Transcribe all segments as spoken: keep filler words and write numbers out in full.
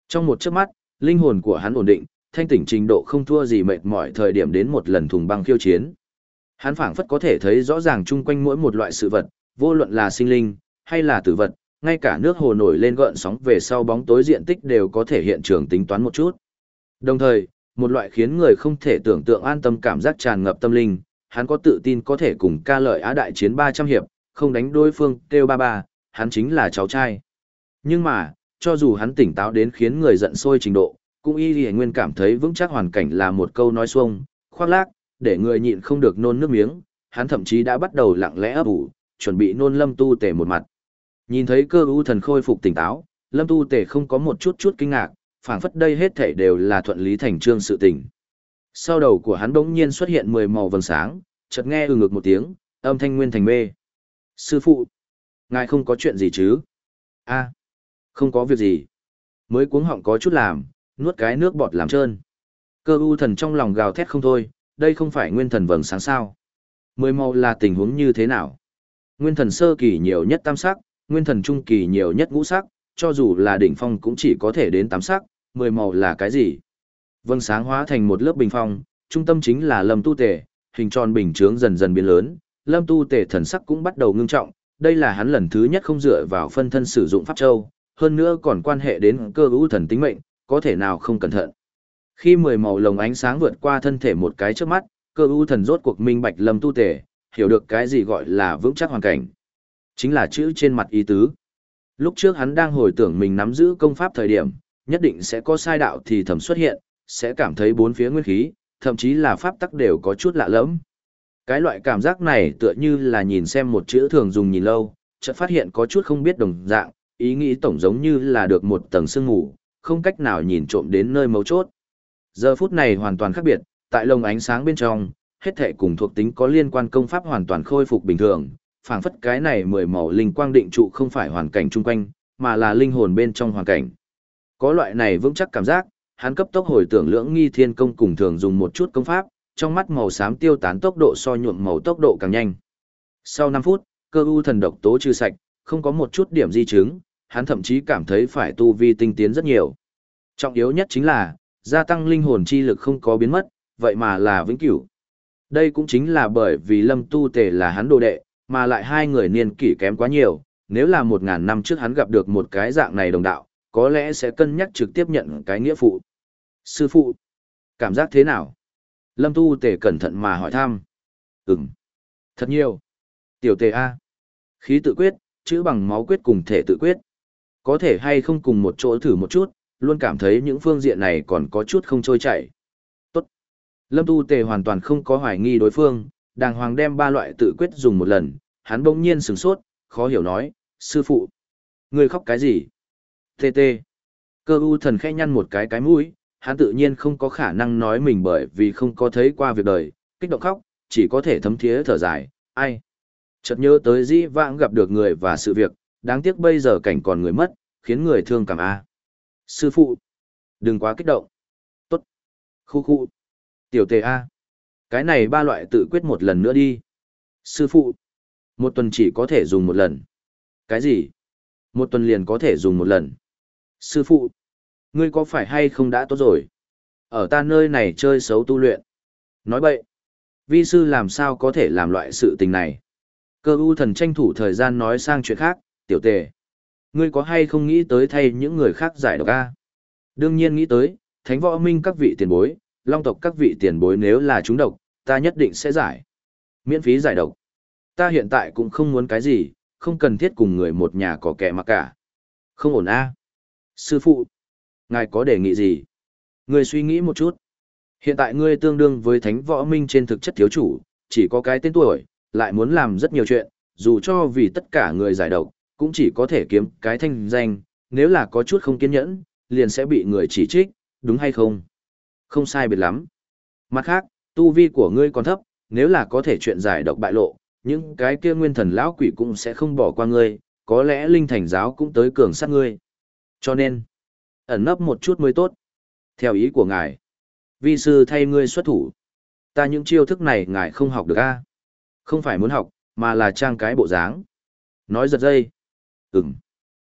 Trong một chớp mắt, linh hồn của hắn ổn định, thanh tỉnh trình độ không thua gì mệt mỏi thời điểm đến một lần thùng băng khiêu chiến. Hắn phảng phất có thể thấy rõ ràng chung quanh mỗi một loại sự vật, vô luận là sinh linh hay là tử vật, ngay cả nước hồ nổi lên gợn sóng về sau bóng tối diện tích đều có thể hiện trường tính toán một chút. Đồng thời, một loại khiến người không thể tưởng tượng an tâm cảm giác tràn ngập tâm linh, hắn có tự tin có thể cùng ca lợi á đại chiến ba trăm hiệp, không đánh đối phương kêu ba ba, hắn chính là cháu trai. Nhưng mà, cho dù hắn tỉnh táo đến khiến người giận sôi trình độ, cũng y lì nguyên cảm thấy vững chắc hoàn cảnh là một câu nói xuông, khoác lác, để người nhịn không được nôn nước miếng, hắn thậm chí đã bắt đầu lặng lẽ ấp ủ, chuẩn bị nôn Lâm Tu Tề một mặt. Nhìn thấy Cơ U Thần khôi phục tỉnh táo, Lâm Tu Tề không có một chút chút kinh ngạc, phảng phất đây hết thảy đều là thuận lý thành trương sự tình. Sau đầu của hắn bỗng nhiên xuất hiện mười màu vầng sáng, chợt nghe ừ ngực một tiếng, âm thanh nguyên thành mê. Sư phụ, ngài không có chuyện gì chứ? A, không có việc gì. Mới cuống họng có chút làm, nuốt cái nước bọt làm trơn. Cơ U Thần trong lòng gào thét không thôi, đây không phải nguyên thần vầng sáng sao? Mười màu là tình huống như thế nào? Nguyên thần sơ kỳ nhiều nhất tam sắc, nguyên thần trung kỳ nhiều nhất ngũ sắc, cho dù là đỉnh phong cũng chỉ có thể đến tám sắc, mười màu là cái gì? Vầng sáng hóa thành một lớp bình phong, trung tâm chính là Lâm Tu Tề, hình tròn bình chướng dần dần biến lớn, Lâm Tu Tề thần sắc cũng bắt đầu ngưng trọng, đây là hắn lần thứ nhất không dựa vào phân thân sử dụng pháp châu, hơn nữa còn quan hệ đến Cơ U Thần tính mệnh, có thể nào không cẩn thận. Khi mười màu lồng ánh sáng vượt qua thân thể một cái trước mắt, Cơ U Thần rốt cuộc minh bạch Lâm Tu Tề, hiểu được cái gì gọi là vững chắc hoàn cảnh. Chính là chữ trên mặt ý tứ. Lúc trước hắn đang hồi tưởng mình nắm giữ công pháp thời điểm, nhất định sẽ có sai đạo thì thầm xuất hiện, sẽ cảm thấy bốn phía nguyên khí, thậm chí là pháp tắc đều có chút lạ lẫm. Cái loại cảm giác này tựa như là nhìn xem một chữ thường dùng nhìn lâu, chợt phát hiện có chút không biết đồng dạng, ý nghĩ tổng giống như là được một tầng sương mù, không cách nào nhìn trộm đến nơi mấu chốt. Giờ phút này hoàn toàn khác biệt, tại lồng ánh sáng bên trong, hết thảy cùng thuộc tính có liên quan công pháp hoàn toàn khôi phục bình thường, phảng phất cái này mười màu linh quang định trụ không phải hoàn cảnh chung quanh, mà là linh hồn bên trong hoàn cảnh. Có loại này vững chắc cảm giác, hắn cấp tốc hồi tưởng lưỡng nghi thiên công cùng thường dùng một chút công pháp, trong mắt màu xám tiêu tán tốc độ so nhuộm màu tốc độ càng nhanh. Sau năm phút, Cơ U Thần độc tố trừ sạch, không có một chút điểm di chứng, hắn thậm chí cảm thấy phải tu vi tinh tiến rất nhiều. Trọng yếu nhất chính là, gia tăng linh hồn chi lực không có biến mất, vậy mà là vĩnh cửu. Đây cũng chính là bởi vì Lâm Tu Tề là hắn đồ đệ, mà lại hai người niên kỷ kém quá nhiều, nếu là một ngàn năm trước hắn gặp được một cái dạng này đồng đạo, có lẽ sẽ cân nhắc trực tiếp nhận cái nghĩa phụ. Sư phụ, cảm giác thế nào? Lâm Tu Tề cẩn thận mà hỏi thăm. Ừm, thật nhiều. Tiểu Tề A. Khí tự quyết, chữ bằng máu quyết cùng thể tự quyết. Có thể hay không cùng một chỗ thử một chút, luôn cảm thấy những phương diện này còn có chút không trôi chảy. Tốt. Lâm Tu Tề hoàn toàn không có hoài nghi đối phương, đàng hoàng đem ba loại tự quyết dùng một lần, hắn bỗng nhiên sửng sốt, khó hiểu nói, sư phụ, ngươi khóc cái gì? Tê tê. Cơ U Thần khẽ nhăn một cái cái mũi, hắn tự nhiên không có khả năng nói mình bởi vì không có thấy qua việc đời, kích động khóc, chỉ có thể thấm thía thở dài, ai. Chợt nhớ tới dĩ vãng gặp được người và sự việc, đáng tiếc bây giờ cảnh còn người mất, khiến người thương cảm a. Sư phụ, đừng quá kích động. Tốt. Khu khu. Tiểu Tề A. Cái này ba loại tự quyết một lần nữa đi. Sư phụ, một tuần chỉ có thể dùng một lần. Cái gì? Một tuần liền có thể dùng một lần. Sư phụ, ngươi có phải hay không đã tốt rồi? Ở ta nơi này chơi xấu tu luyện. Nói bậy. Vi sư làm sao có thể làm loại sự tình này? Cơ U Thần tranh thủ thời gian nói sang chuyện khác, Tiểu Tề. Ngươi có hay không nghĩ tới thay những người khác giải độc a? Đương nhiên nghĩ tới, Thánh Võ Minh các vị tiền bối, Long tộc các vị tiền bối nếu là chúng độc, ta nhất định sẽ giải. Miễn phí giải độc. Ta hiện tại cũng không muốn cái gì, không cần thiết cùng người một nhà có kẻ mà cả. Không ổn a. Sư phụ, ngài có đề nghị gì? Ngươi suy nghĩ một chút. Hiện tại ngươi tương đương với Thánh Võ Minh trên thực chất thiếu chủ, chỉ có cái tên tuổi, lại muốn làm rất nhiều chuyện, dù cho vì tất cả người giải độc, cũng chỉ có thể kiếm cái thanh danh, nếu là có chút không kiên nhẫn, liền sẽ bị người chỉ trích, đúng hay không? Không sai biệt lắm. Mặt khác, tu vi của ngươi còn thấp, nếu là có thể chuyện giải độc bại lộ, những cái kia nguyên thần lão quỷ cũng sẽ không bỏ qua ngươi, có lẽ linh thành giáo cũng tới cường sát ngươi. Cho nên, ẩn nấp một chút mới tốt. Theo ý của ngài, vi sư thay ngươi xuất thủ. Ta những chiêu thức này ngài không học được a? Không phải muốn học, mà là trang cái bộ dáng. Nói giật dây. Ừm.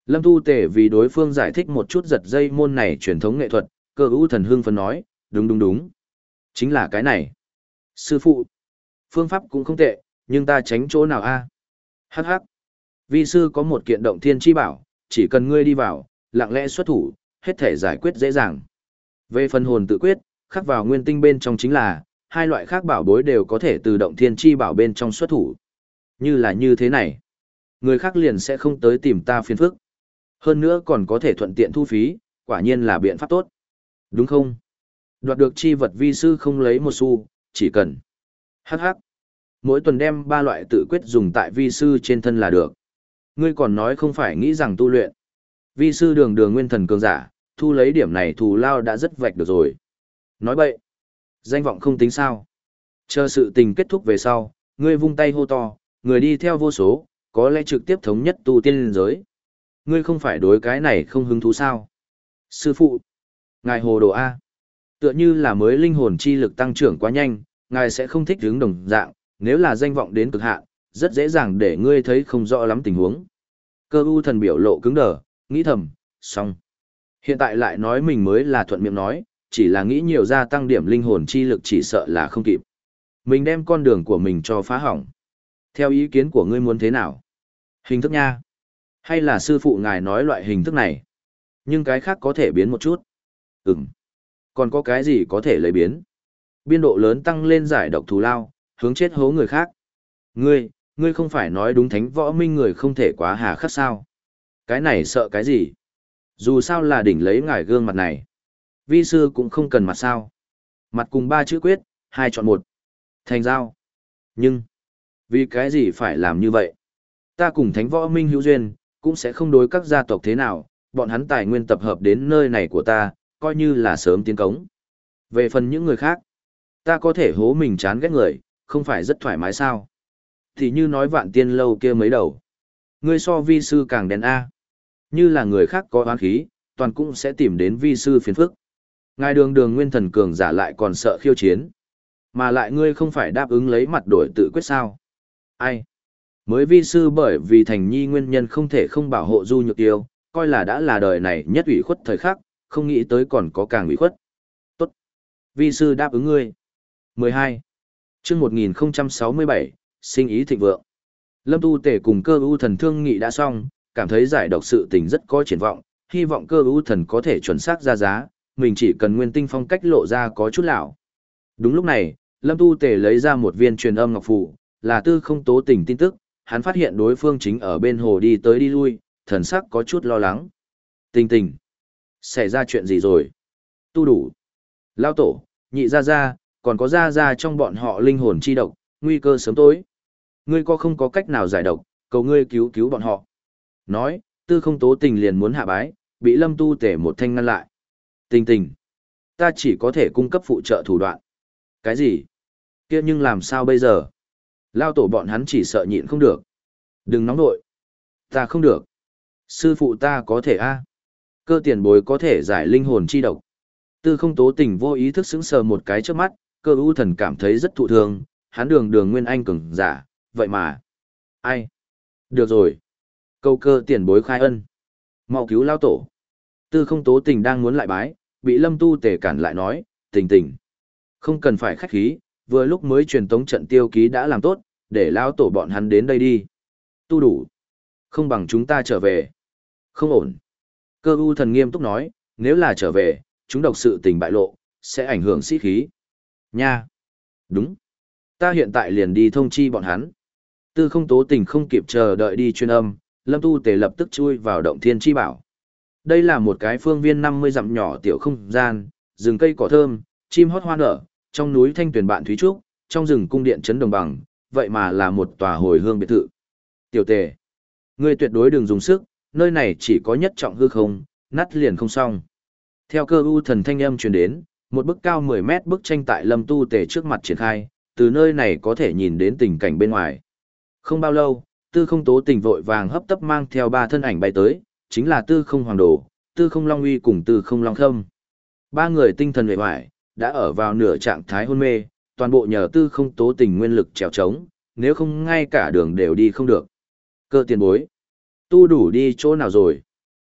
Lâm Tu Tề vì đối phương giải thích một chút giật dây môn này truyền thống nghệ thuật, Cơ ưu thần hưng phấn nói, đúng đúng đúng. Chính là cái này. Sư phụ, phương pháp cũng không tệ, nhưng ta tránh chỗ nào a? Hắc hắc. Vi sư có một kiện động thiên chi bảo, chỉ cần ngươi đi vào, lặng lẽ xuất thủ, hết thể giải quyết dễ dàng. Về phần hồn tự quyết, khắc vào nguyên tinh bên trong chính là, hai loại khác bảo bối đều có thể từ động thiên chi bảo bên trong xuất thủ. Như là như thế này, người khác liền sẽ không tới tìm ta phiền phức. Hơn nữa còn có thể thuận tiện thu phí, quả nhiên là biện pháp tốt. Đúng không? Đoạt được chi vật vi sư không lấy một xu, chỉ cần. Hắc hắc. Mỗi tuần đem ba loại tự quyết dùng tại vi sư trên thân là được. Ngươi còn nói không phải nghĩ rằng tu luyện. Vi sư đường đường nguyên thần cường giả, thu lấy điểm này thù lao đã rất vạch được rồi. Nói bậy. Danh vọng không tính sao. Chờ sự tình kết thúc về sau, ngươi vung tay hô to, người đi theo vô số, có lẽ trực tiếp thống nhất tu tiên liên giới. Ngươi không phải đối cái này không hứng thú sao? Sư phụ, ngài hồ đồ A. Tựa như là mới linh hồn chi lực tăng trưởng quá nhanh, ngài sẽ không thích hướng đồng dạng, nếu là danh vọng đến cực hạn, rất dễ dàng để ngươi thấy không rõ lắm tình huống. Cơ u thần biểu lộ cứng đờ, nghĩ thầm, xong. Hiện tại lại nói mình mới là thuận miệng nói, chỉ là nghĩ nhiều gia tăng điểm linh hồn chi lực chỉ sợ là không kịp. Mình đem con đường của mình cho phá hỏng. Theo ý kiến của ngươi muốn thế nào? Hình thức nha. Hay là sư phụ ngài nói loại hình thức này? Nhưng cái khác có thể biến một chút. Ừm. Còn có cái gì có thể lấy biến? Biên độ lớn tăng lên giải độc thù lao, hướng chết hố người khác. Ngươi, ngươi không phải nói đúng thánh võ minh người không thể quá hà khắc sao? Cái này sợ cái gì? Dù sao là đỉnh lấy ngài gương mặt này. Vi sư cũng không cần mặt sao. Mặt cùng ba chữ quyết, hai chọn một. Thành giao. Nhưng, vì cái gì phải làm như vậy? Ta cùng thánh võ minh hữu duyên, cũng sẽ không đối các gia tộc thế nào, bọn hắn tài nguyên tập hợp đến nơi này của ta, coi như là sớm tiến cống. Về phần những người khác, ta có thể hố mình chán ghét người, không phải rất thoải mái sao? Thì như nói vạn tiên lâu kia mấy đầu. Ngươi so vi sư càng đen A. Như là người khác có oán khí, toàn cũng sẽ tìm đến vi sư phiền phức. Ngài đường đường nguyên thần cường giả lại còn sợ khiêu chiến. Mà lại ngươi không phải đáp ứng lấy mặt đổi tự quyết sao? Ai? Mới vi sư bởi vì thành nhi nguyên nhân không thể không bảo hộ du nhược tiêu, coi là đã là đời này nhất ủy khuất thời khắc, không nghĩ tới còn có càng ủy khuất. Tốt. Vi sư đáp ứng ngươi. mười hai. Chương một nghìn sáu mươi bảy, sinh ý thịnh vượng. Lâm Tu Tể cùng Cơ ưu thần thương nghị đã xong, cảm thấy giải độc sự tình rất có triển vọng, hy vọng Cơ ưu thần có thể chuẩn xác ra giá, mình chỉ cần nguyên tinh phong cách lộ ra có chút lão. Đúng lúc này, Lâm Tu Tể lấy ra một viên truyền âm ngọc phù, là Tư Không Tố Tình tin tức, hắn phát hiện đối phương chính ở bên hồ đi tới đi lui, thần sắc có chút lo lắng. Tình tình, xảy ra chuyện gì rồi? Tu đủ. Lao tổ, nhị gia gia, còn có gia gia trong bọn họ linh hồn chi độc, nguy cơ sớm tối. Ngươi có không có cách nào giải độc, cầu ngươi cứu cứu bọn họ. Nói, Tư Không Tố Tình liền muốn hạ bái, bị Lâm Tu Tể một thanh ngăn lại. Tình tình, ta chỉ có thể cung cấp phụ trợ thủ đoạn. Cái gì? Kia nhưng làm sao bây giờ? Lao tổ bọn hắn chỉ sợ nhịn không được. Đừng nóng nội. Ta không được. Sư phụ ta có thể a. Cơ tiền bối có thể giải linh hồn chi độc. Tư Không Tố Tình vô ý thức sững sờ một cái trước mắt, Cơ ưu thần cảm thấy rất thụ thương, hắn đường đường nguyên anh cường giả, vậy mà. Ai? Được rồi. Câu cơ tiền bối khai ân. Mau cứu lao tổ. Tư Không Tố Tình đang muốn lại bái, bị Lâm Tu Tể cản lại nói, tình tình. Không cần phải khách khí, vừa lúc mới truyền tống trận tiêu ký đã làm tốt, để lao tổ bọn hắn đến đây đi. Tu đủ. Không bằng chúng ta trở về. Không ổn. Cơ ưu thần nghiêm túc nói, nếu là trở về, chúng độc sự tình bại lộ, sẽ ảnh hưởng sĩ khí. Nha. Đúng. Ta hiện tại liền đi thông chi bọn hắn. Tư Không Tố Tình không kịp chờ đợi đi truyền âm, Lâm Tu Tể lập tức chui vào động thiên chi bảo. Đây là một cái phương viên năm mươi dặm nhỏ tiểu không gian, rừng cây cỏ thơm, chim hót hoa nở, trong núi thanh tuyền bạn thúy trúc, trong rừng cung điện trấn đồng bằng, vậy mà là một tòa hồi hương biệt thự. Tiểu Tề, ngươi tuyệt đối đừng dùng sức, nơi này chỉ có nhất trọng hư không, nát liền không xong. Theo Cơ ưu thần thanh âm truyền đến, một bức cao mười mét bức tranh tại Lâm Tu Tề trước mặt triển khai, từ nơi này có thể nhìn đến tình cảnh bên ngoài. Không bao lâu, Tư Không Tố Tình vội vàng hấp tấp mang theo ba thân ảnh bay tới, chính là Tư Không Hoàng Đồ, Tư Không Long Uy cùng Tư Không Long Khâm. Ba người tinh thần uể oải, đã ở vào nửa trạng thái hôn mê, toàn bộ nhờ Tư Không Tố Tình nguyên lực trèo trống, nếu không ngay cả đường đều đi không được. Cơ tiền bối, tu đủ đi chỗ nào rồi?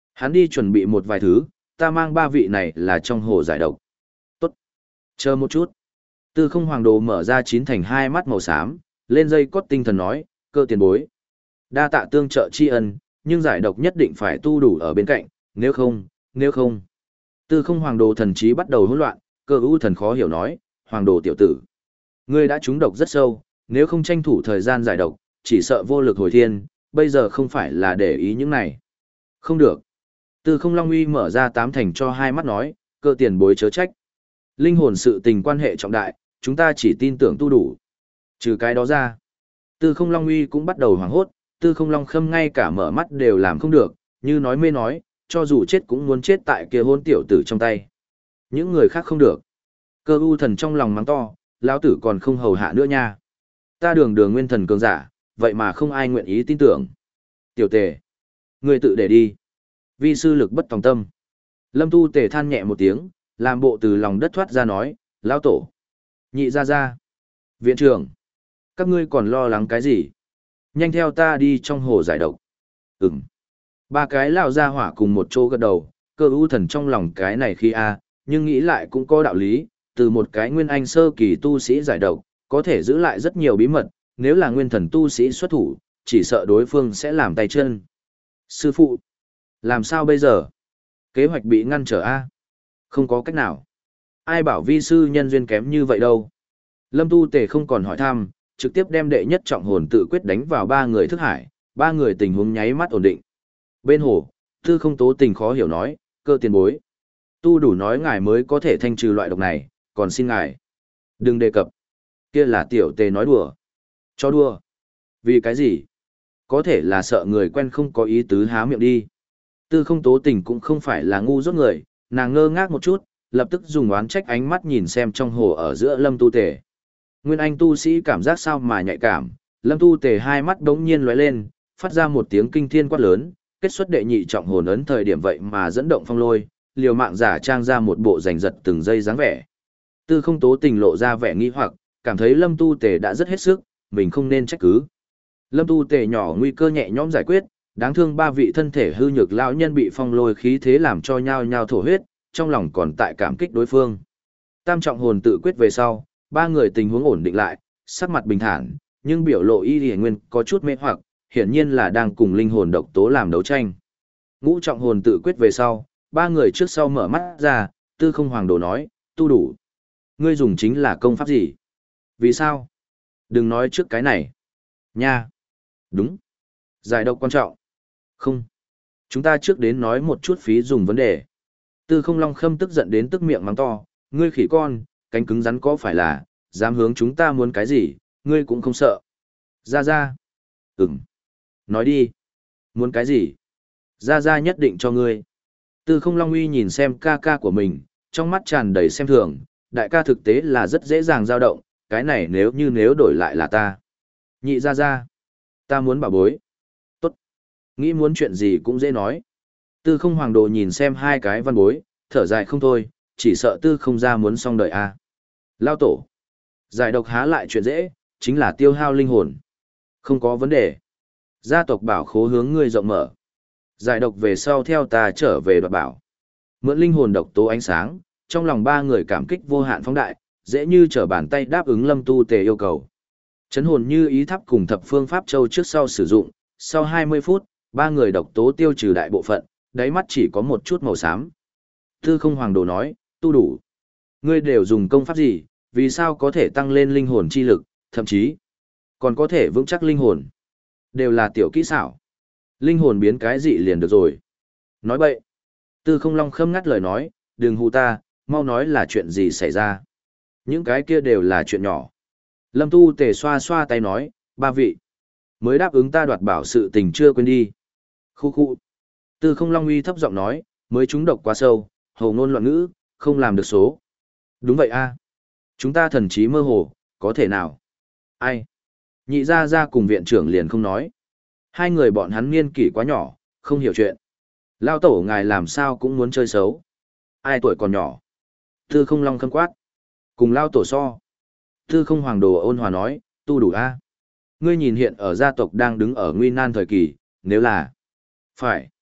Hắn đi chuẩn bị một vài thứ, ta mang ba vị này là trong hồ giải độc. Tốt. Chờ một chút. Tư không hoàng đồ mở ra chín thành hai mắt màu xám, lên dây cót tinh thần nói, cơ tiền bối. Đa tạ tương trợ tri ân, nhưng giải độc nhất định phải tu đủ ở bên cạnh, nếu không, nếu không. Tư không hoàng đồ thần trí bắt đầu hỗn loạn, cơ ưu thần khó hiểu nói, hoàng đồ tiểu tử. Ngươi đã trúng độc rất sâu, nếu không tranh thủ thời gian giải độc, chỉ sợ vô lực hồi thiên, bây giờ không phải là để ý những này. Không được. Tư không long uy mở ra tám thành cho hai mắt nói, cơ tiền bối chớ trách. Linh hồn sự tình quan hệ trọng đại, chúng ta chỉ tin tưởng tu đủ. Trừ cái đó ra. Tư không long uy cũng bắt đầu hoảng hốt, tư không long khâm ngay cả mở mắt đều làm không được, như nói mê nói, cho dù chết cũng muốn chết tại kia hôn tiểu tử trong tay. Những người khác không được. Cơ u thần trong lòng mắng to, lão tử còn không hầu hạ nữa nha. Ta đường đường nguyên thần cường giả, vậy mà không ai nguyện ý tin tưởng. Tiểu tề, người tự để đi. Vi sư lực bất tòng tâm. Lâm tu tề than nhẹ một tiếng, làm bộ từ lòng đất thoát ra nói, lão tổ. Nhị ra ra. Viện trưởng. Các ngươi còn lo lắng cái gì? Nhanh theo ta đi trong hồ giải độc. Ừm. Ba cái lão ra hỏa cùng một chỗ gật đầu, cơ ưu thần trong lòng cái này khi a, nhưng nghĩ lại cũng có đạo lý, từ một cái nguyên anh sơ kỳ tu sĩ giải độc, có thể giữ lại rất nhiều bí mật, nếu là nguyên thần tu sĩ xuất thủ, chỉ sợ đối phương sẽ làm tay chân. Sư phụ, làm sao bây giờ? Kế hoạch bị ngăn trở a? Không có cách nào. Ai bảo vi sư nhân duyên kém như vậy đâu. Lâm tu tề không còn hỏi thăm, trực tiếp đem đệ nhất trọng hồn tự quyết đánh vào ba người thức hải, ba người tình huống nháy mắt ổn định. Bên hồ, tư không tố tình khó hiểu nói, cơ tiền bối. Tu đủ nói ngài mới có thể thanh trừ loại độc này, còn xin ngài. Đừng đề cập. Kia là tiểu tề nói đùa. Cho đùa. Vì cái gì? Có thể là sợ người quen không có ý tứ há miệng đi. Tư không tố tình cũng không phải là ngu dốt người, nàng ngơ ngác một chút, lập tức dùng oán trách ánh mắt nhìn xem trong hồ ở giữa lâm tu tề. Nguyên anh tu sĩ cảm giác sao mà nhạy cảm, lâm tu tề hai mắt đống nhiên lóe lên, phát ra một tiếng kinh thiên quát lớn, kết xuất đệ nhị trọng hồn ấn thời điểm vậy mà dẫn động phong lôi, liều mạng giả trang ra một bộ giành giật từng giây dáng vẻ. Tư không tố tình lộ ra vẻ nghi hoặc, cảm thấy lâm tu tề đã rất hết sức, mình không nên trách cứ. Lâm tu tề nhỏ nguy cơ nhẹ nhõm giải quyết, đáng thương ba vị thân thể hư nhược lão nhân bị phong lôi khí thế làm cho nhao nhao thổ huyết, trong lòng còn tại cảm kích đối phương. Tam trọng hồn tự quyết về sau, ba người tình huống ổn định lại, sắc mặt bình thản, nhưng biểu lộ y hiển nguyên có chút mê hoặc, hiển nhiên là đang cùng linh hồn độc tố làm đấu tranh. Ngũ trọng hồn tự quyết về sau, ba người trước sau mở mắt ra, tư không hoàng đồ nói, tu đủ. Ngươi dùng chính là công pháp gì? Vì sao? Đừng nói trước cái này. Nha. Đúng. Giải độc quan trọng. Không. Chúng ta trước đến nói một chút phí dùng vấn đề. Tư không long khâm tức giận đến tức miệng mắng to, ngươi khỉ con, cánh cứng rắn có phải là, dám hướng chúng ta muốn cái gì, ngươi cũng không sợ. Ra ra. Ừm. Nói đi. Muốn cái gì? Ra ra nhất định cho ngươi. Tư không long uy nhìn xem ca ca của mình, trong mắt tràn đầy xem thường, đại ca thực tế là rất dễ dàng dao động, cái này nếu như nếu đổi lại là ta. Nhị ra ra. Ta muốn bảo bối. Tốt. Nghĩ muốn chuyện gì cũng dễ nói. Tư không hoàng đồ nhìn xem hai cái văn bối, thở dài không thôi, chỉ sợ tư không ra muốn xong đời a. Lao tổ. Giải độc há lại chuyện dễ, chính là tiêu hao linh hồn. Không có vấn đề. Gia tộc bảo khố hướng ngươi rộng mở. Giải độc về sau theo ta trở về đoạt bảo. Mượn linh hồn độc tố ánh sáng, trong lòng ba người cảm kích vô hạn phóng đại, dễ như trở bàn tay đáp ứng lâm tu tề yêu cầu. Chấn hồn như ý tháp cùng thập phương pháp châu trước sau sử dụng, sau hai mươi phút, ba người độc tố tiêu trừ đại bộ phận, đáy mắt chỉ có một chút màu xám. Tư không hoàng đồ nói, tu đủ. Ngươi đều dùng công pháp gì, vì sao có thể tăng lên linh hồn chi lực, thậm chí còn có thể vững chắc linh hồn. Đều là tiểu kỹ xảo. Linh hồn biến cái gì liền được rồi. Nói bậy. Tư không long khâm ngắt lời nói, đừng hù ta, mau nói là chuyện gì xảy ra. Những cái kia đều là chuyện nhỏ. Lâm tu tề xoa xoa tay nói, ba vị. Mới đáp ứng ta đoạt bảo sự tình chưa quên đi. Khu khu. Tư không long uy thấp giọng nói, mới trúng độc quá sâu, hầu ngôn loạn ngữ, không làm được số. Đúng vậy a, chúng ta thần trí mơ hồ, có thể nào? Ai? Nhị gia gia cùng viện trưởng liền không nói. Hai người bọn hắn niên kỷ quá nhỏ, không hiểu chuyện. Lao tổ ngài làm sao cũng muốn chơi xấu. Ai tuổi còn nhỏ? Tư không long khâm quát. Cùng lao tổ so. Tư không hoàng đồ ôn hòa nói, tu đủ a. Ngươi nhìn hiện ở gia tộc đang đứng ở nguy nan thời kỳ, nếu là phải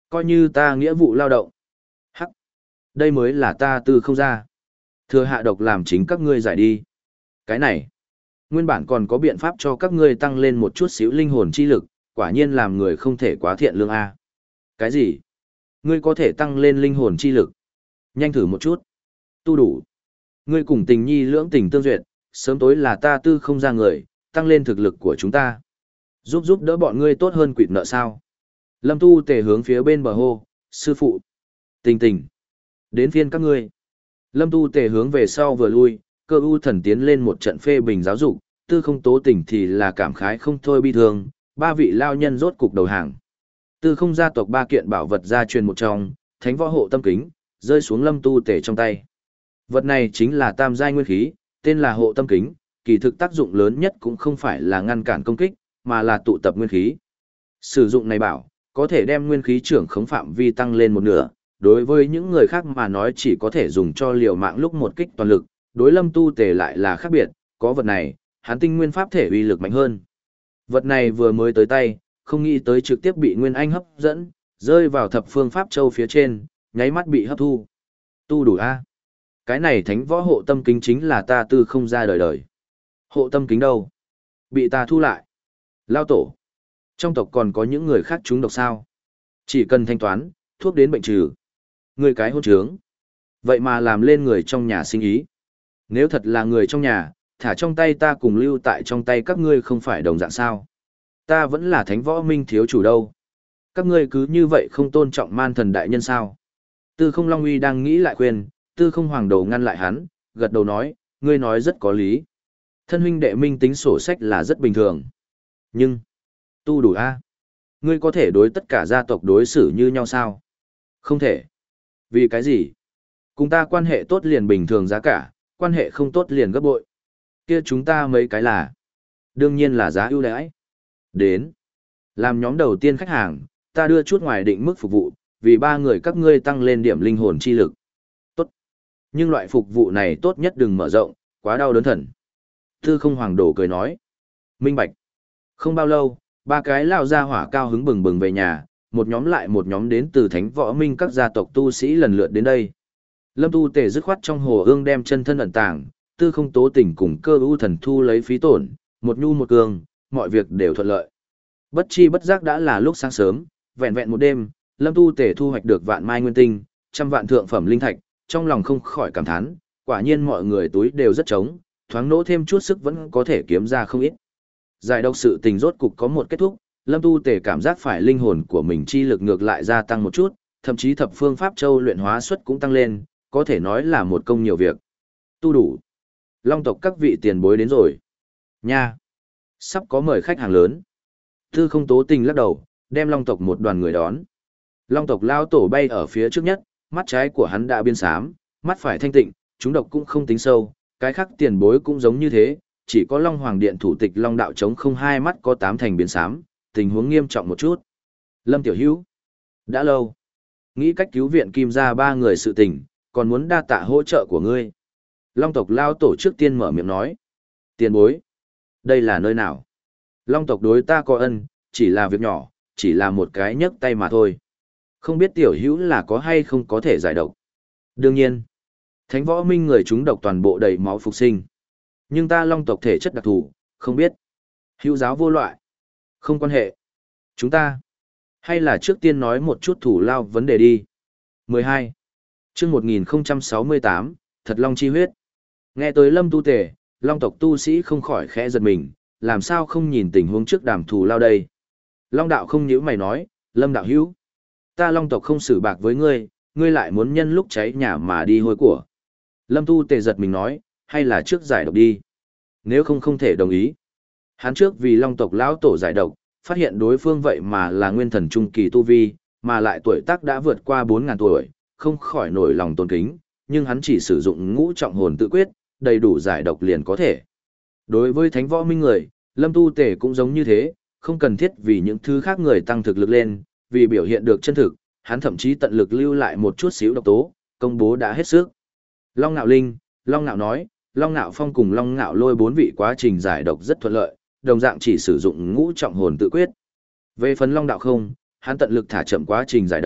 Coi như ta nghĩa vụ lao động. Hắc, đây mới là ta tư không ra. Thừa hạ độc làm chính các ngươi giải đi. Cái này, nguyên bản còn có biện pháp cho các ngươi tăng lên một chút xíu linh hồn chi lực, quả nhiên làm người không thể quá thiện lương a. Cái gì? Ngươi có thể tăng lên linh hồn chi lực? Nhanh thử một chút. Tu đủ. Ngươi cùng tình nhi lưỡng tình tương duyệt, sớm tối là ta tư không ra người, tăng lên thực lực của chúng ta. Giúp giúp đỡ bọn ngươi tốt hơn quỵt nợ sao? Lâm Tu Tề hướng phía bên bờ hô, sư phụ. Tình tình. Đến phiên các ngươi. Lâm Tu Tề hướng về sau vừa lui, cơ u thần tiến lên một trận phê bình giáo dục, tư không tố tình thì là cảm khái không thôi bi thương, ba vị lao nhân rốt cục đầu hàng. Tư không gia tộc ba kiện bảo vật gia truyền một trong, thánh võ hộ tâm kính, rơi xuống Lâm Tu Tề trong tay. Vật này chính là tam giai nguyên khí, tên là hộ tâm kính, kỳ thực tác dụng lớn nhất cũng không phải là ngăn cản công kích, mà là tụ tập nguyên khí. Sử dụng này bảo, có thể đem nguyên khí trưởng khống phạm vi tăng lên một nửa, đối với những người khác mà nói chỉ có thể dùng cho liều mạng lúc một kích toàn lực, đối Lâm Tu Tề lại là khác biệt, có vật này, hắn tinh nguyên pháp thể uy lực mạnh hơn. Vật này vừa mới tới tay, không nghĩ tới trực tiếp bị Nguyên Anh hấp dẫn, rơi vào thập phương pháp châu phía trên, nháy mắt bị hấp thu. Tu đủ a. Cái này thánh võ hộ tâm kính chính là ta tư không ra đời đời. Hộ tâm kính đâu? Bị ta thu lại. Lao tổ. Trong tộc còn có những người khác trúng độc sao? Chỉ cần thanh toán, thuốc đến bệnh trừ. Người cái hôn trướng. Vậy mà làm lên người trong nhà sinh ý. Nếu thật là người trong nhà, thả trong tay ta cùng lưu tại trong tay các ngươi không phải đồng dạng sao? Ta vẫn là thánh võ minh thiếu chủ đâu. Các ngươi cứ như vậy không tôn trọng man thần đại nhân sao? Tư không Long Uy đang nghĩ lại khuyên, tư không hoàng đầu ngăn lại hắn, gật đầu nói, ngươi nói rất có lý. Thân huynh đệ minh tính sổ sách là rất bình thường. Nhưng, tu đủ a, ngươi có thể đối tất cả gia tộc đối xử như nhau sao? Không thể. Vì cái gì? Cùng ta quan hệ tốt liền bình thường giá cả, quan hệ không tốt liền gấp bội. Kia chúng ta mấy cái là? Đương nhiên là giá ưu đãi. Đến. Làm nhóm đầu tiên khách hàng, ta đưa chút ngoài định mức phục vụ, vì ba người các ngươi tăng lên điểm linh hồn chi lực. Tốt. Nhưng loại phục vụ này tốt nhất đừng mở rộng, quá đau đớn thần. Tư không hoàng đổ cười nói. Minh bạch. Không bao lâu, ba cái lao ra hỏa cao hứng bừng bừng về nhà, một nhóm lại một nhóm đến từ thánh võ minh các gia tộc tu sĩ lần lượt đến đây. Lâm Tu Tề dứt khoát trong hồ ương đem chân thân ẩn tàng, tư không tố tình cùng cơ ưu thần thu lấy phí tổn, một nhu một cường, mọi việc đều thuận lợi. Bất chi bất giác đã là lúc sáng sớm, vẹn vẹn một đêm, Lâm Tu Tề thu hoạch được vạn mai nguyên tinh, trăm vạn thượng phẩm linh thạch, trong lòng không khỏi cảm thán, quả nhiên mọi người túi đều rất trống, thoáng nỗ thêm chút sức vẫn có thể kiếm ra không ít. Giải độc sự tình rốt cục có một kết thúc, Lâm Tu Tề cảm giác phải linh hồn của mình chi lực ngược lại gia tăng một chút, thậm chí thập phương pháp châu luyện hóa suất cũng tăng lên, có thể nói là một công nhiều việc. Tu đủ. Long tộc các vị tiền bối đến rồi. Nha. Sắp có mời khách hàng lớn. Tư không tố tình lắc đầu, đem long tộc một đoàn người đón. Long tộc lao tổ bay ở phía trước nhất, mắt trái của hắn đã biến xám, mắt phải thanh tịnh, chúng độc cũng không tính sâu, cái khác tiền bối cũng giống như thế, chỉ có Long Hoàng Điện thủ tịch Long Đạo chống không hai mắt có tám thành biến xám, tình huống nghiêm trọng một chút. Lâm Tiểu Hữu, đã lâu, nghĩ cách cứu viện Kim gia ba người sự tình, còn muốn đa tạ hỗ trợ của ngươi. Long tộc lao tổ trước tiên mở miệng nói. Tiền bối, đây là nơi nào? Long tộc đối ta có ân, chỉ là việc nhỏ, chỉ là một cái nhấc tay mà thôi. Không biết Tiểu Hữu là có hay không có thể giải độc. Đương nhiên, Thánh Võ Minh người chúng độc toàn bộ đầy máu phục sinh. Nhưng ta Long tộc thể chất đặc thù, không biết. Hữu giáo vô loại. Không quan hệ. Chúng ta, hay là trước tiên nói một chút thủ lao vấn đề đi. mười hai. Chương một nghìn sáu mươi tám, Thật Long chi huyết. Nghe tới Lâm Tu Tề, Long tộc tu sĩ không khỏi khẽ giật mình, làm sao không nhìn tình huống trước đàm thù lao đây. Long đạo không nhíu mày nói, Lâm đạo hữu, ta Long tộc không xử bạc với ngươi, ngươi lại muốn nhân lúc cháy nhà mà đi hôi của. Lâm Tu Tề giật mình nói, hay là trước giải độc đi. Nếu không không thể đồng ý. Hắn trước vì Long tộc lão tổ giải độc, phát hiện đối phương vậy mà là nguyên thần trung kỳ tu vi, mà lại tuổi tác đã vượt qua bốn ngàn tuổi, không khỏi nổi lòng tôn kính, nhưng hắn chỉ sử dụng ngũ trọng hồn tự quyết, đầy đủ giải độc liền có thể. Đối với Thánh Võ Minh người, Lâm Tu Tề cũng giống như thế, không cần thiết vì những thứ khác người tăng thực lực lên, vì biểu hiện được chân thực, hắn thậm chí tận lực lưu lại một chút xíu độc tố, công bố đã hết sức. Long Nạo Linh, Long Nạo nói, Long Nạo Phong cùng Long Nạo Lôi bốn vị quá trình giải độc rất thuận lợi, đồng dạng chỉ sử dụng ngũ trọng hồn tự quyết. Về phần Long Đạo không, hắn tận lực thả chậm quá trình giải độc,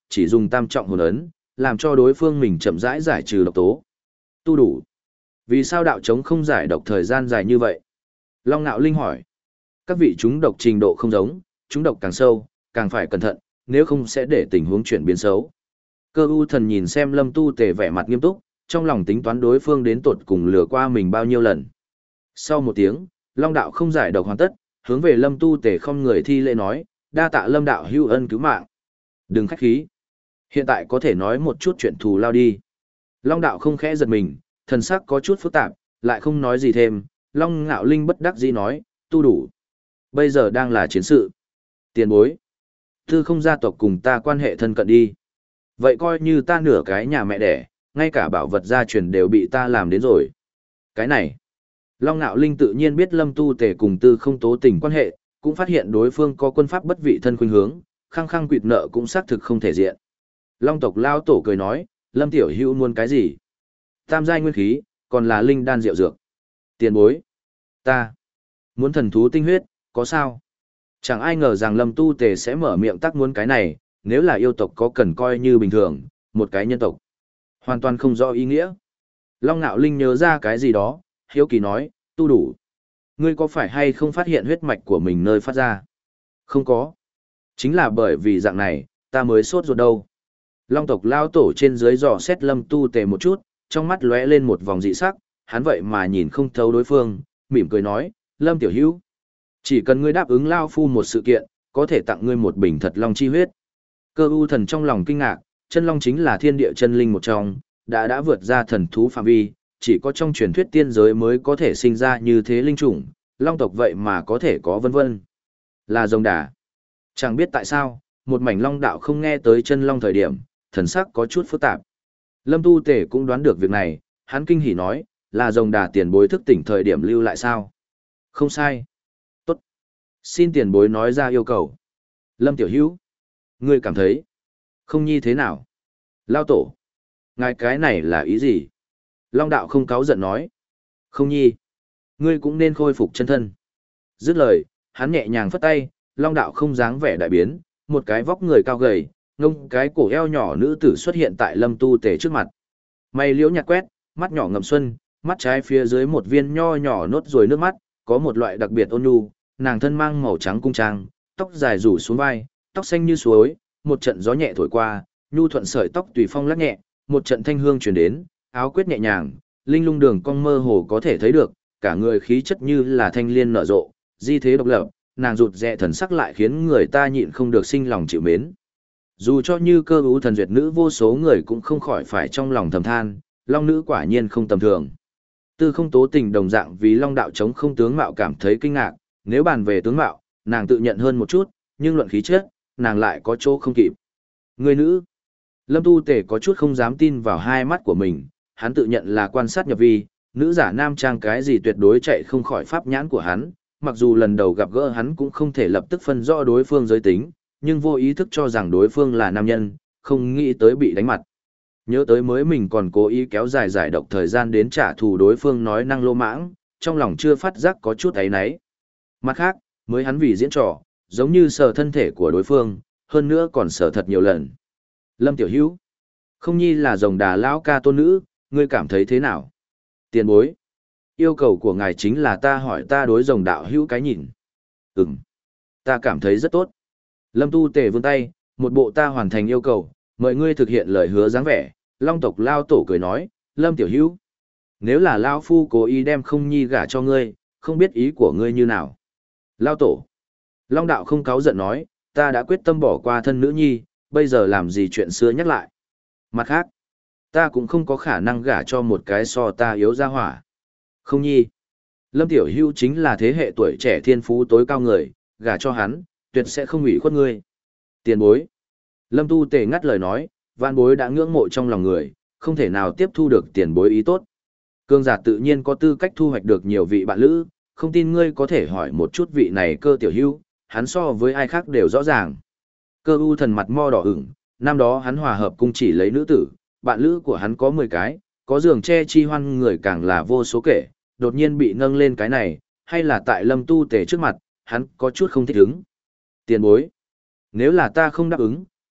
chỉ dùng tam trọng hồn ấn, làm cho đối phương mình chậm rãi giải trừ độc tố. Tu đủ. Vì sao đạo chống không giải độc thời gian dài như vậy? Long Nạo Linh hỏi. Các vị chúng độc trình độ không giống, chúng độc càng sâu, càng phải cẩn thận, nếu không sẽ để tình huống chuyển biến xấu. Cơ u thần nhìn xem Lâm Tu Tề vẻ mặt nghiêm túc, trong lòng tính toán đối phương đến tột cùng lừa qua mình bao nhiêu lần. Sau một tiếng, Long đạo không giải độc hoàn tất, hướng về Lâm Tu Tề không người thi lễ nói, đa tạ Lâm đạo hữu ân cứu mạng. Đừng khách khí. Hiện tại có thể nói một chút chuyện thù lao đi. Long đạo không khẽ giật mình, thần sắc có chút phức tạp, lại không nói gì thêm. Long Nạo Linh bất đắc dĩ nói, tu đủ. Bây giờ đang là chiến sự. Tiền bối. Tư không gia tộc cùng ta quan hệ thân cận đi. Vậy coi như ta nửa cái nhà mẹ đẻ, ngay cả bảo vật gia truyền đều bị ta làm đến rồi. Cái này. Long Nạo Linh tự nhiên biết Lâm Tu Tề cùng Tư không tố tình quan hệ, cũng phát hiện đối phương có quân pháp bất vị thân khuynh hướng, khăng khăng quỵt nợ cũng xác thực không thể diện. Long tộc lao tổ cười nói, Lâm tiểu hữu muốn cái gì? Tam giai nguyên khí, còn là linh đan rượu dược. Tiền bối. Ta. Muốn thần thú tinh huyết, có sao? Chẳng ai ngờ rằng Lâm Tu Tề sẽ mở miệng tắc muốn cái này, nếu là yêu tộc có cần coi như bình thường, một cái nhân tộc. Hoàn toàn không rõ ý nghĩa. Long Nạo Linh nhớ ra cái gì đó, hiếu kỳ nói, tu đủ. Ngươi có phải hay không phát hiện huyết mạch của mình nơi phát ra? Không có. Chính là bởi vì dạng này, ta mới sốt ruột đâu. Long tộc lao tổ trên dưới dò xét Lâm Tu Tề một chút, trong mắt lóe lên một vòng dị sắc, hắn vậy mà nhìn không thấu đối phương, mỉm cười nói, Lâm tiểu hữu, chỉ cần ngươi đáp ứng lao phu một sự kiện, có thể tặng ngươi một bình thật long chi huyết. Cơ u thần trong lòng kinh ngạc, chân long chính là thiên địa chân linh một trong, đã đã vượt ra thần thú phạm vi, chỉ có trong truyền thuyết tiên giới mới có thể sinh ra như thế linh chủng, long tộc vậy mà có thể có vân vân. Là rồng đà. Chẳng biết tại sao, một mảnh long đạo không nghe tới chân long thời điểm, thần sắc có chút phức tạp. Lâm Tu Tề cũng đoán được việc này, hắn kinh hỉ nói, là rồng đà tiền bối thức tỉnh thời điểm lưu lại sao? Không sai. Tốt. Xin tiền bối nói ra yêu cầu. Lâm tiểu hữu, ngươi cảm thấy không nhi thế nào? Lao tổ, ngài cái này là ý gì? Long đạo không cáu giận nói. Không nhi, ngươi cũng nên khôi phục chân thân. Dứt lời, hắn nhẹ nhàng phất tay, long đạo không dáng vẻ đại biến, một cái vóc người cao gầy, ngông cái cổ eo nhỏ nữ tử xuất hiện tại Lâm Tu Tề trước mặt. Mày liễu nhạt quét, mắt nhỏ ngậm xuân, mắt trái phía dưới một viên nho nhỏ nốt ruồi nước mắt, có một loại đặc biệt ôn nhu, nàng thân mang màu trắng cung trang, tóc dài rủ xuống vai, tóc xanh như suối, một trận gió nhẹ thổi qua, nhu thuận sợi tóc tùy phong lắc nhẹ, một trận thanh hương truyền đến, áo quyết nhẹ nhàng, linh lung đường cong mơ hồ có thể thấy được, cả người khí chất như là thanh liên nở rộ, di thế độc lập, nàng rụt rè thần sắc lại khiến người ta nhịn không được sinh lòng chịu mến. Dù cho như cơ ưu thần duyệt nữ vô số người cũng không khỏi phải trong lòng thầm than, long nữ quả nhiên không tầm thường. Tư không tố tình đồng dạng vì long đạo chống không tướng mạo cảm thấy kinh ngạc, nếu bàn về tướng mạo, nàng tự nhận hơn một chút, nhưng luận khí chất, nàng lại có chỗ không kịp. Người nữ, Lâm Tu Tề có chút không dám tin vào hai mắt của mình, hắn tự nhận là quan sát nhập vi, nữ giả nam trang cái gì tuyệt đối chạy không khỏi pháp nhãn của hắn, mặc dù lần đầu gặp gỡ hắn cũng không thể lập tức phân rõ đối phương giới tính, nhưng vô ý thức cho rằng đối phương là nam nhân, không nghĩ tới bị đánh mặt. Nhớ tới mới mình còn cố ý kéo dài giải độc thời gian đến trả thù đối phương nói năng lô mãng, trong lòng chưa phát giác có chút ấy náy. Mặt khác, mới hắn vì diễn trò, giống như sờ thân thể của đối phương, hơn nữa còn sờ thật nhiều lần. Lâm tiểu hữu, không nhi là rồng đà lão ca tôn nữ, ngươi cảm thấy thế nào? Tiền bối, yêu cầu của ngài chính là ta hỏi ta đối rồng đạo hữu cái nhìn. Ừm, ta cảm thấy rất tốt. Lâm Tu Tề vươn tay, một bộ ta hoàn thành yêu cầu, mời ngươi thực hiện lời hứa dáng vẻ. Long tộc lao tổ cười nói, Lâm tiểu hữu, nếu là lao phu cố ý đem không nhi gả cho ngươi, không biết ý của ngươi như nào. Lao tổ, Long đạo không cáu giận nói, ta đã quyết tâm bỏ qua thân nữ nhi, bây giờ làm gì chuyện xưa nhắc lại. Mặt khác, ta cũng không có khả năng gả cho một cái so ta yếu ra hỏa. Không nhi, Lâm tiểu hữu chính là thế hệ tuổi trẻ thiên phú tối cao người, gả cho hắn, tuyệt sẽ không ủy khuất ngươi. Tiền bối. Lâm Tu Tề ngắt lời nói, vạn bối đã ngưỡng mộ trong lòng người, không thể nào tiếp thu được tiền bối ý tốt. Cương giả tự nhiên có tư cách thu hoạch được nhiều vị bạn lữ, không tin ngươi có thể hỏi một chút vị này cơ tiểu hữu, hắn so với ai khác đều rõ ràng. Cơ u thần mặt mo đỏ ửng, năm đó hắn hòa hợp cung chỉ lấy nữ tử, bạn lữ của hắn có mười cái, có giường che chi hoan người càng là vô số kể, đột nhiên bị nâng lên cái này, hay là tại Lâm Tu Tề trước mặt, hắn có chút không thích ứng. Tiền bối, nếu là ta không đáp ứng,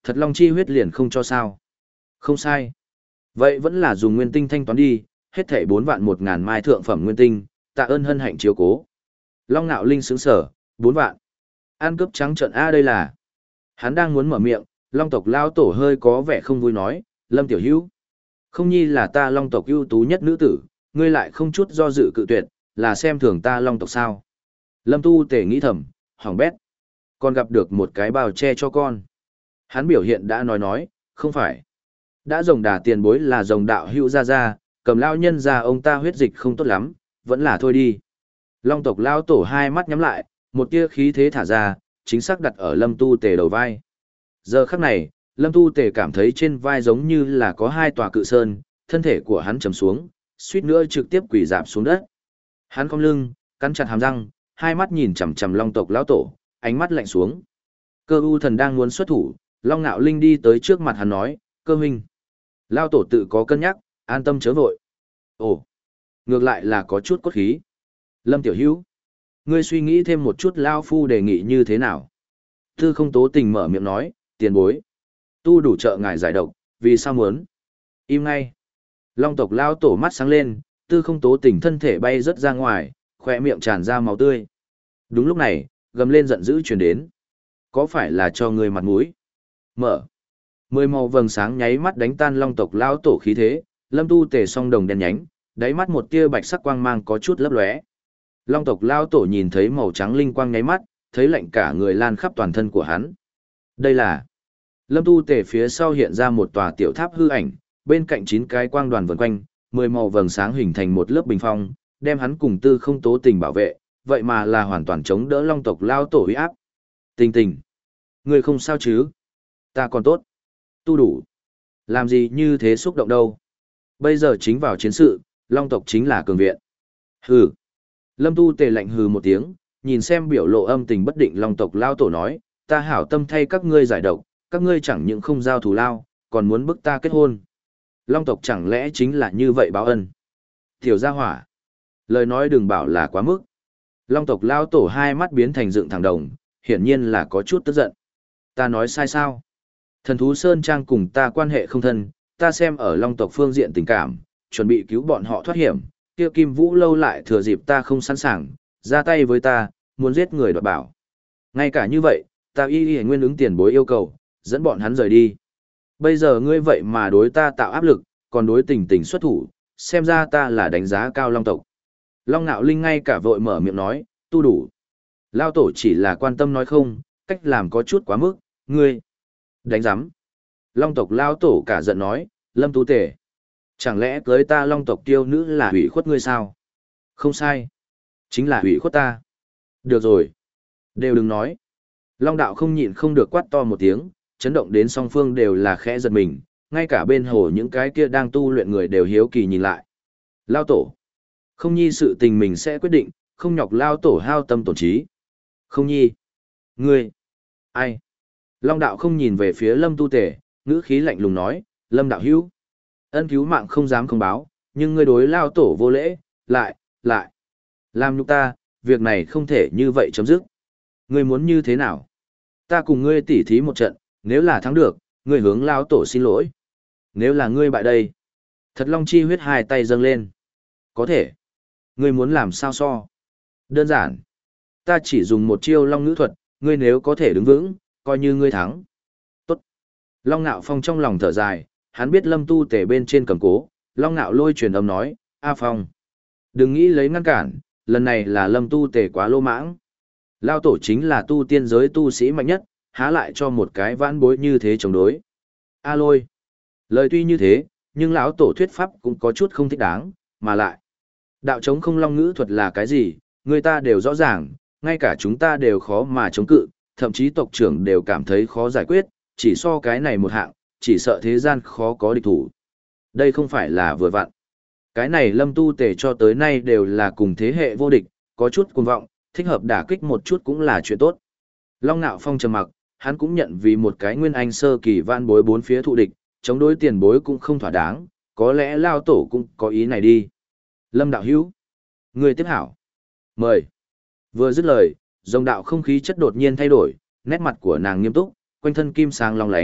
Thật long chi huyết liền không cho sao. Không sai. Vậy vẫn là dùng nguyên tinh thanh toán đi, hết thảy bốn vạn một ngàn mai thượng phẩm nguyên tinh, tạ ơn hân hạnh chiếu cố. Long Nạo Linh sướng sở, bốn vạn. Ăn cướp trắng trợn A đây là. Hắn đang muốn mở miệng, Long tộc lao tổ hơi có vẻ không vui nói, Lâm Tiểu Hữu không nhi là ta Long tộc ưu tú nhất nữ tử, ngươi lại không chút do dự cự tuyệt, là xem thường ta Long tộc sao. Lâm Tu Tể nghĩ thầm, hỏng bét. Còn gặp được một cái bao che cho con. Hắn biểu hiện đã nói nói, không phải. Đã rồng đà tiền bối là rồng đạo hữu ra ra, cầm lao nhân ra ông ta huyết dịch không tốt lắm, vẫn là thôi đi. Long tộc lao tổ hai mắt nhắm lại, một tia khí thế thả ra, chính xác đặt ở Lâm Tu Tề đầu vai. Giờ khắc này, Lâm Tu Tề cảm thấy trên vai giống như là có hai tòa cự sơn, thân thể của hắn trầm xuống, suýt nữa trực tiếp quỳ rạp xuống đất. Hắn cong lưng, cắn chặt hàm răng, hai mắt nhìn chằm chằm Long tộc lão tổ, ánh mắt lạnh xuống. Cơ U Thần đang muốn xuất thủ, Long Nạo Linh đi tới trước mặt hắn nói, "Cơ huynh." Lão tổ tự có cân nhắc, an tâm chớ vội. Ồ, ngược lại là có chút cốt khí. Lâm Tiểu Hữu, ngươi suy nghĩ thêm một chút lão phu đề nghị như thế nào? Tư Không Tố Tình mở miệng nói, "Tiền bối, tu đủ trợ ngài giải độc, vì sao muốn?" Im ngay. Long tộc lão tổ mắt sáng lên, Tư Không Tố Tình thân thể bay rất ra ngoài, khóe miệng tràn ra máu tươi. Đúng lúc này, gầm lên giận dữ truyền đến. Có phải là cho ngươi mặt mũi? Mở. Mười màu vầng sáng nháy mắt đánh tan Long tộc lão tổ khí thế, Lâm Tu Tề song đồng đen nhánh, đáy mắt một tia bạch sắc quang mang có chút lấp lóe. Long tộc lão tổ nhìn thấy màu trắng linh quang nháy mắt, thấy lạnh cả người lan khắp toàn thân của hắn. Đây là Lâm Tu Tề phía sau hiện ra một tòa tiểu tháp hư ảnh, bên cạnh chín cái quang đoàn vần quanh, mười màu vầng sáng hình thành một lớp bình phong, đem hắn cùng Tư Không Tố Tình bảo vệ, vậy mà là hoàn toàn chống đỡ Long tộc lão tổ uy áp. Tình Tình, ngươi không sao chứ? Ta còn tốt. Tu đủ. Làm gì như thế xúc động đâu? Bây giờ chính vào chiến sự, Long tộc chính là cường viện. Hừ. Lâm Tu Tề lạnh hừ một tiếng, nhìn xem biểu lộ âm tình bất định Long tộc lao tổ nói, ta hảo tâm thay các ngươi giải độc, các ngươi chẳng những không giao thù lao, còn muốn bức ta kết hôn. Long tộc chẳng lẽ chính là như vậy báo ân? Tiểu gia hỏa. Lời nói đừng bảo là quá mức. Long tộc lao tổ hai mắt biến thành dựng thẳng đồng, hiển nhiên là có chút tức giận. Ta nói sai sao? Thần thú Sơn Trang cùng ta quan hệ không thân, ta xem ở Long tộc phương diện tình cảm, chuẩn bị cứu bọn họ thoát hiểm, kia Kim Vũ lâu lại thừa dịp ta không sẵn sàng, ra tay với ta, muốn giết người đoạt bảo. Ngay cả như vậy, ta y y nguyên ứng tiền bối yêu cầu, dẫn bọn hắn rời đi. Bây giờ ngươi vậy mà đối ta tạo áp lực, còn đối tình tình xuất thủ, xem ra ta là đánh giá cao Long tộc. Long Nạo Linh ngay cả vội mở miệng nói, tu đủ. Lao tổ chỉ là quan tâm nói không, cách làm có chút quá mức, ngươi. Đánh giám. Long tộc lao tổ cả giận nói, Lâm Tu Tề. Chẳng lẽ cưới ta Long tộc tiêu nữ là hủy khuất ngươi sao? Không sai. Chính là hủy khuất ta. Được rồi. Đều đừng nói. Long đạo không nhịn không được quát to một tiếng, chấn động đến song phương đều là khẽ giật mình, ngay cả bên hồ những cái kia đang tu luyện người đều hiếu kỳ nhìn lại. Lao tổ. Không nhi sự tình mình sẽ quyết định, không nhọc lao tổ hao tâm tổn trí. Không nhi. Ngươi. Ai? Long đạo không nhìn về phía Lâm Tu Tề, ngữ khí lạnh lùng nói, Lâm đạo hữu. Ân cứu mạng không dám không báo, nhưng ngươi đối lao tổ vô lễ, lại, lại. Làm nhục ta, việc này không thể như vậy chấm dứt. Ngươi muốn như thế nào? Ta cùng ngươi tỉ thí một trận, nếu là thắng được, ngươi hướng lao tổ xin lỗi. Nếu là ngươi bại đây. Thật long chi huyết hai tay dâng lên. Có thể. Ngươi muốn làm sao so? Đơn giản. Ta chỉ dùng một chiêu long ngữ thuật, ngươi nếu có thể đứng vững, coi như ngươi thắng. Tốt. Long Nạo Phong trong lòng thở dài, hắn biết Lâm Tu Tề bên trên cầm cố, Long Nạo lôi truyền âm nói, A Phong. Đừng nghĩ lấy ngăn cản, lần này là Lâm Tu Tề quá lô mãng. Lao tổ chính là tu tiên giới tu sĩ mạnh nhất, há lại cho một cái vãn bối như thế chống đối. A lôi. Lời tuy như thế, nhưng lão tổ thuyết pháp cũng có chút không thích đáng, mà lại. Đạo chống không long ngữ thuật là cái gì, người ta đều rõ ràng, ngay cả chúng ta đều khó mà chống cự, thậm chí tộc trưởng đều cảm thấy khó giải quyết, chỉ so cái này một hạng, chỉ sợ thế gian khó có địch thủ. Đây không phải là vừa vặn. Cái này Lâm Tu Tề cho tới nay đều là cùng thế hệ vô địch, có chút cuồng vọng, thích hợp đả kích một chút cũng là chuyện tốt. Long Nạo Phong trầm mặc, hắn cũng nhận vì một cái nguyên anh sơ kỳ vạn bối bốn phía thụ địch, chống đối tiền bối cũng không thỏa đáng, có lẽ lao tổ cũng có ý này đi. Lâm đạo hữu, người tiếp hảo. Mời. Vừa dứt lời, dòng đạo không khí chất đột nhiên thay đổi, nét mặt của nàng nghiêm túc, quanh thân kim sáng long lánh,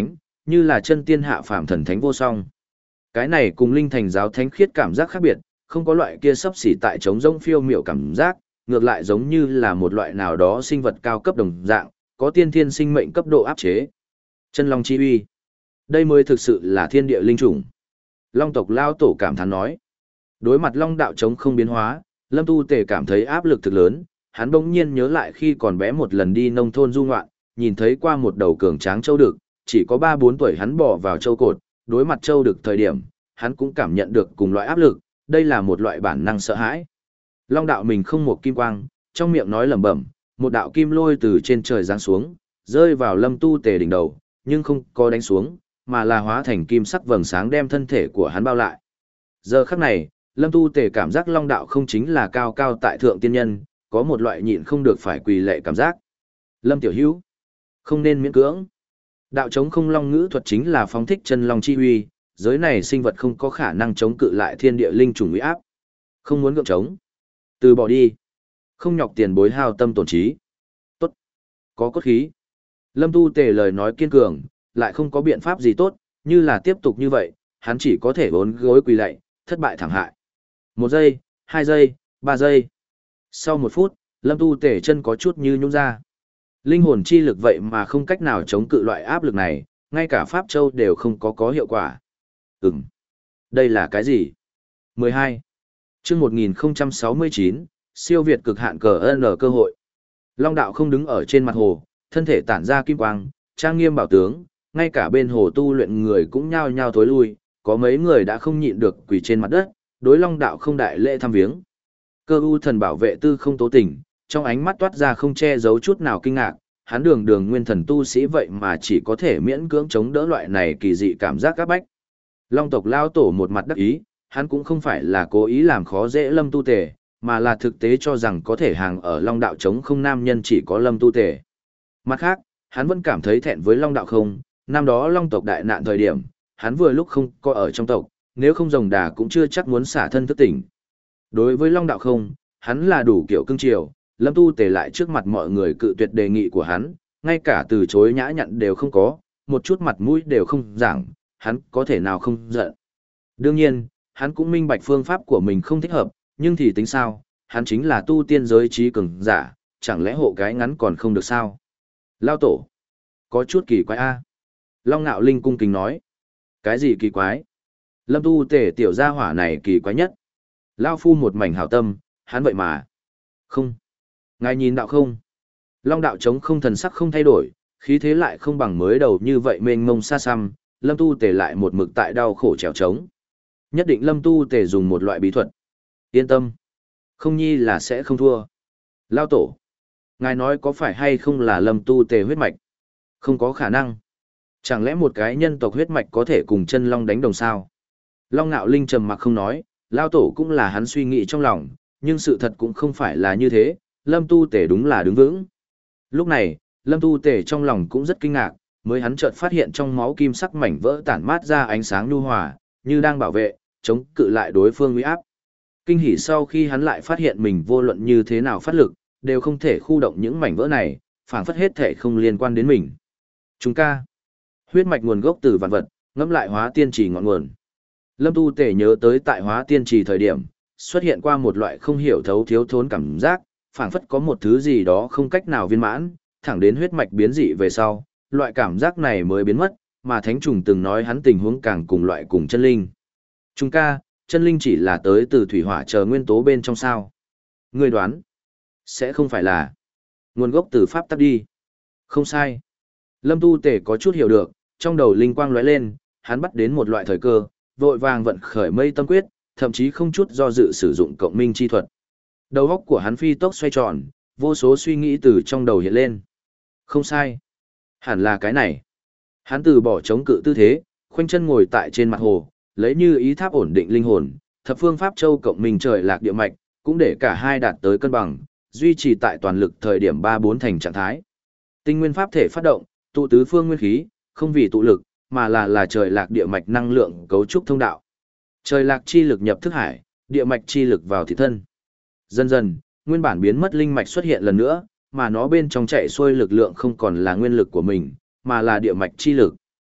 như là chân tiên hạ phàm thần thánh vô song. Cái này cùng linh thành giáo thánh khiết cảm giác khác biệt, không có loại kia sấp xỉ tại trống rỗng phiêu miểu cảm giác, ngược lại giống như là một loại nào đó sinh vật cao cấp đồng dạng, có tiên thiên sinh mệnh cấp độ áp chế. Chân long chi uy. Đây mới thực sự là thiên địa linh chủng. Long tộc lao tổ cảm thán nói. Đối mặt long đạo trống không biến hóa, Lâm Tu Tề cảm thấy áp lực thực lớn, hắn bỗng nhiên nhớ lại khi còn bé một lần đi nông thôn du ngoạn, nhìn thấy qua một đầu cường tráng châu đực, chỉ có ba bốn tuổi hắn bỏ vào châu cột, đối mặt châu đực thời điểm, hắn cũng cảm nhận được cùng loại áp lực, đây là một loại bản năng sợ hãi. Long đạo mình không một kim quang, trong miệng nói lẩm bẩm, một đạo kim lôi từ trên trời giáng xuống, rơi vào Lâm Tu Tề đỉnh đầu, nhưng không có đánh xuống, mà là hóa thành kim sắc vầng sáng đem thân thể của hắn bao lại. Giờ khắc này, Lâm Tu Tề cảm giác long đạo không chính là cao cao tại thượng tiên nhân, có một loại nhịn không được phải quỳ lệ cảm giác. Lâm Tiểu Hữu, không nên miễn cưỡng. Đạo chống không long ngữ thuật chính là phóng thích chân long chi uy, giới này sinh vật không có khả năng chống cự lại thiên địa linh trùng uy áp. Không muốn gượng chống. Từ bỏ đi. Không nhọc tiền bối hao tâm tổn trí. Tốt. Có cốt khí. Lâm Tu Tề lời nói kiên cường, lại không có biện pháp gì tốt, như là tiếp tục như vậy, hắn chỉ có thể bốn gối quỳ lạy, thất bại thảm hại. Một giây, hai giây, ba giây. Sau một phút, Lâm Tu Tề chân có chút như nhũn ra. Linh hồn chi lực vậy mà không cách nào chống cự loại áp lực này, ngay cả Pháp Châu đều không có có hiệu quả. Ừm. Đây là cái gì? mười hai. Chương một nghìn sáu mươi chín, siêu việt cực hạn cờ N cơ hội. Long đạo không đứng ở trên mặt hồ, thân thể tản ra kim quang, trang nghiêm bảo tướng, ngay cả bên hồ tu luyện người cũng nhao nhao thối lui, có mấy người đã không nhịn được quỳ trên mặt đất, đối long đạo không đại lễ thăm viếng. Cơ u thần bảo vệ tư không tố tình, trong ánh mắt toát ra không che giấu chút nào kinh ngạc, hắn đường đường nguyên thần tu sĩ vậy mà chỉ có thể miễn cưỡng chống đỡ loại này kỳ dị cảm giác áp bách. Long tộc lao tổ một mặt đắc ý, hắn cũng không phải là cố ý làm khó dễ Lâm Tu Tề, mà là thực tế cho rằng có thể hàng ở long đạo chống không nam nhân chỉ có Lâm Tu Tề. Mặt khác, hắn vẫn cảm thấy thẹn với long đạo không, năm đó long tộc đại nạn thời điểm, hắn vừa lúc không có ở trong tộc, nếu không rồng đà cũng chưa chắc muốn xả thân thức tỉnh. Đối với long đạo không, hắn là đủ kiểu cưng chiều, Lâm Tu Tề lại trước mặt mọi người cự tuyệt đề nghị của hắn, ngay cả từ chối nhã nhặn đều không có, một chút mặt mũi đều không giảng, hắn có thể nào không giận. Đương nhiên, hắn cũng minh bạch phương pháp của mình không thích hợp, nhưng thì tính sao, hắn chính là tu tiên giới trí cường giả, chẳng lẽ hộ cái ngắn còn không được sao? Lao tổ, có chút kỳ quái a. Long Nạo Linh cung kính nói. Cái gì kỳ quái? Lâm Tu Tề tiểu gia hỏa này kỳ quái nhất. Lao phu một mảnh hảo tâm, hắn vậy mà. Không. Ngài nhìn đạo không? Long đạo chống không thần sắc không thay đổi, khí thế lại không bằng mới đầu như vậy mênh mông xa xăm, Lâm Tu Tề lại một mực tại đau khổ trèo trống. Nhất định Lâm Tu Tề dùng một loại bí thuật. Yên tâm. Không nhi là sẽ không thua. Lao tổ. Ngài nói có phải hay không là Lâm Tu Tề huyết mạch? Không có khả năng. Chẳng lẽ một cái nhân tộc huyết mạch có thể cùng chân long đánh đồng sao? Long Nạo Linh trầm mặc không nói, Lao tổ cũng là hắn suy nghĩ trong lòng, nhưng sự thật cũng không phải là như thế, Lâm Tu Tề đúng là đứng vững. Lúc này, Lâm Tu Tề trong lòng cũng rất kinh ngạc, mới hắn chợt phát hiện trong máu kim sắc mảnh vỡ tản mát ra ánh sáng nhu hòa, như đang bảo vệ, chống cự lại đối phương uy áp. Kinh hỉ sau khi hắn lại phát hiện mình vô luận như thế nào phát lực, đều không thể khu động những mảnh vỡ này, phảng phất hết thể không liên quan đến mình. Chúng ca, huyết mạch nguồn gốc từ vạn vật, ngẫm lại hóa tiên trì ngọn nguồn. Lâm Tu Tề nhớ tới tại hóa tiên trì thời điểm, xuất hiện qua một loại không hiểu thấu thiếu thốn cảm giác, phảng phất có một thứ gì đó không cách nào viên mãn, thẳng đến huyết mạch biến dị về sau, loại cảm giác này mới biến mất, mà Thánh Trùng từng nói hắn tình huống càng cùng loại cùng chân linh. Chúng ca, chân linh chỉ là tới từ thủy hỏa chờ nguyên tố bên trong sao. Ngươi đoán, sẽ không phải là nguồn gốc từ pháp tắc đi. Không sai. Lâm Tu Tề có chút hiểu được, trong đầu linh quang lóe lên, hắn bắt đến một loại thời cơ, vội vàng vận khởi mây tâm quyết, thậm chí không chút do dự sử dụng cộng minh chi thuật. Đầu óc của hắn phi tốc xoay tròn, vô số suy nghĩ từ trong đầu hiện lên. Không sai. Hẳn là cái này. Hắn từ bỏ chống cự tư thế, khoanh chân ngồi tại trên mặt hồ, lấy như ý tháp ổn định linh hồn, thập phương pháp châu cộng minh trời lạc địa mạch, cũng để cả hai đạt tới cân bằng, duy trì tại toàn lực thời điểm ba bốn thành trạng thái. Tinh nguyên pháp thể phát động, tụ tứ phương nguyên khí, không vì tụ lực, mà là là trời lạc địa mạch năng lượng cấu trúc thông đạo. Trời lạc chi lực nhập thức hải, địa mạch chi lực vào thị thân. Dần dần, nguyên bản biến mất linh mạch xuất hiện lần nữa, mà nó bên trong chạy xuôi lực lượng không còn là nguyên lực của mình, mà là địa mạch chi lực.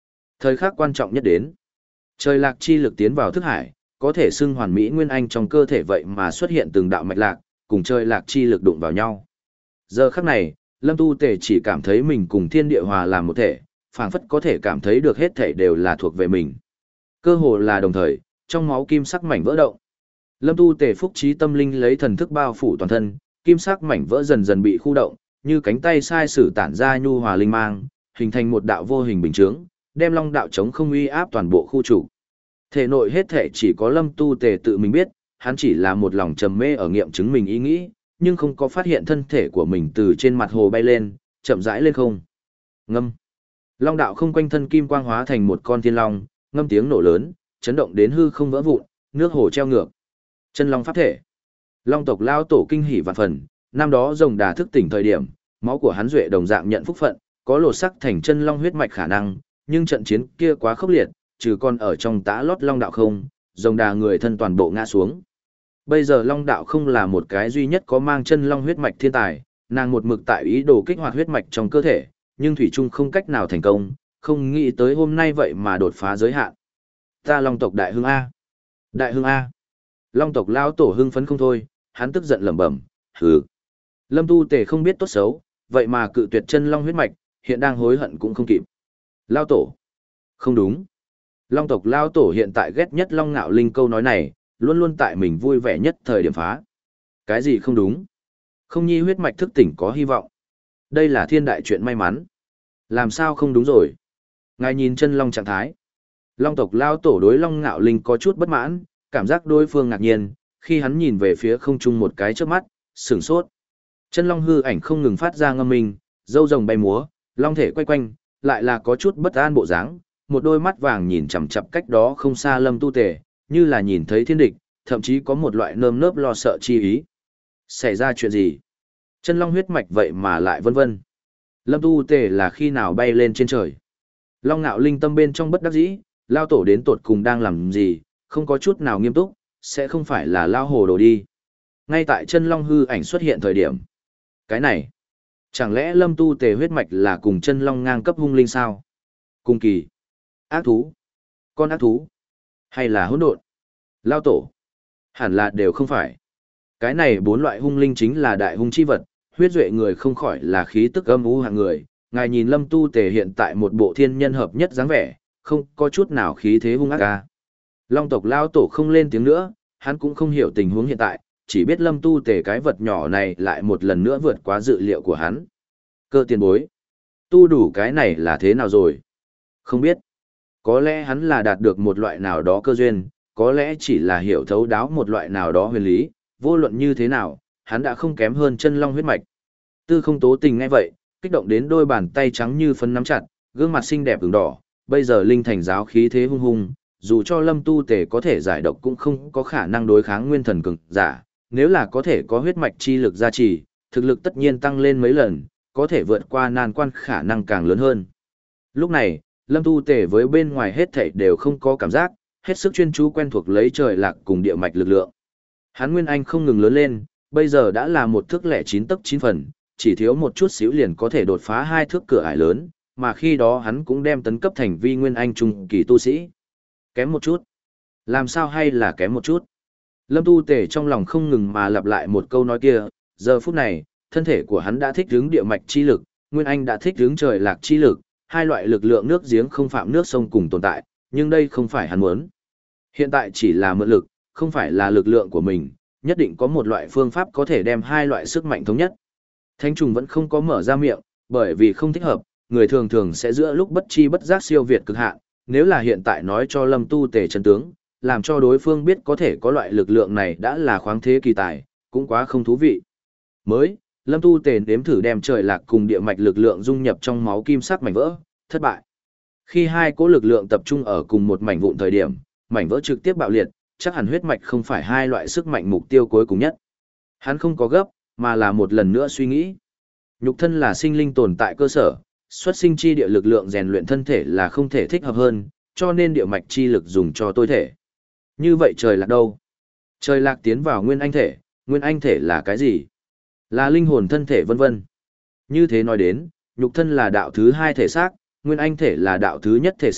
Thời khắc quan trọng nhất đến. Trời lạc chi lực tiến vào thức hải, có thể xưng hoàn mỹ nguyên anh trong cơ thể vậy mà xuất hiện từng đạo mạch lạc, cùng trời lạc chi lực đụng vào nhau. Giờ khắc này, Lâm Tu Tề chỉ cảm thấy mình cùng thiên địa hòa làm một thể, phảng phất có thể cảm thấy được hết thể đều là thuộc về mình. Cơ hồ là đồng thời, trong máu kim sắc mảnh vỡ động. Lâm Tu Tề phúc trí tâm linh lấy thần thức bao phủ toàn thân, kim sắc mảnh vỡ dần dần bị khu động, như cánh tay sai sử tản ra nhu hòa linh mang, hình thành một đạo vô hình bình chướng, đem long đạo chống không uy áp toàn bộ khu trụ. Thể nội hết thể chỉ có Lâm Tu Tề tự mình biết, hắn chỉ là một lòng trầm mê ở nghiệm chứng mình ý nghĩ, nhưng không có phát hiện thân thể của mình từ trên mặt hồ bay lên, chậm rãi lên không. Ngâm. Long đạo không quanh thân kim quang hóa thành một con thiên long, ngâm tiếng nổ lớn, chấn động đến hư không vỡ vụn, nước hồ treo ngược. Chân long pháp thể. Long tộc lao tổ kinh hỉ vạn phần, năm đó rồng đà thức tỉnh thời điểm, máu của hắn duệ đồng dạng nhận phúc phận, có lột sắc thành chân long huyết mạch khả năng, nhưng trận chiến kia quá khốc liệt, trừ còn ở trong tã lót long đạo không, rồng đà người thân toàn bộ ngã xuống. Bây giờ long đạo không là một cái duy nhất có mang chân long huyết mạch thiên tài, nàng một mực tại ý đồ kích hoạt huyết mạch trong cơ thể, nhưng thủy chung không cách nào thành công, không nghĩ tới hôm nay vậy mà đột phá giới hạn. Ta long tộc đại hưng A. Đại hưng A. Long tộc lao tổ hưng phấn không thôi, hắn tức giận lẩm bẩm, hừ. Lâm Tu Tề không biết tốt xấu, vậy mà cự tuyệt chân long huyết mạch, hiện đang hối hận cũng không kịp. Lao tổ. Không đúng. Long tộc lao tổ hiện tại ghét nhất Long Ngạo Linh câu nói này, luôn luôn tại mình vui vẻ nhất thời điểm phá. Cái gì không đúng? Không nhi huyết mạch thức tỉnh có hy vọng. Đây là thiên đại chuyện may mắn. Làm sao không đúng rồi? Ngài nhìn chân long trạng thái. Long tộc lao tổ đối Long Ngạo Linh có chút bất mãn, cảm giác đối phương ngạc nhiên, khi hắn nhìn về phía không trung một cái trước mắt, sửng sốt. Chân long hư ảnh không ngừng phát ra ngâm minh, râu rồng bay múa, long thể quay quanh, lại là có chút bất an bộ dáng, một đôi mắt vàng nhìn chằm chằm cách đó không xa Lâm Tu Tề, như là nhìn thấy thiên địch, thậm chí có một loại nơm nớp lo sợ chi ý. Xảy ra chuyện gì? Chân long huyết mạch vậy mà lại vân vân. Lâm Tu Tề là khi nào bay lên trên trời? Long Ngạo Linh tâm bên trong bất đắc dĩ, lao tổ đến tột cùng đang làm gì, không có chút nào nghiêm túc, sẽ không phải là lao hồ đồ đi. Ngay tại chân long hư ảnh xuất hiện thời điểm. Cái này, chẳng lẽ Lâm Tu Tề huyết mạch là cùng chân long ngang cấp hung linh sao? Cùng kỳ, ác thú, con ác thú, hay là hỗn độn? Lao tổ, hẳn là đều không phải. Cái này bốn loại hung linh chính là đại hung chi vật, huyết duệ người không khỏi là khí tức âm u hạng người. Ngài nhìn Lâm Tu Tề hiện tại một bộ thiên nhân hợp nhất dáng vẻ, không có chút nào khí thế hung ác ca. Long tộc lao tổ không lên tiếng nữa, hắn cũng không hiểu tình huống hiện tại, chỉ biết Lâm Tu Tề cái vật nhỏ này lại một lần nữa vượt quá dự liệu của hắn. Cơ tiền bối, tu đủ cái này là thế nào rồi? Không biết. Có lẽ hắn là đạt được một loại nào đó cơ duyên, có lẽ chỉ là hiểu thấu đáo một loại nào đó huyền lý, vô luận như thế nào, hắn đã không kém hơn chân long huyết mạch. Tư Không Tố Tình ngay vậy, kích động đến đôi bàn tay trắng như phấn nắm chặt, gương mặt xinh đẹp ửng đỏ, bây giờ linh thành giáo khí thế hung hung, dù cho Lâm Tu Tề có thể giải độc cũng không có khả năng đối kháng nguyên thần cường giả, nếu là có thể có huyết mạch chi lực gia trì, thực lực tất nhiên tăng lên mấy lần, có thể vượt qua nan quan khả năng càng lớn hơn. Lúc này, Lâm Tu Tề với bên ngoài hết thảy đều không có cảm giác, hết sức chuyên chú quen thuộc lấy trời lạc cùng địa mạch lực lượng. Hắn nguyên anh không ngừng lớn lên, bây giờ đã là một thước lẻ chín tấc chín phần, chỉ thiếu một chút xíu liền có thể đột phá hai thước cửa ải lớn, mà khi đó hắn cũng đem tấn cấp thành vi nguyên anh trung kỳ tu sĩ. Kém một chút. Làm sao hay là kém một chút? Lâm Tu Tề trong lòng không ngừng mà lặp lại một câu nói kia, giờ phút này, thân thể của hắn đã thích ứng địa mạch chi lực, nguyên anh đã thích ứng trời lạc chi lực, hai loại lực lượng nước giếng không phạm nước sông cùng tồn tại, nhưng đây không phải hắn muốn. Hiện tại chỉ là mượn lực, không phải là lực lượng của mình, nhất định có một loại phương pháp có thể đem hai loại sức mạnh thống nhất. Thánh trùng vẫn không có mở ra miệng, bởi vì không thích hợp, người thường thường sẽ giữa lúc bất chi bất giác siêu việt cực hạn, nếu là hiện tại nói cho Lâm Tu Tề chân tướng, làm cho đối phương biết có thể có loại lực lượng này đã là khoáng thế kỳ tài, cũng quá không thú vị. Mới, Lâm Tu Tề nếm thử đem trời lạc cùng địa mạch lực lượng dung nhập trong máu kim sắc mảnh vỡ, thất bại. Khi hai cỗ lực lượng tập trung ở cùng một mảnh vụn thời điểm, mảnh vỡ trực tiếp bạo liệt, chắc hẳn huyết mạch không phải hai loại sức mạnh mục tiêu cuối cùng nhất. Hắn không có gấp, mà là một lần nữa suy nghĩ. Nhục thân là sinh linh tồn tại cơ sở, xuất sinh chi địa lực lượng rèn luyện thân thể là không thể thích hợp hơn, cho nên địa mạch chi lực dùng cho tôi thể. Như vậy trời lạc đâu? Trời lạc tiến vào nguyên anh thể, nguyên anh thể là cái gì? Là linh hồn thân thể vân vân. Như thế nói đến, nhục thân là đạo thứ hai thể xác, nguyên anh thể là đạo thứ nhất thể xác,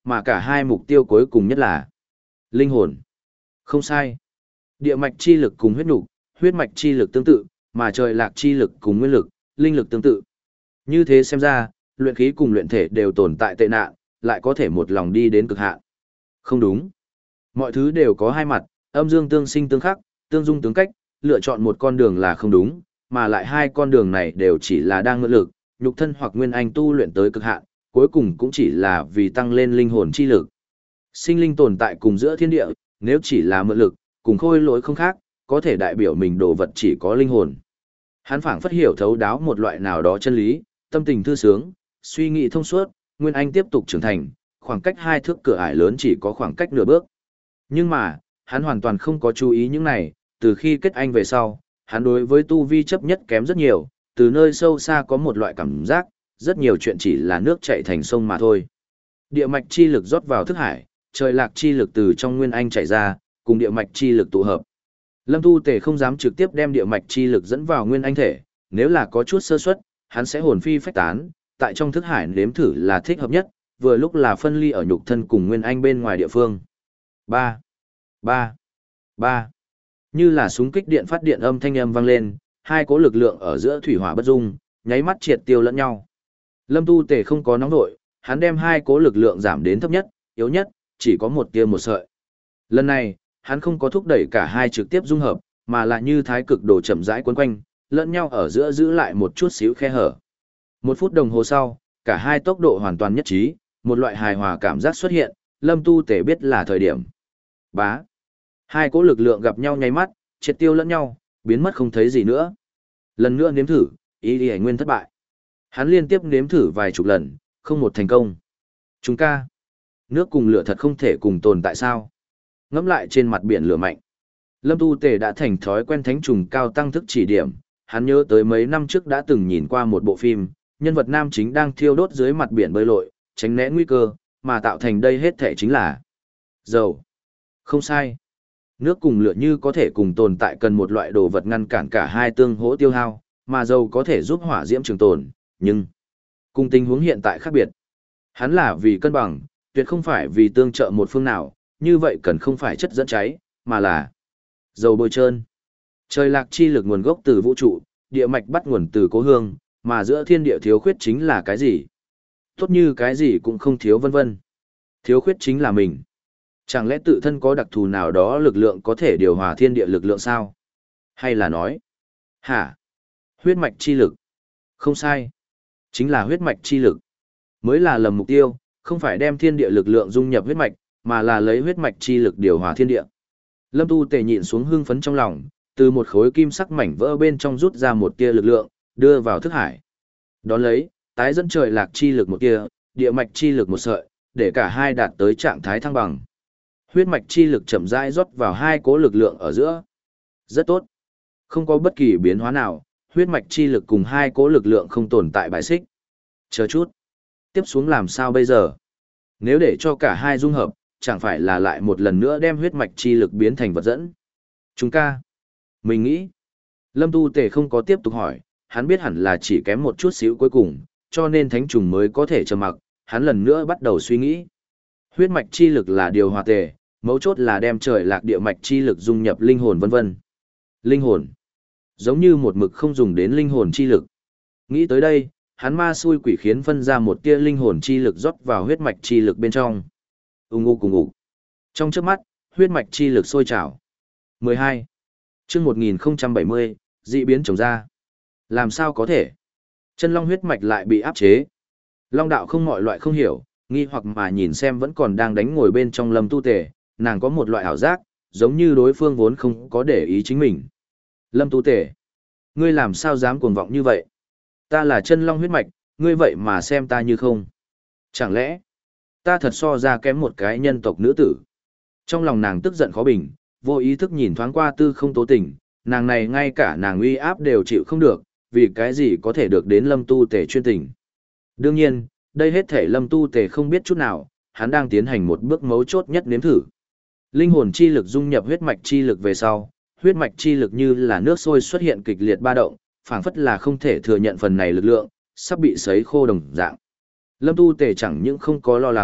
mà cả hai mục tiêu cuối cùng nhất là linh hồn. Không sai. Địa mạch chi lực cùng huyết nục, huyết mạch chi lực tương tự, mà trời lạc chi lực cùng nguyên lực, linh lực tương tự. Như thế xem ra, luyện khí cùng luyện thể đều tồn tại tệ nạn, lại có thể một lòng đi đến cực hạn. Không đúng. Mọi thứ đều có hai mặt, âm dương tương sinh tương khắc, tương dung tương cách, lựa chọn một con đường là không đúng, mà lại hai con đường này đều chỉ là đang ngự lực, nhục thân hoặc nguyên anh tu luyện tới cực hạn, cuối cùng cũng chỉ là vì tăng lên linh hồn chi lực. Sinh linh tồn tại cùng giữa thiên địa, nếu chỉ là mượn lực, cùng khôi lỗi không khác, có thể đại biểu mình đồ vật chỉ có linh hồn. Hắn phảng phất hiểu thấu đáo một loại nào đó chân lý, tâm tình thư sướng, suy nghĩ thông suốt, nguyên anh tiếp tục trưởng thành, khoảng cách hai thước cửa ải lớn chỉ có khoảng cách nửa bước. Nhưng mà, hắn hoàn toàn không có chú ý những này, từ khi kết anh về sau, hắn đối với tu vi chấp nhất kém rất nhiều, từ nơi sâu xa có một loại cảm giác, rất nhiều chuyện chỉ là nước chảy thành sông mà thôi. Địa mạch chi lực rót vào thức hải, trời lạc chi lực từ trong nguyên anh chảy ra, cùng địa mạch chi lực tụ hợp. Lâm Tu Tề không dám trực tiếp đem địa mạch chi lực dẫn vào nguyên anh thể, nếu là có chút sơ suất, hắn sẽ hồn phi phách tán, tại trong thức hải nếm thử là thích hợp nhất, vừa lúc là phân ly ở nhục thân cùng nguyên anh bên ngoài địa phương. Ba, ba, ba. Như là súng kích điện phát điện âm thanh âm vang lên, hai cỗ lực lượng ở giữa thủy hỏa bất dung, nháy mắt triệt tiêu lẫn nhau. Lâm Tu Tề không có nóng nội, hắn đem hai cỗ lực lượng giảm đến thấp nhất, yếu nhất, chỉ có một tia một sợi. Lần này, hắn không có thúc đẩy cả hai trực tiếp dung hợp, mà là như thái cực đồ chậm rãi quấn quanh, lẫn nhau ở giữa giữ lại một chút xíu khe hở. Một phút đồng hồ sau, cả hai tốc độ hoàn toàn nhất trí, một loại hài hòa cảm giác xuất hiện, Lâm Tu Tề biết là thời điểm. Bá. Hai cỗ lực lượng gặp nhau nháy mắt, triệt tiêu lẫn nhau, biến mất không thấy gì nữa. Lần nữa nếm thử, ý đi nguyên thất bại. Hắn liên tiếp nếm thử vài chục lần, không một thành công. Chúng ca. Nước cùng lửa thật không thể cùng tồn tại sao? Ngẫm lại trên mặt biển lửa mạnh. Lâm Tu Tề đã thành thói quen thánh trùng cao tăng thức chỉ điểm, hắn nhớ tới mấy năm trước đã từng nhìn qua một bộ phim, nhân vật nam chính đang thiêu đốt dưới mặt biển bơi lội, tránh né nguy cơ, mà tạo thành đây hết thể chính là dầu. Không sai. Nước cùng lửa như có thể cùng tồn tại cần một loại đồ vật ngăn cản cả hai tương hỗ tiêu hao, mà dầu có thể giúp hỏa diễm trường tồn, nhưng cùng tình huống hiện tại khác biệt. Hắn là vì cân bằng, tuyệt không phải vì tương trợ một phương nào, như vậy cần không phải chất dẫn cháy, mà là dầu bôi trơn. Trời lạc chi lực nguồn gốc từ vũ trụ, địa mạch bắt nguồn từ cố hương, mà giữa thiên địa thiếu khuyết chính là cái gì? Tốt như cái gì cũng không thiếu vân vân. Thiếu khuyết chính là mình. Chẳng lẽ tự thân có đặc thù nào đó lực lượng có thể điều hòa thiên địa lực lượng sao? Hay là nói, hả? Huyết mạch chi lực. Không sai. Chính là huyết mạch chi lực. Mới là lầm mục tiêu, không phải đem thiên địa lực lượng dung nhập huyết mạch, mà là lấy huyết mạch chi lực điều hòa thiên địa. Lâm Tu Tề nhịn xuống hưng phấn trong lòng, từ một khối kim sắc mảnh vỡ bên trong rút ra một tia lực lượng, đưa vào thức hải. Đón lấy, tái dẫn trời lạc chi lực một tia, địa mạch chi lực một sợi, để cả hai đạt tới trạng thái thăng bằng. Huyết mạch chi lực chậm rãi rót vào hai cố lực lượng ở giữa. Rất tốt. Không có bất kỳ biến hóa nào, huyết mạch chi lực cùng hai cố lực lượng không tồn tại bài xích. Chờ chút. Tiếp xuống làm sao bây giờ? Nếu để cho cả hai dung hợp, chẳng phải là lại một lần nữa đem huyết mạch chi lực biến thành vật dẫn. Chúng ca. Mình nghĩ. Lâm Tu Tề không có tiếp tục hỏi, hắn biết hẳn là chỉ kém một chút xíu cuối cùng, cho nên thánh trùng mới có thể trầm mặc, hắn lần nữa bắt đầu suy nghĩ. Huyết mạch chi lực là điều hòa tề, mấu chốt là đem trời lạc địa mạch chi lực dung nhập linh hồn vân vân. Linh hồn. Giống như một mực không dùng đến linh hồn chi lực. Nghĩ tới đây, hắn ma xui quỷ khiến phân ra một tia linh hồn chi lực rót vào huyết mạch chi lực bên trong. Ung ung cùng ục. Trong chớp mắt, huyết mạch chi lực sôi trào. mười hai. Chương một nghìn bảy mươi, dị biến trồng ra. Làm sao có thể? Chân long huyết mạch lại bị áp chế. Long đạo không mọi loại không hiểu, nghi hoặc mà nhìn xem vẫn còn đang đánh ngồi bên trong Lâm Tu Tề, nàng có một loại ảo giác, giống như đối phương vốn không có để ý chính mình. Lâm Tu Tề, ngươi làm sao dám cuồng vọng như vậy? Ta là chân long huyết mạch, ngươi vậy mà xem ta như không? Chẳng lẽ, ta thật so ra kém một cái nhân tộc nữ tử? Trong lòng nàng tức giận khó bình, vô ý thức nhìn thoáng qua Tư Không Tố Tình, nàng này ngay cả nàng uy áp đều chịu không được, vì cái gì có thể được đến Lâm Tu Tề chuyên tình. Đương nhiên, đây hết thể Lâm Tu Tề không biết chút nào, hắn đang tiến hành một bước mấu chốt nhất nếm thử. Linh hồn chi lực dung nhập huyết mạch chi lực về sau, huyết mạch chi lực như là nước sôi xuất hiện kịch liệt ba động, phảng phất là không thể thừa nhận phần này lực lượng, sắp bị sấy khô đồng dạng. Lâm Tu Tề chẳng những không có lo lắng,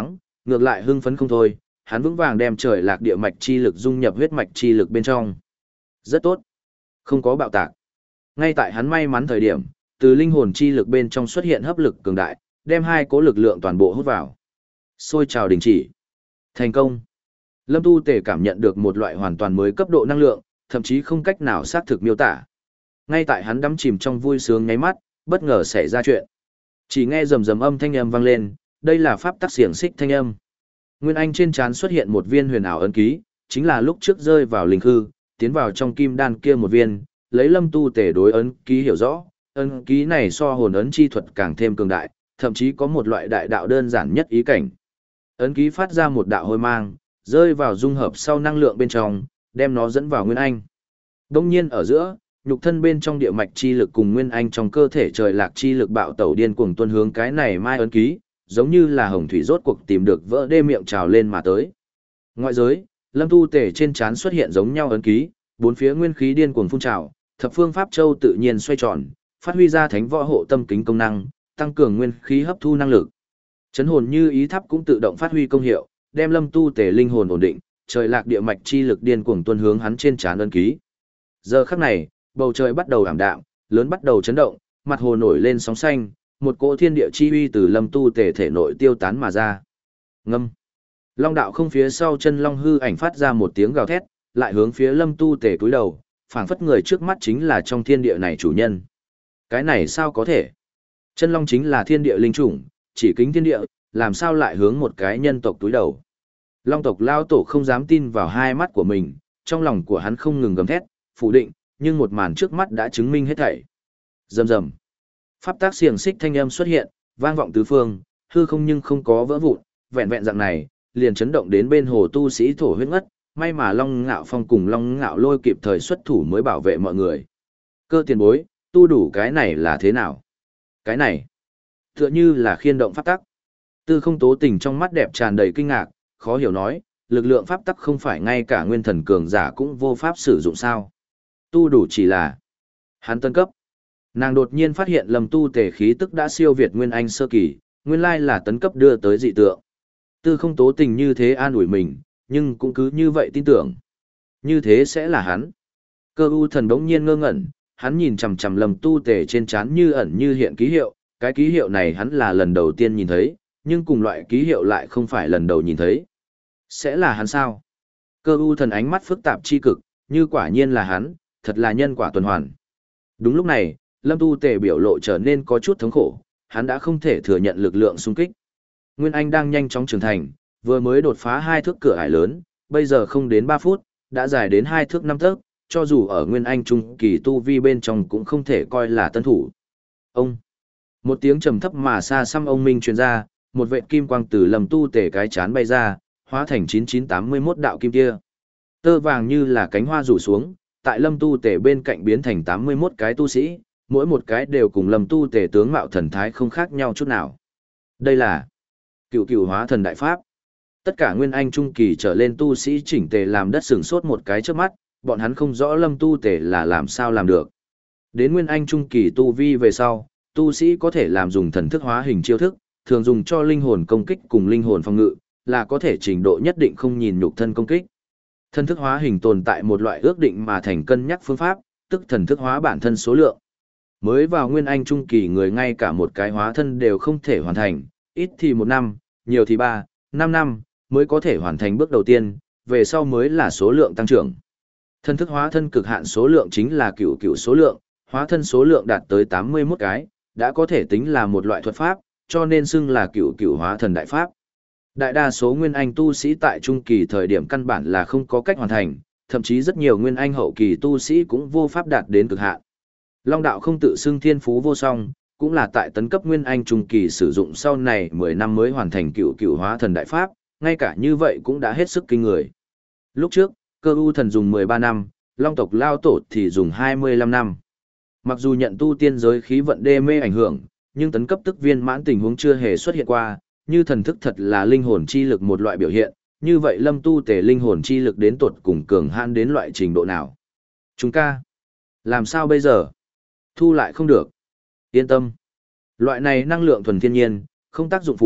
Ngược lại hưng phấn không thôi, hắn vững vàng đem trời lạc địa mạch chi lực dung nhập huyết mạch chi lực bên trong. Rất tốt. Không có bạo tạc. Ngay tại hắn may mắn thời điểm, từ linh hồn chi lực bên trong xuất hiện hấp lực cường đại, đem hai cố lực lượng toàn bộ hút vào. Xôi trào đình chỉ. Thành công. Lâm Tu Tề cảm nhận được một loại hoàn toàn mới cấp độ năng lượng, thậm chí không cách nào xác thực miêu tả. Ngay tại hắn đắm chìm trong vui sướng nháy mắt, bất ngờ xảy ra chuyện. Chỉ nghe rầm rầm âm thanh âm vang lên, đây là pháp tắc xiềng xích thanh âm. Nguyên Anh trên trán xuất hiện một viên huyền ảo ấn ký, chính là lúc trước rơi vào linh hư, tiến vào trong kim đan kia một viên, lấy Lâm Tu Tề đối ấn ký hiểu rõ, ấn ký này so hồn ấn chi thuật càng thêm cường đại, thậm chí có một loại đại đạo đơn giản nhất ý cảnh. Ấn ký phát ra một đạo hôi mang, rơi vào dung hợp sau năng lượng bên trong, đem nó dẫn vào Nguyên Anh. Đông nhiên ở giữa, nhục thân bên trong địa mạch chi lực cùng Nguyên Anh trong cơ thể trời lạc chi lực bạo tẩu điên cuồng tuôn hướng cái này mai ấn ký, giống như là hồng thủy rốt cuộc tìm được vỡ đê miệng trào lên mà tới. Ngoại giới, Lâm Tu Tề trên trán xuất hiện giống nhau ấn ký, bốn phía nguyên khí điên cuồng phun trào, thập phương pháp châu tự nhiên xoay tròn, phát huy ra thánh võ hộ tâm kính công năng, tăng cường nguyên khí hấp thu năng lực. Chấn hồn như ý tháp cũng tự động phát huy công hiệu, đem Lâm Tu Tề linh hồn ổn định, trời lạc địa mạch chi lực điên cuồng tuôn hướng hắn trên trán ấn ký. Giờ khắc này, bầu trời bắt đầu ảm đạm, lớn bắt đầu chấn động, mặt hồ nổi lên sóng xanh, một cỗ thiên địa chi uy từ Lâm Tu Tề thể nội tiêu tán mà ra. Ngâm. Long đạo không phía sau chân long hư ảnh phát ra một tiếng gào thét, lại hướng phía Lâm Tu Tề cúi đầu, phảng phất người trước mắt chính là trong thiên địa này chủ nhân. Cái này sao có thể? Chân long chính là thiên địa linh chủng, chỉ kính thiên địa, làm sao lại hướng một cái nhân tộc cúi đầu? Long tộc lao tổ không dám tin vào hai mắt của mình, trong lòng của hắn không ngừng gầm thét, phủ định, nhưng một màn trước mắt đã chứng minh hết thảy. Rầm rầm. Pháp tác xiềng xích thanh âm xuất hiện, vang vọng tứ phương, hư không nhưng không có vỡ vụn, vẹn vẹn dạng này, liền chấn động đến bên hồ tu sĩ thổ huyết ngất, may mà Long Ngạo Phong cùng Long Ngạo Lôi kịp thời xuất thủ mới bảo vệ mọi người. Cơ tiền bối, tu đủ cái này là thế nào? Cái này, tựa như là khiên động pháp tắc. Tư Không Tố Tình trong mắt đẹp tràn đầy kinh ngạc, khó hiểu nói, lực lượng pháp tắc không phải ngay cả nguyên thần cường giả cũng vô pháp sử dụng sao? Tu đủ chỉ là hắn tân cấp. Nàng đột nhiên phát hiện Lâm Tu Tề khí tức đã siêu việt Nguyên Anh sơ kỳ, nguyên lai là tấn cấp đưa tới dị tượng. Tư Không Tố Tình như thế an ủi mình, nhưng cũng cứ như vậy tin tưởng. Như thế sẽ là hắn. Cơ u thần đống nhiên ngơ ngẩn, hắn nhìn chằm chằm Lâm Tu Tề trên trán như ẩn như hiện ký hiệu, cái ký hiệu này hắn là lần đầu tiên nhìn thấy, nhưng cùng loại ký hiệu lại không phải lần đầu nhìn thấy. Sẽ là hắn sao? Cơ u thần ánh mắt phức tạp chi cực, như quả nhiên là hắn, thật là nhân quả tuần hoàn. Đúng lúc này, Lâm Tu Tề biểu lộ trở nên có chút thống khổ, hắn đã không thể thừa nhận lực lượng xung kích. Nguyên Anh đang nhanh chóng trưởng thành, vừa mới đột phá hai thước cửa ải lớn, bây giờ không đến ba phút, đã dài đến hai thước năm tấc, cho dù ở Nguyên Anh trung kỳ tu vi bên trong cũng không thể coi là tân thủ. Ông. Một tiếng trầm thấp mà xa xăm ông minh truyền ra, một vệt kim quang từ Lâm Tu Tề cái chán bay ra, hóa thành chín chín tám mươi mốt đạo kim kia. Tơ vàng như là cánh hoa rủ xuống, tại Lâm Tu Tề bên cạnh biến thành tám mươi mốt cái tu sĩ, mỗi một cái đều cùng Lâm Tu Tề tướng mạo thần thái không khác nhau chút nào. Đây là Cựu Cựu Hóa Thần Đại Pháp. Tất cả Nguyên Anh trung kỳ trở lên tu sĩ chỉnh tề làm đất sừng sốt một cái trước mắt, bọn hắn không rõ Lâm Tu Tề là làm sao làm được. Đến Nguyên Anh trung kỳ tu vi về sau, tu sĩ có thể làm dùng thần thức hóa hình chiêu thức, thường dùng cho linh hồn công kích cùng linh hồn phòng ngự, là có thể trình độ nhất định không nhìn nhục thân công kích. Thần thức hóa hình tồn tại một loại ước định mà thành cân nhắc phương pháp, tức thần thức hóa bản thân số lượng. Mới vào Nguyên Anh trung kỳ người ngay cả một cái hóa thân đều không thể hoàn thành, ít thì một năm, nhiều thì ba, năm năm, mới có thể hoàn thành bước đầu tiên, về sau mới là số lượng tăng trưởng. Thần thức hóa thân cực hạn số lượng chính là cửu cửu số lượng, hóa thân số lượng đạt tới tám mươi mốt cái, đã có thể tính là một loại thuật pháp, cho nên xưng là cửu cửu hóa thần đại pháp. Đại đa số Nguyên Anh tu sĩ tại trung kỳ thời điểm căn bản là không có cách hoàn thành, thậm chí rất nhiều Nguyên Anh hậu kỳ tu sĩ cũng vô pháp đạt đến cực hạn. Long đạo không tự xưng thiên phú vô song, cũng là tại tấn cấp Nguyên Anh trung kỳ sử dụng sau này mười năm mới hoàn thành cựu cựu hóa thần đại pháp, ngay cả như vậy cũng đã hết sức kinh người. Lúc trước, Cơ u thần dùng mười ba năm, Long tộc lao tổ thì dùng hai mươi lăm năm. Mặc dù nhận tu tiên giới khí vận đê mê ảnh hưởng, nhưng tấn cấp tức viên mãn tình huống chưa hề xuất hiện qua, như thần thức thật là linh hồn chi lực một loại biểu hiện, như vậy Lâm Tu Tề linh hồn chi lực đến tột cùng cường hãn đến loại trình độ nào? Chúng ca, làm sao bây giờ? Thu lại không được. Yên tâm. Loại này năng lượng thuần thiên nhiên, không tác dụng phụ,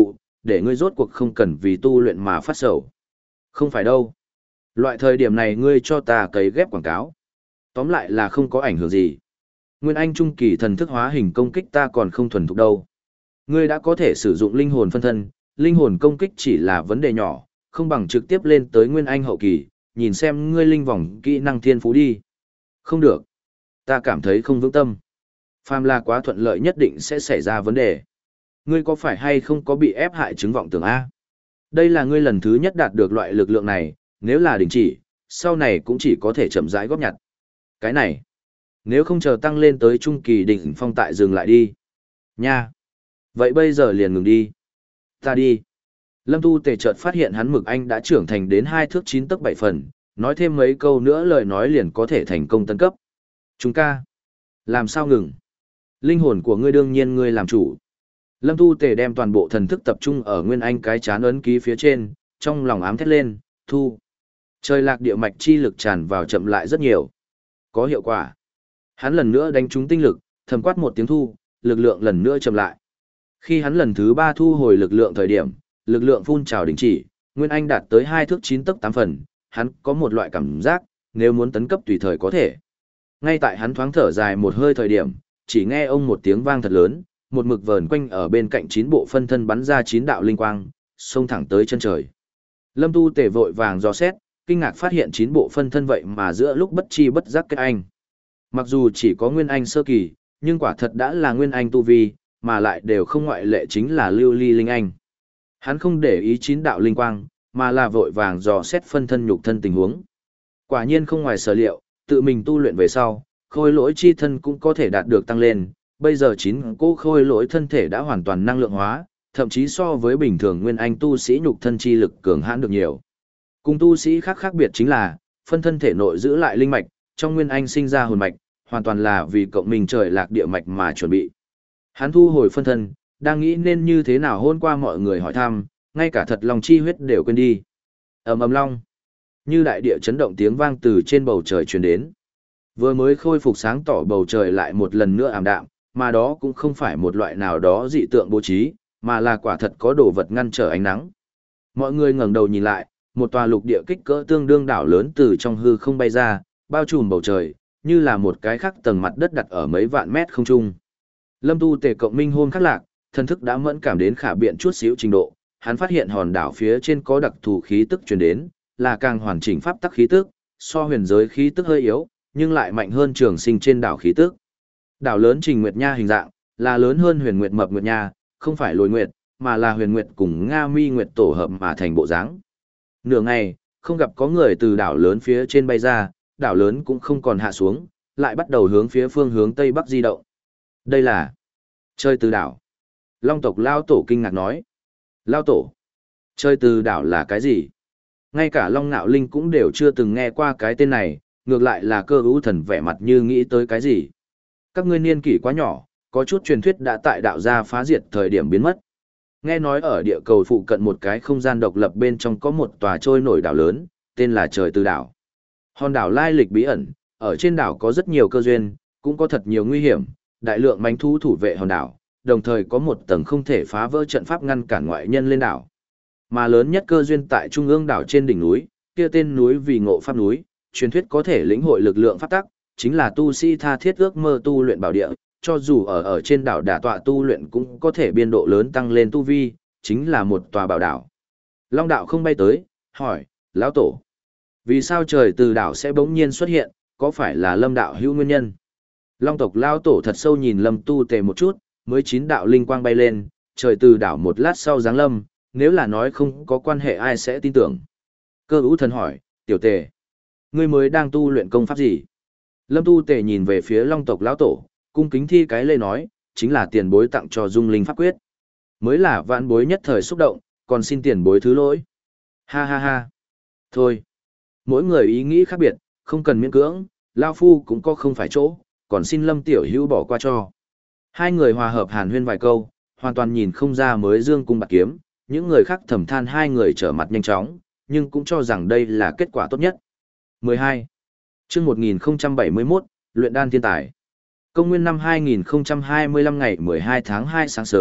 để ngươi rốt cuộc không cần vì tu luyện mà phát sầu. Không phải đâu. Loại thời điểm này ngươi cho ta cấy ghép quảng cáo. Tóm lại là không có ảnh hưởng gì. Nguyên Anh trung kỳ thần thức hóa hình công kích ta còn không thuần thục đâu. Ngươi đã có thể sử dụng linh hồn phân thân, linh hồn công kích chỉ là vấn đề nhỏ, không bằng trực tiếp lên tới Nguyên Anh hậu kỳ, nhìn xem ngươi linh vòng kỹ năng thiên phú đi. Không được. Ta cảm thấy không vững tâm. Phàm là quá thuận lợi nhất định sẽ xảy ra vấn đề. Ngươi có phải hay không có bị ép hại chứng vọng tưởng A? Đây là ngươi lần thứ nhất đạt được loại lực lượng này, nếu là đình chỉ, sau này cũng chỉ có thể chậm rãi góp nhặt. Cái này, nếu không chờ tăng lên tới trung kỳ đỉnh phong tại dừng lại đi. Nha. Vậy bây giờ liền ngừng đi. Ta đi. Lâm Tu Tề chợt phát hiện hắn Mực Anh đã trưởng thành đến hai thước chín tấc bảy phần, nói thêm mấy câu nữa lời nói liền có thể thành công tấn cấp. Chúng ca. Làm sao ngừng? Linh hồn của ngươi đương nhiên ngươi làm chủ. Lâm Tu Tề đem toàn bộ thần thức tập trung ở Nguyên Anh cái chán ấn ký phía trên, trong lòng ám thét lên, thu. Trời lạc địa mạch chi lực tràn vào chậm lại rất nhiều. Có hiệu quả. Hắn lần nữa đánh trúng tinh lực, thầm quát một tiếng thu, lực lượng lần nữa chậm lại. Khi hắn lần thứ ba thu hồi lực lượng thời điểm, lực lượng phun trào đình chỉ, Nguyên Anh đạt tới hai thước chín tấc tám phần, hắn có một loại cảm giác, nếu muốn tấn cấp tùy thời có thể. Ngay tại hắn thoáng thở dài một hơi thời điểm, chỉ nghe ông một tiếng vang thật lớn, một mực vờn quanh ở bên cạnh chín bộ phân thân bắn ra chín đạo linh quang, xông thẳng tới chân trời. Lâm Tu Tề vội vàng dò xét, kinh ngạc phát hiện chín bộ phân thân vậy mà giữa lúc bất chi bất giác kết anh. Mặc dù chỉ có Nguyên Anh sơ kỳ, nhưng quả thật đã là Nguyên Anh tu vi, mà lại đều không ngoại lệ chính là lưu ly linh anh. Hắn không để ý chín đạo linh quang, mà là vội vàng dò xét phân thân nhục thân tình huống. Quả nhiên không ngoài sở liệu, tự mình tu luyện về sau, khôi lỗi chi thân cũng có thể đạt được tăng lên, bây giờ chín cỗ khôi lỗi thân thể đã hoàn toàn năng lượng hóa, thậm chí so với bình thường Nguyên Anh tu sĩ nhục thân chi lực cường hãn được nhiều. Cùng tu sĩ khác khác biệt chính là, phân thân thể nội giữ lại linh mạch, trong Nguyên Anh sinh ra hồn mạch, hoàn toàn là vì cộng mình trời lạc địa mạch mà chuẩn bị. Hắn thu hồi phân thân, đang nghĩ nên như thế nào hôn qua mọi người hỏi thăm, ngay cả thật lòng chi huyết đều quên đi. Ầm ầm long, như đại địa chấn động tiếng vang từ trên bầu trời truyền đến. Vừa mới khôi phục sáng tỏ bầu trời lại một lần nữa ảm đạm, mà đó cũng không phải một loại nào đó dị tượng bố trí, mà là quả thật có đồ vật ngăn trở ánh nắng. Mọi người ngẩng đầu nhìn lại, một tòa lục địa kích cỡ tương đương đảo lớn từ trong hư không bay ra, bao trùm bầu trời, như là một cái khắc tầng mặt đất đặt ở mấy vạn mét không trung. Lâm Tu Tề cộng minh hôn khắc lạc, thần thức đã mẫn cảm đến khả biện chút xíu trình độ, hắn phát hiện hòn đảo phía trên có đặc thù khí tức truyền đến, là càng hoàn chỉnh pháp tắc khí tức, so huyền giới khí tức hơi yếu, nhưng lại mạnh hơn trường sinh trên đảo khí tức. Đảo lớn Trình Nguyệt Nha hình dạng, là lớn hơn Huyền Nguyệt Mập Nguyệt Nha, không phải Lôi Nguyệt, mà là Huyền Nguyệt cùng Nga Mi Nguyệt tổ hợp mà thành bộ dáng. Nửa ngày, không gặp có người từ đảo lớn phía trên bay ra, đảo lớn cũng không còn hạ xuống, lại bắt đầu hướng phía phương hướng tây bắc di động. Đây là chơi từ đảo. Long tộc Lao Tổ kinh ngạc nói. Lao Tổ, chơi từ đảo là cái gì? Ngay cả Long Nạo Linh cũng đều chưa từng nghe qua cái tên này, ngược lại là Cơ Ưu Thần vẻ mặt như nghĩ tới cái gì. Các ngươi niên kỷ quá nhỏ, có chút truyền thuyết đã tại đạo gia phá diệt thời điểm biến mất. Nghe nói ở địa cầu phụ cận một cái không gian độc lập bên trong có một tòa trôi nổi đảo lớn, tên là Trời Từ Đảo. Hòn đảo lai lịch bí ẩn, ở trên đảo có rất nhiều cơ duyên, cũng có thật nhiều nguy hiểm, đại lượng manh thú thủ vệ hòn đảo, đồng thời có một tầng không thể phá vỡ trận pháp ngăn cản ngoại nhân lên đảo. Mà lớn nhất cơ duyên tại trung ương đảo trên đỉnh núi, kia tên núi vì ngộ pháp núi, truyền thuyết có thể lĩnh hội lực lượng pháp tắc, chính là tu sĩ tha thiết ước mơ tu luyện bảo địa, cho dù ở ở trên đảo đả tọa tu luyện cũng có thể biên độ lớn tăng lên tu vi, chính là một tòa bảo đảo. Long đạo không bay tới, hỏi, lão tổ, vì sao trời từ đảo sẽ bỗng nhiên xuất hiện, có phải là Lâm đạo hữu nguyên nhân? Long tộc lão tổ thật sâu nhìn Lâm Tu Tề một chút, mới chín đạo linh quang bay lên, trời từ đảo một lát sau giáng lâm, nếu là nói không có quan hệ ai sẽ tin tưởng. Cơ Ưu Thần hỏi, tiểu Tề, ngươi mới đang tu luyện công pháp gì? Lâm Tu Tề nhìn về phía Long tộc lão tổ, cung kính thi cái lễ nói, chính là tiền bối tặng cho Dung Linh pháp quyết. Mới là vãn bối nhất thời xúc động, còn xin tiền bối thứ lỗi. Ha ha ha. Thôi, mỗi người ý nghĩ khác biệt, không cần miễn cưỡng, lão phu cũng có không phải chỗ, còn xin Lâm tiểu hữu bỏ qua cho. Hai người hòa hợp hàn huyên vài câu, hoàn toàn nhìn không ra mới dương cung bạc kiếm, những người khác thầm than hai người trở mặt nhanh chóng, nhưng cũng cho rằng đây là kết quả tốt nhất. mười hai. Chương một nghìn không trăm bảy mươi mốt, luyện đan thiên tài. Công nguyên năm hai nghìn không trăm hai mươi lăm ngày mười hai tháng hai sáng sớm,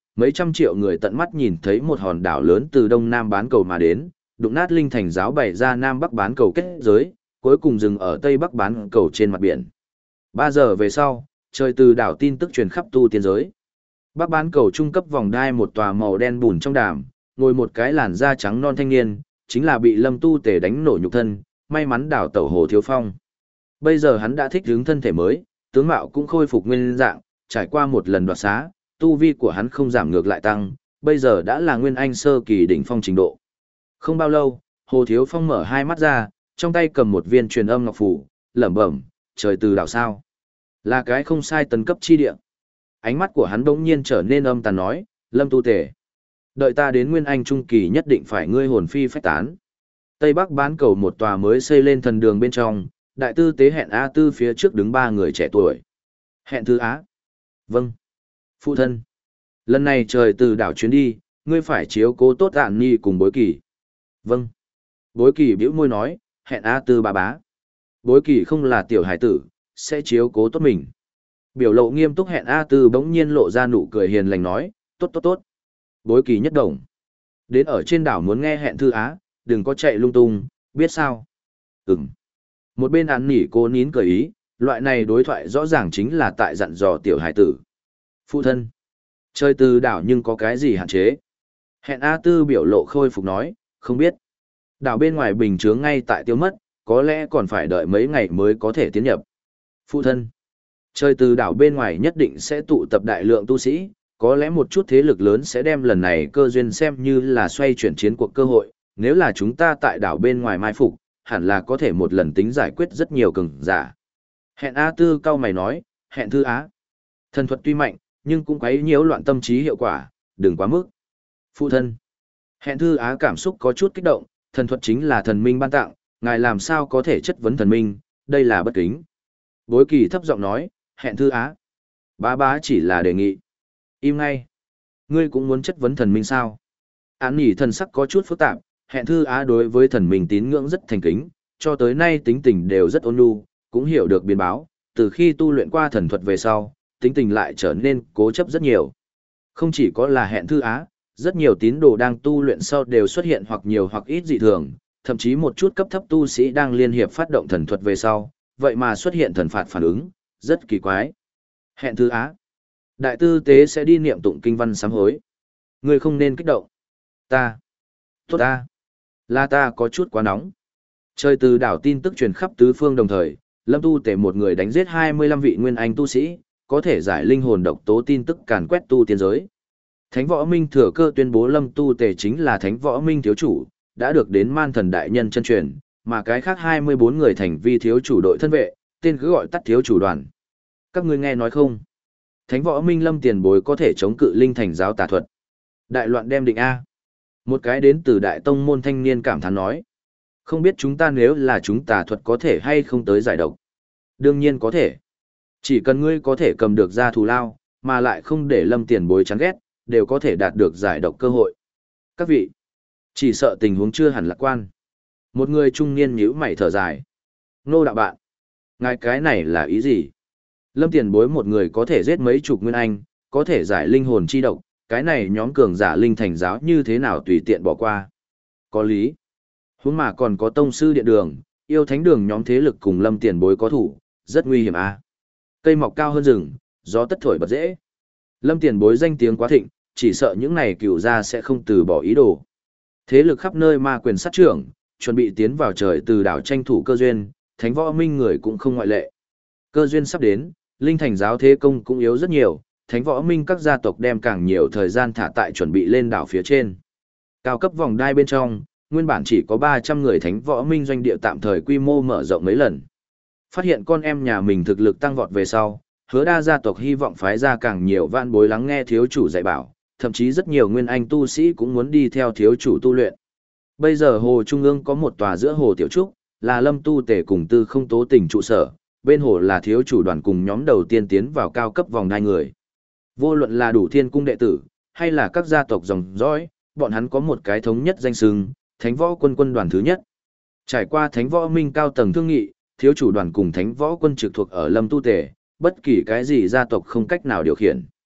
mấy trăm triệu người tận mắt nhìn thấy một hòn đảo lớn từ đông nam bán cầu mà đến, đụng nát linh thành giáo bày ra nam bắc bán cầu kết giới, cuối cùng dừng ở tây bắc bán cầu trên mặt biển. Ba giờ về sau, trời từ đảo tin tức truyền khắp tu tiên giới. Bắc bán cầu trung cấp vòng đai một tòa màu đen bùn trong đàm, ngồi một cái làn da trắng non thanh niên, chính là bị Lâm Tu Tề đánh nổ nhục thân, may mắn đảo tẩu Hồ Thiếu Phong. Bây giờ hắn đã thích ứng thân thể mới, tướng mạo cũng khôi phục nguyên dạng, trải qua một lần đoạt xá, tu vi của hắn không giảm ngược lại tăng, bây giờ đã là nguyên anh sơ kỳ đỉnh phong trình độ. Không bao lâu, Hồ Thiếu Phong mở hai mắt ra, trong tay cầm một viên truyền âm ngọc phù, lẩm bẩm, trời từ đảo sao? Là cái không sai tấn cấp chi địa. Ánh mắt của hắn bỗng nhiên trở nên âm tàn nói, Lâm Tu Tề, đợi ta đến nguyên anh trung kỳ nhất định phải ngươi hồn phi phách tán. Tây Bắc bán cầu một tòa mới xây lên thần đường bên trong, đại tư tế hẹn A Tư phía trước đứng ba người trẻ tuổi. Hẹn Thư Á. Vâng. Phụ thân. Lần này trời từ đảo chuyến đi, ngươi phải chiếu cố tốt Ản Nhi cùng Bối Kỳ. Vâng. Bối Kỳ bĩu môi nói, hẹn A Tư bà bá. Bối Kỳ không là tiểu hải tử, sẽ chiếu cố tốt mình. Biểu lộ nghiêm túc hẹn A Tư bỗng nhiên lộ ra nụ cười hiền lành nói, tốt tốt tốt. Bối Kỳ nhất đồng. Đến ở trên đảo muốn nghe hẹn Thư Á, đừng có chạy lung tung, biết sao? Ừm. Một bên Án Nỉ cô nín cười ý, loại này đối thoại rõ ràng chính là tại dặn dò tiểu hải tử. Phụ thân. Chơi từ đảo nhưng có cái gì hạn chế? Hẹn A Tư biểu lộ khôi phục nói, không biết. Đảo bên ngoài bình chướng ngay tại tiêu mất, có lẽ còn phải đợi mấy ngày mới có thể tiến nhập. Phụ thân. Chơi từ đảo bên ngoài nhất định sẽ tụ tập đại lượng tu sĩ, có lẽ một chút thế lực lớn sẽ đem lần này cơ duyên xem như là xoay chuyển chiến cuộc cơ hội, nếu là chúng ta tại đảo bên ngoài mai phục, hẳn là có thể một lần tính giải quyết rất nhiều cường giả. Hẹn A Tư cao mày nói, hẹn Thư Á. Thần thuật tuy mạnh, nhưng cũng quấy nhiễu loạn tâm trí hiệu quả, đừng quá mức. Phụ thân. Hẹn Thư Á cảm xúc có chút kích động, thần thuật chính là thần minh ban tặng, ngài làm sao có thể chất vấn thần minh, đây là bất kính. Bối Kỳ thấp giọng nói, hẹn Thư Á. Bá bá chỉ là đề nghị. Im ngay. Ngươi cũng muốn chất vấn thần minh sao? Án nhỉ thần sắc có chút phức tạp, hẹn Thư Á đối với thần minh tín ngưỡng rất thành kính, cho tới nay tính tình đều rất ôn nhu, cũng hiểu được biến báo, từ khi tu luyện qua thần thuật về sau, tính tình lại trở nên cố chấp rất nhiều. Không chỉ có là hẹn Thư Á, rất nhiều tín đồ đang tu luyện sau đều xuất hiện hoặc nhiều hoặc ít dị thường, thậm chí một chút cấp thấp tu sĩ đang liên hiệp phát động thần thuật về sau, vậy mà xuất hiện thần phạt phản ứng, rất kỳ quái. Hẹn Thư Á. Đại tư tế sẽ đi niệm tụng kinh văn sám hối. Ngươi không nên kích động. Ta. Tốt ta. Là ta có chút quá nóng. Trời từ đảo tin tức truyền khắp tứ phương đồng thời, Lâm Tu Tề một người đánh giết hai mươi lăm vị nguyên anh tu sĩ, có thể giải linh hồn độc tố tin tức càn quét tu tiên giới. Thánh Võ Minh thừa cơ tuyên bố Lâm Tu Tề chính là Thánh Võ Minh thiếu chủ, đã được đến Man Thần đại nhân chân truyền, mà cái khác hai mươi bốn người thành vi thiếu chủ đội thân vệ, tên cứ gọi tắt thiếu chủ đoàn. Các ngươi nghe nói không? Thánh Võ Minh Lâm tiền bối có thể chống cự linh thành giáo tà thuật. Đại loạn đem định A. Một cái đến từ đại tông môn thanh niên cảm thán nói. Không biết chúng ta nếu là chúng tà thuật có thể hay không tới giải độc. Đương nhiên có thể. Chỉ cần ngươi có thể cầm được ra thù lao, mà lại không để Lâm tiền bối chán ghét, đều có thể đạt được giải độc cơ hội. Các vị, chỉ sợ tình huống chưa hẳn lạc quan. Một người trung niên nhíu mày thở dài. Nô đạo bạn, ngài cái này là ý gì? Lâm tiền bối một người có thể giết mấy chục nguyên anh, có thể giải linh hồn chi độc, cái này nhóm cường giả linh thành giáo như thế nào tùy tiện bỏ qua. Có lý. Huống mà còn có tông sư điện đường, yêu thánh đường nhóm thế lực cùng Lâm tiền bối có thủ, rất nguy hiểm a. Cây mọc cao hơn rừng, gió tất thổi bật dễ. Lâm tiền bối danh tiếng quá thịnh, chỉ sợ những này cựu gia sẽ không từ bỏ ý đồ. Thế lực khắp nơi ma quyền sát trưởng, chuẩn bị tiến vào trời từ đảo tranh thủ cơ duyên, Thánh Võ Minh người cũng không ngoại lệ. Cơ duyên sắp đến, linh thành giáo thế công cũng yếu rất nhiều, Thánh Võ Minh các gia tộc đem càng nhiều thời gian thả tại chuẩn bị lên đảo phía trên. Cao cấp vòng đai bên trong, nguyên bản chỉ có ba trăm người Thánh Võ Minh doanh địa tạm thời quy mô mở rộng mấy lần. Phát hiện con em nhà mình thực lực tăng vọt về sau, Hứa Đa gia tộc hy vọng phái ra càng nhiều vạn bối lắng nghe thiếu chủ dạy bảo, thậm chí rất nhiều nguyên anh tu sĩ cũng muốn đi theo thiếu chủ tu luyện. Bây giờ hồ trung ương có một tòa giữa hồ tiểu trúc, là Lâm Tu Tề cùng Tư Không Tố Tình trụ sở, bên hồ là thiếu chủ đoàn cùng nhóm đầu tiên tiến vào cao cấp vòng đai người. Vô luận là đủ thiên cung đệ tử, hay là các gia tộc dòng dõi, bọn hắn có một cái thống nhất danh xưng, Thánh Võ Quân quân đoàn thứ nhất. Trải qua Thánh Võ Minh cao tầng thương nghị, thiếu chủ đoàn cùng Thánh Võ Quân trực thuộc ở Lâm Tu Tề, bất kỳ cái gì gia tộc không cách nào điều khiển.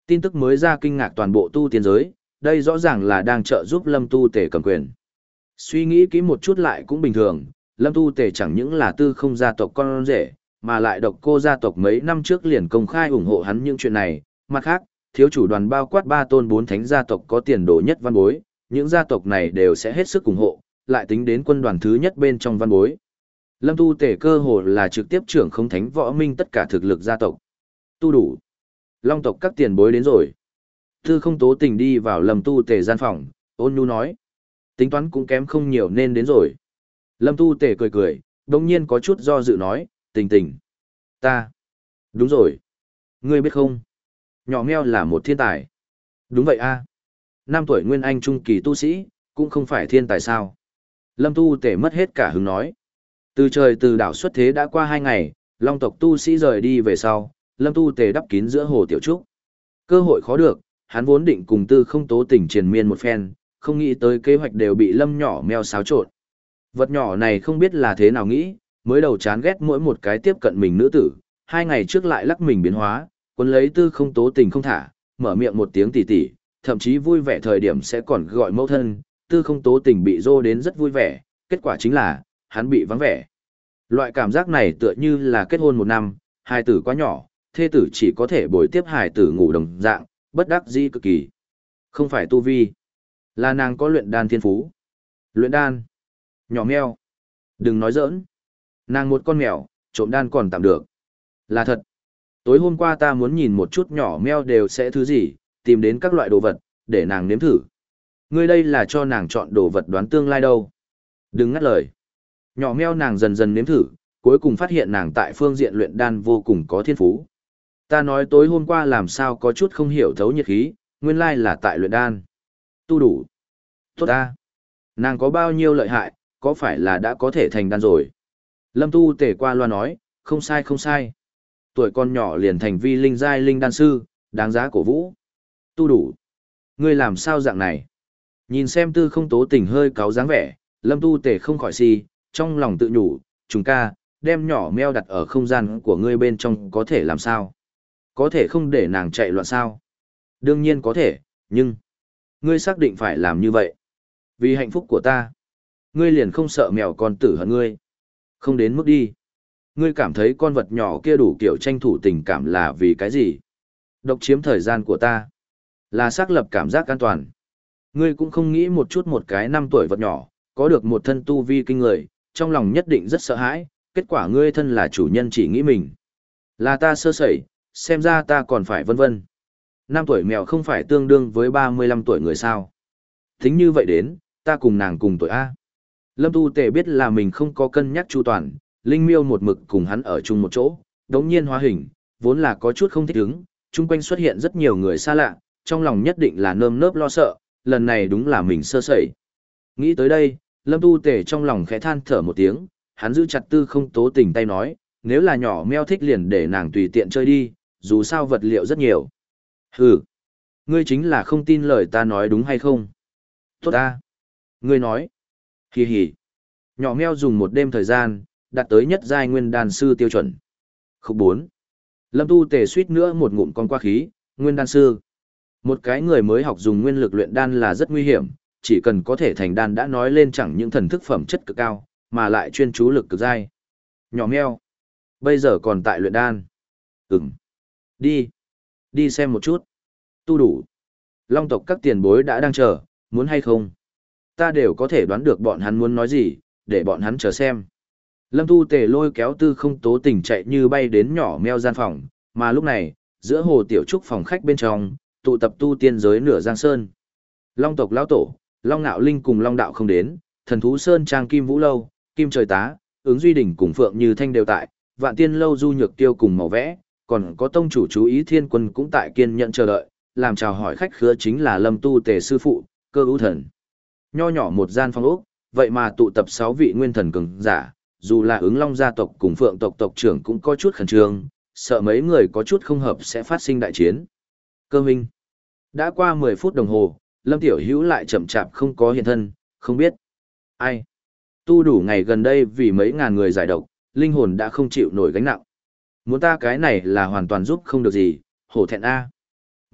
Tin tức mới ra kinh ngạc toàn bộ tu tiên giới, đây rõ ràng là đang trợ giúp Lâm Tu Tề cầm quyền. Suy nghĩ kỹ một chút lại cũng bình thường, Lâm Tu Tề chẳng những là tư không gia tộc con rể, mà lại độc cô gia tộc mấy năm trước liền công khai ủng hộ hắn những chuyện này. Mặt khác, thiếu chủ đoàn bao quát ba tôn bốn thánh gia tộc có tiền đồ nhất văn bối, những gia tộc này đều sẽ hết sức ủng hộ, lại tính đến quân đoàn thứ nhất bên trong văn bối. Lâm Tu Tề cơ hồ là trực tiếp trưởng không thánh võ minh tất cả thực lực gia tộc. Tu đủ. Long tộc các tiền bối đến rồi. Tư không tố tình đi vào Lâm Tu Tề gian phòng, ôn nhu nói. Tính toán cũng kém không nhiều nên đến rồi. Lâm Tu Tề cười cười, đồng nhiên có chút do dự nói, tình tình. Ta. Đúng rồi. Ngươi biết không? Nhỏ meo là một thiên tài. Đúng vậy a. Năm tuổi nguyên anh trung kỳ tu sĩ, cũng không phải thiên tài sao. Lâm Tu Tề mất hết cả hứng nói. Từ trời từ đảo xuất thế đã qua hai ngày, long tộc tu sĩ rời đi về sau, Lâm Tu Tề đắp kín giữa hồ tiểu trúc. Cơ hội khó được, hắn vốn định cùng tư không tố tình triền miên một phen, không nghĩ tới kế hoạch đều bị Lâm nhỏ meo xáo trộn. Vật nhỏ này không biết là thế nào nghĩ, mới đầu chán ghét mỗi một cái tiếp cận mình nữ tử, hai ngày trước lại lắc mình biến hóa, cuốn lấy tư không tố tình không thả, mở miệng một tiếng tỉ tỉ, thậm chí vui vẻ thời điểm sẽ còn gọi mẫu thân, tư không tố tình bị dô đến rất vui vẻ, kết quả chính là, hắn bị vắng vẻ. Loại cảm giác này tựa như là kết hôn một năm, hài tử quá nhỏ, thê tử chỉ có thể bồi tiếp hài tử ngủ đồng dạng, bất đắc dĩ cực kỳ. Không phải tu vi, là nàng có luyện đan thiên phú. Luyện đan? Nhỏ meo. Đừng nói giỡn. Nàng một con mèo, trộm đan còn tạm được. Là thật. Tối hôm qua ta muốn nhìn một chút nhỏ meo đều sẽ thứ gì, tìm đến các loại đồ vật, để nàng nếm thử. Ngươi đây là cho nàng chọn đồ vật đoán tương lai đâu. Đừng ngắt lời. Nhỏ meo nàng dần dần nếm thử, cuối cùng phát hiện nàng tại phương diện luyện đan vô cùng có thiên phú. Ta nói tối hôm qua làm sao có chút không hiểu thấu nhiệt khí, nguyên lai là tại luyện đan. Tu đủ. Tốt ta. Nàng có bao nhiêu lợi hại, có phải là đã có thể thành đan rồi? Lâm Tu Tề qua loa nói, không sai không sai. Tuổi con nhỏ liền thành vi linh giai linh đan sư, đáng giá cổ vũ. Tu đủ. Ngươi làm sao dạng này? Nhìn xem tư không tố tình hơi cáu dáng vẻ, Lâm Tu Tề không khỏi si, trong lòng tự nhủ, chúng ca, đem nhỏ meo đặt ở không gian của ngươi bên trong có thể làm sao? Có thể không để nàng chạy loạn sao? Đương nhiên có thể, nhưng... Ngươi xác định phải làm như vậy. Vì hạnh phúc của ta. Ngươi liền không sợ mèo con tử hận ngươi. Không đến mức đi. Ngươi cảm thấy con vật nhỏ kia đủ kiểu tranh thủ tình cảm là vì cái gì? Độc chiếm thời gian của ta. Là xác lập cảm giác an toàn. Ngươi cũng không nghĩ một chút một cái năm tuổi vật nhỏ, có được một thân tu vi kinh người, trong lòng nhất định rất sợ hãi, kết quả ngươi thân là chủ nhân chỉ nghĩ mình. Là ta sơ sẩy, xem ra ta còn phải vân vân. Năm tuổi mèo không phải tương đương với ba mươi lăm tuổi người sao. Tính như vậy đến, ta cùng nàng cùng tuổi A. Lâm Tu Tề biết là mình không có cân nhắc chu toàn, Linh Miêu một mực cùng hắn ở chung một chỗ, đống nhiên hóa hình, vốn là có chút không thích ứng, chung quanh xuất hiện rất nhiều người xa lạ, trong lòng nhất định là nơm nớp lo sợ, lần này đúng là mình sơ sẩy. Nghĩ tới đây, Lâm Tu Tề trong lòng khẽ than thở một tiếng, hắn giữ chặt tư không tố tình tay nói, nếu là nhỏ meo thích liền để nàng tùy tiện chơi đi, dù sao vật liệu rất nhiều. Hừ, ngươi chính là không tin lời ta nói đúng hay không? Tốt ta. Ngươi nói. Hì hì. Nhỏ meo dùng một đêm thời gian, đạt tới nhất giai nguyên đan sư tiêu chuẩn. Khúc bốn. Lâm Tu Tề suýt nữa một ngụm con qua khí, nguyên đan sư. Một cái người mới học dùng nguyên lực luyện đan là rất nguy hiểm, chỉ cần có thể thành đan đã nói lên chẳng những thần thức phẩm chất cực cao, mà lại chuyên chú lực cực giai. Nhỏ meo. Bây giờ còn tại luyện đan. Ừm. Đi. Đi xem một chút. Tu đủ. Long tộc các tiền bối đã đang chờ, muốn hay không? Ta đều có thể đoán được bọn hắn muốn nói gì, để bọn hắn chờ xem. Lâm Tu Tề lôi kéo tư không tố tình chạy như bay đến nhỏ meo gian phòng, mà lúc này, giữa hồ tiểu trúc phòng khách bên trong, tụ tập tu tiên giới nửa giang sơn. Long tộc lão tổ, Long Nạo Linh cùng Long Đạo không đến, thần thú sơn trang Kim Vũ Lâu, Kim Trời Tá, ứng Duy Đỉnh cùng Phượng Như Thanh đều tại, Vạn Tiên Lâu Du Nhược Tiêu cùng màu vẽ, còn có tông chủ chú ý Thiên Quân cũng tại kiên nhận chờ đợi, làm chào hỏi khách khứa chính là Lâm Tu Tề sư phụ, Cơ Ưu Thần. Nho nhỏ một gian phòng ốc, vậy mà tụ tập sáu vị nguyên thần cường giả, dù là ứng Long gia tộc cùng Phượng tộc tộc trưởng cũng có chút khẩn trương, sợ mấy người có chút không hợp sẽ phát sinh đại chiến. Cơ Minh. Đã qua mười phút đồng hồ, Lâm Tiểu Hữu lại chậm chạp không có hiện thân, không biết ai. Tu đủ ngày gần đây vì mấy ngàn người giải độc, linh hồn đã không chịu nổi gánh nặng. Muốn ta cái này là hoàn toàn giúp không được gì, hổ thẹn A.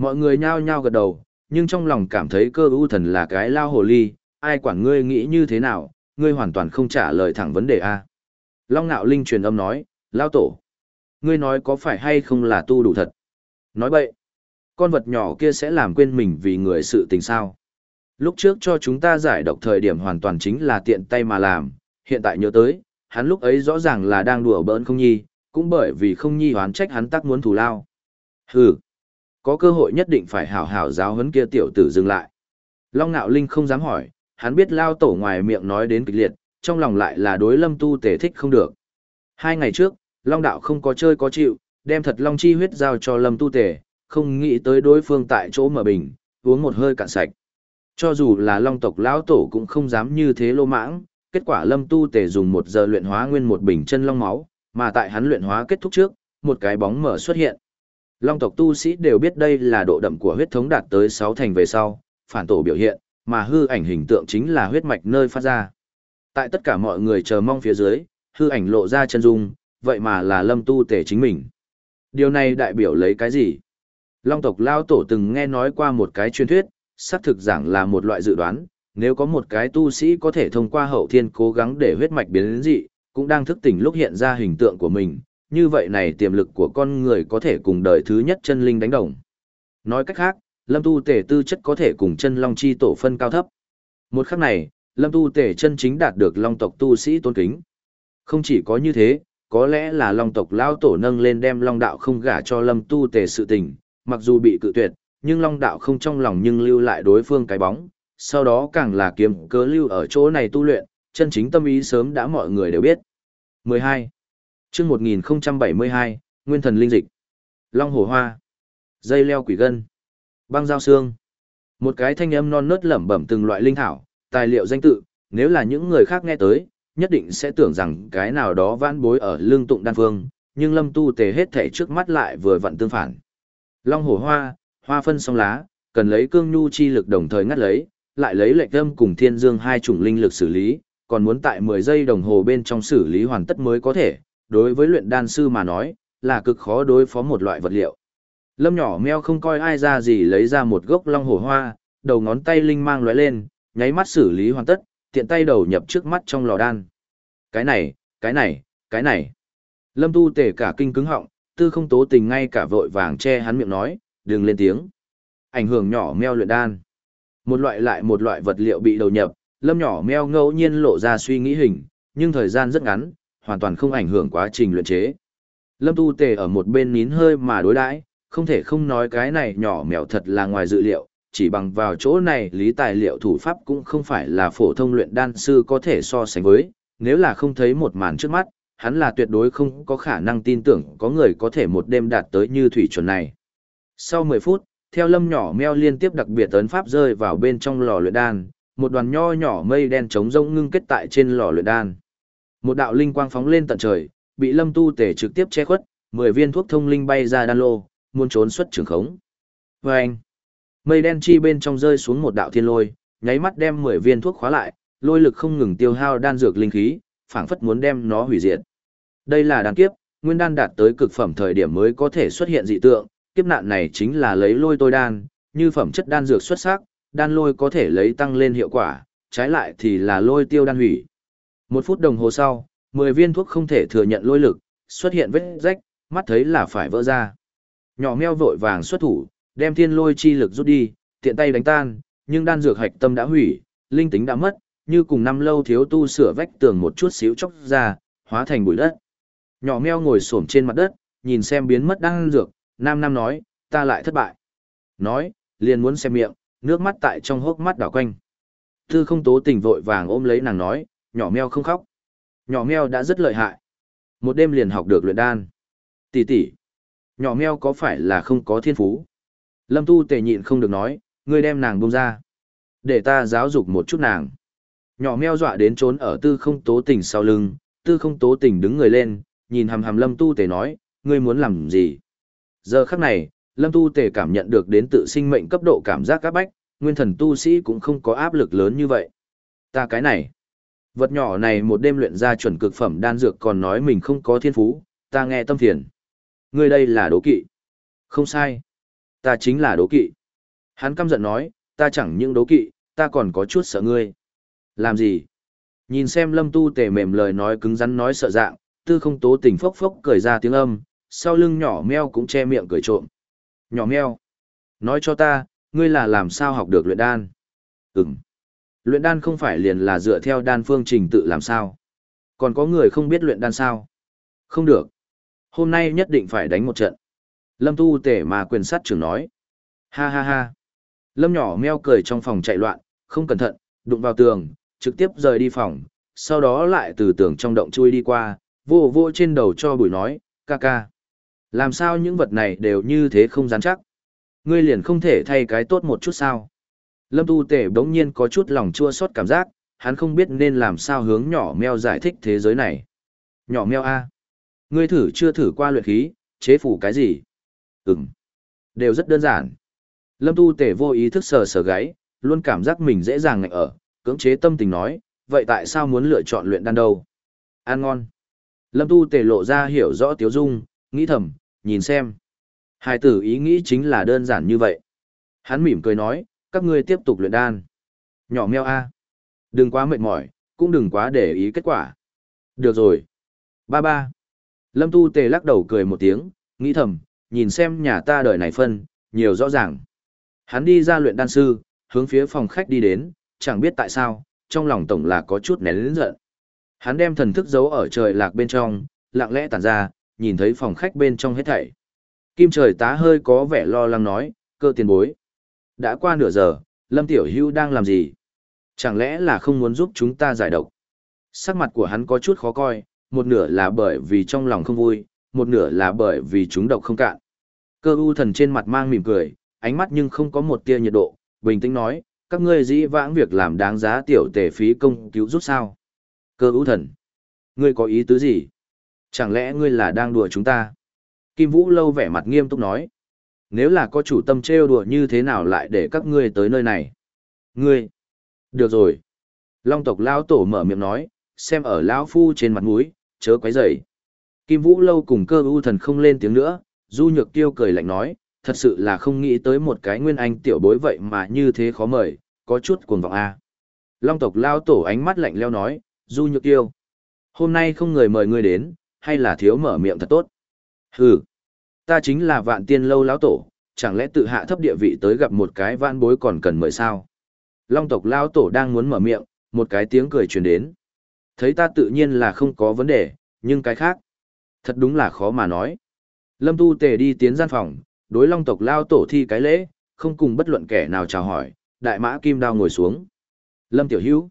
Mọi người nhao nhao gật đầu, nhưng trong lòng cảm thấy cơ ưu thần là cái lao hồ ly, ai quản ngươi nghĩ như thế nào, ngươi hoàn toàn không trả lời thẳng vấn đề a. Long Nạo Linh truyền âm nói, lao tổ, ngươi nói có phải hay không là tu đủ thật? Nói bậy, con vật nhỏ kia sẽ làm quên mình vì người sự tình sao? Lúc trước cho chúng ta giải độc thời điểm hoàn toàn chính là tiện tay mà làm, hiện tại nhớ tới, hắn lúc ấy rõ ràng là đang đùa bỡn không nhi, cũng bởi vì không nhi hoán trách hắn tác muốn thù lao. Hừ, có cơ hội nhất định phải hảo hảo giáo huấn kia tiểu tử dừng lại. Long Nạo Linh không dám hỏi, hắn biết lao tổ ngoài miệng nói đến kịch liệt, trong lòng lại là đối Lâm Tu Tề thích không được. Hai ngày trước, Long Đạo không có chơi có chịu, đem thật Long chi huyết giao cho Lâm Tu Tề, không nghĩ tới đối phương tại chỗ mở bình, uống một hơi cạn sạch. Cho dù là Long tộc lão tổ cũng không dám như thế lô mãng, kết quả Lâm Tu Tề dùng một giờ luyện hóa nguyên một bình chân long máu, mà tại hắn luyện hóa kết thúc trước, một cái bóng mở xuất hiện. Long tộc tu sĩ đều biết đây là độ đậm của huyết thống đạt tới sáu thành về sau, phản tổ biểu hiện, mà hư ảnh hình tượng chính là huyết mạch nơi phát ra. Tại tất cả mọi người chờ mong phía dưới, hư ảnh lộ ra chân dung, vậy mà là Lâm Tu Tề chính mình. Điều này đại biểu lấy cái gì? Long tộc lao tổ từng nghe nói qua một cái truyền thuyết, xác thực giảng là một loại dự đoán, nếu có một cái tu sĩ có thể thông qua hậu thiên cố gắng để huyết mạch biến đến dị, cũng đang thức tỉnh lúc hiện ra hình tượng của mình, như vậy này tiềm lực của con người có thể cùng đời thứ nhất chân linh đánh đồng. Nói cách khác, Lâm Tu Tề tư chất có thể cùng chân long chi tổ phân cao thấp. Một khắc này, Lâm Tu Tề chân chính đạt được long tộc tu sĩ tôn kính. Không chỉ có như thế, có lẽ là long tộc lao tổ nâng lên đem long đạo không gả cho Lâm Tu Tề sự tình, mặc dù bị cự tuyệt, nhưng long đạo không trong lòng nhưng lưu lại đối phương cái bóng, sau đó càng là kiếm cớ lưu ở chỗ này tu luyện, chân chính tâm ý sớm đã mọi người đều biết. mười hai. Chương một nghìn bảy mươi hai, Nguyên thần linh dịch. Long hổ hoa, dây leo quỷ gân, băng giao xương. Một cái thanh âm non nớt lẩm bẩm từng loại linh thảo, tài liệu danh tự, nếu là những người khác nghe tới, nhất định sẽ tưởng rằng cái nào đó vãn bối ở lương tụng đan phương, nhưng Lâm Tu Tề hết thảy trước mắt lại vừa vặn tương phản. Long hổ hoa, hoa phân song lá, cần lấy cương nhu chi lực đồng thời ngắt lấy, lại lấy lệnh âm cùng thiên dương hai chủng linh lực xử lý, còn muốn tại mười giây đồng hồ bên trong xử lý hoàn tất mới có thể, đối với luyện đan sư mà nói, là cực khó đối phó một loại vật liệu. Lâm nhỏ meo không coi ai ra gì lấy ra một gốc long hổ hoa, đầu ngón tay linh mang lóe lên, nháy mắt xử lý hoàn tất, tiện tay đầu nhập trước mắt trong lò đan. Cái này, cái này, cái này. Lâm Tu Tề cả kinh cứng họng, Tư Không Tố Tình ngay cả vội vàng che hắn miệng nói, đừng lên tiếng. Ảnh hưởng nhỏ meo luyện đan. Một loại lại một loại vật liệu bị đầu nhập, Lâm nhỏ meo ngẫu nhiên lộ ra suy nghĩ hình, nhưng thời gian rất ngắn, hoàn toàn không ảnh hưởng quá trình luyện chế. Lâm Tu Tề ở một bên nín hơi mà đối đãi, không thể không nói cái này nhỏ mèo thật là ngoài dự liệu, chỉ bằng vào chỗ này lý tài liệu thủ pháp cũng không phải là phổ thông luyện đan sư có thể so sánh với, nếu là không thấy một màn trước mắt, hắn là tuyệt đối không có khả năng tin tưởng có người có thể một đêm đạt tới như thủy chuẩn này. Sau mười phút, theo Lâm nhỏ meo liên tiếp đặc biệt ấn pháp rơi vào bên trong lò luyện đan, một đoàn nho nhỏ mây đen trống rỗng ngưng kết tại trên lò luyện đan. Một đạo linh quang phóng lên tận trời, bị Lâm Tu Tề trực tiếp che khuất, mười viên thuốc thông linh bay ra đan lô, muốn trốn xuất trường khống. Vâng! Mây đen chi bên trong rơi xuống một đạo thiên lôi, nháy mắt đem mười viên thuốc khóa lại, lôi lực không ngừng tiêu hao đan dược linh khí, phảng phất muốn đem nó hủy diệt. Đây là đan kiếp, nguyên đan đạt tới cực phẩm thời điểm mới có thể xuất hiện dị tượng, kiếp nạn này chính là lấy lôi tôi đan, như phẩm chất đan dược xuất sắc, đan lôi có thể lấy tăng lên hiệu quả, trái lại thì là lôi tiêu đan hủy. Một phút đồng hồ sau, mười viên thuốc không thể thừa nhận lôi lực, xuất hiện vết rách, mắt thấy là phải vỡ ra. Nhỏ meo vội vàng xuất thủ, đem thiên lôi chi lực rút đi, tiện tay đánh tan, nhưng đan dược hạch tâm đã hủy, linh tính đã mất, như cùng năm lâu thiếu tu sửa vách tường một chút xíu chóc ra, hóa thành bụi đất. Nhỏ meo ngồi xổm trên mặt đất, nhìn xem biến mất đan dược, nam nam nói, ta lại thất bại. Nói, liền muốn xem miệng, nước mắt tại trong hốc mắt đảo quanh. Tư Không Tố Tình vội vàng ôm lấy nàng nói, nhỏ meo không khóc. Nhỏ meo đã rất lợi hại. Một đêm liền học được luyện đan. Tỷ tỷ, nhỏ meo có phải là không có thiên phú? Lâm Tu Tề nhịn không được nói, ngươi đem nàng buông ra. Để ta giáo dục một chút nàng. Nhỏ meo dọa đến trốn ở Tư Không Tố Tình sau lưng, Tư Không Tố Tình đứng người lên, nhìn hằm hằm Lâm Tu Tề nói, ngươi muốn làm gì? Giờ khắc này, Lâm Tu Tề cảm nhận được đến tự sinh mệnh cấp độ cảm giác áp bách, nguyên thần tu sĩ cũng không có áp lực lớn như vậy. Ta cái này, vật nhỏ này một đêm luyện ra chuẩn cực phẩm đan dược còn nói mình không có thiên phú, ta nghe tâm phiền. Ngươi đây là đố kỵ. Không sai. Ta chính là đố kỵ. Hắn căm giận nói, ta chẳng những đố kỵ, ta còn có chút sợ ngươi. Làm gì? Nhìn xem Lâm Tu Tề mềm lời nói cứng rắn nói sợ dạng, Tư Không Tố Tình phốc phốc cười ra tiếng âm, sau lưng nhỏ meo cũng che miệng cười trộm. Nhỏ meo, nói cho ta, ngươi là làm sao học được luyện đan? Ừm. Luyện đan không phải liền là dựa theo đan phương trình tự làm sao? Còn có người không biết luyện đan sao? Không được. Hôm nay nhất định phải đánh một trận. Lâm Tu Tể mà quyền sát trưởng nói. Ha ha ha. Lâm nhỏ meo cười trong phòng chạy loạn, không cẩn thận, đụng vào tường, trực tiếp rời đi phòng, sau đó lại từ tường trong động chui đi qua, vô vô trên đầu cho bụi nói, ca ca. Làm sao những vật này đều như thế không rắn chắc? Ngươi liền không thể thay cái tốt một chút sao? Lâm Tu Tể đống nhiên có chút lòng chua xót cảm giác, hắn không biết nên làm sao hướng nhỏ meo giải thích thế giới này. Nhỏ meo A. Ngươi thử chưa thử qua luyện khí, chế phủ cái gì? Ừm. Đều rất đơn giản. Lâm Tu Tể vô ý thức sờ sờ gáy, luôn cảm giác mình dễ dàng ngạnh ở, cưỡng chế tâm tình nói, vậy tại sao muốn lựa chọn luyện đan đâu? Ăn ngon. Lâm Tu Tể lộ ra hiểu rõ tiếu dung, nghĩ thầm, nhìn xem. Hai tử ý nghĩ chính là đơn giản như vậy. Hắn mỉm cười nói, các ngươi tiếp tục luyện đan. Nhỏ meo A. Đừng quá mệt mỏi, cũng đừng quá để ý kết quả. Được rồi. Ba ba. Lâm Tu Tề lắc đầu cười một tiếng, nghĩ thầm, nhìn xem nhà ta đời này phân, nhiều rõ ràng. Hắn đi ra luyện đan sư, hướng phía phòng khách đi đến, chẳng biết tại sao, trong lòng tổng là có chút nén lớn giận. Hắn đem thần thức giấu ở trời lạc bên trong, lặng lẽ tản ra, nhìn thấy phòng khách bên trong hết thảy. Kim trời tá hơi có vẻ lo lắng nói, cơ tiền bối. Đã qua nửa giờ, Lâm Tiểu Hưu đang làm gì? Chẳng lẽ là không muốn giúp chúng ta giải độc? Sắc mặt của hắn có chút khó coi, một nửa là bởi vì trong lòng không vui, một nửa là bởi vì chúng độc không cạn. Cơ u thần trên mặt mang mỉm cười, ánh mắt nhưng không có một tia nhiệt độ, bình tĩnh nói, các ngươi dĩ vãng việc làm đáng giá tiểu tể phí công cứu rút sao? Cơ u thần, ngươi có ý tứ gì? Chẳng lẽ ngươi là đang đùa chúng ta? Kim Vũ Lâu vẻ mặt nghiêm túc nói, nếu là có chủ tâm trêu đùa như thế nào lại để các ngươi tới nơi này? Ngươi, được rồi. Long tộc lão tổ mở miệng nói, xem ở lão phu trên mặt mũi, chớ quấy rầy. Kim Vũ Lâu cùng Cơ u thần không lên tiếng nữa, Du Nhược Tiêu cười lạnh nói, thật sự là không nghĩ tới một cái nguyên anh tiểu bối vậy mà như thế khó mời, có chút cuồng vọng a. Long tộc lão tổ ánh mắt lạnh lẽo nói, Du Nhược Tiêu, hôm nay không người mời ngươi đến, hay là thiếu mở miệng thật tốt. Hừ, ta chính là Vạn Tiên Lâu lão tổ, chẳng lẽ tự hạ thấp địa vị tới gặp một cái vãn bối còn cần mời sao? Long tộc lão tổ đang muốn mở miệng, một cái tiếng cười truyền đến. Thấy ta tự nhiên là không có vấn đề, nhưng cái khác, thật đúng là khó mà nói. Lâm Tu Tề đi tiến gian phòng, đối Long tộc lão tổ thi cái lễ, không cùng bất luận kẻ nào chào hỏi, đại mã kim đao ngồi xuống. Lâm Tiểu Hữu,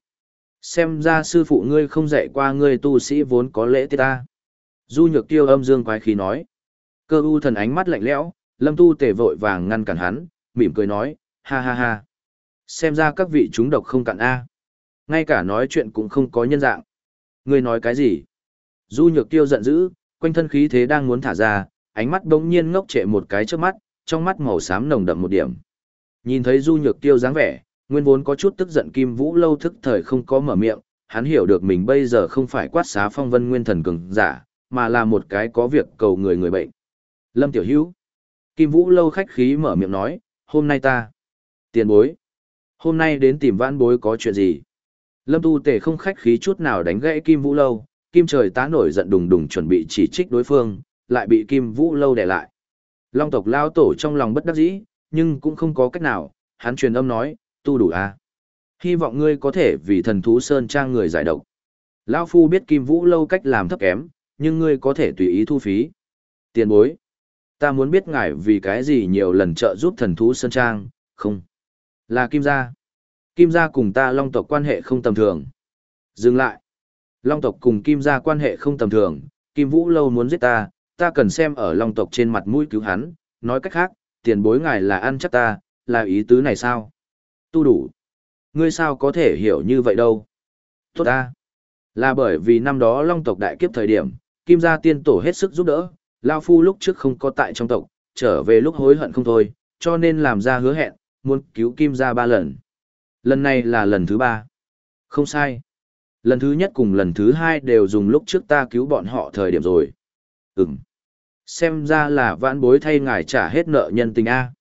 xem ra sư phụ ngươi không dạy qua ngươi tu sĩ vốn có lễ tiết ta. Du Nhược Tiêu âm dương quái khí nói. Cơ u thần ánh mắt lạnh lẽo, Lâm Tu Tề vội vàng ngăn cản hắn, mỉm cười nói, ha ha ha. Xem ra các vị chúng độc không cạn A. Ngay cả nói chuyện cũng không có nhân dạng. Ngươi nói cái gì? Du Nhược Tiêu giận dữ, quanh thân khí thế đang muốn thả ra, ánh mắt đống nhiên ngốc trệ một cái trước mắt, trong mắt màu xám nồng đậm một điểm. Nhìn thấy Du Nhược Tiêu dáng vẻ, nguyên vốn có chút tức giận Kim Vũ Lâu thức thời không có mở miệng, hắn hiểu được mình bây giờ không phải quát xá phong vân nguyên thần cường giả, mà là một cái có việc cầu người người bệnh. Lâm Tiểu Hữu, Kim Vũ Lâu khách khí mở miệng nói, hôm nay ta, tiền bối, hôm nay đến tìm vãn bối có chuyện gì? Lâm Tu Tề không khách khí chút nào đánh gãy Kim Vũ Lâu, Kim Trời tá nổi giận đùng đùng chuẩn bị chỉ trích đối phương, lại bị Kim Vũ Lâu đè lại. Long tộc lao tổ trong lòng bất đắc dĩ, nhưng cũng không có cách nào, hắn truyền âm nói, tu đủ à. Hy vọng ngươi có thể vì thần thú sơn trang người giải độc. Lão phu biết Kim Vũ Lâu cách làm thấp kém, nhưng ngươi có thể tùy ý thu phí. Tiền bối, ta muốn biết ngài vì cái gì nhiều lần trợ giúp thần thú sơn trang, không? Là Kim gia. Kim gia cùng ta Long tộc quan hệ không tầm thường. Dừng lại. Long tộc cùng Kim gia quan hệ không tầm thường, Kim Vũ Lâu muốn giết ta, ta cần xem ở Long tộc trên mặt mũi cứu hắn, nói cách khác, tiền bối ngài là ăn chắc ta, là ý tứ này sao? Tu đủ. Ngươi sao có thể hiểu như vậy đâu? Tốt ta. Là bởi vì năm đó Long tộc đại kiếp thời điểm, Kim gia tiên tổ hết sức giúp đỡ, Lao Phu lúc trước không có tại trong tộc, trở về lúc hối hận không thôi, cho nên làm ra hứa hẹn, muốn cứu Kim gia ba lần. Lần này là lần thứ ba. Không sai. Lần thứ nhất cùng lần thứ hai đều dùng lúc trước ta cứu bọn họ thời điểm rồi. Ừm. Xem ra là vãn bối thay ngài trả hết nợ nhân tình A.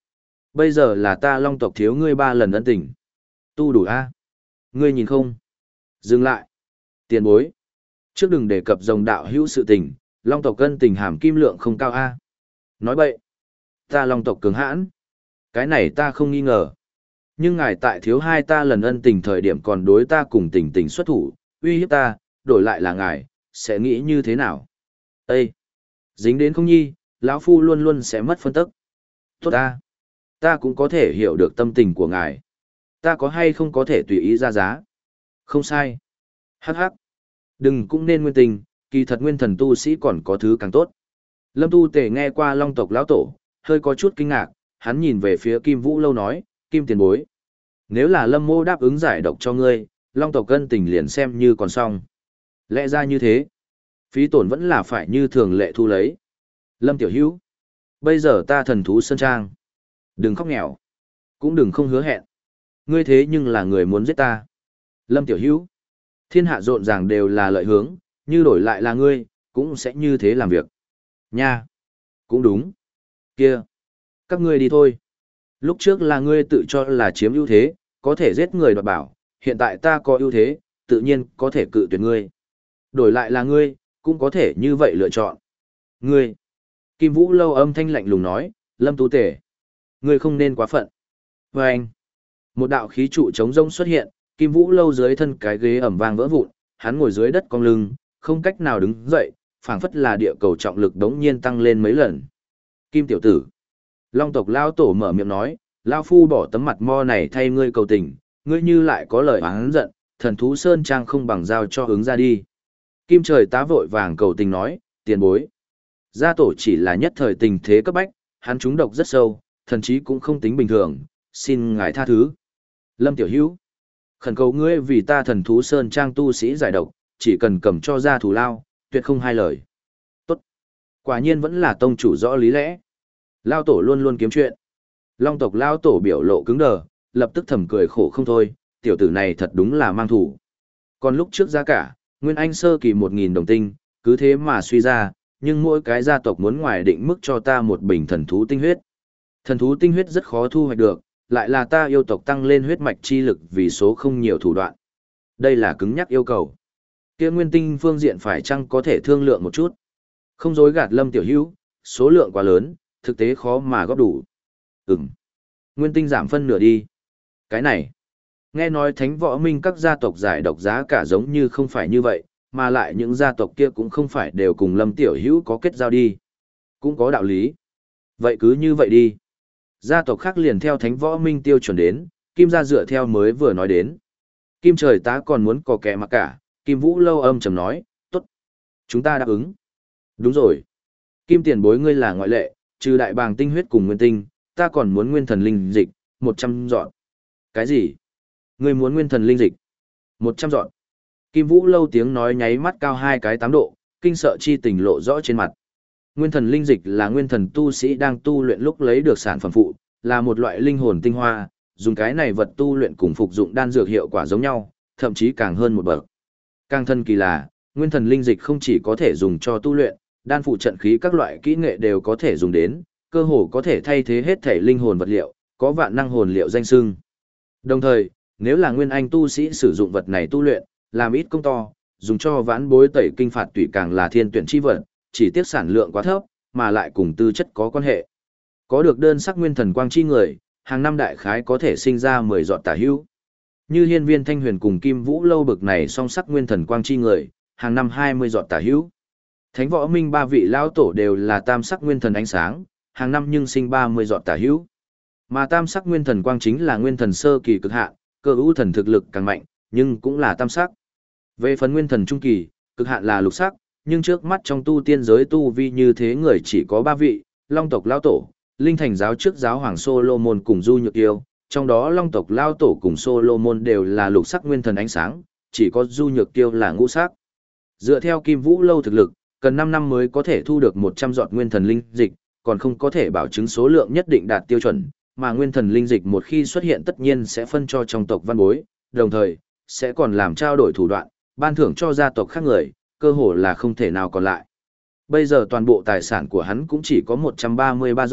Bây giờ là ta Long tộc thiếu ngươi ba lần ân tình. Tu đủ a? Ngươi nhìn không? Dừng lại. Tiền bối. Trước đừng đề cập rồng đạo hữu sự tình, Long tộc ân tình hàm kim lượng không cao a. Nói bậy. Ta Long tộc cường hãn. Cái này ta không nghi ngờ. Nhưng ngài tại thiếu hai ta lần ân tình thời điểm còn đối ta cùng tình tình xuất thủ, uy hiếp ta, đổi lại là ngài, sẽ nghĩ như thế nào? Ê! Dính đến không nhi, lão phu luôn luôn sẽ mất phân tức. Tốt ta! Ta cũng có thể hiểu được tâm tình của ngài. Ta có hay không có thể tùy ý ra giá? Không sai. Hắc hắc. Đừng cũng nên nguyên tình, kỳ thật nguyên thần tu sĩ còn có thứ càng tốt. Lâm Tu Tề nghe qua Long tộc lão tổ, hơi có chút kinh ngạc, hắn nhìn về phía Kim Vũ Lâu nói, Kim tiền bối. Nếu là Lâm mô đáp ứng giải độc cho ngươi, Long tộc cân tình liền xem như còn xong. Lẽ ra như thế, phí tổn vẫn là phải như thường lệ thu lấy. Lâm tiểu hữu, bây giờ ta thần thú sơn trang. Đừng khóc nghèo, cũng đừng không hứa hẹn. Ngươi thế nhưng là người muốn giết ta. Lâm tiểu hữu, thiên hạ rộn ràng đều là lợi hướng, như đổi lại là ngươi, cũng sẽ như thế làm việc. Nha, cũng đúng. Kia, các ngươi đi thôi. Lúc trước là ngươi tự cho là chiếm ưu thế, có thể giết người đoạt bảo, hiện tại ta có ưu thế, tự nhiên có thể cự tuyệt ngươi. Đổi lại là ngươi, cũng có thể như vậy lựa chọn. Ngươi, Kim Vũ Lâu âm thanh lạnh lùng nói, Lâm Tú Tể, ngươi không nên quá phận. Và anh, một đạo khí trụ trống rông xuất hiện, Kim Vũ Lâu dưới thân cái ghế ẩm vang vỡ vụn, hắn ngồi dưới đất cong lưng, không cách nào đứng dậy, phảng phất là địa cầu trọng lực đống nhiên tăng lên mấy lần. Kim tiểu tử, Long tộc lao tổ mở miệng nói, lao phu bỏ tấm mặt mo này thay ngươi cầu tình, ngươi như lại có lời oán giận, thần thú sơn trang không bằng giao cho hướng ra đi. Kim trời tá vội vàng cầu tình nói, tiền bối. Gia tổ chỉ là nhất thời tình thế cấp bách, hắn trúng độc rất sâu, thần chí cũng không tính bình thường, xin ngài tha thứ. Lâm tiểu hữu, khẩn cầu ngươi vì ta thần thú sơn trang tu sĩ giải độc, chỉ cần cầm cho ra thù lao, tuyệt không hai lời. Tốt. Quả nhiên vẫn là tông chủ rõ lý lẽ. Lao tổ luôn luôn kiếm chuyện. Long tộc lao tổ biểu lộ cứng đờ, lập tức thầm cười khổ không thôi, tiểu tử này thật đúng là mang thủ. Còn lúc trước giá cả, Nguyên Anh sơ kỳ một nghìn đồng tinh, cứ thế mà suy ra, nhưng mỗi cái gia tộc muốn ngoài định mức cho ta một bình thần thú tinh huyết. Thần thú tinh huyết rất khó thu hoạch được, lại là ta yêu tộc tăng lên huyết mạch chi lực vì số không nhiều thủ đoạn. Đây là cứng nhắc yêu cầu. Kia nguyên tinh phương diện phải chăng có thể thương lượng một chút? Không dối gạt Lâm tiểu hữu, số lượng quá lớn, thực tế khó mà góp đủ. Ừm. Nguyên tinh giảm phân nửa đi. Cái này. Nghe nói thánh võ minh các gia tộc giải độc giá cả giống như không phải như vậy, mà lại những gia tộc kia cũng không phải đều cùng Lâm tiểu hữu có kết giao đi. Cũng có đạo lý. Vậy cứ như vậy đi. Gia tộc khác liền theo thánh võ minh tiêu chuẩn đến, Kim gia dựa theo mới vừa nói đến. Kim trời tá còn muốn có kẻ mà cả, Kim vũ lâu âm trầm nói, tốt. Chúng ta đáp ứng. Đúng rồi. Kim tiền bối ngươi là ngoại lệ, trừ đại bàng tinh huyết cùng nguyên tinh, ta còn muốn nguyên thần linh dịch, một trăm dọn. Cái gì? Ngươi muốn nguyên thần linh dịch? một trăm dọn. Kim Vũ Lâu tiếng nói nháy mắt cao hai cái tám độ, kinh sợ chi tình lộ rõ trên mặt. Nguyên thần linh dịch là nguyên thần tu sĩ đang tu luyện lúc lấy được sản phẩm phụ, là một loại linh hồn tinh hoa, dùng cái này vật tu luyện cùng phục dụng đan dược hiệu quả giống nhau, thậm chí càng hơn một bậc. Càng thân kỳ là, nguyên thần linh dịch không chỉ có thể dùng cho tu luyện, đan phụ trận khí các loại kỹ nghệ đều có thể dùng đến, cơ hồ có thể thay thế hết thể linh hồn vật liệu, có vạn năng hồn liệu danh xưng. Đồng thời, nếu là nguyên anh tu sĩ sử dụng vật này tu luyện, làm ít công to, dùng cho vãn bối tẩy kinh phạt tùy càng là thiên tuyển chi vật, chỉ tiếc sản lượng quá thấp, mà lại cùng tư chất có quan hệ. Có được đơn sắc nguyên thần quang chi người, hàng năm đại khái có thể sinh ra mười giọt tả hữu. Như hiên viên thanh huyền cùng kim vũ lâu bực này song sắc nguyên thần quang chi người, hàng năm hai mươi giọt tả hữu. Thánh võ minh ba vị lão tổ đều là tam sắc nguyên thần ánh sáng, hàng năm nhưng sinh ba mươi giọt tả hữu. Mà tam sắc nguyên thần quang chính là nguyên thần sơ kỳ cực hạn, cơ ưu thần thực lực càng mạnh, nhưng cũng là tam sắc. Về phần nguyên thần trung kỳ, cực hạn là lục sắc, nhưng trước mắt trong tu tiên giới tu vi như thế người chỉ có ba vị, Long tộc lão tổ, Linh Thành giáo trước giáo hoàng Solomon cùng Du Nhược Tiêu, trong đó Long tộc lão tổ cùng Solomon đều là lục sắc nguyên thần ánh sáng, chỉ có Du Nhược Tiêu là ngũ sắc. Dựa theo Kim Vũ lâu thực lực, cần năm năm mới có thể thu được một trăm giọt nguyên thần linh dịch, còn không có thể bảo chứng số lượng nhất định đạt tiêu chuẩn, mà nguyên thần linh dịch một khi xuất hiện tất nhiên sẽ phân cho trong tộc văn bối, đồng thời sẽ còn làm trao đổi thủ đoạn, ban thưởng cho gia tộc khác người, cơ hồ là không thể nào còn lại. Bây giờ toàn bộ tài sản của hắn cũng chỉ có một trăm ba mươi ba dọn,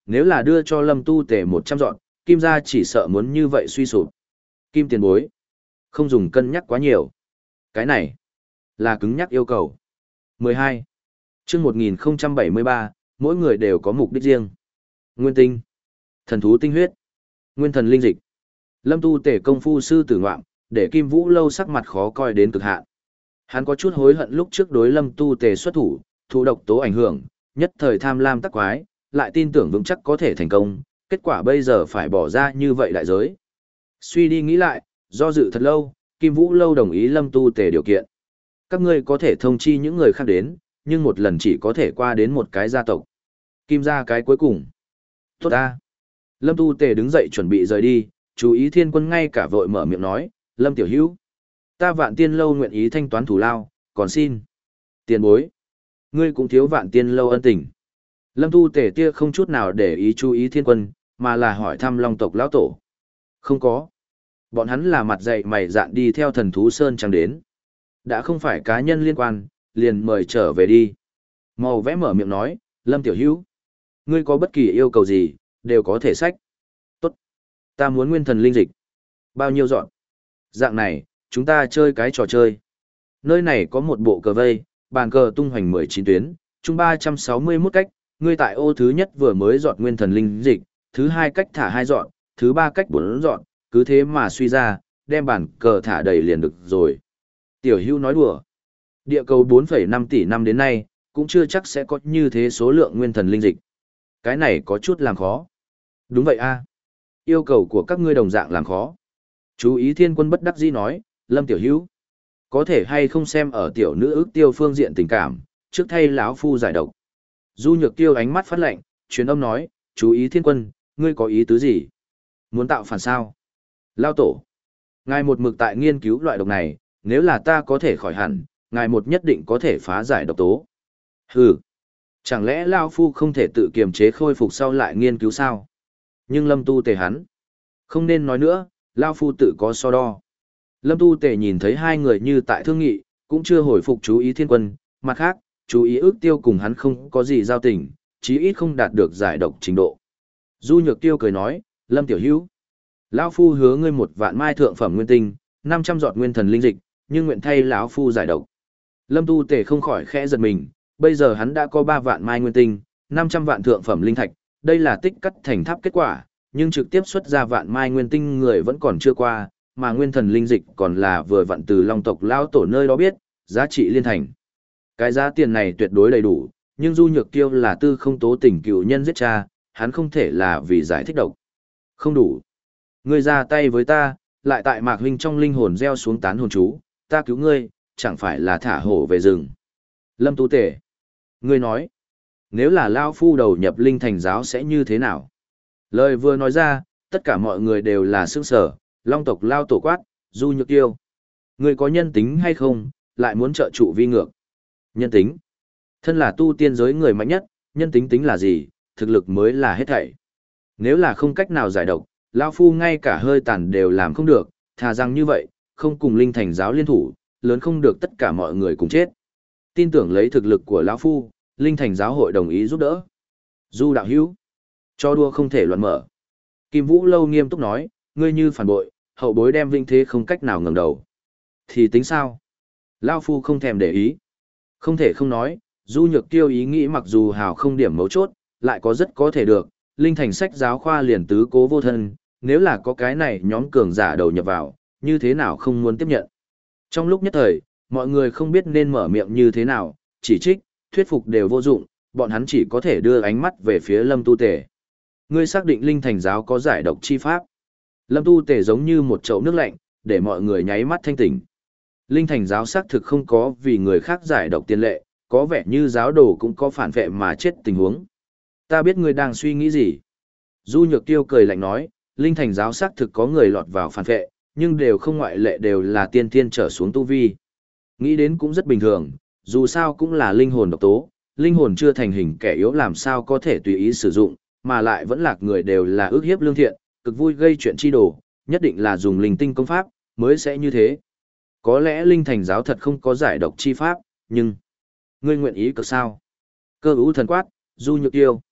Nếu là đưa cho Lâm Tu Tề một trăm dọn, Kim gia chỉ sợ muốn như vậy suy sụp. Kim tiền bối. Không dùng cân nhắc quá nhiều. Cái này là cứng nhắc yêu cầu. mười hai. Chương một nghìn bảy mươi ba, mỗi người đều có mục đích riêng. Nguyên tinh. Thần thú tinh huyết. Nguyên thần linh dịch. Lâm Tu Tề công phu sư tử ngoạm, để Kim Vũ Lâu sắc mặt khó coi đến cực hạn. Hắn có chút hối hận lúc trước đối Lâm Tu Tề xuất thủ, thụ độc tố ảnh hưởng, nhất thời tham lam tắc quái, lại tin tưởng vững chắc có thể thành công, kết quả bây giờ phải bỏ ra như vậy đại giới. Suy đi nghĩ lại, do dự thật lâu, Kim Vũ Lâu đồng ý Lâm Tu Tề điều kiện. Các ngươi có thể thông chi những người khác đến, nhưng một lần chỉ có thể qua đến một cái gia tộc. Kim gia cái cuối cùng. Tốt ta. Lâm Tu Tề đứng dậy chuẩn bị rời đi, chú ý Thiên Quân ngay cả vội mở miệng nói, Lâm Tiểu Hữu, ta Vạn Tiên Lâu nguyện ý thanh toán thù lao, còn xin. Tiền bối. Ngươi cũng thiếu Vạn Tiên Lâu ân tình. Lâm Tu Tề tia không chút nào để ý chú ý Thiên Quân, mà là hỏi thăm Long tộc lão tổ. Không có. Bọn hắn là mặt dày mày dạn đi theo thần thú Sơn chẳng đến. Đã không phải cá nhân liên quan, liền mời trở về đi. Màu vẽ mở miệng nói, Lâm Tiểu Hữu, ngươi có bất kỳ yêu cầu gì, đều có thể sách. Tốt. Ta muốn nguyên thần linh dịch. Bao nhiêu dọn? Dạng này, chúng ta chơi cái trò chơi. Nơi này có một bộ cờ vây, bàn cờ tung hoành mười chín tuyến, chung ba trăm sáu mươi mốt cách, ngươi tại ô thứ nhất vừa mới dọn nguyên thần linh dịch, thứ hai cách thả hai dọn, thứ ba cách bốn dọn, cứ thế mà suy ra, đem bàn cờ thả đầy liền được rồi. Tiểu Hữu nói đùa. Địa cầu bốn phẩy năm tỷ năm đến nay, cũng chưa chắc sẽ có như thế số lượng nguyên thần linh dịch. Cái này có chút làm khó. Đúng vậy a. Yêu cầu của các ngươi đồng dạng làm khó. Chú ý Thiên Quân bất đắc dĩ nói, Lâm Tiểu Hữu, có thể hay không xem ở tiểu nữ ước tiêu phương diện tình cảm, trước thay lão phu giải độc. Du Nhược Tiêu ánh mắt phát lạnh, truyền âm nói, chú ý Thiên Quân, ngươi có ý tứ gì? Muốn tạo phản sao? Lao tổ, ngài một mực tại nghiên cứu loại độc này, nếu là ta có thể khỏi hẳn, ngài một nhất định có thể phá giải độc tố. Hừ, chẳng lẽ Lao phu không thể tự kiềm chế khôi phục sau lại nghiên cứu sao? Nhưng Lâm Tu Tề hắn, không nên nói nữa, Lao phu tự có so đo. Lâm Tu Tề nhìn thấy hai người như tại thương nghị, cũng chưa hồi phục chú ý Thiên Quân, mặt khác, chú ý ước tiêu cùng hắn không có gì giao tình, chí ít không đạt được giải độc trình độ. Du Nhược Tiêu cười nói, Lâm Tiểu Hữu, lão phu hứa ngươi một vạn mai thượng phẩm nguyên tinh, năm trăm giọt nguyên thần linh dịch, nhưng nguyện thay lão phu giải độc. Lâm Tu Tề không khỏi khẽ giật mình, bây giờ hắn đã có ba vạn mai nguyên tinh, năm trăm vạn thượng phẩm linh thạch, đây là tích cắt thành tháp kết quả, nhưng trực tiếp xuất ra vạn mai nguyên tinh người vẫn còn chưa qua, mà nguyên thần linh dịch còn là vừa vặn từ Long tộc lão tổ nơi đó biết, giá trị liên thành. Cái giá tiền này tuyệt đối đầy đủ, nhưng Du Nhược Tiêu là tư không tố tình cựu nhân giết cha, hắn không thể là vì giải thích độc. Không đủ. Ngươi ra tay với ta, lại tại Mạc huynh trong linh hồn gieo xuống tán hồn chú, ta cứu ngươi, chẳng phải là thả hổ về rừng. Lâm Tu Tề, ngươi nói, nếu là Lao Phu đầu nhập linh thành giáo sẽ như thế nào? Lời vừa nói ra, tất cả mọi người đều là sững sở, Long tộc Lao tổ quát, Du Nhược Tiêu. Ngươi có nhân tính hay không, lại muốn trợ trụ vi ngược? Nhân tính. Thân là tu tiên giới người mạnh nhất, nhân tính tính là gì, thực lực mới là hết thảy. Nếu là không cách nào giải độc, Lao Phu ngay cả hơi tàn đều làm không được, thà rằng như vậy, không cùng linh thành giáo liên thủ, lớn không được tất cả mọi người cùng chết. Tin tưởng lấy thực lực của lão Phu, linh thành giáo hội đồng ý giúp đỡ. Du đạo hữu, cho đua không thể loạn mở. Kim Vũ Lâu nghiêm túc nói, ngươi như phản bội, hậu bối đem vinh thế không cách nào ngẩng đầu. Thì tính sao? Lao Phu không thèm để ý. Không thể không nói, Du Nhược Tiêu ý nghĩ mặc dù hào không điểm mấu chốt, lại có rất có thể được, linh thành sách giáo khoa liền tứ cố vô thân, nếu là có cái này nhóm cường giả đầu nhập vào, như thế nào không muốn tiếp nhận. Trong lúc nhất thời, mọi người không biết nên mở miệng như thế nào, chỉ trích, thuyết phục đều vô dụng, bọn hắn chỉ có thể đưa ánh mắt về phía Lâm Tu Tề. Ngươi xác định linh thành giáo có giải độc chi pháp. Lâm Tu Tề giống như một chậu nước lạnh, để mọi người nháy mắt thanh tỉnh. Linh thành giáo xác thực không có vì người khác giải độc tiền lệ, có vẻ như giáo đồ cũng có phản vệ mà chết tình huống. Ta biết ngươi đang suy nghĩ gì. Du Nhược Tiêu cười lạnh nói, linh thành giáo xác thực có người lọt vào phản vệ, nhưng đều không ngoại lệ đều là tiên tiên trở xuống tu vi. Nghĩ đến cũng rất bình thường, dù sao cũng là linh hồn độc tố, linh hồn chưa thành hình kẻ yếu làm sao có thể tùy ý sử dụng, mà lại vẫn lạc người đều là ước hiếp lương thiện, cực vui gây chuyện chi đồ, nhất định là dùng linh tinh công pháp, mới sẽ như thế. Có lẽ linh thành giáo thật không có giải độc chi pháp, nhưng ngươi nguyện ý cực sao? Cơ ưu thần quát, Du Nhược Tiêu.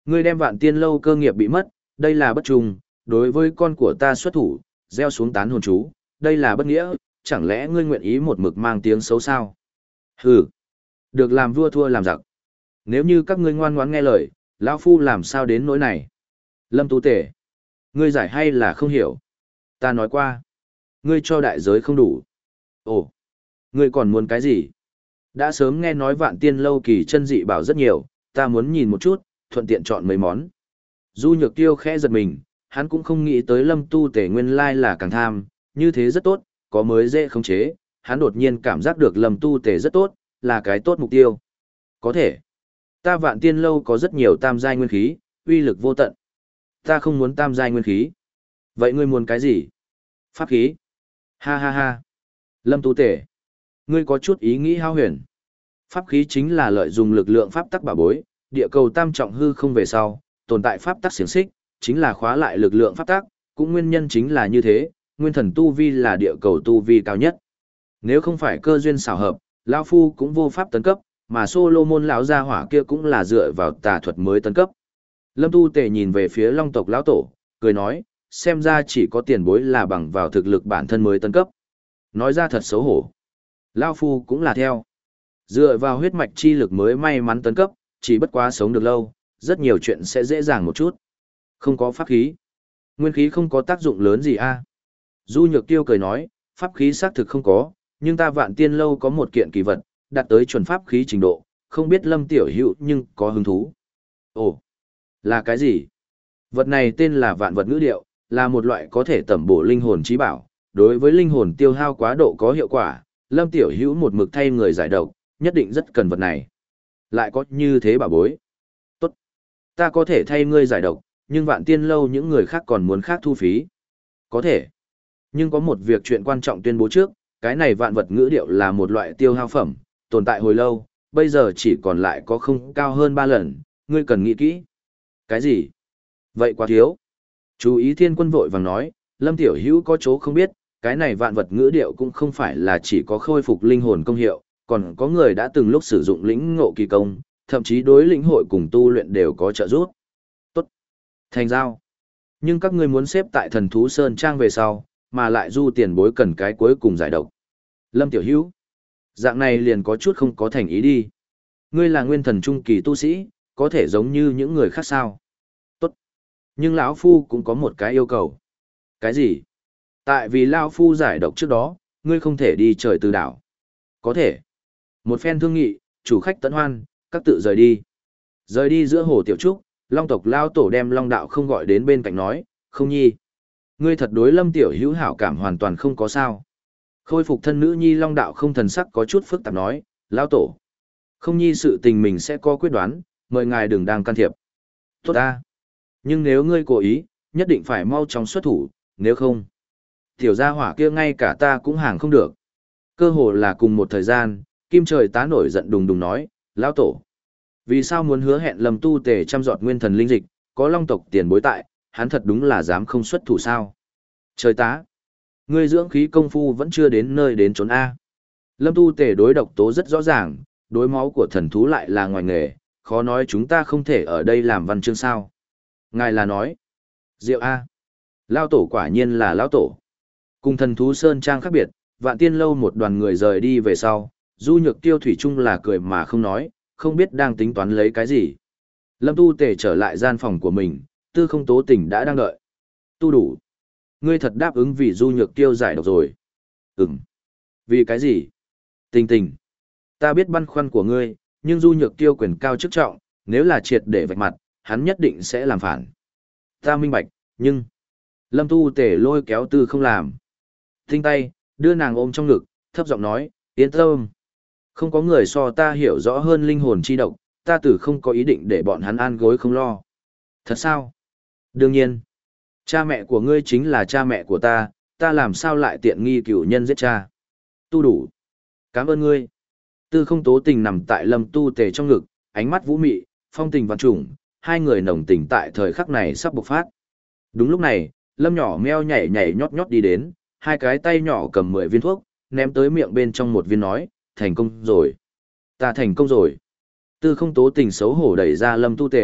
Ngươi đem vạn tiên lâu cơ nghiệp bị mất, đây là bất trung, đối với con của ta xuất thủ, gieo xuống tán hồn chú, đây là bất nghĩa, chẳng lẽ ngươi nguyện ý một mực mang tiếng xấu sao? Hừ, được làm vua thua làm giặc. Nếu như các ngươi ngoan ngoãn nghe lời, lão phu làm sao đến nỗi này? Lâm Tu Tể, ngươi giải hay là không hiểu? Ta nói qua, ngươi cho đại giới không đủ. Ồ, ngươi còn muốn cái gì? Đã sớm nghe nói vạn tiên lâu kỳ chân dị bảo rất nhiều, ta muốn nhìn một chút, thuận tiện chọn mấy món. Du Nhược Tiêu khẽ giật mình, hắn cũng không nghĩ tới Lâm Tu Tể nguyên lai là càng tham, như thế rất tốt, có mới dễ khống chế, hắn đột nhiên cảm giác được Lâm Tu Tể rất tốt, là cái tốt mục tiêu. Có thể, ta vạn tiên lâu có rất nhiều tam giai nguyên khí, uy lực vô tận. Ta không muốn tam giai nguyên khí. Vậy ngươi muốn cái gì? Pháp khí. Ha ha ha. Lâm Tu Tể, ngươi có chút ý nghĩ hao huyền. Pháp khí chính là lợi dụng lực lượng pháp tắc bảo bối, địa cầu tam trọng hư không về sau, tồn tại pháp tắc xiềng xích, chính là khóa lại lực lượng pháp tắc, cũng nguyên nhân chính là như thế, nguyên thần tu vi là địa cầu tu vi cao nhất. Nếu không phải cơ duyên xảo hợp, lão phu cũng vô pháp tấn cấp, mà Solomon lão gia hỏa kia cũng là dựa vào tà thuật mới tấn cấp. Lâm Tu Tề nhìn về phía Long tộc lão tổ, cười nói, xem ra chỉ có tiền bối là bằng vào thực lực bản thân mới tấn cấp. Nói ra thật xấu hổ. Lão phu cũng là theo. Dựa vào huyết mạch chi lực mới may mắn tấn cấp, chỉ bất quá sống được lâu, rất nhiều chuyện sẽ dễ dàng một chút. Không có pháp khí. Nguyên khí không có tác dụng lớn gì a? Du Nhược Tiêu cười nói, pháp khí xác thực không có, nhưng ta vạn tiên lâu có một kiện kỳ vật, đạt tới chuẩn pháp khí trình độ, không biết Lâm tiểu hữu nhưng có hứng thú. Ồ, là cái gì? Vật này tên là vạn vật ngữ điệu, là một loại có thể tẩm bổ linh hồn trí bảo, đối với linh hồn tiêu hao quá độ có hiệu quả, Lâm tiểu hữu một mực thay người giải độc, nhất định rất cần vật này. Lại có như thế bảo bối. Tốt. Ta có thể thay ngươi giải độc, nhưng vạn tiên lâu những người khác còn muốn khác thu phí. Có thể. Nhưng có một việc chuyện quan trọng tuyên bố trước, cái này vạn vật ngữ điệu là một loại tiêu hao phẩm, tồn tại hồi lâu, bây giờ chỉ còn lại có không cao hơn ba lần, ngươi cần nghĩ kỹ. Cái gì? Vậy quá thiếu. Chú ý Thiên Quân vội vàng nói, Lâm tiểu hữu có chỗ không biết, cái này vạn vật ngữ điệu cũng không phải là chỉ có khôi phục linh hồn công hiệu, còn có người đã từng lúc sử dụng lĩnh ngộ kỳ công, thậm chí đối lĩnh hội cùng tu luyện đều có trợ giúp. Tốt. Thành giao. Nhưng các ngươi muốn xếp tại thần thú Sơn Trang về sau, mà lại du tiền bối cần cái cuối cùng giải độc. Lâm tiểu hữu. Dạng này liền có chút không có thành ý đi. Ngươi là nguyên thần trung kỳ tu sĩ, có thể giống như những người khác sao? Tốt. Nhưng lão phu cũng có một cái yêu cầu. Cái gì? Tại vì lão phu giải độc trước đó, ngươi không thể đi trời từ đảo. Có thể. Một phen thương nghị, chủ khách tận hoan, các tự rời đi. Rời đi giữa hồ tiểu trúc, Long tộc lao tổ đem Long đạo không gọi đến bên cạnh nói, không nhi. Ngươi thật đối Lâm tiểu hữu hảo cảm hoàn toàn không có sao. Khôi phục thân nữ nhi Long đạo không thần sắc có chút phức tạp nói, lao tổ. Không nhi sự tình mình sẽ có quyết đoán, mời ngài đừng đang can thiệp. Tốt ta. Nhưng nếu ngươi cố ý, nhất định phải mau chóng xuất thủ, nếu không. Tiểu gia hỏa kia ngay cả ta cũng hàng không được. Cơ hồ là cùng một thời gian, Kim Trời tá nổi giận đùng đùng nói, lão tổ. Vì sao muốn hứa hẹn Lâm Tu Tề trăm giọt nguyên thần linh dịch, có Long tộc tiền bối tại, hắn thật đúng là dám không xuất thủ sao. Trời tá. Ngươi dưỡng khí công phu vẫn chưa đến nơi đến chốn A. Lâm Tu Tề đối độc tố rất rõ ràng, đối máu của thần thú lại là ngoài nghề, khó nói chúng ta không thể ở đây làm văn chương sao. Ngài là nói. Diệu A. Lao tổ quả nhiên là lão tổ. Cùng thần thú Sơn Trang khác biệt, Vạn Tiên lâu một đoàn người rời đi về sau, Du Nhược Tiêu thủy chung là cười mà không nói, không biết đang tính toán lấy cái gì. Lâm Tu Tề trở lại gian phòng của mình, Tư Không Tố Tình đã đang đợi. Tu đủ. Ngươi thật đáp ứng vì Du Nhược Tiêu giải độc rồi. Ừm. Vì cái gì? Tình tình. Ta biết băn khoăn của ngươi, nhưng Du Nhược Tiêu quyền cao chức trọng, nếu là triệt để vạch mặt, hắn nhất định sẽ làm phản. Ta minh bạch, nhưng... Lâm Tu Tề lôi kéo Tư Không làm. Tinh tay, đưa nàng ôm trong ngực, thấp giọng nói, yên tâm. Không có người so ta hiểu rõ hơn linh hồn chi độc, ta tử không có ý định để bọn hắn an gối không lo. Thật sao? Đương nhiên. Cha mẹ của ngươi chính là cha mẹ của ta, ta làm sao lại tiện nghi cửu nhân giết cha. Tu đủ. Cảm ơn ngươi. Tư Không Tố Tình nằm tại Lâm Tu Tề trong ngực, ánh mắt vũ mị, phong tình vạn trùng, hai người nồng tình tại thời khắc này sắp bộc phát. Đúng lúc này, Lâm nhỏ meo nhảy nhảy nhót nhót đi đến, hai cái tay nhỏ cầm mười viên thuốc, ném tới miệng bên trong một viên nói, thành công rồi. Ta thành công rồi. Tư Không Tố Tình xấu hổ đẩy ra Lâm Tu Tề,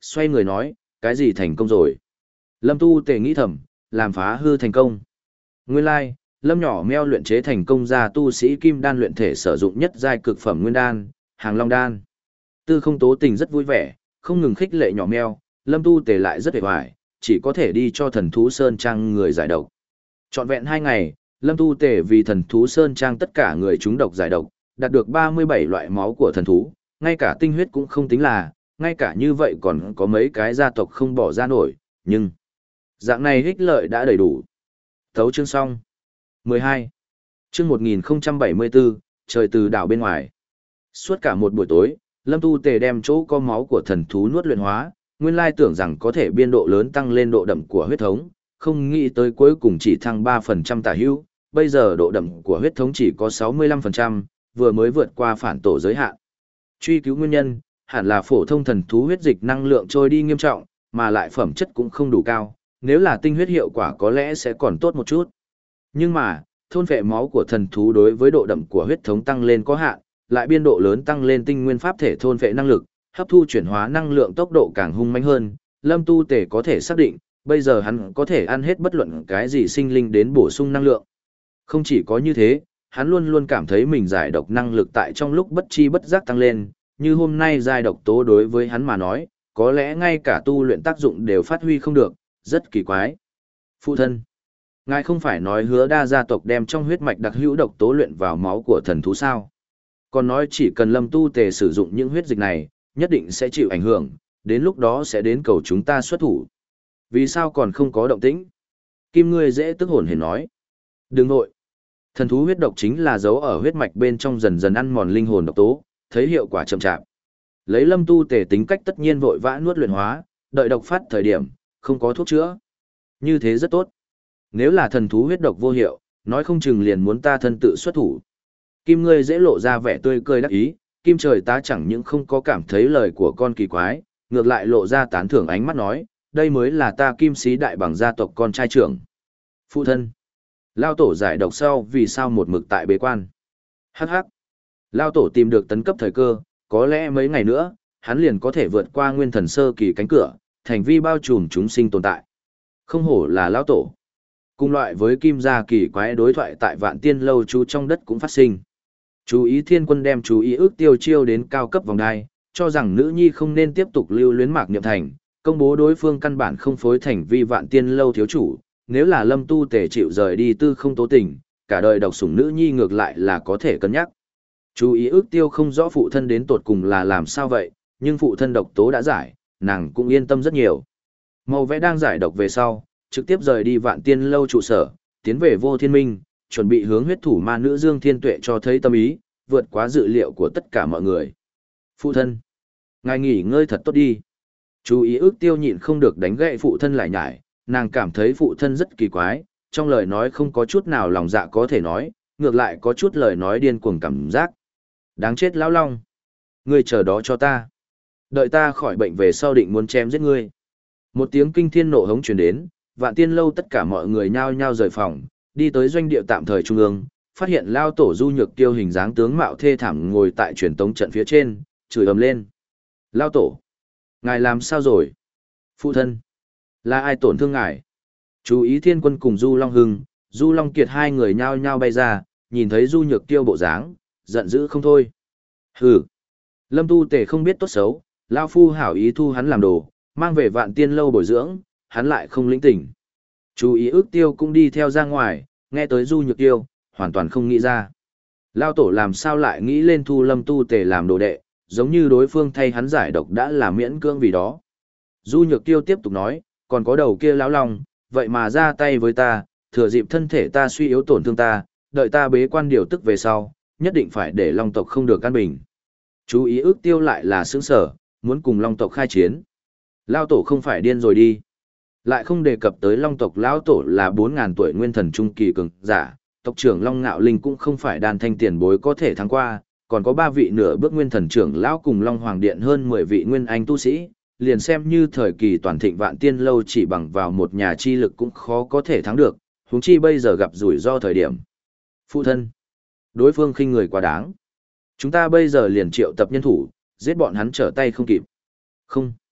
xoay người nói, cái gì thành công rồi? Lâm Tu Tề nghĩ thầm, làm phá hư thành công. Nguyên lai, Lâm nhỏ meo luyện chế thành công ra tu sĩ kim đan luyện thể sử dụng nhất giai cực phẩm nguyên đan, Hàng Long đan. Tư Không Tố Tình rất vui vẻ, không ngừng khích lệ nhỏ meo, Lâm Tu Tề lại rất hề hoài, chỉ có thể đi cho thần thú Sơn Trang người giải độc. Trọn vẹn hai ngày, Lâm Tu Tề vì thần thú Sơn Trang tất cả người chúng độc giải độc, đạt được ba mươi bảy loại máu của thần thú, ngay cả tinh huyết cũng không tính là, ngay cả như vậy còn có mấy cái gia tộc không bỏ ra nổi, nhưng dạng này ích lợi đã đầy đủ. Thấu chương xong. mười hai. Chương một nghìn bảy mươi bốn, trời từ đảo bên ngoài. Suốt cả một buổi tối, Lâm Tu Tề đem chỗ có máu của thần thú nuốt luyện hóa, nguyên lai tưởng rằng có thể biên độ lớn tăng lên độ đậm của huyết thống, không nghĩ tới cuối cùng chỉ thăng ba phần trăm tả hữu, bây giờ độ đậm của huyết thống chỉ có sáu mươi lăm phần trăm, vừa mới vượt qua phản tổ giới hạn. Truy cứu nguyên nhân, hẳn là phổ thông thần thú huyết dịch năng lượng trôi đi nghiêm trọng, mà lại phẩm chất cũng không đủ cao, nếu là tinh huyết hiệu quả có lẽ sẽ còn tốt một chút. Nhưng mà, thôn vệ máu của thần thú đối với độ đậm của huyết thống tăng lên có hạn, lại biên độ lớn tăng lên tinh nguyên pháp thể thôn vệ năng lực, hấp thu chuyển hóa năng lượng tốc độ càng hung mãnh hơn, Lâm Tu Tề có thể xác định, bây giờ hắn có thể ăn hết bất luận cái gì sinh linh đến bổ sung năng lượng. Không chỉ có như thế, hắn luôn luôn cảm thấy mình giải độc năng lực tại trong lúc bất chi bất giác tăng lên, như hôm nay giải độc tố đối với hắn mà nói, có lẽ ngay cả tu luyện tác dụng đều phát huy không được, rất kỳ quái. Phụ thân, ngài không phải nói hứa đa gia tộc đem trong huyết mạch đặc hữu độc tố luyện vào máu của thần thú sao? Còn nói chỉ cần Lâm Tu Tề sử dụng những huyết dịch này, nhất định sẽ chịu ảnh hưởng, đến lúc đó sẽ đến cầu chúng ta xuất thủ. Vì sao còn không có động tĩnh? Kim Ngươi dễ tức hồn hển nói. Đừng nội. Thần thú huyết độc chính là dấu ở huyết mạch bên trong dần dần ăn mòn linh hồn độc tố, thấy hiệu quả chậm chạp. Lấy Lâm Tu Tề tính cách tất nhiên vội vã nuốt luyện hóa, đợi độc phát thời điểm, không có thuốc chữa. Như thế rất tốt. Nếu là thần thú huyết độc vô hiệu, nói không chừng liền muốn ta thân tự xuất thủ. Kim Ngươi dễ lộ ra vẻ tươi cười đắc ý, Kim Trời ta chẳng những không có cảm thấy lời của con kỳ quái, ngược lại lộ ra tán thưởng ánh mắt nói, đây mới là ta Kim Sĩ đại bằng gia tộc con trai trưởng. Phụ thân. Lao tổ giải độc sau vì sao một mực tại bế quan. Hắc hắc. Lao tổ tìm được tấn cấp thời cơ, có lẽ mấy ngày nữa, hắn liền có thể vượt qua nguyên thần sơ kỳ cánh cửa, thành vi bao trùm chúng sinh tồn tại. Không hổ là Lao tổ. Cùng loại với Kim gia kỳ quái đối thoại tại Vạn Tiên lâu chú trong đất cũng phát sinh. Chú ý Thiên Quân đem chú ý ước tiêu chiêu đến cao cấp vòng đai, cho rằng nữ nhi không nên tiếp tục lưu luyến Mạc Niệm Thành, công bố đối phương căn bản không phối thành vi Vạn Tiên lâu thiếu chủ, nếu là Lâm Tu Tề chịu rời đi Tư Không Tố Tình, cả đời độc sủng nữ nhi ngược lại là có thể cân nhắc. Chú ý ước tiêu không rõ phụ thân đến tột cùng là làm sao vậy, nhưng phụ thân độc tố đã giải, nàng cũng yên tâm rất nhiều. Màu vẽ đang giải độc về sau, trực tiếp rời đi Vạn Tiên lâu trụ sở, tiến về Vô Thiên Minh, chuẩn bị hướng huyết thủ ma nữ Dương Thiên Tuệ cho thấy tâm ý, vượt quá dự liệu của tất cả mọi người. Phụ thân, ngài nghỉ ngơi thật tốt đi. Chú ý ước tiêu nhịn không được đánh gậy phụ thân lại nhải, nàng cảm thấy phụ thân rất kỳ quái, trong lời nói không có chút nào lòng dạ có thể nói, ngược lại có chút lời nói điên cuồng cảm giác. Đáng chết lão long. Ngươi chờ đó cho ta. Đợi ta khỏi bệnh về sau định muốn chém giết ngươi. Một tiếng kinh thiên nộ hống truyền đến, Vạn Tiên lâu tất cả mọi người nhao nhao rời phòng, đi tới doanh địa tạm thời trung ương, phát hiện lao tổ Du Nhược Tiêu hình dáng tướng mạo thê thảm ngồi tại truyền tống trận phía trên, chửi ầm lên. Lao tổ, ngài làm sao rồi? Phụ thân, là ai tổn thương ngài? Chú ý Thiên Quân cùng Du Long Hưng, Du Long Kiệt hai người nhao nhao bay ra, nhìn thấy Du Nhược Tiêu bộ dáng, giận dữ không thôi. Hừ, Lâm Tu Tề không biết tốt xấu, lao phu hảo ý thu hắn làm đồ, mang về Vạn Tiên lâu bồi dưỡng, hắn lại không lĩnh tỉnh. Chú ý ước tiêu cũng đi theo ra ngoài, nghe tới Du Nhược Tiêu, hoàn toàn không nghĩ ra. Lao tổ làm sao lại nghĩ lên thu Lâm Tu Tề làm đồ đệ, giống như đối phương thay hắn giải độc đã là miễn cưỡng vì đó. Du Nhược Tiêu tiếp tục nói, còn có đầu kia lão long, vậy mà ra tay với ta, thừa dịp thân thể ta suy yếu tổn thương ta, đợi ta bế quan điều tức về sau, nhất định phải để long tộc không được căn bình. Chú ý ước tiêu lại là sướng sở, muốn cùng long tộc khai chiến. Lao tổ không phải điên rồi đi. Lại không đề cập tới long tộc lão tổ là bốn ngàn tuổi nguyên thần trung kỳ cường giả, tộc trưởng Long Ngạo Linh cũng không phải đàn thanh tiền bối có thể thắng qua, còn có ba vị nửa bước nguyên thần trưởng lão cùng Long Hoàng Điện hơn mười vị nguyên anh tu sĩ, liền xem như thời kỳ toàn thịnh Vạn Tiên lâu chỉ bằng vào một nhà chi lực cũng khó có thể thắng được, huống chi bây giờ gặp rủi ro thời điểm. Phụ thân, đối phương khinh người quá đáng. Chúng ta bây giờ liền triệu tập nhân thủ, giết bọn hắn trở tay không kịp. Không.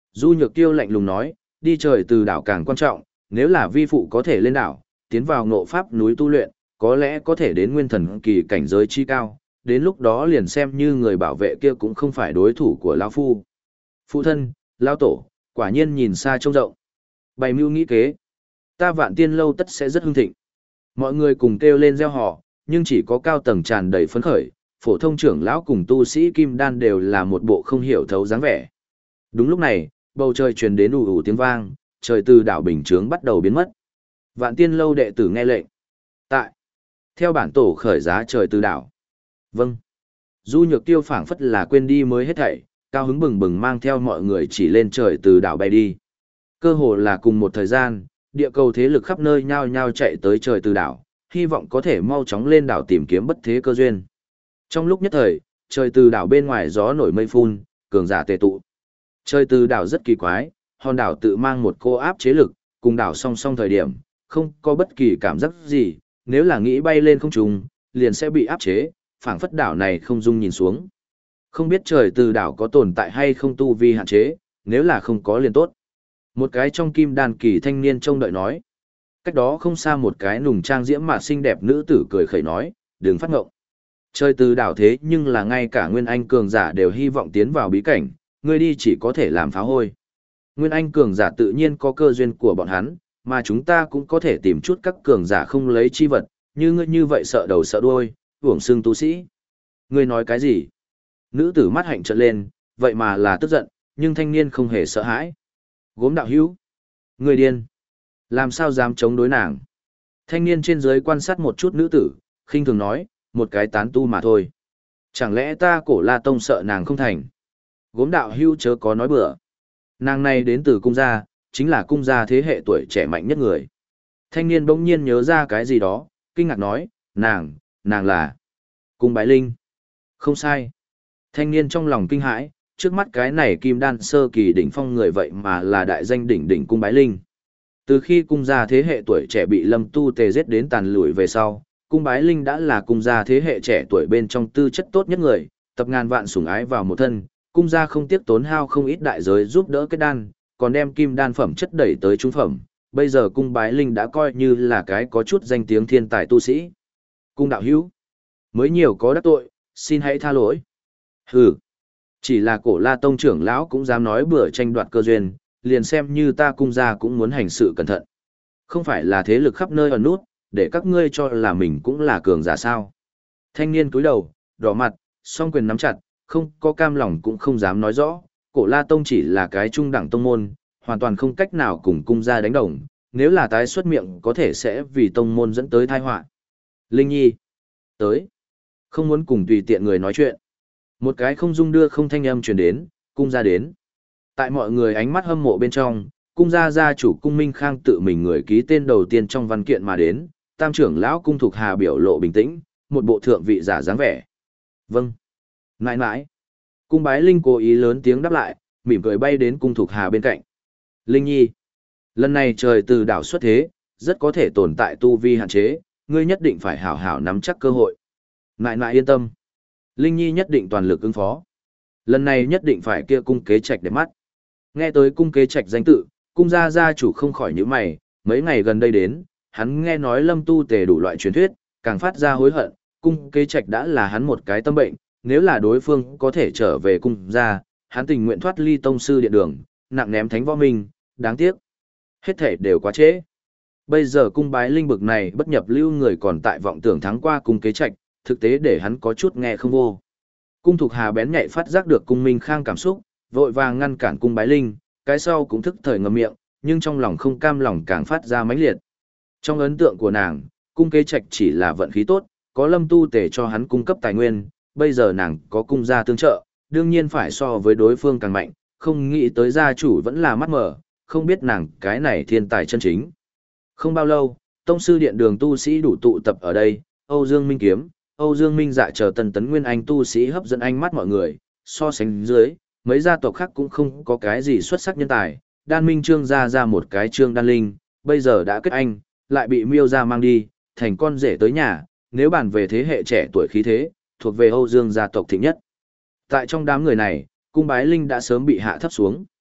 Du Nhược Tiêu lạnh lùng nói, đi trời từ đảo càng quan trọng, nếu là vi phụ có thể lên đảo, tiến vào ngộ pháp núi tu luyện, có lẽ có thể đến nguyên thần kỳ cảnh giới chi cao, đến lúc đó liền xem như người bảo vệ kia cũng không phải đối thủ của Lao Phu. Phụ thân, Lao Tổ, quả nhiên nhìn xa trông rộng. Bày mưu nghĩ kế, ta Vạn Tiên lâu tất sẽ rất hưng thịnh. Mọi người cùng kêu lên reo hò, nhưng chỉ có cao tầng tràn đầy phấn khởi, phổ thông trưởng lão cùng tu sĩ kim đan đều là một bộ không hiểu thấu dáng vẻ. Đúng lúc này, bầu trời truyền đến ù ù tiếng vang, trời từ đảo bình chướng bắt đầu biến mất. Vạn Tiên lâu đệ tử nghe lệnh. Tại. Theo bản tổ khởi giá trời từ đảo. Vâng. Du Nhược Tiêu phảng phất là quên đi mới hết thảy, cao hứng bừng bừng mang theo mọi người chỉ lên trời từ đảo bay đi. Cơ hồ là cùng một thời gian, địa cầu thế lực khắp nơi nhao nhao chạy tới trời từ đảo, hy vọng có thể mau chóng lên đảo tìm kiếm bất thế cơ duyên. Trong lúc nhất thời, trời từ đảo bên ngoài gió nổi mây phun, cường giả tề tụ. Trời từ đảo rất kỳ quái, hòn đảo tự mang một cô áp chế lực, cùng đảo song song thời điểm, không có bất kỳ cảm giác gì, nếu là nghĩ bay lên không trung, liền sẽ bị áp chế, phảng phất đảo này không dung nhìn xuống. Không biết trời từ đảo có tồn tại hay không tu vi hạn chế, nếu là không có liền tốt. Một cái trong kim đàn kỳ thanh niên trông đợi nói. Cách đó không xa một cái nùng trang diễm mà xinh đẹp nữ tử cười khẩy nói, đừng phát ngộng. Trời từ đảo thế nhưng là ngay cả Nguyên Anh cường giả đều hy vọng tiến vào bí cảnh, ngươi đi chỉ có thể làm phá hôi. Nguyên Anh cường giả tự nhiên có cơ duyên của bọn hắn, mà chúng ta cũng có thể tìm chút các cường giả không lấy chi vật, như ngươi như vậy sợ đầu sợ đuôi, hưởng xương tu sĩ. Ngươi nói cái gì? Nữ tử mắt hạnh trợn lên, vậy mà là tức giận, nhưng thanh niên không hề sợ hãi. Gốm đạo hữu. Ngươi điên. Làm sao dám chống đối nàng? Thanh niên trên dưới quan sát một chút nữ tử, khinh thường nói, một cái tán tu mà thôi. Chẳng lẽ ta Cổ La Tông sợ nàng không thành? Gốm đạo hữu chớ có nói bừa. Nàng này đến từ cung gia, chính là cung gia thế hệ tuổi trẻ mạnh nhất người. Thanh niên bỗng nhiên nhớ ra cái gì đó, kinh ngạc nói, nàng, nàng là Cung Bái Linh. Không sai. Thanh niên trong lòng kinh hãi, trước mắt cái này kim đan sơ kỳ đỉnh phong người vậy mà là đại danh đỉnh đỉnh Cung Bái Linh. Từ khi cung gia thế hệ tuổi trẻ bị Lâm Tu Tề giết đến tàn lụi về sau, Cung Bái Linh đã là cung gia thế hệ trẻ tuổi bên trong tư chất tốt nhất người, tập ngàn vạn sủng ái vào một thân, cung gia không tiếc tốn hao không ít đại giới giúp đỡ kết đan, còn đem kim đan phẩm chất đẩy tới trung phẩm. Bây giờ Cung Bái Linh đã coi như là cái có chút danh tiếng thiên tài tu sĩ. Cung đạo hữu, mới nhiều có đắc tội, xin hãy tha lỗi. Hừ, chỉ là Cổ La Tông trưởng lão cũng dám nói bừa tranh đoạt cơ duyên, liền xem như ta cung gia cũng muốn hành sự cẩn thận. Không phải là thế lực khắp nơi ẩn nút, để các ngươi cho là mình cũng là cường giả sao. Thanh niên cúi đầu, đỏ mặt, song quyền nắm chặt, không có cam lòng cũng không dám nói rõ. Cổ La Tông chỉ là cái trung đẳng tông môn, hoàn toàn không cách nào cùng cung gia đánh đồng, nếu là tái xuất miệng có thể sẽ vì tông môn dẫn tới tai họa. Linh Nhi, tới. Không muốn cùng tùy tiện người nói chuyện. Một cái không dung đưa không thanh âm truyền đến, cung gia đến. Tại mọi người ánh mắt hâm mộ bên trong, cung gia gia chủ Cung Minh Khang tự mình người ký tên đầu tiên trong văn kiện mà đến, tam trưởng lão Cung Thục Hà biểu lộ bình tĩnh, một bộ thượng vị giả dáng vẻ. Vâng. Nãi nãi. Cung Bái Linh cố ý lớn tiếng đáp lại, mỉm cười bay đến Cung Thục Hà bên cạnh. Linh Nhi. Lần này trời từ đảo xuất thế, rất có thể tồn tại tu vi hạn chế, ngươi nhất định phải hảo hảo nắm chắc cơ hội. Nãi nãi yên tâm. Linh Nhi nhất định toàn lực ứng phó. Lần này nhất định phải kia cung kế trạch để mắt. Nghe tới cung kế trạch danh tự, cung gia gia chủ không khỏi nhíu mày, mấy ngày gần đây đến, hắn nghe nói Lâm Tu Tề đủ loại truyền thuyết, càng phát ra hối hận, cung kế trạch đã là hắn một cái tâm bệnh, nếu là đối phương có thể trở về cung gia, hắn tình nguyện thoát ly tông sư điện đường, nặng ném thánh võ minh, đáng tiếc. Hết thể đều quá trễ. Bây giờ cung Bái Linh bực này bất nhập lưu người còn tại vọng tưởng thắng qua cung kế trạch, thực tế để hắn có chút nghe không vô. Cung Thục Hà bén nhạy phát giác được Cung Minh Khang cảm xúc, vội vàng ngăn cản cung Bái Linh, cái sau cũng thức thời ngậm miệng, nhưng trong lòng không cam lòng càng phát ra mãnh liệt. Trong ấn tượng của nàng, cung kế trạch chỉ là vận khí tốt, có Lâm Tu Tề cho hắn cung cấp tài nguyên, bây giờ nàng có cung gia tương trợ, đương nhiên phải so với đối phương càng mạnh, không nghĩ tới gia chủ vẫn là mắt mở, không biết nàng cái này thiên tài chân chính. Không bao lâu, tông sư điện đường tu sĩ đủ tụ tập ở đây, Âu Dương Minh Kiếm, Âu Dương Minh Dạ chờ tần tấn nguyên anh tu sĩ hấp dẫn ánh mắt mọi người, so sánh dưới, mấy gia tộc khác cũng không có cái gì xuất sắc nhân tài, Đan Minh Trương gia ra một cái Trương Đan Linh, bây giờ đã kết anh, lại bị Miêu gia mang đi, thành con rể tới nhà, nếu bàn về thế hệ trẻ tuổi khí thế, thuộc về Âu Dương gia tộc thịnh nhất. Tại trong đám người này, cung Bái Linh đã sớm bị hạ thấp xuống.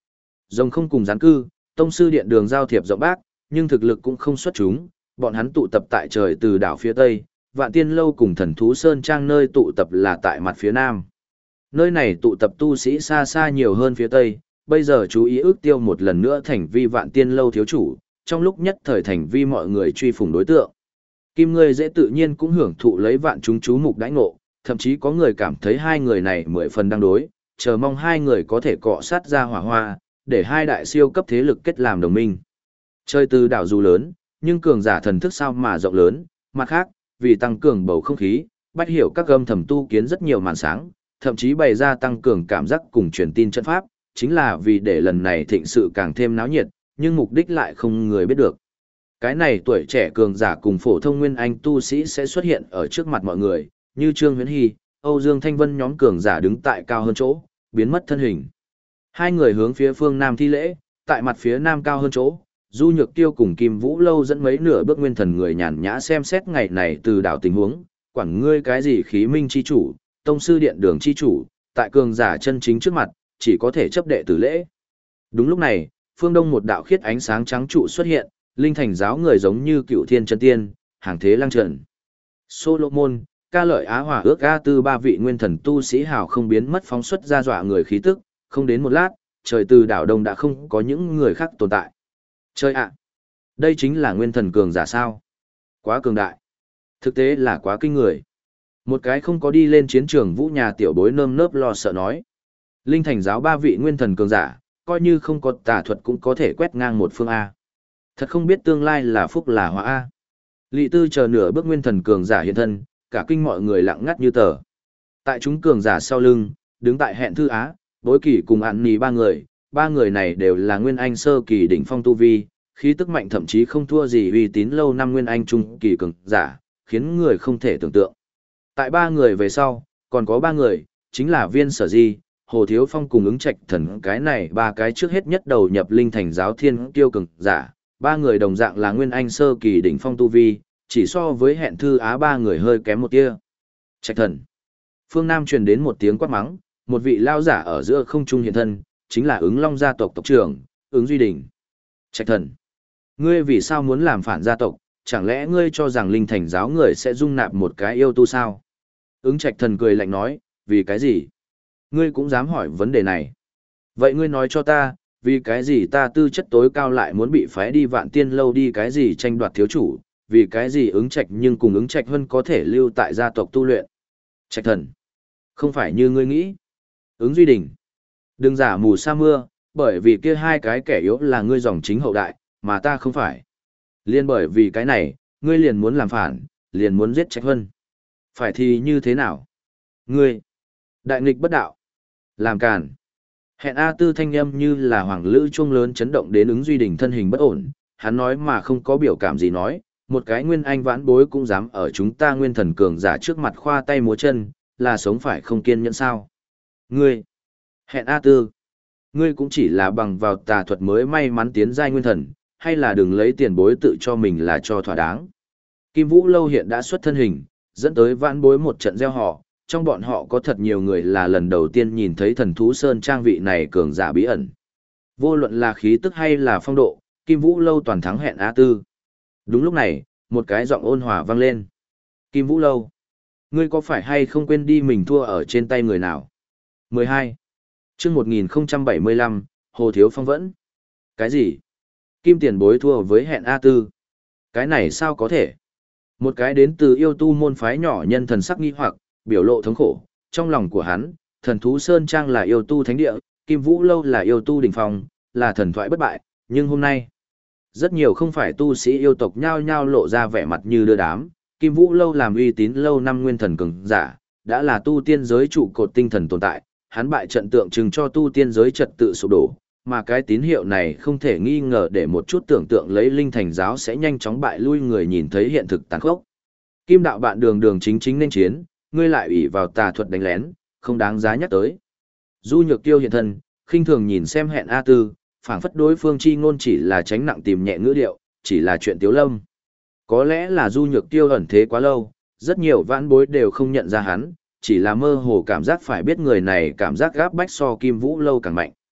Rồng không cùng gián cư, tông sư điện đường giao thiệp rộng bác, nhưng thực lực cũng không xuất chúng, bọn hắn tụ tập tại trời từ đảo phía tây, Vạn Tiên lâu cùng Thần thú sơn trang nơi tụ tập là tại mặt phía nam. Nơi này tụ tập tu sĩ xa xa nhiều hơn phía tây, bây giờ chú ý ước tiêu một lần nữa thành vi Vạn Tiên lâu thiếu chủ, trong lúc nhất thời thành vi mọi người truy phủng đối tượng. Kim Ngươi dễ tự nhiên cũng hưởng thụ lấy vạn chúng chú mục đãi ngộ, thậm chí có người cảm thấy hai người này mười phần đang đối, chờ mong hai người có thể cọ sát ra hỏa hoa, để hai đại siêu cấp thế lực kết làm đồng minh. Chơi từ đảo dù lớn, nhưng cường giả thần thức sao mà rộng lớn, mặt khác, vì tăng cường bầu không khí, Bách Hiểu các gâm thầm tu kiến rất nhiều màn sáng, thậm chí bày ra tăng cường cảm giác cùng truyền tin trận pháp, chính là vì để lần này thịnh sự càng thêm náo nhiệt, nhưng mục đích lại không người biết được. Cái này tuổi trẻ cường giả cùng phổ thông nguyên anh tu sĩ sẽ xuất hiện ở trước mặt mọi người, như Trương Huyễn Hy, Âu Dương Thanh Vân nhóm cường giả đứng tại cao hơn chỗ, biến mất thân hình. Hai người hướng phía phương nam thi lễ, tại mặt phía nam cao hơn chỗ, Du Nhược Tiêu cùng Kim Vũ Lâu dẫn mấy nửa bước nguyên thần người nhàn nhã xem xét ngày này từ đảo tình huống, quản ngươi cái gì khí minh chi chủ, tông sư điện đường chi chủ, tại cường giả chân chính trước mặt, chỉ có thể chấp đệ tử lễ. Đúng lúc này, phương đông một đạo khiết ánh sáng trắng trụ xuất hiện, linh thành giáo người giống như cựu thiên chân tiên, hàng thế lăng trần. Solomon, ca lợi Á Hòa ước A tư ba vị nguyên thần tu sĩ hào không biến mất phóng xuất ra dọa người khí tức, không đến một lát, trời từ đảo đông đã không có những người khác tồn tại. Chơi ạ! Đây chính là nguyên thần cường giả sao? Quá cường đại! Thực tế là quá kinh người. Một cái không có đi lên chiến trường vũ nhà tiểu bối nơm nớp lo sợ nói. Linh thành giáo ba vị nguyên thần cường giả, coi như không có tà thuật cũng có thể quét ngang một phương A. Thật không biết tương lai là phúc là họa A. Lị tư chờ nửa bước nguyên thần cường giả hiện thân, cả kinh mọi người lặng ngắt như tờ. Tại chúng cường giả sau lưng, đứng tại hẹn thư á, bối kỳ cùng ạn nì ba người, ba người này đều là nguyên anh sơ kỳ đỉnh phong tu vi, khí tức mạnh thậm chí không thua gì uy tín lâu năm nguyên anh trung kỳ cường giả, khiến người không thể tưởng tượng. Tại ba người về sau, còn có ba người, chính là Viên Sở Di, Hồ Thiếu Phong cùng ứng trạch thần, cái này ba cái trước hết nhất đầu nhập linh thành giáo thiên tiêu cường giả, ba người đồng dạng là nguyên anh sơ kỳ đỉnh phong tu vi, chỉ so với hẹn thư á ba người hơi kém một tia. Trạch thần. Phương Nam truyền đến một tiếng quát mắng, một vị lao giả ở giữa không trung hiện thân, chính là ứng long gia tộc tộc trưởng, ứng Duy Đình. Trạch thần. Ngươi vì sao muốn làm phản gia tộc, chẳng lẽ ngươi cho rằng linh thành giáo người sẽ dung nạp một cái yêu tu sao? Ứng trạch thần cười lạnh nói, vì cái gì? Ngươi cũng dám hỏi vấn đề này. Vậy ngươi nói cho ta, vì cái gì ta tư chất tối cao lại muốn bị phái đi Vạn Tiên lâu đi cái gì tranh đoạt thiếu chủ, vì cái gì ứng trạch nhưng cùng ứng trạch hơn có thể lưu tại gia tộc tu luyện. Trạch thần. Không phải như ngươi nghĩ. Ứng Duy Đình. Đừng giả mù sa mưa, bởi vì kia hai cái kẻ yếu là ngươi dòng chính hậu đại, mà ta không phải. Liên bởi vì cái này, ngươi liền muốn làm phản, liền muốn giết Trạch Hân. Phải thì như thế nào? Ngươi, đại nghịch bất đạo, làm càn. Hẹn A Tư thanh âm như là hoàng lữ chuông lớn chấn động đến ứng Duy Đình thân hình bất ổn, hắn nói mà không có biểu cảm gì nói, một cái nguyên anh vãn bối cũng dám ở chúng ta nguyên thần cường giả trước mặt khoa tay múa chân, là sống phải không kiên nhẫn sao? Ngươi, hẹn A Tư, ngươi cũng chỉ là bằng vào tà thuật mới may mắn tiến giai nguyên thần, hay là đừng lấy tiền bối tự cho mình là cho thỏa đáng. Kim Vũ Lâu hiện đã xuất thân hình, dẫn tới vãn bối một trận gieo họ, trong bọn họ có thật nhiều người là lần đầu tiên nhìn thấy thần thú sơn trang vị này cường giả bí ẩn. Vô luận là khí tức hay là phong độ, Kim Vũ Lâu toàn thắng hẹn A Tư. Đúng lúc này, một cái giọng ôn hòa vang lên. Kim Vũ Lâu, ngươi có phải hay không quên đi mình thua ở trên tay người nào? mười hai. Chương một nghìn không trăm bảy mươi lăm, Hồ Thiếu Phong vẫn. Cái gì? Kim tiền bối thua với hẹn A Tư. Cái này sao có thể? Một cái đến từ yêu tu môn phái nhỏ nhân thần sắc nghi hoặc, biểu lộ thống khổ. Trong lòng của hắn, thần thú Sơn Trang là yêu tu thánh địa, Kim Vũ Lâu là yêu tu đỉnh phong, là thần thoại bất bại. Nhưng hôm nay, rất nhiều không phải tu sĩ yêu tộc nhao nhao lộ ra vẻ mặt như đưa đám. Kim Vũ Lâu làm uy tín lâu năm nguyên thần cường giả, đã là tu tiên giới trụ cột tinh thần tồn tại. Hắn bại trận tượng trưng cho tu tiên giới trật tự sụp đổ, mà cái tín hiệu này không thể nghi ngờ để một chút tưởng tượng lấy linh thành giáo sẽ nhanh chóng bại lui người nhìn thấy hiện thực tàn khốc. Kim đạo bạn đường đường chính chính nên chiến, ngươi lại ủy vào tà thuật đánh lén, không đáng giá nhắc tới. Du Nhược Tiêu hiện thân, khinh thường nhìn xem hẹn A Tư, phảng phất đối phương chi ngôn chỉ là tránh nặng tìm nhẹ ngữ điệu, chỉ là chuyện tiếu lâm. Có lẽ là Du Nhược Tiêu ẩn thế quá lâu, rất nhiều vãn bối đều không nhận ra hắn, chỉ là mơ hồ cảm giác phải biết người này cảm giác gáp bách so Kim Vũ Lâu càng mạnh.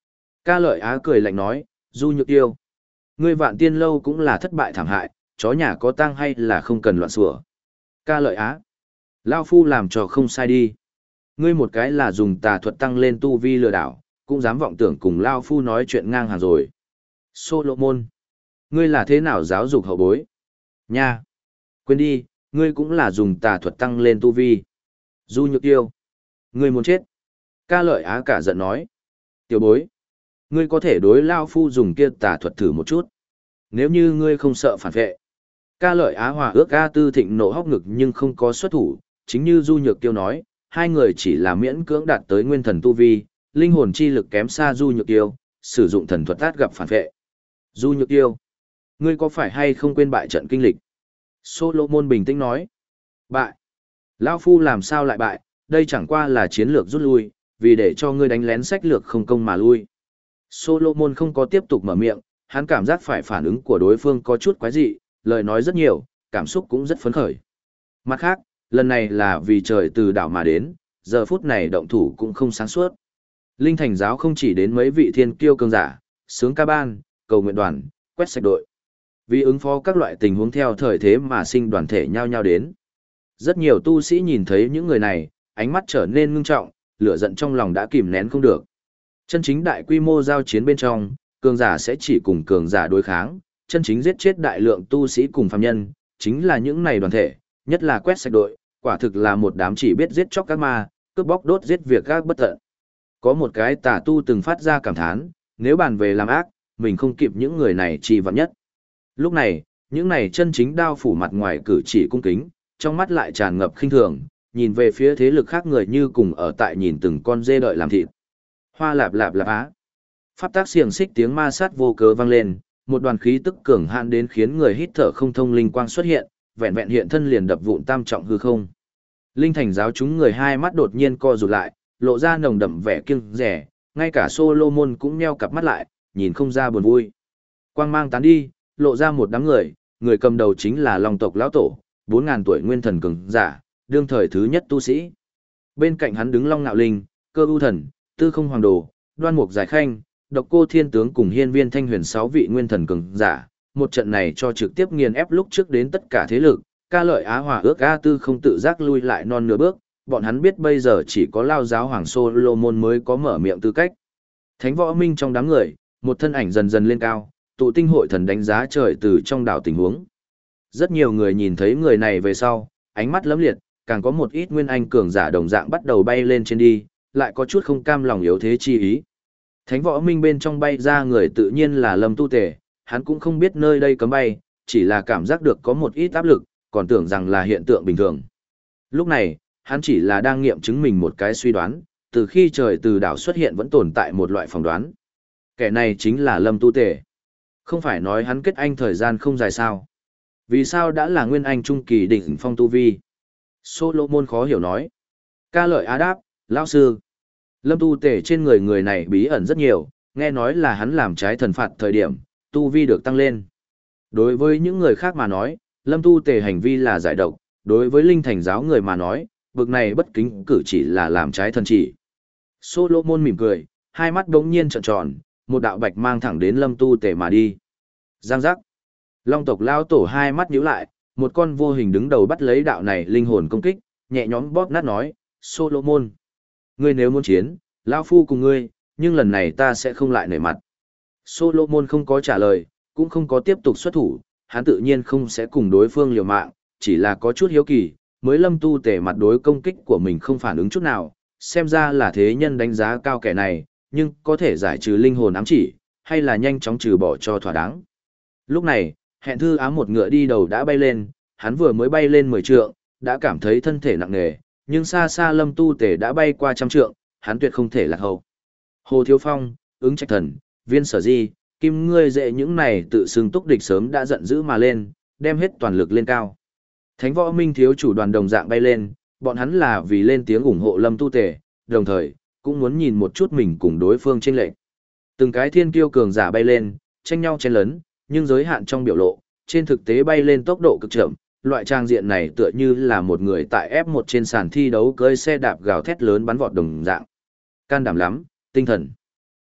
Ca Lợi Á cười lạnh nói, Du Nhược Yêu. Ngươi Vạn Tiên Lâu cũng là thất bại thảm hại, chó nhà có tang hay là không cần loạn sủa. Ca Lợi Á. Lao Phu làm trò không sai đi. Ngươi một cái là dùng tà thuật tăng lên tu vi lừa đảo, cũng dám vọng tưởng cùng Lao Phu nói chuyện ngang hàng rồi. Solomon. Ngươi là thế nào giáo dục hậu bối? Nha. Quên đi, ngươi cũng là dùng tà thuật tăng lên tu vi. Du Nhược Yêu. Ngươi muốn chết. Ca Lợi Á cả giận nói. Tiểu bối. Ngươi có thể đối Lao Phu dùng kia tà thuật thử một chút. Nếu như ngươi không sợ phản vệ. Ca Lợi Á hòa ước A Tư Thịnh nộ hốc ngực nhưng không có xuất thủ, chính như Du Nhược Kiêu nói, hai người chỉ là miễn cưỡng đạt tới nguyên thần tu vi, linh hồn chi lực kém xa Du Nhược Kiêu, sử dụng thần thuật át gặp phản vệ. Du Nhược Kiêu, ngươi có phải hay không quên bại trận kinh lịch? Solomon bình tĩnh nói. Bại? Lão Phu làm sao lại bại, đây chẳng qua là chiến lược rút lui, vì để cho ngươi đánh lén sách lược không công mà lui. Solomon không có tiếp tục mở miệng, hắn cảm giác phải phản ứng của đối phương có chút quái dị, lời nói rất nhiều, cảm xúc cũng rất phấn khởi. Mặt khác, lần này là vì trời từ đảo mà đến, giờ phút này động thủ cũng không sáng suốt. Linh Thành giáo không chỉ đến mấy vị thiên kiêu cường giả, sướng ca ban, cầu nguyện đoàn, quét sạch đội. Vì ứng phó các loại tình huống theo thời thế mà sinh đoàn thể nhau nhau đến. Rất nhiều tu sĩ nhìn thấy những người này, ánh mắt trở nên ngưng trọng, lửa giận trong lòng đã kìm nén không được. Chân chính đại quy mô giao chiến bên trong, cường giả sẽ chỉ cùng cường giả đối kháng, chân chính giết chết đại lượng tu sĩ cùng phàm nhân, chính là những này đoàn thể, nhất là quét sạch đội, quả thực là một đám chỉ biết giết chóc các ma, cướp bóc đốt giết việc các bất tận. Có một cái tà tu từng phát ra cảm thán, nếu bàn về làm ác, mình không kịp những người này chỉ vạn nhất. Lúc này, những này chân chính đao phủ mặt ngoài cử chỉ cung kính, trong mắt lại tràn ngập khinh thường, nhìn về phía thế lực khác người như cùng ở tại nhìn từng con dê đợi làm thịt. Hoa lạp lạp lạp á. Pháp tác xiềng xích tiếng ma sát vô cớ vang lên, một đoàn khí tức cường hạn đến khiến người hít thở không thông linh quang xuất hiện, vẹn vẹn hiện thân liền đập vụn tam trọng hư không. Linh Thành giáo chúng người hai mắt đột nhiên co rụt lại, lộ ra nồng đậm vẻ kiêng rẻ, ngay cả Solomon cũng nheo cặp mắt lại, nhìn không ra buồn vui. Quang mang tán đi, lộ ra một đám người, người cầm đầu chính là Long tộc lão tổ, bốn ngàn tuổi nguyên thần cường giả, đương thời thứ nhất tu sĩ. Bên cạnh hắn đứng Long Nạo Linh, Cơ U Thần, Tư Không Hoàng Đồ, Đoan Mục Giải Khanh, Độc Cô Thiên Tướng cùng Hiên Viên Thanh Huyền sáu vị nguyên thần cường giả, một trận này cho trực tiếp nghiền ép lúc trước đến tất cả thế lực, Ca Lợi Á hòa ước A Tư không tự giác lui lại non nửa bước, bọn hắn biết bây giờ chỉ có Lao giáo hoàng Solomon mới có mở miệng tư cách. Thánh Võ Minh trong đám người, một thân ảnh dần dần lên cao, tụ tinh hội thần đánh giá trời từ trong đảo tình huống. Rất nhiều người nhìn thấy người này về sau, ánh mắt lấm liệt, càng có một ít nguyên anh cường giả đồng dạng bắt đầu bay lên trên đi, lại có chút không cam lòng yếu thế chi ý. Thánh Võ Minh bên trong bay ra người tự nhiên là Lâm Tu Tề, hắn cũng không biết nơi đây cấm bay, chỉ là cảm giác được có một ít áp lực, còn tưởng rằng là hiện tượng bình thường. Lúc này, hắn chỉ là đang nghiệm chứng mình một cái suy đoán, từ khi trời từ đảo xuất hiện vẫn tồn tại một loại phỏng đoán. Kẻ này chính là Lâm Tu Tề. Không phải nói hắn kết anh thời gian không dài sao. Vì sao đã là nguyên anh trung kỳ đỉnh phong tu vi? Solomon khó hiểu nói. Ca Lợi Á đáp, lão sư. Lâm Tu Tề trên người người này bí ẩn rất nhiều, nghe nói là hắn làm trái thần phạt thời điểm, tu vi được tăng lên. Đối với những người khác mà nói, Lâm Tu Tề hành vi là giải độc, đối với Linh Thành giáo người mà nói, bực này bất kính cử chỉ là làm trái thần chỉ. Solomon mỉm cười, hai mắt đống nhiên trợn tròn, một đạo bạch mang thẳng đến Lâm Tu Tề mà đi. Giang giác. Long tộc lao tổ hai mắt nhíu lại, một con vô hình đứng đầu bắt lấy đạo này linh hồn công kích, nhẹ nhõm bóp nát nói, Solomon. Ngươi nếu muốn chiến, lão phu cùng ngươi, nhưng lần này ta sẽ không lại nể mặt. Solomon không có trả lời, cũng không có tiếp tục xuất thủ, hắn tự nhiên không sẽ cùng đối phương liều mạng, chỉ là có chút hiếu kỳ, mới Lâm Tu Tề mặt đối công kích của mình không phản ứng chút nào, xem ra là thế nhân đánh giá cao kẻ này, nhưng có thể giải trừ linh hồn ám chỉ, hay là nhanh chóng trừ bỏ cho thỏa đáng. Lúc này, hẹn thư ám một ngựa đi đầu đã bay lên, hắn vừa mới bay lên mười trượng, đã cảm thấy thân thể nặng nề, nhưng xa xa Lâm Tu Tề đã bay qua trăm trượng, hắn tuyệt không thể lạc hậu. Hồ Thiếu Phong, ứng trạch thần, viên sở di, kim ngươi dệ những này tự xưng túc địch sớm đã giận dữ mà lên, đem hết toàn lực lên cao. Thánh Võ Minh thiếu chủ đoàn đồng dạng bay lên, bọn hắn là vì lên tiếng ủng hộ Lâm Tu Tề, đồng thời, cũng muốn nhìn một chút mình cùng đối phương chênh lệch. Từng cái thiên kiêu cường giả bay lên, tranh nhau chen lấn, nhưng giới hạn trong biểu lộ, trên thực tế bay lên tốc độ cực chậm, loại trang diện này tựa như là một người tại ép một trên sàn thi đấu cưỡi xe đạp gào thét lớn bắn vọt đồng dạng. Can đảm lắm, tinh thần.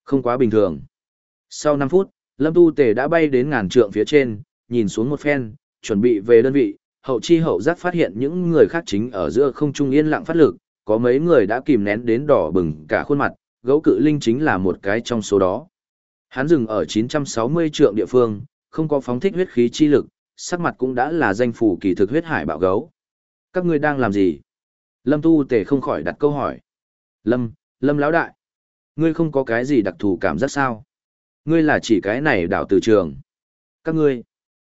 Không quá bình thường. Sau năm phút, Lâm Tu Tề đã bay đến ngàn trượng phía trên, nhìn xuống một phen, chuẩn bị về đơn vị, hậu chi hậu giác phát hiện những người khác chính ở giữa không trung yên lặng phát lực, có mấy người đã kìm nén đến đỏ bừng cả khuôn mặt, gấu cự linh chính là một cái trong số đó. Hắn dừng ở chín trăm sáu mươi trượng địa phương, không có phóng thích huyết khí chi lực, sắc mặt cũng đã là danh phủ kỳ thực huyết hải bạo gấu. Các ngươi đang làm gì? Lâm Tu Tề không khỏi đặt câu hỏi. Lâm, Lâm lão đại, ngươi không có cái gì đặc thù cảm giác sao? Ngươi là chỉ cái này đảo từ trường. Các ngươi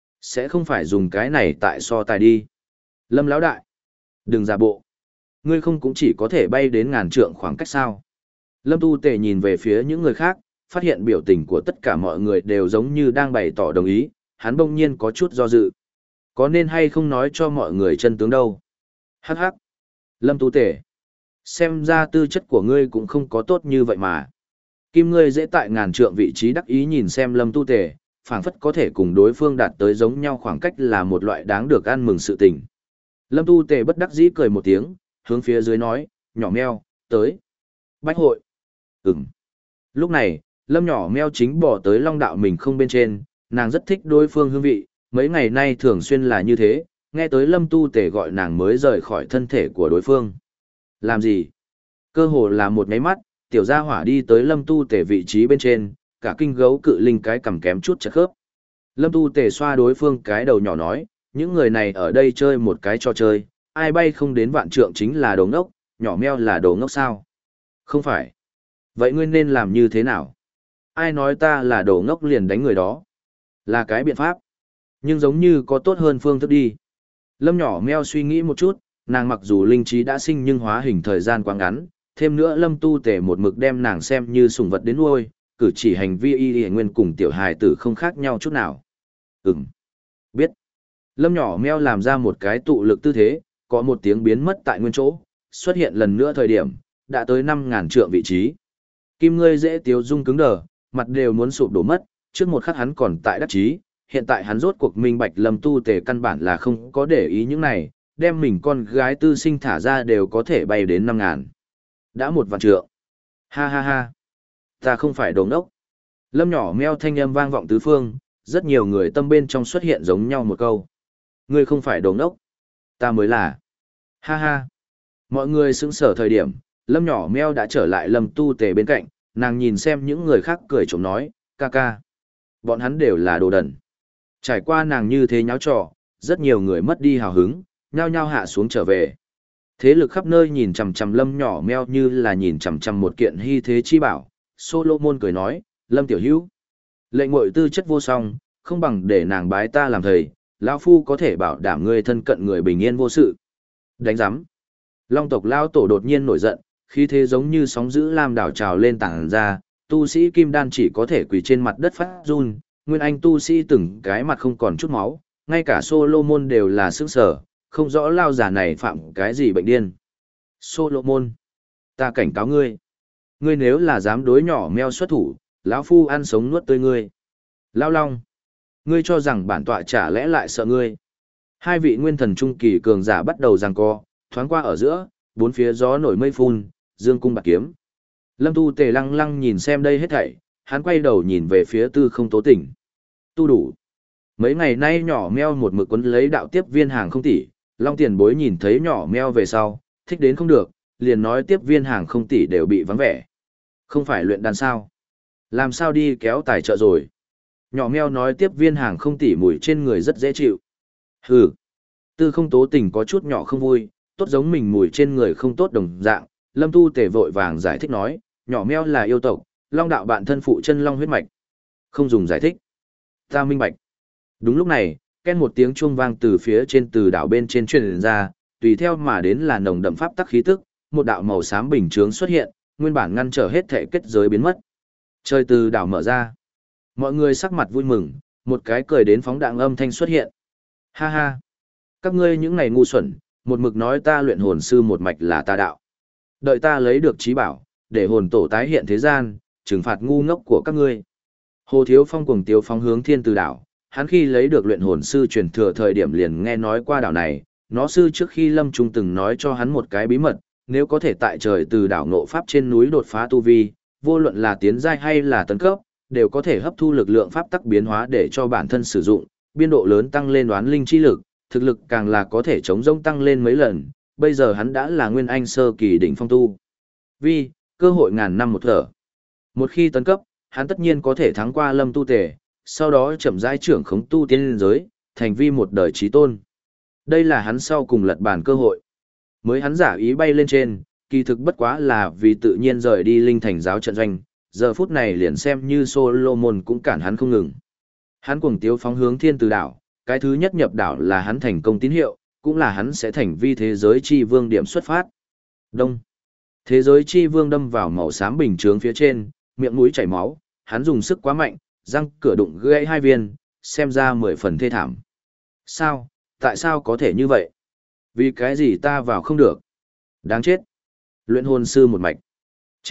sẽ không phải dùng cái này tại so tài đi. Lâm lão đại, đừng giả bộ. Ngươi không cũng chỉ có thể bay đến ngàn trượng khoảng cách sao? Lâm Tu Tề nhìn về phía những người khác, phát hiện biểu tình của tất cả mọi người đều giống như đang bày tỏ đồng ý, hắn bỗng nhiên có chút do dự. Có nên hay không nói cho mọi người chân tướng đâu? Hắc hắc. Lâm Tu Tề, xem ra tư chất của ngươi cũng không có tốt như vậy mà. Kim ngươi dễ tại ngàn trượng vị trí đắc ý nhìn xem Lâm Tu Tề, phảng phất có thể cùng đối phương đạt tới giống nhau khoảng cách là một loại đáng được ăn mừng sự tình. Lâm Tu Tề bất đắc dĩ cười một tiếng, hướng phía dưới nói, nhỏ meo, tới. Bách hội. Ừm. Lúc này, Lâm nhỏ meo chính bỏ tới long đạo mình không bên trên, nàng rất thích đối phương hương vị, mấy ngày nay thường xuyên là như thế, nghe tới Lâm Tu Tề gọi nàng mới rời khỏi thân thể của đối phương. Làm gì? Cơ hồ là một máy mắt, tiểu gia hỏa đi tới Lâm Tu Tề vị trí bên trên, cả kinh gấu cự linh cái cầm kém chút chật khớp. Lâm Tu Tề xoa đối phương cái đầu nhỏ nói, những người này ở đây chơi một cái trò chơi, ai bay không đến vạn trượng chính là đồ ngốc, nhỏ meo là đồ ngốc sao? Không phải. Vậy ngươi nên làm như thế nào? Ai nói ta là đồ ngốc liền đánh người đó? Là cái biện pháp. Nhưng giống như có tốt hơn phương thức đi. Lâm nhỏ meo suy nghĩ một chút, nàng mặc dù linh trí đã sinh nhưng hóa hình thời gian quá ngắn, thêm nữa Lâm Tu Tề một mực đem nàng xem như sủng vật đến nuôi, cử chỉ hành vi y y nguyên cùng tiểu hài tử không khác nhau chút nào. Ừm. Biết. Lâm nhỏ meo làm ra một cái tụ lực tư thế, có một tiếng biến mất tại nguyên chỗ, xuất hiện lần nữa thời điểm, đã tới năm ngàn trượng vị trí. Kim ngươi dễ tiếu dung cứng đờ, mặt đều muốn sụp đổ mất, trước một khắc hắn còn tại đắc chí, hiện tại hắn rốt cuộc minh bạch Lâm Tu Tề căn bản là không có để ý những này, đem mình con gái tư sinh thả ra đều có thể bay đến năm ngàn. Đã một vạn trượng. Ha ha ha. Ta không phải đồ ngốc. Lâm nhỏ meo thanh âm vang vọng tứ phương, rất nhiều người tâm bên trong xuất hiện giống nhau một câu. Ngươi không phải đồ ngốc. Ta mới là. Ha ha. Mọi người sững sở thời điểm, Lâm nhỏ meo đã trở lại Lâm Tu Tề bên cạnh, nàng nhìn xem những người khác cười trộm nói, ca ca. Bọn hắn đều là đồ đần. Trải qua nàng như thế nháo trò, rất nhiều người mất đi hào hứng, nhao nhao hạ xuống trở về. Thế lực khắp nơi nhìn chằm chằm Lâm nhỏ meo như là nhìn chằm chằm một kiện hy thế chi bảo. Solomon cười nói, Lâm tiểu hữu, lệnh muội tư chất vô song, không bằng để nàng bái ta làm thầy, lão phu có thể bảo đảm ngươi thân cận người bình yên vô sự. Đánh giám. Long tộc lão tổ đột nhiên nổi giận, khí thế giống như sóng dữ lam đảo trào lên tảng ra, tu sĩ kim đan chỉ có thể quỳ trên mặt đất phát run, nguyên anh tu sĩ từng cái mặt không còn chút máu, ngay cả Solomon đều là sững sờ, không rõ lao giả này phạm cái gì bệnh điên. Solomon, ta cảnh cáo ngươi, ngươi nếu là dám đối nhỏ meo xuất thủ, lão phu ăn sống nuốt tươi ngươi. Lao Long, ngươi cho rằng bản tọa chả lẽ lại sợ ngươi? Hai vị nguyên thần trung kỳ cường giả bắt đầu giằng co, thoáng qua ở giữa, bốn phía gió nổi mây phun, dương cung bạc kiếm. Lâm Tu Tề lăng lăng nhìn xem đây hết thảy, hắn quay đầu nhìn về phía Tư Không Tố Tỉnh. Tu đủ. Mấy ngày nay nhỏ meo một mực quấn lấy đạo tiếp viên hàng không tỷ, Long Tiền Bối nhìn thấy nhỏ meo về sau, thích đến không được, liền nói tiếp viên hàng không tỷ đều bị vắng vẻ. Không phải luyện đàn sao? Làm sao đi kéo tài trợ rồi? Nhỏ meo nói tiếp viên hàng không tỷ mùi trên người rất dễ chịu. Hừ. Tư Không Tố Tỉnh có chút nhỏ không vui, tốt giống mình mùi trên người không tốt đồng dạng. Lâm Tu Tề vội vàng giải thích nói, nhỏ meo là yêu tộc, Long đạo bạn thân phụ chân long huyết mạch. Không dùng giải thích. Ta minh bạch. Đúng lúc này, ken một tiếng chuông vang từ phía trên từ đảo bên trên truyền ra, tùy theo mà đến là nồng đậm pháp tắc khí tức, một đạo màu xám bình chướng xuất hiện, nguyên bản ngăn trở hết thể kết giới biến mất. Trời từ đảo mở ra. Mọi người sắc mặt vui mừng, một cái cười đến phóng đạn âm thanh xuất hiện. Ha ha. Các ngươi những này ngu xuẩn, một mực nói ta luyện hồn sư một mạch là tà đạo. Đợi ta lấy được trí bảo, để hồn tổ tái hiện thế gian, trừng phạt ngu ngốc của các ngươi. Hồ Thiếu Phong cuồng tiếu phóng hướng thiên từ đảo, hắn khi lấy được luyện hồn sư truyền thừa thời điểm liền nghe nói qua đảo này, nó sư trước khi lâm trung từng nói cho hắn một cái bí mật, nếu có thể tại trời từ đảo ngộ pháp trên núi đột phá tu vi, vô luận là tiến giai hay là tấn cấp, đều có thể hấp thu lực lượng pháp tắc biến hóa để cho bản thân sử dụng, biên độ lớn tăng lên đoán linh chi lực, thực lực càng là có thể chống rông tăng lên mấy lần, bây giờ hắn đã là nguyên anh sơ kỳ đỉnh phong tu. Vì, cơ hội ngàn năm một thở. Một khi tấn cấp, hắn tất nhiên có thể thắng qua Lâm Tu Tề, sau đó chậm rãi trưởng khống tu tiên liên giới, thành vi một đời chí tôn. Đây là hắn sau cùng lật bàn cơ hội. Mới hắn giả ý bay lên trên, kỳ thực bất quá là vì tự nhiên rời đi linh thành giáo trận doanh, giờ phút này liền xem như Solomon cũng cản hắn không ngừng. Hắn cuồng tiếu phóng hướng thiên từ đảo, cái thứ nhất nhập đảo là hắn thành công tín hiệu, cũng là hắn sẽ thành vi thế giới chi vương điểm xuất phát. Đông. Thế giới chi vương đâm vào màu xám bình chướng phía trên, miệng mũi chảy máu, hắn dùng sức quá mạnh, răng cửa đụng gãy hai viên, xem ra mười phần thê thảm. Sao, tại sao có thể như vậy? Vì cái gì ta vào không được? Đáng chết. Luyện hồn sư một mạch. Chết.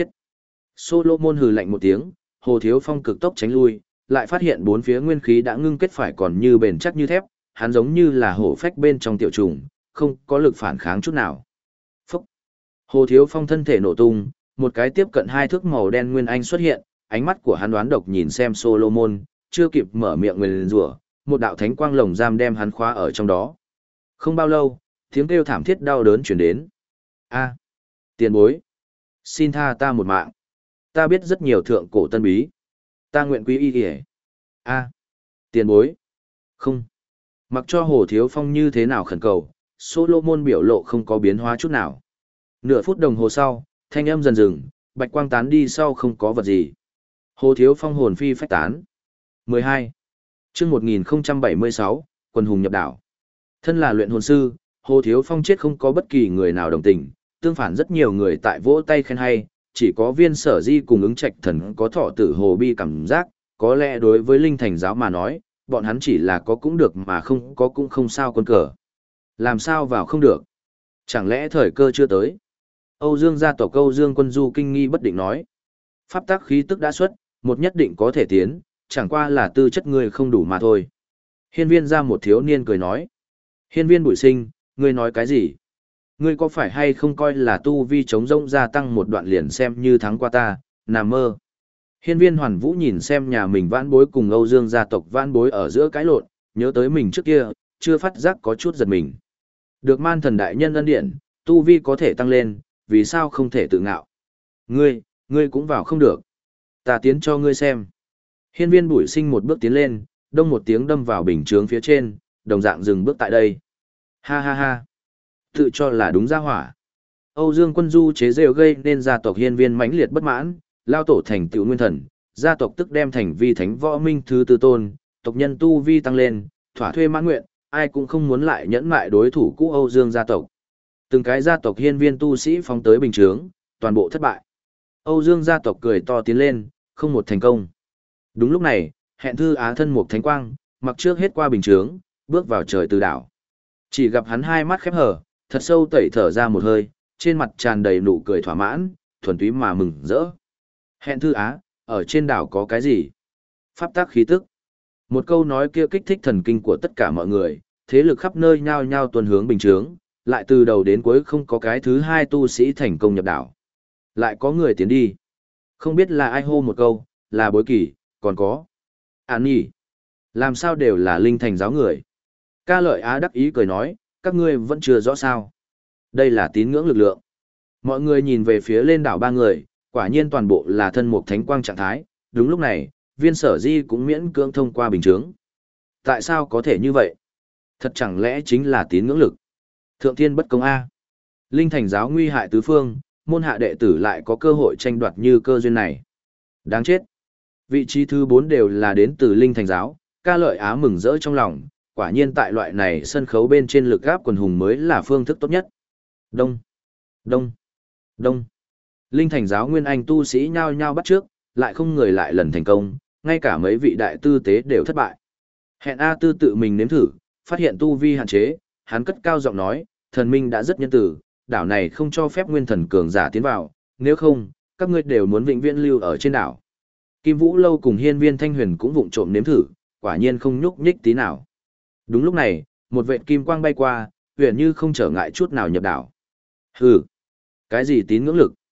Solomon hừ lạnh một tiếng, Hồ Thiếu Phong cực tốc tránh lui, lại phát hiện bốn phía nguyên khí đã ngưng kết phải còn như bền chắc như thép, hắn giống như là hổ phách bên trong tiểu trùng, không có lực phản kháng chút nào. Phúc. Hồ Thiếu Phong thân thể nổ tung, một cái tiếp cận hai thước màu đen nguyên anh xuất hiện, ánh mắt của hắn đoán độc nhìn xem Solomon, chưa kịp mở miệng nguyền rủa, một đạo thánh quang lồng giam đem hắn khóa ở trong đó. Không bao lâu, tiếng kêu thảm thiết đau đớn truyền đến. A, tiền bối, xin tha ta một mạng. Ta biết rất nhiều thượng cổ tân bí. Ta nguyện quý y kìa. A, tiền bối. Không. Mặc cho Hồ Thiếu Phong như thế nào khẩn cầu, Solomon biểu lộ không có biến hóa chút nào. Nửa phút đồng hồ sau, thanh âm dần dừng, bạch quang tán đi sau không có vật gì. Hồ Thiếu Phong hồn phi phách tán. mười hai. Chương một nghìn bảy mươi sáu, quần hùng nhập đảo. Thân là luyện hồn sư, Hồ Thiếu Phong chết không có bất kỳ người nào đồng tình, tương phản rất nhiều người tại vỗ tay khen hay, chỉ có Viên Sở Di cùng ứng trạch thần có thọ tử hồ bi cảm giác, có lẽ đối với linh thành giáo mà nói, bọn hắn chỉ là có cũng được mà không có cũng không sao quân cờ. Làm sao vào không được? Chẳng lẽ thời cơ chưa tới? Âu Dương gia tộc Âu Dương Quân Du kinh nghi bất định nói. Pháp tắc khí tức đã xuất, một nhất định có thể tiến, chẳng qua là tư chất người không đủ mà thôi. Hiên viên ra một thiếu niên cười nói. Hiên viên bụi sinh, ngươi nói cái gì? Ngươi có phải hay không coi là tu vi chống rông gia tăng một đoạn liền xem như thắng qua ta, nằm mơ. Hiên viên hoàn vũ nhìn xem nhà mình vãn bối cùng Âu Dương gia tộc vãn bối ở giữa cái lộn, nhớ tới mình trước kia, chưa phát giác có chút giật mình. Được man thần đại nhân ân điện, tu vi có thể tăng lên, vì sao không thể tự ngạo? Ngươi, ngươi cũng vào không được. Ta tiến cho ngươi xem. Hiên viên bụi sinh một bước tiến lên, đông một tiếng đâm vào bình chướng phía trên, đồng dạng dừng bước tại đây. Ha ha ha. Tự cho là đúng ra hỏa. Âu Dương Quân Du chế rêu gây nên gia tộc hiên viên mãnh liệt bất mãn, lao tổ thành tựu nguyên thần, gia tộc tức đem thành vi thánh võ minh thứ tư tôn, tộc nhân tu vi tăng lên, thỏa thuê mãn nguyện, ai cũng không muốn lại nhẫn mại đối thủ cũ Âu Dương gia tộc. Từng cái gia tộc hiên viên tu sĩ phóng tới bình chướng, toàn bộ thất bại. Âu Dương gia tộc cười to tiến lên, không một thành công. Đúng lúc này, hẹn thư á thân một thánh quang, mặc trước hết qua bình chướng, bước vào trời từ đảo. Chỉ gặp hắn hai mắt khép hờ, thật sâu tẩy thở ra một hơi, trên mặt tràn đầy nụ cười thỏa mãn, thuần túy mà mừng rỡ. Hẹn thư á, ở trên đảo có cái gì? Pháp tác khí tức. Một câu nói kia kích thích thần kinh của tất cả mọi người, thế lực khắp nơi nhao nhao tuần hướng bình chướng, lại từ đầu đến cuối không có cái thứ hai tu sĩ thành công nhập đảo. Lại có người tiến đi. Không biết là ai hô một câu, là bối kỳ, còn có. Án nhỉ? Làm sao đều là linh thành giáo người? Ca lợi á đắc ý cười nói, các ngươi vẫn chưa rõ sao. Đây là tín ngưỡng lực lượng. Mọi người nhìn về phía lên đảo ba người, quả nhiên toàn bộ là thân mục thánh quang trạng thái. Đúng lúc này, viên sở di cũng miễn cưỡng thông qua bình chướng. Tại sao có thể như vậy? Thật chẳng lẽ chính là tín ngưỡng lực? Thượng thiên bất công A. Linh thành giáo nguy hại tứ phương, môn hạ đệ tử lại có cơ hội tranh đoạt như cơ duyên này. Đáng chết. Vị trí thứ bốn đều là đến từ linh thành giáo, ca lợi á mừng rỡ trong lòng, quả nhiên tại loại này sân khấu bên trên lực gáp quần hùng mới là phương thức tốt nhất. Đông, đông, đông. Linh thành giáo nguyên anh tu sĩ nhao nhao bắt trước, lại không người lại lần thành công, ngay cả mấy vị đại tư tế đều thất bại. Hẹn A tư tự mình nếm thử, phát hiện tu vi hạn chế, hắn cất cao giọng nói, thần minh đã rất nhân tử, đảo này không cho phép nguyên thần cường giả tiến vào, nếu không, các ngươi đều muốn vĩnh viễn lưu ở trên đảo. Kim Vũ Lâu cùng hiên viên Thanh Huyền cũng vụng trộm nếm thử, quả nhiên không nhúc nhích tí nào. Đúng lúc này, một vệt kim quang bay qua, huyền như không trở ngại chút nào nhập đảo. Hừ, cái gì tín ngưỡng lực?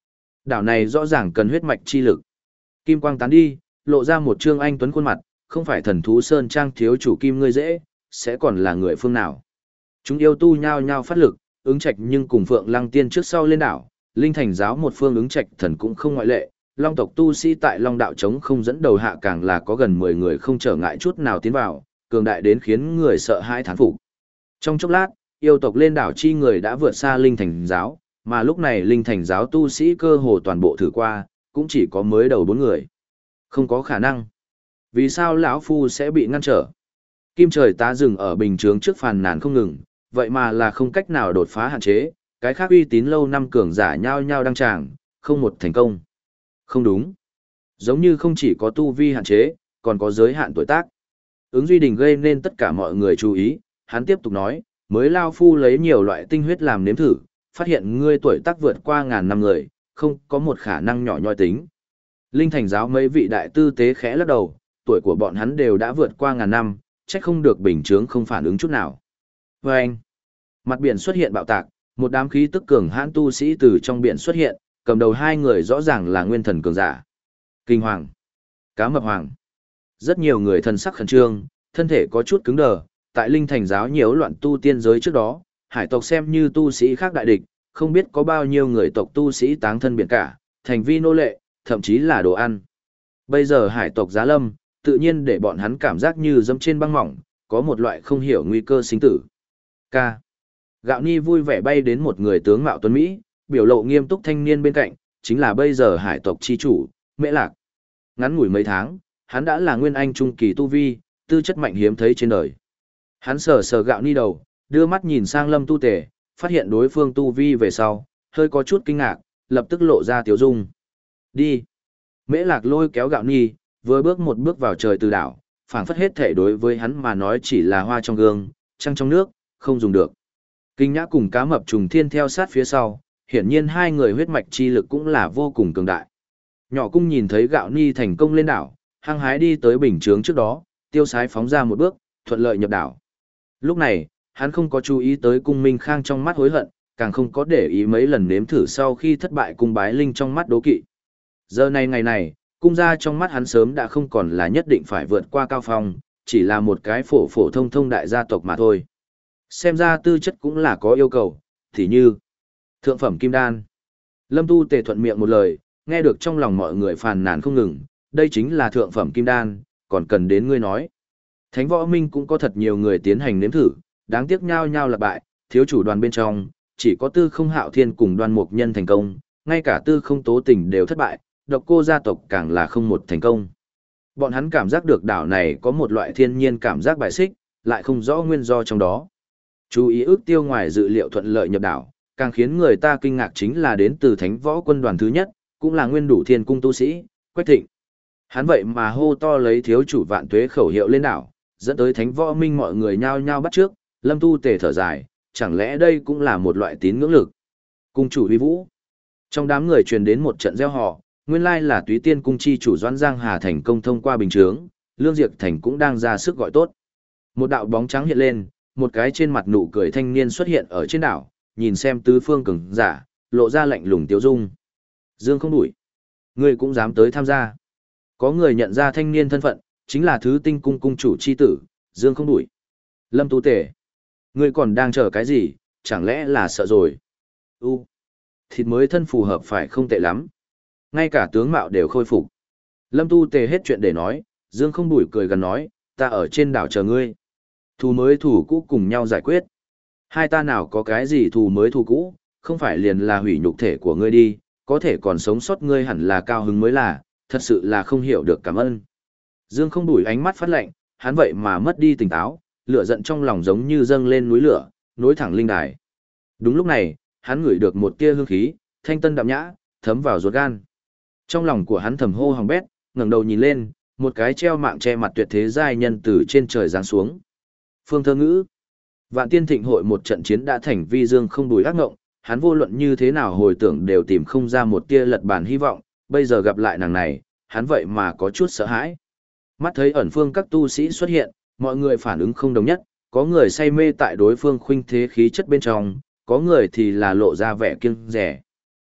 Đảo này rõ ràng cần huyết mạch chi lực. Kim quang tán đi, lộ ra một trương anh tuấn khuôn mặt, không phải thần thú sơn trang thiếu chủ Kim ngươi dễ, sẽ còn là người phương nào. Chúng yêu tu nhao nhao phát lực, ứng trạch nhưng cùng Phượng Lăng Tiên trước sau lên đảo, Linh Thành giáo một phương ứng trạch thần cũng không ngoại lệ, Long tộc tu sĩ tại Long đạo trống không dẫn đầu hạ càng là có gần mười người không trở ngại chút nào tiến vào, cường đại đến khiến người sợ hãi thán phục. Trong chốc lát, yêu tộc lên đảo chi người đã vượt xa Linh Thành giáo, mà lúc này Linh Thành giáo tu sĩ cơ hồ toàn bộ thử qua, cũng chỉ có mới đầu bốn người. Không có khả năng. Vì sao lão phu sẽ bị ngăn trở? Kim trời tá dừng ở bình chướng trước phàn nàn không ngừng, vậy mà là không cách nào đột phá hạn chế, cái khác uy tín lâu năm cường giả nhao nhao đăng tràng, không một thành công. Không đúng. Giống như không chỉ có tu vi hạn chế, còn có giới hạn tuổi tác. Ứng Duy Đình gây nên tất cả mọi người chú ý, hắn tiếp tục nói, mới lao phu lấy nhiều loại tinh huyết làm nếm thử, phát hiện ngươi tuổi tác vượt qua ngàn năm người, không có một khả năng nhỏ nhoi tính. Linh Thành giáo mấy vị đại tư tế khẽ lắc đầu, tuổi của bọn hắn đều đã vượt qua ngàn năm, chắc không được bình chướng không phản ứng chút nào. Và anh, mặt biển xuất hiện bạo tạc, một đám khí tức cường hãn tu sĩ từ trong biển xuất hiện, cầm đầu hai người rõ ràng là nguyên thần cường giả. Kinh Hoàng, Cá Mập Hoàng. Rất nhiều người thần sắc khẩn trương, thân thể có chút cứng đờ, tại Linh Thành giáo nhiễu loạn tu tiên giới trước đó, hải tộc xem như tu sĩ khác đại địch, không biết có bao nhiêu người tộc tu sĩ táng thân biển cả, thành vi nô lệ, thậm chí là đồ ăn. Bây giờ hải tộc giá lâm, tự nhiên để bọn hắn cảm giác như dẫm trên băng mỏng, có một loại không hiểu nguy cơ sinh tử. K. Gạo Ni vui vẻ bay đến một người tướng mạo tuấn Mỹ, biểu lộ nghiêm túc thanh niên bên cạnh, chính là bây giờ hải tộc chi chủ, Mễ Lạc. Ngắn ngủi mấy tháng, hắn đã là nguyên anh trung kỳ tu vi, tư chất mạnh hiếm thấy trên đời. Hắn sờ sờ Gạo Ni đầu, đưa mắt nhìn sang Lâm Tu Tề, phát hiện đối phương tu vi về sau, hơi có chút kinh ngạc, lập tức lộ ra tiếu dung. Đi. Mễ Lạc lôi kéo Gạo Ni, vừa bước một bước vào trời từ đảo, phảng phất hết thể đối với hắn mà nói chỉ là hoa trong gương, trăng trong nước, không dùng được. Kinh Nhã cùng Cá Mập Trùng Thiên theo sát phía sau, hiển nhiên hai người huyết mạch chi lực cũng là vô cùng cường đại. Nhỏ Cung nhìn thấy Gạo Ni thành công lên đảo, hăng hái đi tới bình chướng trước đó, tiêu sái phóng ra một bước, thuận lợi nhập đảo. Lúc này, hắn không có chú ý tới Cung Minh Khang trong mắt hối hận, càng không có để ý mấy lần nếm thử sau khi thất bại Cung Bái Linh trong mắt đố kỵ. Giờ này ngày này, Cung gia trong mắt hắn sớm đã không còn là nhất định phải vượt qua cao phong, chỉ là một cái phổ phổ thông thông đại gia tộc mà thôi. Xem ra tư chất cũng là có yêu cầu, thì như thượng phẩm kim đan. Lâm Tu Tề thuận miệng một lời, nghe được trong lòng mọi người phàn nàn không ngừng, đây chính là thượng phẩm kim đan, còn cần đến ngươi nói. Thánh Võ Minh cũng có thật nhiều người tiến hành nếm thử, đáng tiếc nhau nhau là bại, thiếu chủ đoàn bên trong, chỉ có Tư Không Hạo Thiên cùng Đoan Mục Nhân thành công, ngay cả Tư Không Tố Tình đều thất bại, Độc Cô gia tộc càng là không một thành công. Bọn hắn cảm giác được đảo này có một loại thiên nhiên cảm giác bài xích, lại không rõ nguyên do trong đó. Chú ý ước tiêu ngoài dự liệu thuận lợi nhập đảo, càng khiến người ta kinh ngạc chính là đến từ Thánh Võ quân đoàn thứ nhất, cũng là nguyên đủ thiên cung tu sĩ, Quách Thịnh. Hắn vậy mà hô to lấy thiếu chủ vạn tuế khẩu hiệu lên đảo, dẫn tới Thánh Võ Minh mọi người nhao nhao bắt trước, Lâm Tu Tề thở dài, chẳng lẽ đây cũng là một loại tín ngưỡng lực. Cung chủ uy vũ. Trong đám người truyền đến một trận reo hò, nguyên lai là Túy Tiên cung chi chủ Doãn Giang Hà thành công thông qua bình chướng, Lương Diệp Thành cũng đang ra sức gọi tốt. Một đạo bóng trắng hiện lên, một cái trên mặt nụ cười thanh niên xuất hiện ở trên đảo, nhìn xem tứ phương cường giả, lộ ra lạnh lùng tiêu dung. Dương Không Đủi, ngươi cũng dám tới tham gia. Có người nhận ra thanh niên thân phận, chính là Thứ Tinh cung cung chủ chi tử, Dương Không Đủi. Lâm Tú Tề, ngươi còn đang chờ cái gì, chẳng lẽ là sợ rồi? U, thịt mới thân phù hợp phải không tệ lắm. Ngay cả tướng mạo đều khôi phục. Lâm Tu Tề hết chuyện để nói, Dương Không Đủi cười gần nói, ta ở trên đảo chờ ngươi. Thù mới thù cũ cùng nhau giải quyết. Hai ta nào có cái gì thù mới thù cũ, không phải liền là hủy nhục thể của ngươi đi, có thể còn sống sót ngươi hẳn là cao hứng mới là, thật sự là không hiểu được cảm ơn. Dương Không Đủi ánh mắt phát lạnh, hắn vậy mà mất đi tỉnh táo, lửa giận trong lòng giống như dâng lên núi lửa, nối thẳng linh đài. Đúng lúc này, hắn ngửi được một tia hương khí, thanh tân đạm nhã, thấm vào ruột gan. Trong lòng của hắn thầm hô hằng bét, ngẩng đầu nhìn lên, một cái treo mạng che mặt tuyệt thế giai nhân từ trên trời giáng xuống. Phương Thơ Ngữ. Vạn Tiên Thịnh hội một trận chiến đã thành vi Dương Không Đủi ác ngộng, hắn vô luận như thế nào hồi tưởng đều tìm không ra một tia lật bản hy vọng, bây giờ gặp lại nàng này, hắn vậy mà có chút sợ hãi. Mắt thấy ẩn phương các tu sĩ xuất hiện, mọi người phản ứng không đồng nhất, có người say mê tại đối phương khuynh thế khí chất bên trong, có người thì là lộ ra vẻ kiêng rẻ.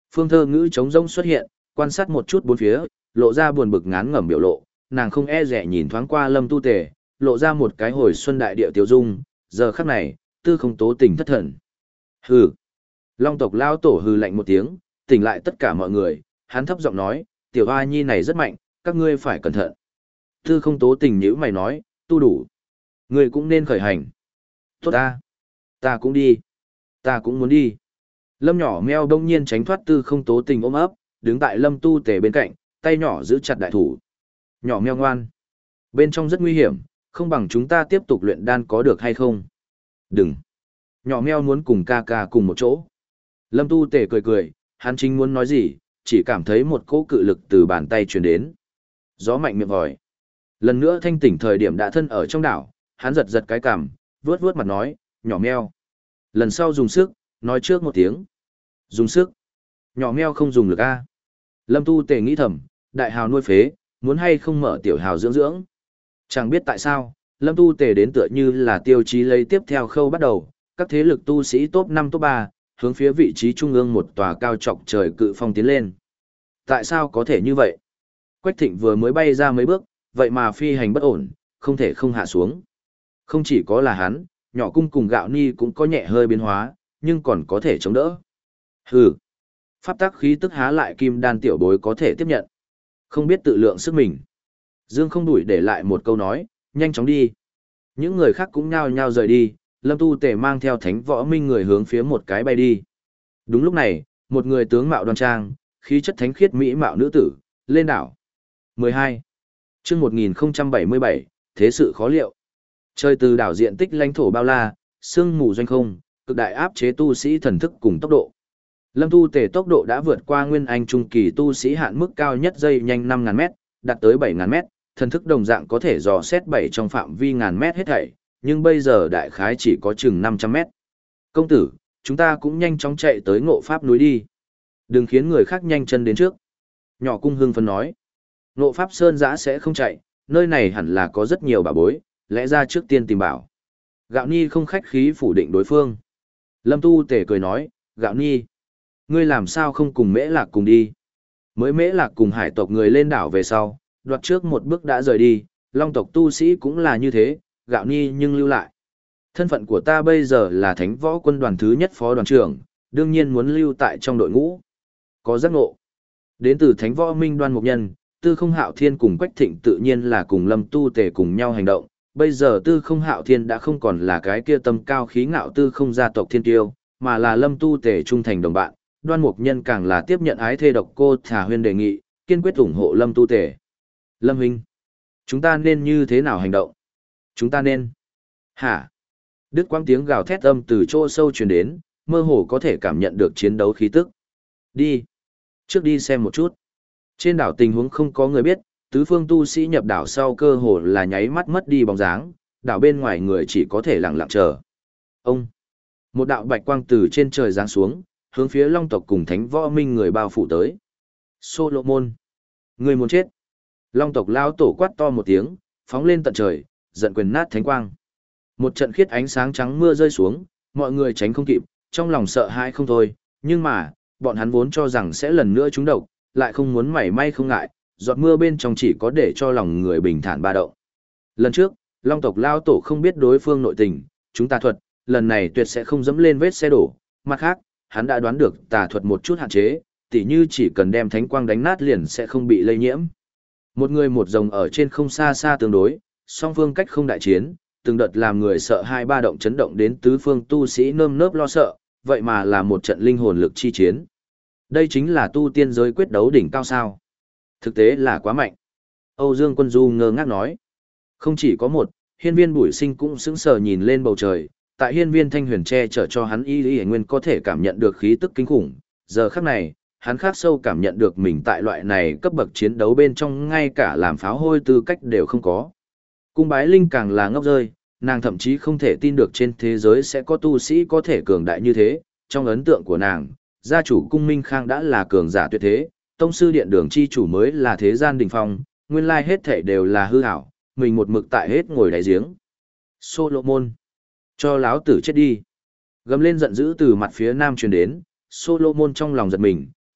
Phương Thơ Ngữ trống rỗng xuất hiện, quan sát một chút bốn phía, lộ ra buồn bực ngán ngẩm biểu lộ, nàng không e dè nhìn thoáng qua Lâm Tu Tề, lộ ra một cái hồi xuân đại điệu tiêu dung, giờ khắc này, Tư Không Tố tỉnh thất thần. Hừ. Long tộc lao tổ hừ lạnh một tiếng, tỉnh lại tất cả mọi người, hắn thấp giọng nói, tiểu hoa nhi này rất mạnh, các ngươi phải cẩn thận. Tư Không Tố tỉnh nhíu mày nói, tu đủ. Ngươi cũng nên khởi hành. Tốt ta. Ta cũng đi. Ta cũng muốn đi. Lâm nhỏ meo đông nhiên tránh thoát Tư Không Tố tình ôm ấp, đứng tại Lâm Tu Tề bên cạnh, tay nhỏ giữ chặt đại thủ. Nhỏ meo ngoan. Bên trong rất nguy hiểm, không bằng chúng ta tiếp tục luyện đan có được hay không? Đừng. Nhỏ meo muốn cùng ca ca cùng một chỗ. Lâm Tu Tề cười cười, hắn chính muốn nói gì, chỉ cảm thấy một cỗ cự lực từ bàn tay truyền đến. Gió mạnh miệng vòi. Lần nữa thanh tỉnh thời điểm đã thân ở trong đảo, hắn giật giật cái cằm, vuốt vuốt mặt nói, nhỏ meo. Lần sau dùng sức, nói trước một tiếng. Dùng sức. Nhỏ meo không dùng lực a. Lâm Tu Tề nghĩ thầm, đại hào nuôi phế, muốn hay không mở tiểu hào dưỡng dưỡng. Chẳng biết tại sao, Lâm Tu Tề đến tựa như là tiêu chí lấy tiếp theo khâu bắt đầu, các thế lực tu sĩ top năm top ba, hướng phía vị trí trung ương một tòa cao trọc trời cự phong tiến lên. Tại sao có thể như vậy? Quách Thịnh vừa mới bay ra mấy bước, vậy mà phi hành bất ổn, không thể không hạ xuống. Không chỉ có là hắn, nhỏ cung cùng gạo ni cũng có nhẹ hơi biến hóa, nhưng còn có thể chống đỡ. Hừ. Pháp tắc khí tức há lại kim đan tiểu bối có thể tiếp nhận. Không biết tự lượng sức mình. Dương không đuổi để lại một câu nói, nhanh chóng đi. Những người khác cũng nhao nhao rời đi, Lâm Tu Tề mang theo thánh võ minh người hướng phía một cái bay đi. Đúng lúc này, một người tướng mạo đoan trang, khí chất thánh khiết mỹ mạo nữ tử, lên đảo. mười hai. Chương một nghìn bảy mươi bảy, thế sự khó liệu. Trời từ đảo diện tích lãnh thổ bao la, sương mù doanh không, cực đại áp chế tu sĩ thần thức cùng tốc độ. Lâm Tu Tề tốc độ đã vượt qua nguyên anh trung kỳ tu sĩ hạn mức cao nhất giây nhanh năm nghìn mét, đạt tới bảy nghìn mét, thần thức đồng dạng có thể dò xét bảy trong phạm vi ngàn mét hết thảy, nhưng bây giờ đại khái chỉ có chừng năm trăm mét. Công tử, chúng ta cũng nhanh chóng chạy tới Ngộ Pháp núi đi. Đừng khiến người khác nhanh chân đến trước. Nhỏ cung hưng phấn nói. Ngộ Pháp Sơn giã sẽ không chạy, nơi này hẳn là có rất nhiều bảo bối, lẽ ra trước tiên tìm bảo. Gạo Nhi không khách khí phủ định đối phương. Lâm Tu Tề cười nói, Gạo Nhi, ngươi làm sao không cùng Mễ Lạc cùng đi? Mới Mễ Lạc cùng hải tộc người lên đảo về sau, đoạt trước một bước đã rời đi, Long tộc tu sĩ cũng là như thế, Gạo Nhi nhưng lưu lại. Thân phận của ta bây giờ là Thánh Võ Quân đoàn thứ nhất phó đoàn trưởng, đương nhiên muốn lưu tại trong đội ngũ. Có giác ngộ. Đến từ Thánh Võ Minh Đoan Mục Nhân, Tư Không Hạo Thiên cùng Quách Thịnh tự nhiên là cùng Lâm Tu Tề cùng nhau hành động. Bây giờ Tư Không Hạo Thiên đã không còn là cái kia tâm cao khí ngạo Tư Không gia tộc thiên tiêu, mà là Lâm Tu Tề trung thành đồng bạn. Đoan Mục Nhân càng là tiếp nhận ái thê độc cô Thả Huyên đề nghị, kiên quyết ủng hộ Lâm Tu Tề. Lâm huynh, chúng ta nên như thế nào hành động? Chúng ta nên... Hả? Đứt quãng tiếng gào thét âm từ chỗ sâu truyền đến, mơ hồ có thể cảm nhận được chiến đấu khí tức. Đi. Trước đi xem một chút. Trên đảo tình huống không có người biết, tứ phương tu sĩ nhập đảo sau cơ hồ là nháy mắt mất đi bóng dáng, đảo bên ngoài người chỉ có thể lặng lặng chờ. Ông. Một đạo bạch quang từ trên trời giáng xuống, hướng phía Long tộc cùng Thánh Võ Minh người bao phủ tới. Solomon. Người muốn chết. Long tộc lao tổ quát to một tiếng, phóng lên tận trời, giận quyền nát thánh quang. Một trận khiết ánh sáng trắng mưa rơi xuống, mọi người tránh không kịp, trong lòng sợ hãi không thôi, nhưng mà, bọn hắn vốn cho rằng sẽ lần nữa trúng độc, lại không muốn mảy may không ngại, giọt mưa bên trong chỉ có để cho lòng người bình thản ba động. Lần trước, Long tộc lao tổ không biết đối phương nội tình, chúng tà thuật, lần này tuyệt sẽ không dẫm lên vết xe đổ, mặt khác, hắn đã đoán được tà thuật một chút hạn chế, tỉ như chỉ cần đem thánh quang đánh nát liền sẽ không bị lây nhiễm. Một người một rồng ở trên không xa xa tương đối, song phương cách không đại chiến, từng đợt làm người sợ hai ba động chấn động đến tứ phương tu sĩ nơm nớp lo sợ, vậy mà là một trận linh hồn lực chi chiến. Đây chính là tu tiên giới quyết đấu đỉnh cao sao. Thực tế là quá mạnh. Âu Dương Quân Du ngơ ngác nói. Không chỉ có một, hiên viên bùi sinh cũng sững sờ nhìn lên bầu trời, tại hiên viên thanh huyền che chở cho hắn y y nguyên có thể cảm nhận được khí tức kinh khủng. Giờ khắc này, hắn khắc sâu cảm nhận được mình tại loại này cấp bậc chiến đấu bên trong ngay cả làm pháo hôi tư cách đều không có. Cung bái linh càng là ngốc rơi, nàng thậm chí không thể tin được trên thế giới sẽ có tu sĩ có thể cường đại như thế. Trong ấn tượng của nàng, gia chủ cung Minh Khang đã là cường giả tuyệt thế, tông sư điện đường chi chủ mới là thế gian đỉnh phong, nguyên lai hết thể đều là hư ảo, mình một mực tại hết ngồi đáy giếng. Solomon, cho láo tử chết đi. Gầm lên giận dữ từ mặt phía nam truyền đến, Solomon trong lòng giật mình,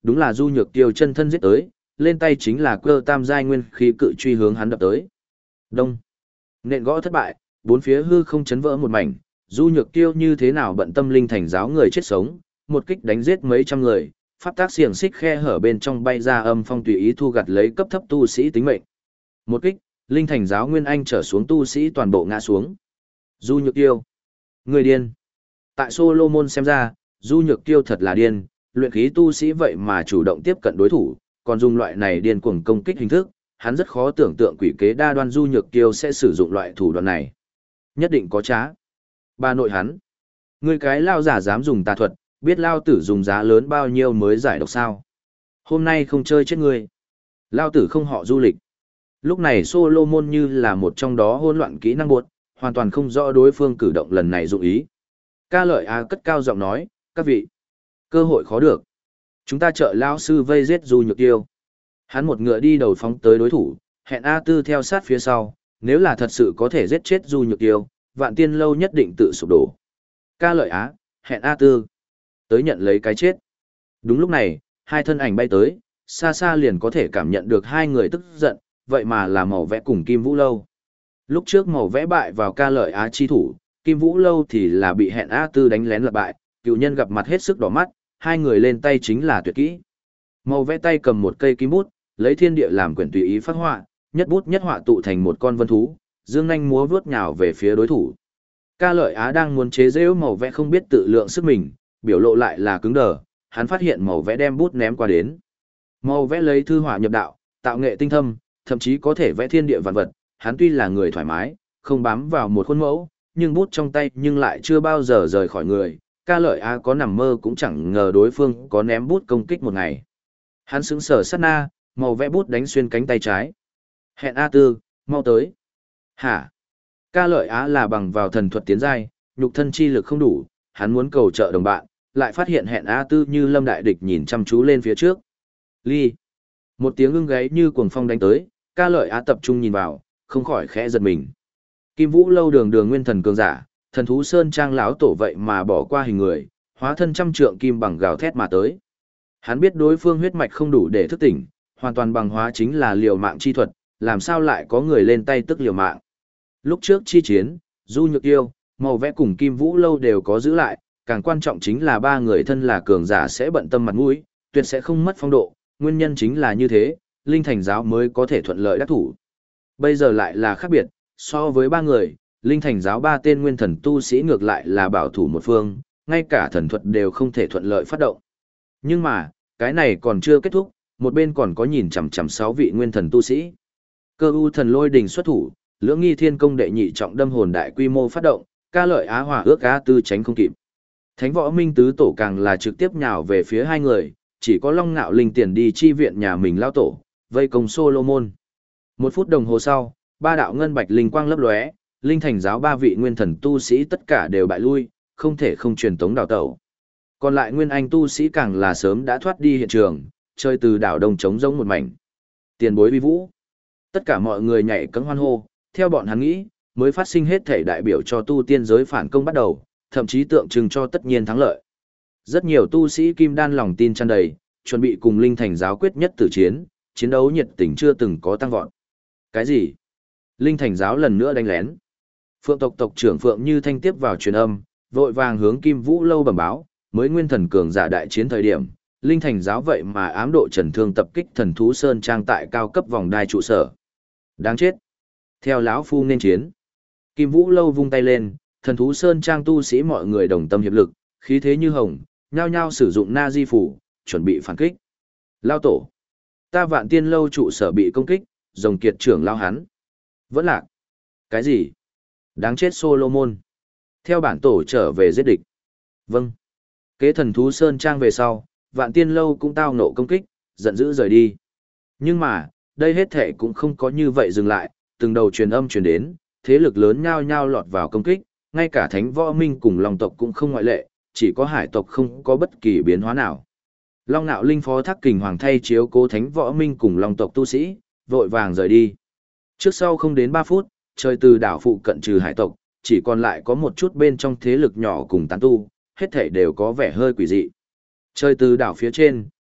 đúng là Du Nhược Tiêu chân thân giết tới, lên tay chính là cơ tam giai nguyên khí cự truy hướng hắn đập tới. Đông. Nện gõ thất bại, bốn phía hư không chấn vỡ một mảnh, Du Nhược Tiêu như thế nào bận tâm linh thành giáo người chết sống, một kích đánh giết mấy trăm người, pháp tác xiềng xích khe hở bên trong bay ra âm phong tùy ý thu gặt lấy cấp thấp tu sĩ tính mệnh. Một kích, linh thành giáo nguyên anh trở xuống tu sĩ toàn bộ ngã xuống. Du Nhược Tiêu, người điên. Tại Solomon xem ra, Du Nhược Tiêu thật là điên, luyện khí tu sĩ vậy mà chủ động tiếp cận đối thủ, còn dùng loại này điên cuồng công kích hình thức, hắn rất khó tưởng tượng quỷ kế đa đoan Du Nhược Tiêu sẽ sử dụng loại thủ đoạn này. Nhất định có trá. Bà nội hắn, người cái lao giả dám dùng tà thuật, biết lao tử dùng giá lớn bao nhiêu mới giải độc sao. Hôm nay không chơi chết ngươi. Lao tử không họ Du Lịch. Lúc này Solomon như là một trong đó hỗn loạn kỹ năng buộc, hoàn toàn không rõ đối phương cử động lần này dụng ý. Ca Lợi Á cất cao giọng nói, các vị, cơ hội khó được. Chúng ta trợ lao sư vây giết Du Nhược Tiêu. Hắn một ngựa đi đầu phóng tới đối thủ, hẹn A Tư theo sát phía sau, nếu là thật sự có thể giết chết Du Nhược Tiêu, Vạn Tiên Lâu nhất định tự sụp đổ. Ca Lợi Á, hẹn A Tư, tới nhận lấy cái chết. Đúng lúc này, hai thân ảnh bay tới, xa xa liền có thể cảm nhận được hai người tức giận, vậy mà là màu vẽ cùng Kim Vũ Lâu. Lúc trước màu vẽ bại vào Ca Lợi Á chi thủ, Kim Vũ Lâu thì là bị hẹn A Tư đánh lén lật bại, cựu nhân gặp mặt hết sức đỏ mắt, hai người lên tay chính là tuyệt kỹ. Màu vẽ tay cầm một cây kim bút, lấy thiên địa làm quyển tùy ý phát họa, nhất bút nhất họa tụ thành một con vân thú, dương nhanh múa vuốt nhào về phía đối thủ. Ca Lợi Á đang muốn chế giễu màu vẽ không biết tự lượng sức mình, biểu lộ lại là cứng đờ, hắn phát hiện màu vẽ đem bút ném qua đến. Màu vẽ lấy thư họa nhập đạo, tạo nghệ tinh thâm, thậm chí có thể vẽ thiên địa vạn vật, hắn tuy là người thoải mái, không bám vào một khuôn mẫu, nhưng bút trong tay nhưng lại chưa bao giờ rời khỏi người. Ca Lợi Á có nằm mơ cũng chẳng ngờ đối phương có ném bút công kích một ngày. Hắn sững sờ sát na, màu vẽ bút đánh xuyên cánh tay trái. Hẹn A Tư, mau tới. Hả? Ca Lợi Á là bằng vào thần thuật tiến giai, nhục thân chi lực không đủ, hắn muốn cầu trợ đồng bạn, lại phát hiện hẹn A Tư như lâm đại địch nhìn chăm chú lên phía trước. Ly. Một tiếng ưng gáy như cuồng phong đánh tới, Ca Lợi Á tập trung nhìn vào, không khỏi khẽ giật mình. Kim Vũ Lâu đường đường nguyên thần cường giả, thần thú sơn trang lão tổ vậy mà bỏ qua hình người, hóa thân trăm trượng kim bằng gào thét mà tới. Hắn biết đối phương huyết mạch không đủ để thức tỉnh, hoàn toàn bằng hóa chính là liều mạng chi thuật, làm sao lại có người lên tay tức liều mạng. Lúc trước chi chiến, Du Nhược Yêu, màu vẽ cùng Kim Vũ Lâu đều có giữ lại, càng quan trọng chính là ba người thân là cường giả sẽ bận tâm mặt mũi, tuyệt sẽ không mất phong độ, nguyên nhân chính là như thế, Linh Thành giáo mới có thể thuận lợi đắc thủ. Bây giờ lại là khác biệt, so với ba người, Linh Thành giáo ba tên nguyên thần tu sĩ ngược lại là bảo thủ một phương, ngay cả thần thuật đều không thể thuận lợi phát động. Nhưng mà, cái này còn chưa kết thúc, một bên còn có nhìn chằm chằm sáu vị nguyên thần tu sĩ. Cơ u thần lôi đình xuất thủ, lưỡng nghi thiên công đệ nhị trọng đâm hồn đại quy mô phát động, Ca Lợi Á hỏa ước A Tư tránh không kịp. Thánh võ minh tứ tổ càng là trực tiếp nhào về phía hai người, chỉ có Long Ngạo Linh tiền đi chi viện nhà mình lao tổ, vây công Solomon. Một phút đồng hồ sau, ba đạo ngân bạch linh quang lấp lóe, Linh Thành giáo ba vị nguyên thần tu sĩ tất cả đều bại lui, không thể không truyền tống đào tẩu. Còn lại nguyên anh tu sĩ càng là sớm đã thoát đi hiện trường, chơi từ đảo đông trống rỗng một mảnh. Tiền bối vi vũ. Tất cả mọi người nhảy cẫng hoan hô, theo bọn hắn nghĩ, mới phát sinh hết thể đại biểu cho tu tiên giới phản công bắt đầu, thậm chí tượng trưng cho tất nhiên thắng lợi. Rất nhiều tu sĩ kim đan lòng tin tràn đầy, chuẩn bị cùng Linh Thành giáo quyết nhất tử chiến, chiến đấu nhiệt tình chưa từng có tăng vọt. Cái gì? Linh Thành giáo lần nữa đánh lén. Phượng tộc tộc trưởng Phượng Như Thanh tiếp vào truyền âm, vội vàng hướng Kim Vũ Lâu bẩm báo, mới nguyên thần cường giả đại chiến thời điểm, Linh Thành giáo vậy mà ám độ trần thương tập kích thần thú sơn trang tại cao cấp vòng đai trụ sở. Đáng chết. Theo lão phu nên chiến. Kim Vũ Lâu vung tay lên, thần thú sơn trang tu sĩ mọi người đồng tâm hiệp lực, khí thế như hồng, nhao nhao sử dụng na di phủ, chuẩn bị phản kích. Lao tổ. Ta Vạn Tiên Lâu trụ sở bị công kích, rồng kiệt trưởng lao hắn. Vẫn lạc. Cái gì? Đáng chết Solomon. Theo bản tổ trở về giết địch. Vâng. Kế thần thú sơn trang về sau, Vạn Tiên Lâu cũng tao nộ công kích, giận dữ rời đi. Nhưng mà, đây hết thể cũng không có như vậy dừng lại, từng đầu truyền âm truyền đến, thế lực lớn nhao nhao lọt vào công kích, ngay cả Thánh Võ Minh cùng Long tộc cũng không ngoại lệ, chỉ có Hải tộc không có bất kỳ biến hóa nào. Long Nạo Linh phó thác kình hoàng thay chiếu cố Thánh Võ Minh cùng Long tộc tu sĩ, vội vàng rời đi. Trước sau không đến ba phút, trời từ đảo phụ cận trừ hải tộc, chỉ còn lại có một chút bên trong thế lực nhỏ cùng tán tu, hết thảy đều có vẻ hơi quỷ dị. Trời từ đảo phía trên,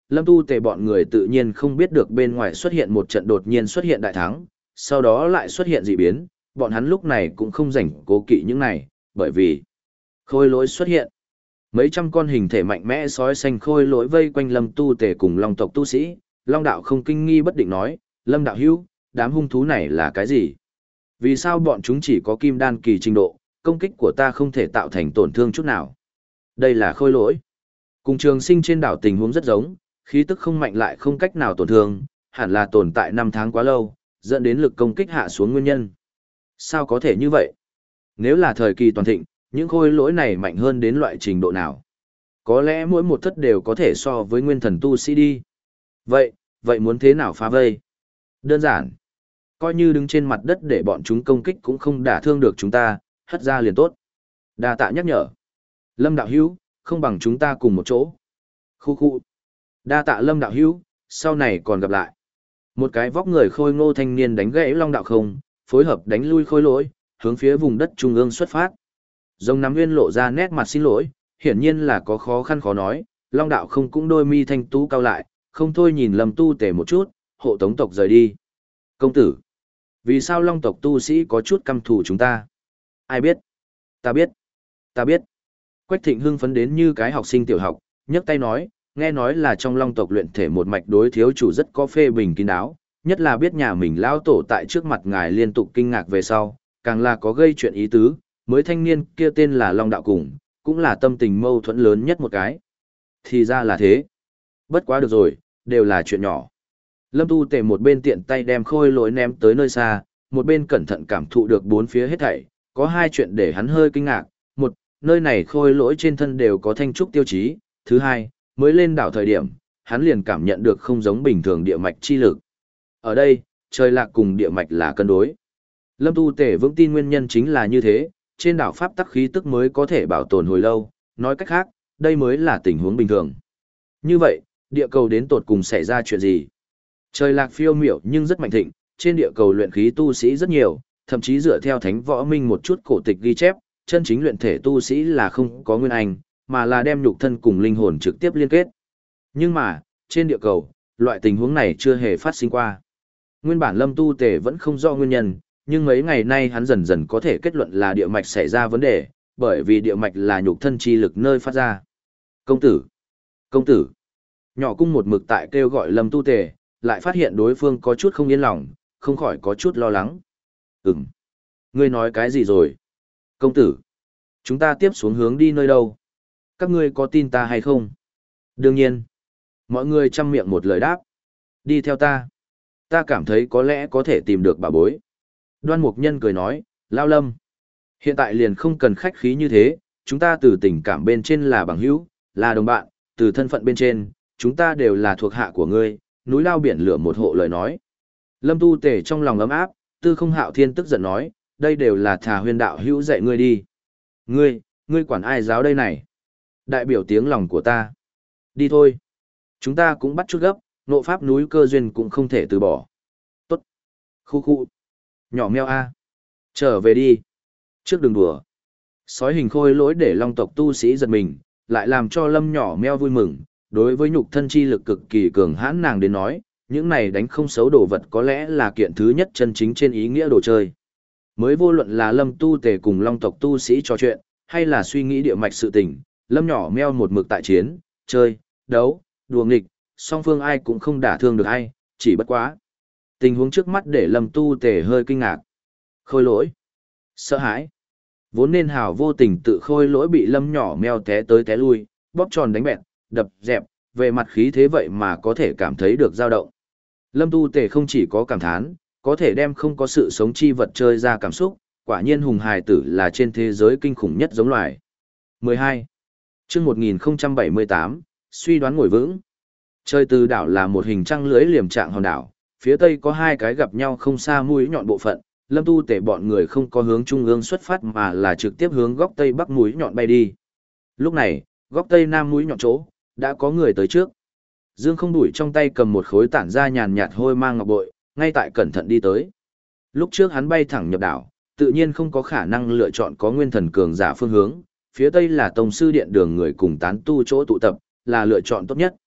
Lâm Tu Tề bọn người tự nhiên không biết được bên ngoài xuất hiện một trận đột nhiên xuất hiện đại thắng, sau đó lại xuất hiện dị biến, bọn hắn lúc này cũng không rảnh cố kỵ những này, bởi vì khôi lỗi xuất hiện. Mấy trăm con hình thể mạnh mẽ sói xanh khôi lỗi vây quanh Lâm Tu Tề cùng Long tộc tu sĩ, Long đạo không kinh nghi bất định nói, Lâm đạo hữu, đám hung thú này là cái gì? Vì sao bọn chúng chỉ có kim đan kỳ trình độ, công kích của ta không thể tạo thành tổn thương chút nào? Đây là khôi lỗi. Cùng Trường Sinh trên đảo tình huống rất giống, khí tức không mạnh lại không cách nào tổn thương, hẳn là tồn tại năm tháng quá lâu, dẫn đến lực công kích hạ xuống nguyên nhân. Sao có thể như vậy? Nếu là thời kỳ toàn thịnh, những khôi lỗi này mạnh hơn đến loại trình độ nào? Có lẽ mỗi một thất đều có thể so với nguyên thần tu sĩ đi. Vậy, vậy muốn thế nào phá vây? Đơn giản. Coi như đứng trên mặt đất để bọn chúng công kích cũng không đả thương được chúng ta, hất ra liền tốt. Đa tạ nhắc nhở. Lâm đạo hữu, không bằng chúng ta cùng một chỗ. Khu khu. Đa tạ Lâm đạo hữu, sau này còn gặp lại. Một cái vóc người khôi ngô thanh niên đánh gãy Long đạo không, phối hợp đánh lui khôi lỗi, hướng phía vùng đất trung ương xuất phát. Rồng nắm nguyên lộ ra nét mặt xin lỗi, hiển nhiên là có khó khăn khó nói, Long đạo không cũng đôi mi thanh tú cao lại, không thôi nhìn Lâm Tu Tề một chút, hộ tống tộc rời đi. Công tử, vì sao Long tộc tu sĩ có chút căm thù chúng ta? Ai biết? Ta biết. Ta biết. Quách Thịnh hưng phấn đến như cái học sinh tiểu học, nhấc tay nói, nghe nói là trong Long tộc luyện thể một mạch đối thiếu chủ rất có phê bình kín đáo, nhất là biết nhà mình lão tổ tại trước mặt ngài liên tục kinh ngạc về sau, càng là có gây chuyện ý tứ, mới thanh niên kia tên là Long đạo cùng, cũng là tâm tình mâu thuẫn lớn nhất một cái. Thì ra là thế. Bất quá được rồi, đều là chuyện nhỏ. Lâm Tu Tề một bên tiện tay đem khôi lỗi ném tới nơi xa, một bên cẩn thận cảm thụ được bốn phía hết thảy, có hai chuyện để hắn hơi kinh ngạc. Một, nơi này khôi lỗi trên thân đều có thanh trúc tiêu chí. Thứ hai, mới lên đảo thời điểm, hắn liền cảm nhận được không giống bình thường địa mạch chi lực. Ở đây, trời lạc cùng địa mạch là cân đối. Lâm Tu Tề vững tin nguyên nhân chính là như thế, trên đảo pháp tắc khí tức mới có thể bảo tồn hồi lâu, nói cách khác, đây mới là tình huống bình thường. Như vậy, địa cầu đến tột cùng xảy ra chuyện gì? Trời lạc phiêu miểu nhưng rất mạnh thịnh, trên địa cầu luyện khí tu sĩ rất nhiều, thậm chí dựa theo thánh võ minh một chút cổ tịch ghi chép, chân chính luyện thể tu sĩ là không có nguyên anh, mà là đem nhục thân cùng linh hồn trực tiếp liên kết. Nhưng mà, trên địa cầu, loại tình huống này chưa hề phát sinh qua. Nguyên bản Lâm Tu Tề vẫn không rõ nguyên nhân, nhưng mấy ngày nay hắn dần dần có thể kết luận là địa mạch xảy ra vấn đề, bởi vì địa mạch là nhục thân chi lực nơi phát ra. Công tử! Công tử! Nhỏ cung một mực tại kêu gọi Lâm Tu Tề, lại phát hiện đối phương có chút không yên lòng, không khỏi có chút lo lắng. Ừm! Ngươi nói cái gì rồi? Công tử! Chúng ta tiếp xuống hướng đi nơi đâu? Các ngươi có tin ta hay không? Đương nhiên! Mọi người chăm miệng một lời đáp. Đi theo ta! Ta cảm thấy có lẽ có thể tìm được bà bối. Đoan Mục Nhân cười nói, Lao Lâm. Hiện tại liền không cần khách khí như thế, chúng ta từ tình cảm bên trên là bằng hữu, là đồng bạn, từ thân phận bên trên, chúng ta đều là thuộc hạ của ngươi, núi lao biển lửa một hộ lời nói. Lâm Tu Tề trong lòng ấm áp, Tư Không Hạo Thiên tức giận nói, đây đều là thà huyền đạo hữu dạy ngươi đi. Ngươi, ngươi quản ai giáo đây này? Đại biểu tiếng lòng của ta. Đi thôi. Chúng ta cũng bắt chút gấp, nộ pháp núi cơ duyên cũng không thể từ bỏ. Tốt. Khu khu. Nhỏ meo a. Trở về đi. Trước đừng đùa. Sói hình khôi lỗi để long tộc tu sĩ giật mình, lại làm cho Lâm nhỏ meo vui mừng. Đối với nhục thân chi lực cực kỳ cường hãn nàng đến nói, những này đánh không xấu đồ vật có lẽ là kiện thứ nhất chân chính trên ý nghĩa đồ chơi. Mới vô luận là Lâm Tu Tề cùng long tộc tu sĩ trò chuyện, hay là suy nghĩ địa mạch sự tình, Lâm nhỏ meo một mực tại chiến, chơi, đấu, đùa nghịch, song phương ai cũng không đả thương được ai, chỉ bất quá. Tình huống trước mắt để Lâm Tu Tề hơi kinh ngạc. Khôi lỗi. Sợ hãi. Vốn nên hào vô tình tự khôi lỗi bị Lâm nhỏ meo té tới té lui, bóp tròn đánh bẹt, đập dẹp, về mặt khí thế vậy mà có thể cảm thấy được dao động. Lâm Tu Tề không chỉ có cảm thán, có thể đem không có sự sống chi vật chơi ra cảm xúc, quả nhiên hùng hài tử là trên thế giới kinh khủng nhất giống loài. mười hai. Chương một nghìn bảy mươi tám, suy đoán ngồi vững. Chơi từ đảo là một hình trăng lưới liềm trạng hòn đảo, phía tây có hai cái gặp nhau không xa mũi nhọn bộ phận, Lâm Tu Tề bọn người không có hướng trung ương xuất phát mà là trực tiếp hướng góc tây bắc mũi nhọn bay đi. Lúc này, góc tây nam mũi nhọn chỗ, đã có người tới trước. Dương Không Đủi trong tay cầm một khối tản ra nhàn nhạt hôi mang ngọc bội, ngay tại cẩn thận đi tới. Lúc trước hắn bay thẳng nhập đảo, tự nhiên không có khả năng lựa chọn có nguyên thần cường giả phương hướng, phía tây là tông sư điện đường người cùng tán tu chỗ tụ tập, là lựa chọn tốt nhất.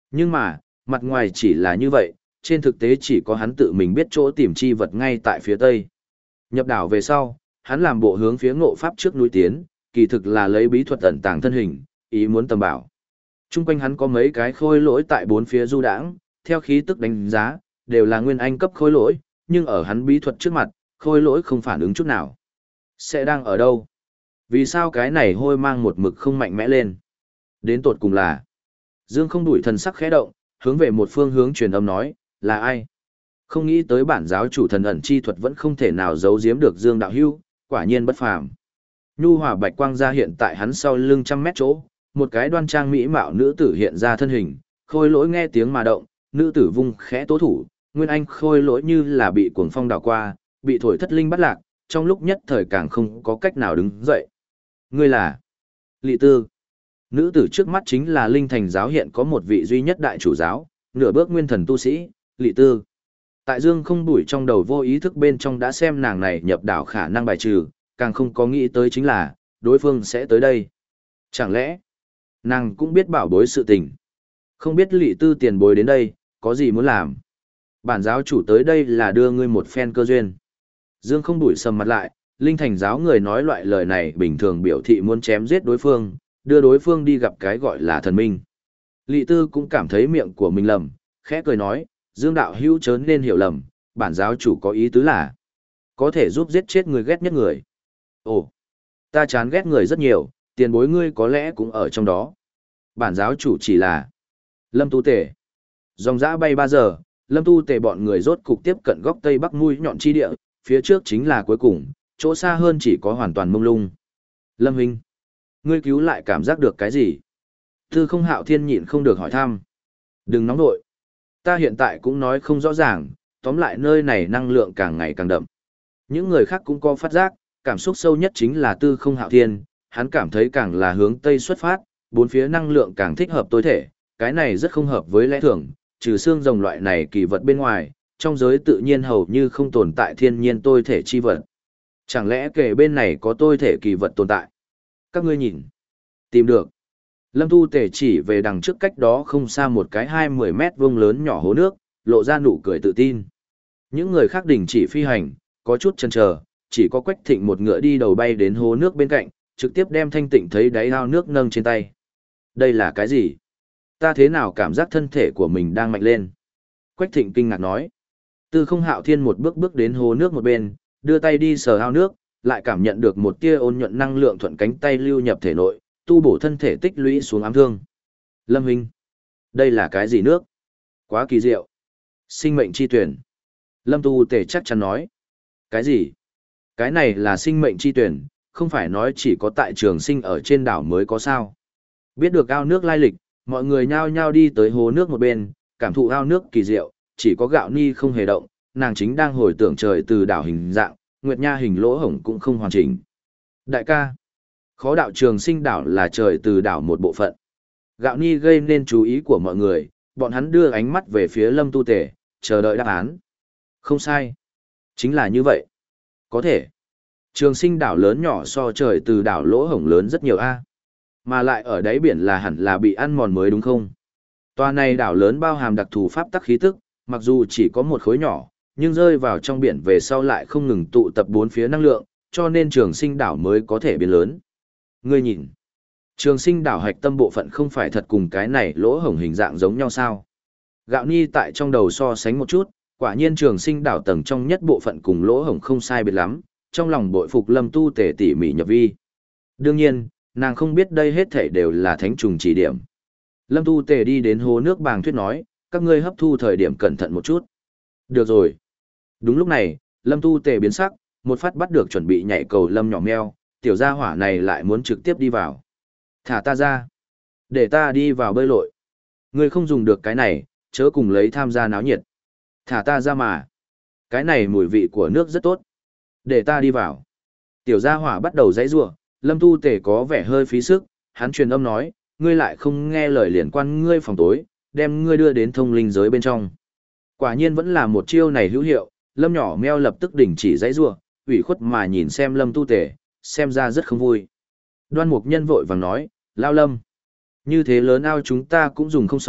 Nhưng mà, mặt ngoài chỉ là như vậy, trên thực tế chỉ có hắn tự mình biết chỗ tìm chi vật ngay tại phía tây. Nhập đảo về sau, hắn làm bộ hướng phía ngộ pháp trước núi tiến, kỳ thực là lấy bí thuật ẩn tàng thân hình, ý muốn tầm bảo. Trung quanh hắn có mấy cái khôi lỗi tại bốn phía du đãng, theo khí tức đánh giá, đều là nguyên anh cấp khôi lỗi, nhưng ở hắn bí thuật trước mặt, khôi lỗi không phản ứng chút nào. Sẽ đang ở đâu? Vì sao cái này hôi mang một mực không mạnh mẽ lên? Đến tột cùng là Dương Không Đủi thần sắc khẽ động, hướng về một phương hướng truyền âm nói, là ai? Không nghĩ tới bản giáo chủ thần ẩn chi thuật vẫn không thể nào giấu giếm được Dương đạo hữu, quả nhiên bất phàm. Nhu hòa bạch quang ra hiện tại hắn sau lưng trăm mét chỗ, một cái đoan trang mỹ mạo nữ tử hiện ra thân hình, khôi lỗi nghe tiếng mà động, nữ tử vung khẽ tố thủ, nguyên anh khôi lỗi như là bị cuồng phong đảo qua, bị thổi thất linh bắt lạc, trong lúc nhất thời càng không có cách nào đứng dậy. Ngươi là Lị Tư. Nữ tử trước mắt chính là Linh Thành giáo hiện có một vị duy nhất đại chủ giáo, nửa bước nguyên thần tu sĩ, Lị Tư. Tại Dương Không Đủi trong đầu vô ý thức bên trong đã xem nàng này nhập đảo khả năng bài trừ, càng không có nghĩ tới chính là, đối phương sẽ tới đây. Chẳng lẽ, nàng cũng biết bảo bối sự tình. Không biết Lị Tư tiền bối đến đây, có gì muốn làm. Bản giáo chủ tới đây là đưa ngươi một phen cơ duyên. Dương Không Đủi sầm mặt lại, Linh Thành giáo người nói loại lời này bình thường biểu thị muốn chém giết đối phương, đưa đối phương đi gặp cái gọi là thần minh. Lị Tư cũng cảm thấy miệng của mình lầm, khẽ cười nói, Dương đạo hữu chớ nên hiểu lầm, bản giáo chủ có ý tứ là có thể giúp giết chết người ghét nhất người. Ồ, ta chán ghét người rất nhiều, tiền bối ngươi có lẽ cũng ở trong đó. Bản giáo chủ chỉ là Lâm Tu Tề. Dòng dã bay ba giờ, Lâm Tu Tề bọn người rốt cục tiếp cận góc tây bắc mũi nhọn chi địa, phía trước chính là cuối cùng, chỗ xa hơn chỉ có hoàn toàn mông lung. Lâm huynh, ngươi cứu lại cảm giác được cái gì? Tư Không Hạo Thiên nhịn không được hỏi thăm. Đừng nóng nội. Ta hiện tại cũng nói không rõ ràng, tóm lại nơi này năng lượng càng ngày càng đậm. Những người khác cũng có phát giác, cảm xúc sâu nhất chính là Tư Không Hạo Thiên, hắn cảm thấy càng là hướng tây xuất phát, bốn phía năng lượng càng thích hợp tối thể, cái này rất không hợp với lẽ thường, trừ xương rồng loại này kỳ vật bên ngoài, trong giới tự nhiên hầu như không tồn tại thiên nhiên tôi thể chi vật. Chẳng lẽ kể bên này có tôi thể kỳ vật tồn tại? Các ngươi nhìn. Tìm được. Lâm Tu Tề chỉ về đằng trước cách đó không xa một cái hai mươi mét vuông lớn nhỏ hố nước, lộ ra nụ cười tự tin. Những người khác đình chỉ phi hành, có chút chần chờ, chỉ có Quách Thịnh một ngựa đi đầu bay đến hố nước bên cạnh, trực tiếp đem Thanh Tịnh thấy đáy ao nước nâng trên tay. Đây là cái gì? Ta thế nào cảm giác thân thể của mình đang mạnh lên? Quách Thịnh kinh ngạc nói. Tư Không Hạo Thiên một bước bước đến hồ nước một bên, đưa tay đi sờ ao nước, lại cảm nhận được một tia ôn nhuận năng lượng thuận cánh tay lưu nhập thể nội, tu bổ thân thể tích lũy xuống ám thương. Lâm huynh, đây là cái gì nước? Quá kỳ diệu. Sinh mệnh chi tuyển. Lâm Tu Tề chắc chắn nói. Cái gì? Cái này là sinh mệnh chi tuyển, không phải nói chỉ có tại Trường Sinh ở trên đảo mới có sao? Biết được ao nước lai lịch, mọi người nhao nhao đi tới hồ nước một bên, cảm thụ ao nước kỳ diệu, chỉ có Gạo Ni không hề động, nàng chính đang hồi tưởng trời từ đảo hình dạng, Nguyệt Nha hình lỗ hổng cũng không hoàn chỉnh. Đại ca, khó đạo Trường Sinh đảo là trời từ đảo một bộ phận. Gạo Ni gây nên chú ý của mọi người, bọn hắn đưa ánh mắt về phía Lâm Tu Tề, chờ đợi đáp án. Không sai. Chính là như vậy. Có thể. Trường Sinh đảo lớn nhỏ so trời từ đảo lỗ hổng lớn rất nhiều a. Mà lại ở đáy biển là hẳn là bị ăn mòn mới đúng không? Tòa này đảo lớn bao hàm đặc thù pháp tắc khí tức, mặc dù chỉ có một khối nhỏ, nhưng rơi vào trong biển về sau lại không ngừng tụ tập bốn phía năng lượng, cho nên Trường Sinh đảo mới có thể biến lớn. Ngươi nhìn, Trường Sinh đảo hạch tâm bộ phận không phải thật cùng cái này lỗ hổng hình dạng giống nhau sao? Gạo Ni tại trong đầu so sánh một chút, quả nhiên Trường Sinh đảo tầng trong nhất bộ phận cùng lỗ hổng không sai biệt lắm, trong lòng bội phục Lâm Tu Tề tỉ mỉ nhập vi. Đương nhiên, nàng không biết đây hết thảy đều là thánh trùng chỉ điểm. Lâm Tu Tề đi đến hồ nước bàng thuyết nói, các ngươi hấp thu thời điểm cẩn thận một chút. Được rồi. Đúng lúc này, Lâm Tu Tề biến sắc, một phát bắt được chuẩn bị nhảy cầu Lâm nhỏ meo, tiểu gia hỏa này lại muốn trực tiếp đi vào. Thả ta ra. Để ta đi vào bơi lội. Ngươi không dùng được cái này, chớ cùng lấy tham gia náo nhiệt. Thả ta ra mà. Cái này mùi vị của nước rất tốt. Để ta đi vào. Tiểu gia hỏa bắt đầu giãy giụa, Lâm Tu Tề có vẻ hơi phí sức, hắn truyền âm nói, ngươi lại không nghe lời liền quan ngươi phòng tối, đem ngươi đưa đến thông linh giới bên trong. Quả nhiên vẫn là một chiêu này hữu hiệu, Lâm nhỏ meo lập tức đình chỉ giãy giụa, ủy khuất mà nhìn xem Lâm Tu Tề, xem ra rất không vui. Đoan Mục Nhân vội vàng nói, lao Lâm, như thế lớn ao chúng ta cũng dùng không xong,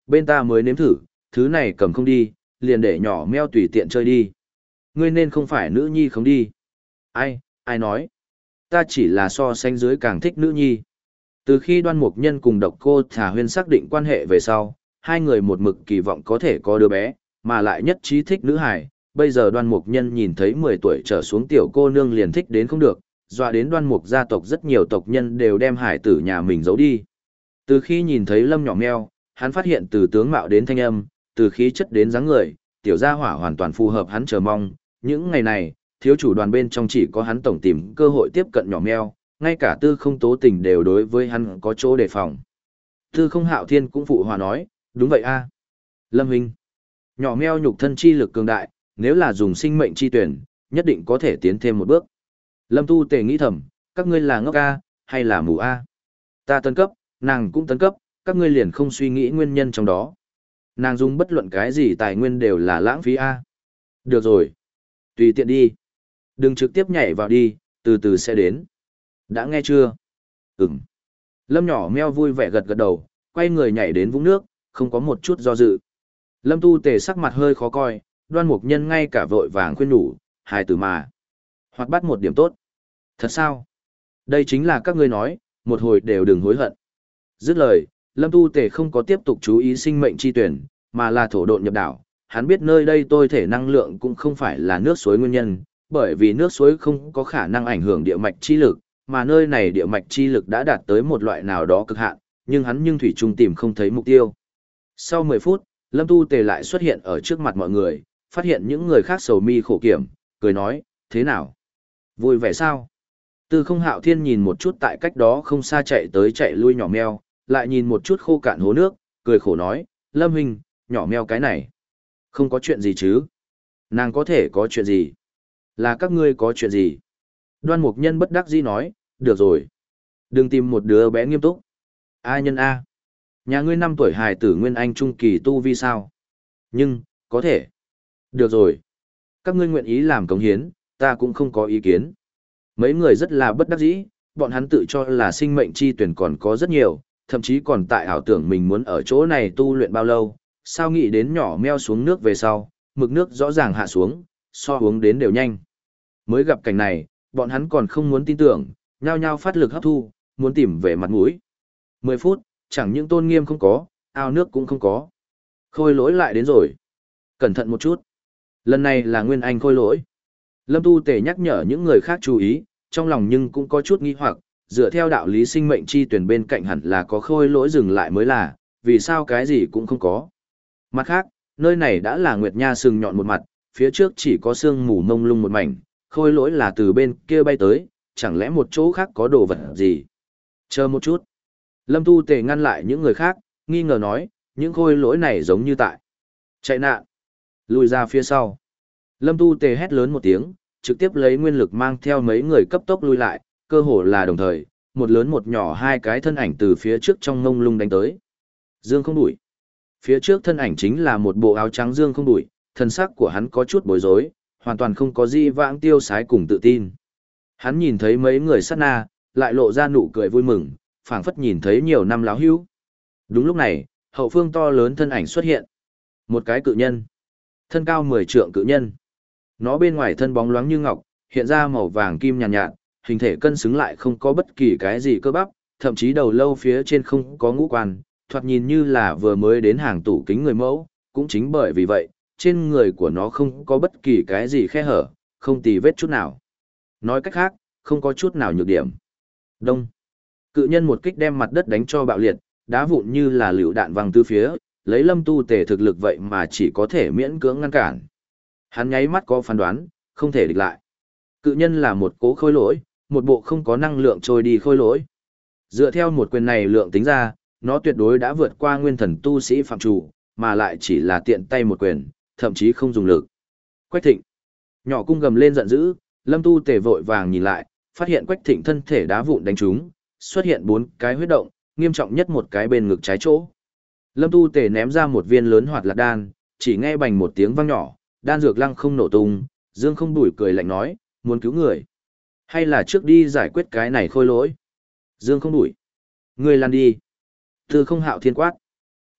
Bên ta mới nếm thử, thứ này cầm không đi, liền để nhỏ meo tùy tiện chơi đi. Ngươi nên không phải nữ nhi không đi. Ai, ai nói? Ta chỉ là so sánh dưới càng thích nữ nhi. Từ khi Đoan Mục Nhân cùng Độc Cô Thả Huyên xác định quan hệ về sau, hai người một mực kỳ vọng có thể có đứa bé, mà lại nhất trí thích nữ hài. Bây giờ Đoan Mục Nhân nhìn thấy mười tuổi trở xuống tiểu cô nương liền thích đến không được, dọa đến Đoan Mục gia tộc rất nhiều tộc nhân đều đem hải tử nhà mình giấu đi. Từ khi nhìn thấy Lâm Nhỏ Meo, hắn phát hiện từ tướng mạo đến thanh âm, từ khí chất đến dáng người, tiểu gia hỏa hoàn toàn phù hợp hắn chờ mong. Những ngày này, thiếu chủ đoàn bên trong chỉ có hắn tổng tìm cơ hội tiếp cận Nhỏ Meo, ngay cả Tư Không Tố Tình đều đối với hắn có chỗ đề phòng. Tư Không Hạo Thiên cũng phụ hòa nói, đúng vậy a, Lâm huynh, Nhỏ Meo nhục thân chi lực cường đại, nếu là dùng sinh mệnh chi tuyển, nhất định có thể tiến thêm một bước. Lâm Tu Tề nghĩ thầm, các ngươi là ngốc a, hay là mù a? Ta tấn cấp, nàng cũng tấn cấp, các ngươi liền không suy nghĩ nguyên nhân trong đó. Nàng dùng bất luận cái gì tài nguyên đều là lãng phí a. Được rồi, tùy tiện đi. Đừng trực tiếp nhảy vào đi, từ từ sẽ đến. Đã nghe chưa? Ừm. Lâm Nhỏ Meo vui vẻ gật gật đầu, quay người nhảy đến vũng nước, không có một chút do dự. Lâm Tu Tề sắc mặt hơi khó coi, Đoan Mục Nhân ngay cả vội vàng khuyên nhủ, hài tử mà. Hoặc bắt một điểm tốt. Thật sao? Đây chính là các ngươi nói, một hồi đều đừng hối hận. Dứt lời, Lâm Tu Tề không có tiếp tục chú ý sinh mệnh chi tuyển, mà là thổ độn nhập đảo. Hắn biết nơi đây tôi thể năng lượng cũng không phải là nước suối nguyên nhân, bởi vì nước suối không có khả năng ảnh hưởng địa mạch chi lực, mà nơi này địa mạch chi lực đã đạt tới một loại nào đó cực hạn, nhưng hắn nhưng thủy chung tìm không thấy mục tiêu. Sau mười phút, Lâm Tu Tề lại xuất hiện ở trước mặt mọi người, phát hiện những người khác sầu mi khổ kiểm, cười nói, thế nào? Vui vẻ sao? Tư Không Hạo Thiên nhìn một chút tại cách đó không xa chạy tới chạy lui Nhỏ Meo, lại nhìn một chút khô cạn hố nước, cười khổ nói, Lâm huynh, Nhỏ Meo cái này. Không có chuyện gì chứ? Nàng có thể có chuyện gì? Là các ngươi có chuyện gì? Đoan Mục Nhân bất đắc dĩ nói, được rồi. Đừng tìm một đứa bé nghiêm túc. A nhân A. Nhà ngươi năm tuổi hài tử Nguyên Anh Trung Kỳ tu vi sao? Nhưng, có thể. Được rồi. Các ngươi nguyện ý làm cống hiến, ta cũng không có ý kiến. Mấy người rất là bất đắc dĩ, bọn hắn tự cho là sinh mệnh chi tuyển còn có rất nhiều, thậm chí còn tại ảo tưởng mình muốn ở chỗ này tu luyện bao lâu, sao nghĩ đến Nhỏ Meo xuống nước về sau, mực nước rõ ràng hạ xuống, so uống đến đều nhanh. Mới gặp cảnh này, bọn hắn còn không muốn tin tưởng, nhao nhao phát lực hấp thu, muốn tìm về mặt mũi. Mười phút, chẳng những tôn nghiêm không có, ao nước cũng không có. Khôi lỗi lại đến rồi. Cẩn thận một chút. Lần này là Nguyên Anh khôi lỗi. Lâm Tu Tề nhắc nhở những người khác chú ý, trong lòng nhưng cũng có chút nghi hoặc, dựa theo đạo lý sinh mệnh chi tuyển bên cạnh hẳn là có khôi lỗi dừng lại mới là, vì sao cái gì cũng không có. Mặt khác, nơi này đã là Nguyệt Nha sừng nhọn một mặt, phía trước chỉ có sương mù mông lung một mảnh, khôi lỗi là từ bên kia bay tới, chẳng lẽ một chỗ khác có đồ vật gì? Chờ một chút. Lâm Tu Tề ngăn lại những người khác, nghi ngờ nói, những khôi lỗi này giống như tại chạy nạn. Lùi ra phía sau. Lâm Tu Tề hét lớn một tiếng, trực tiếp lấy nguyên lực mang theo mấy người cấp tốc lui lại, cơ hồ là đồng thời, một lớn một nhỏ hai cái thân ảnh từ phía trước trong ngông lung đánh tới. Dương Không Đủi. Phía trước thân ảnh chính là một bộ áo trắng Dương Không Đủi, thân sắc của hắn có chút bối rối, hoàn toàn không có gì vãng tiêu sái cùng tự tin. Hắn nhìn thấy mấy người sát na, lại lộ ra nụ cười vui mừng, phảng phất nhìn thấy nhiều năm láo hữu. Đúng lúc này, hậu phương to lớn thân ảnh xuất hiện. Một cái cự nhân. Thân cao mười trượng cự nhân. Nó bên ngoài thân bóng loáng như ngọc, hiện ra màu vàng kim nhàn nhạt, nhạt, hình thể cân xứng lại không có bất kỳ cái gì cơ bắp, thậm chí đầu lâu phía trên không có ngũ quan, thoạt nhìn như là vừa mới đến hàng tủ kính người mẫu, cũng chính bởi vì vậy, trên người của nó không có bất kỳ cái gì khe hở, không tì vết chút nào. Nói cách khác, không có chút nào nhược điểm. Đông. Cự nhân một kích đem mặt đất đánh cho bạo liệt, đá vụn như là lựu đạn văng tứ phía, lấy Lâm Tu Tề thực lực vậy mà chỉ có thể miễn cưỡng ngăn cản. Hắn nháy mắt có phán đoán, không thể địch lại. Cự nhân là một cố khôi lỗi, một bộ không có năng lượng trôi đi khôi lỗi. Dựa theo một quyền này lượng tính ra, nó tuyệt đối đã vượt qua nguyên thần tu sĩ phạm chủ, mà lại chỉ là tiện tay một quyền, thậm chí không dùng lực. Quách Thịnh. Nhỏ cung gầm lên giận dữ, Lâm Tu Tề vội vàng nhìn lại, phát hiện Quách Thịnh thân thể đá vụn đánh trúng, xuất hiện bốn cái huyết động, nghiêm trọng nhất một cái bên ngực trái chỗ. Lâm Tu Tề ném ra một viên lớn hoạt lạc đan, chỉ nghe bành một tiếng vang nhỏ, đan dược lăng không nổ tung, Dương Không Đủi cười lạnh nói, muốn cứu người. Hay là trước đi giải quyết cái này khôi lỗi. Dương Không Đủi. Người lăn đi. Tư Không Hạo Thiên quát.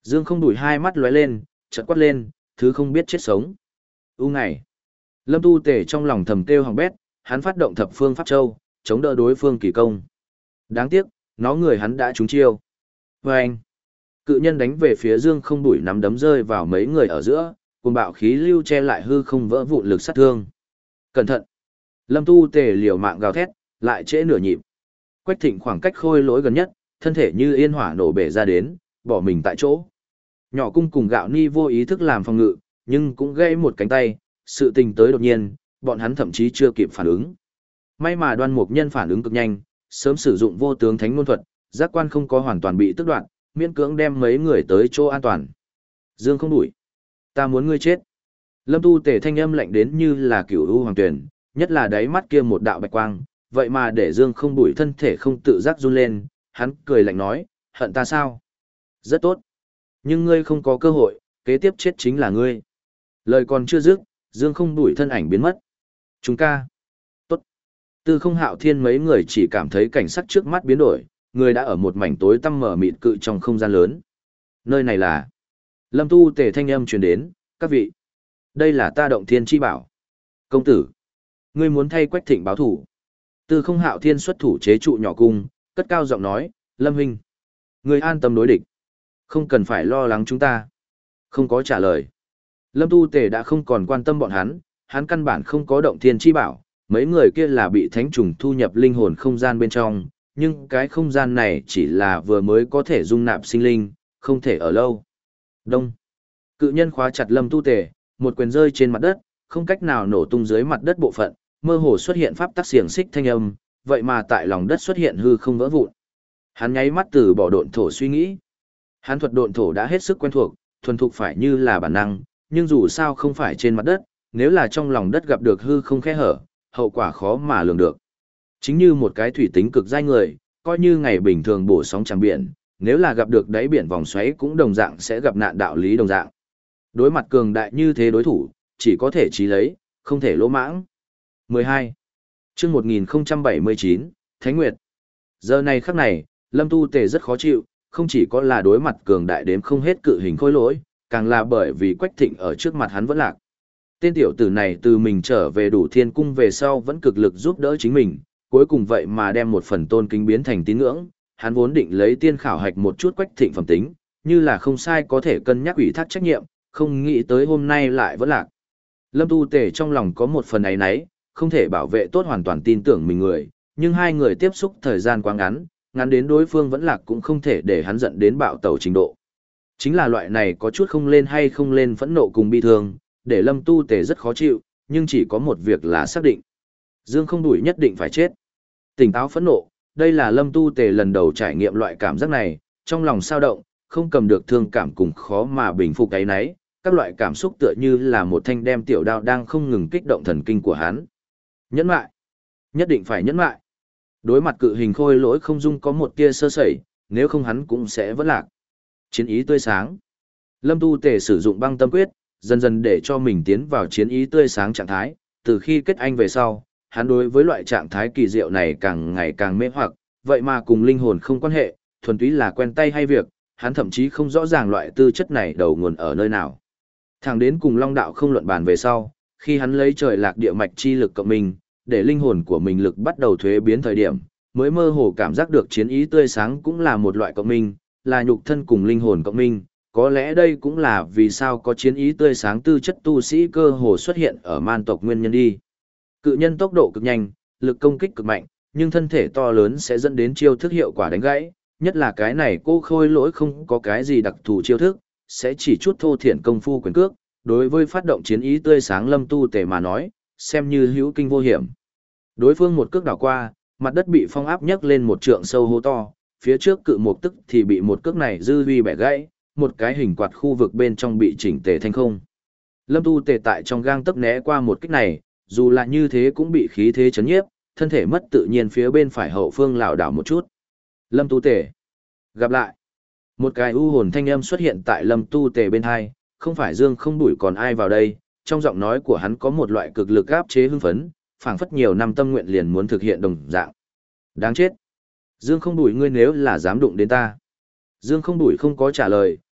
Dương Không Đủi hai mắt lóe lên, chợt quát lên, thứ không biết chết sống. U ngày. Lâm Tu Tề trong lòng thầm kêu hỏng bét, hắn phát động thập phương pháp châu, chống đỡ đối phương kỳ công. Đáng tiếc, nó người hắn đã trúng chiêu. Và anh, cự nhân đánh về phía Dương Không Đủi nắm đấm rơi vào mấy người ở giữa, cùng bạo khí lưu che lại hư không vỡ vụn lực sát thương. Cẩn thận! Lâm Tu Tề liều mạng gào thét, lại trễ nửa nhịp. Quách Thịnh khoảng cách khôi lỗi gần nhất, thân thể như yên hỏa nổ bể ra đến, bỏ mình tại chỗ. Nhỏ cung cùng Gạo Ni vô ý thức làm phòng ngự, nhưng cũng gãy một cánh tay, sự tình tới đột nhiên, bọn hắn thậm chí chưa kịp phản ứng. May mà Đoan Mục Nhân phản ứng cực nhanh, sớm sử dụng vô tướng thánh ngôn thuật, giác quan không có hoàn toàn bị tước đoạt, miễn cưỡng đem mấy người tới chỗ an toàn. Dương Không Đủi, ta muốn ngươi chết. Lâm Tu Tề thanh âm lạnh đến như là cửu u hoàng tuyển, nhất là đáy mắt kia một đạo bạch quang, vậy mà để Dương Không Đủi thân thể không tự giác run lên, hắn cười lạnh nói, hận ta sao? Rất tốt. Nhưng ngươi không có cơ hội, kế tiếp chết chính là ngươi. Lời còn chưa dứt, Dương Không Đủi thân ảnh biến mất. Chúng ca. Tốt. Tư Không Hạo Thiên mấy người chỉ cảm thấy cảnh sắc trước mắt biến đổi, người đã ở một mảnh tối tăm mở mịt cự trong không gian lớn. Nơi này là... Lâm Tu Tề thanh âm truyền đến, các vị. Đây là ta Động Thiên chi bảo. Công tử. Ngươi muốn thay Quách Thịnh báo thủ. Tư Không Hạo Thiên xuất thủ chế trụ nhỏ cung, cất cao giọng nói, Lâm huynh. Ngươi an tâm đối địch. Không cần phải lo lắng chúng ta. Không có trả lời. Lâm Tu Tề đã không còn quan tâm bọn hắn, hắn căn bản không có Động Thiên chi bảo. Mấy người kia là bị thánh trùng thu nhập linh hồn không gian bên trong, nhưng cái không gian này chỉ là vừa mới có thể dung nạp sinh linh, không thể ở lâu. Đông. Cự nhân khóa chặt Lâm Tu Tề, một quyền rơi trên mặt đất, không cách nào nổ tung dưới mặt đất bộ phận, mơ hồ xuất hiện pháp tắc xiềng xích thanh âm, vậy mà tại lòng đất xuất hiện hư không vỡ vụn. Hắn nháy mắt từ bỏ độn thổ suy nghĩ. Hắn thuật độn thổ đã hết sức quen thuộc, thuần thục phải như là bản năng, nhưng dù sao không phải trên mặt đất, nếu là trong lòng đất gặp được hư không khe hở, hậu quả khó mà lường được. Chính như một cái thủy tính cực dai người, coi như ngày bình thường bổ sóng tràng biển, nếu là gặp được đáy biển vòng xoáy cũng đồng dạng sẽ gặp nạn đạo lý đồng dạng. Đối mặt cường đại như thế đối thủ, chỉ có thể chí lấy, không thể lỗ mãng. mười hai. Chương một nghìn bảy mươi chín, Thánh Nguyệt. Giờ này khắc này, Lâm Tu Tề rất khó chịu, không chỉ có là đối mặt cường đại đếm không hết cự hình khôi lỗi, càng là bởi vì Quách Thịnh ở trước mặt hắn vẫn lạc. Tên tiểu tử này từ mình trở về Đủ Thiên Cung về sau vẫn cực lực giúp đỡ chính mình, cuối cùng vậy mà đem một phần tôn kính biến thành tín ngưỡng, hắn vốn định lấy tiên khảo hạch một chút Quách Thịnh phẩm tính, như là không sai có thể cân nhắc ủy thác trách nhiệm, không nghĩ tới hôm nay lại vẫn lạc. Lâm Tu Tề trong lòng có một phần ấy nấy, không thể bảo vệ tốt hoàn toàn tin tưởng mình người, nhưng hai người tiếp xúc thời gian quá ngắn, ngắn đến đối phương vẫn lạc cũng không thể để hắn giận đến bạo tẩu trình độ. Chính là loại này có chút không lên hay không lên phẫn nộ cùng bi thương, để Lâm Tu Tề rất khó chịu, nhưng chỉ có một việc là xác định. Dương Không Đủi nhất định phải chết. Tỉnh táo phẫn nộ, đây là Lâm Tu Tề lần đầu trải nghiệm loại cảm giác này, trong lòng sao động, không cầm được thương cảm cùng khó mà bình phục cái nấy, các loại cảm xúc tựa như là một thanh đem tiểu đao đang không ngừng kích động thần kinh của hắn. Nhẫn mại, nhất định phải nhẫn mại. Đối mặt cự hình khôi lỗi không dung có một tia sơ sẩy, nếu không hắn cũng sẽ vỡ lạc. Chiến ý tươi sáng. Lâm Tu Tề sử dụng băng tâm quyết, dần dần để cho mình tiến vào chiến ý tươi sáng trạng thái, từ khi kết anh về sau, hắn đối với loại trạng thái kỳ diệu này càng ngày càng mê hoặc, vậy mà cùng linh hồn không quan hệ, thuần túy là quen tay hay việc, hắn thậm chí không rõ ràng loại tư chất này đầu nguồn ở nơi nào. Thẳng đến cùng Long Đạo không luận bàn về sau, khi hắn lấy trời lạc địa mạch chi lực cộng mình, để linh hồn của mình lực bắt đầu thuế biến thời điểm, mới mơ hồ cảm giác được chiến ý tươi sáng cũng là một loại cộng minh, là nhục thân cùng linh hồn cộng minh. Có lẽ đây cũng là vì sao có chiến ý tươi sáng tư chất tu sĩ cơ hồ xuất hiện ở man tộc nguyên nhân đi. Cự nhân tốc độ cực nhanh, lực công kích cực mạnh, nhưng thân thể to lớn sẽ dẫn đến chiêu thức hiệu quả đánh gãy, nhất là cái này cô khôi lỗi không có cái gì đặc thù chiêu thức, sẽ chỉ chút thô thiển công phu quyền cước, đối với phát động chiến ý tươi sáng Lâm Tu Tề mà nói, xem như hữu kinh vô hiểm. Đối phương một cước đảo qua, mặt đất bị phong áp nhấc lên một trượng sâu hố to, phía trước cự một tức thì bị một cước này dư huy bẻ gãy, một cái hình quạt khu vực bên trong bị chỉnh tề thanh không. Lâm Tu Tề tại trong gang tấc né qua một kích này, dù là như thế cũng bị khí thế chấn nhiếp, thân thể mất tự nhiên phía bên phải hậu phương lảo đảo một chút. Lâm Tu Tề. Gặp lại. Một cái u hồn thanh âm xuất hiện tại Lâm Tu Tề bên hai, không phải Dương Không Đủi còn ai vào đây, trong giọng nói của hắn có một loại cực lực áp chế hưng phấn, phảng phất nhiều năm tâm nguyện liền muốn thực hiện đồng dạng. Đáng chết. Dương Không Đủi ngươi nếu là dám đụng đến ta. Dương Không Đủi không có trả lời,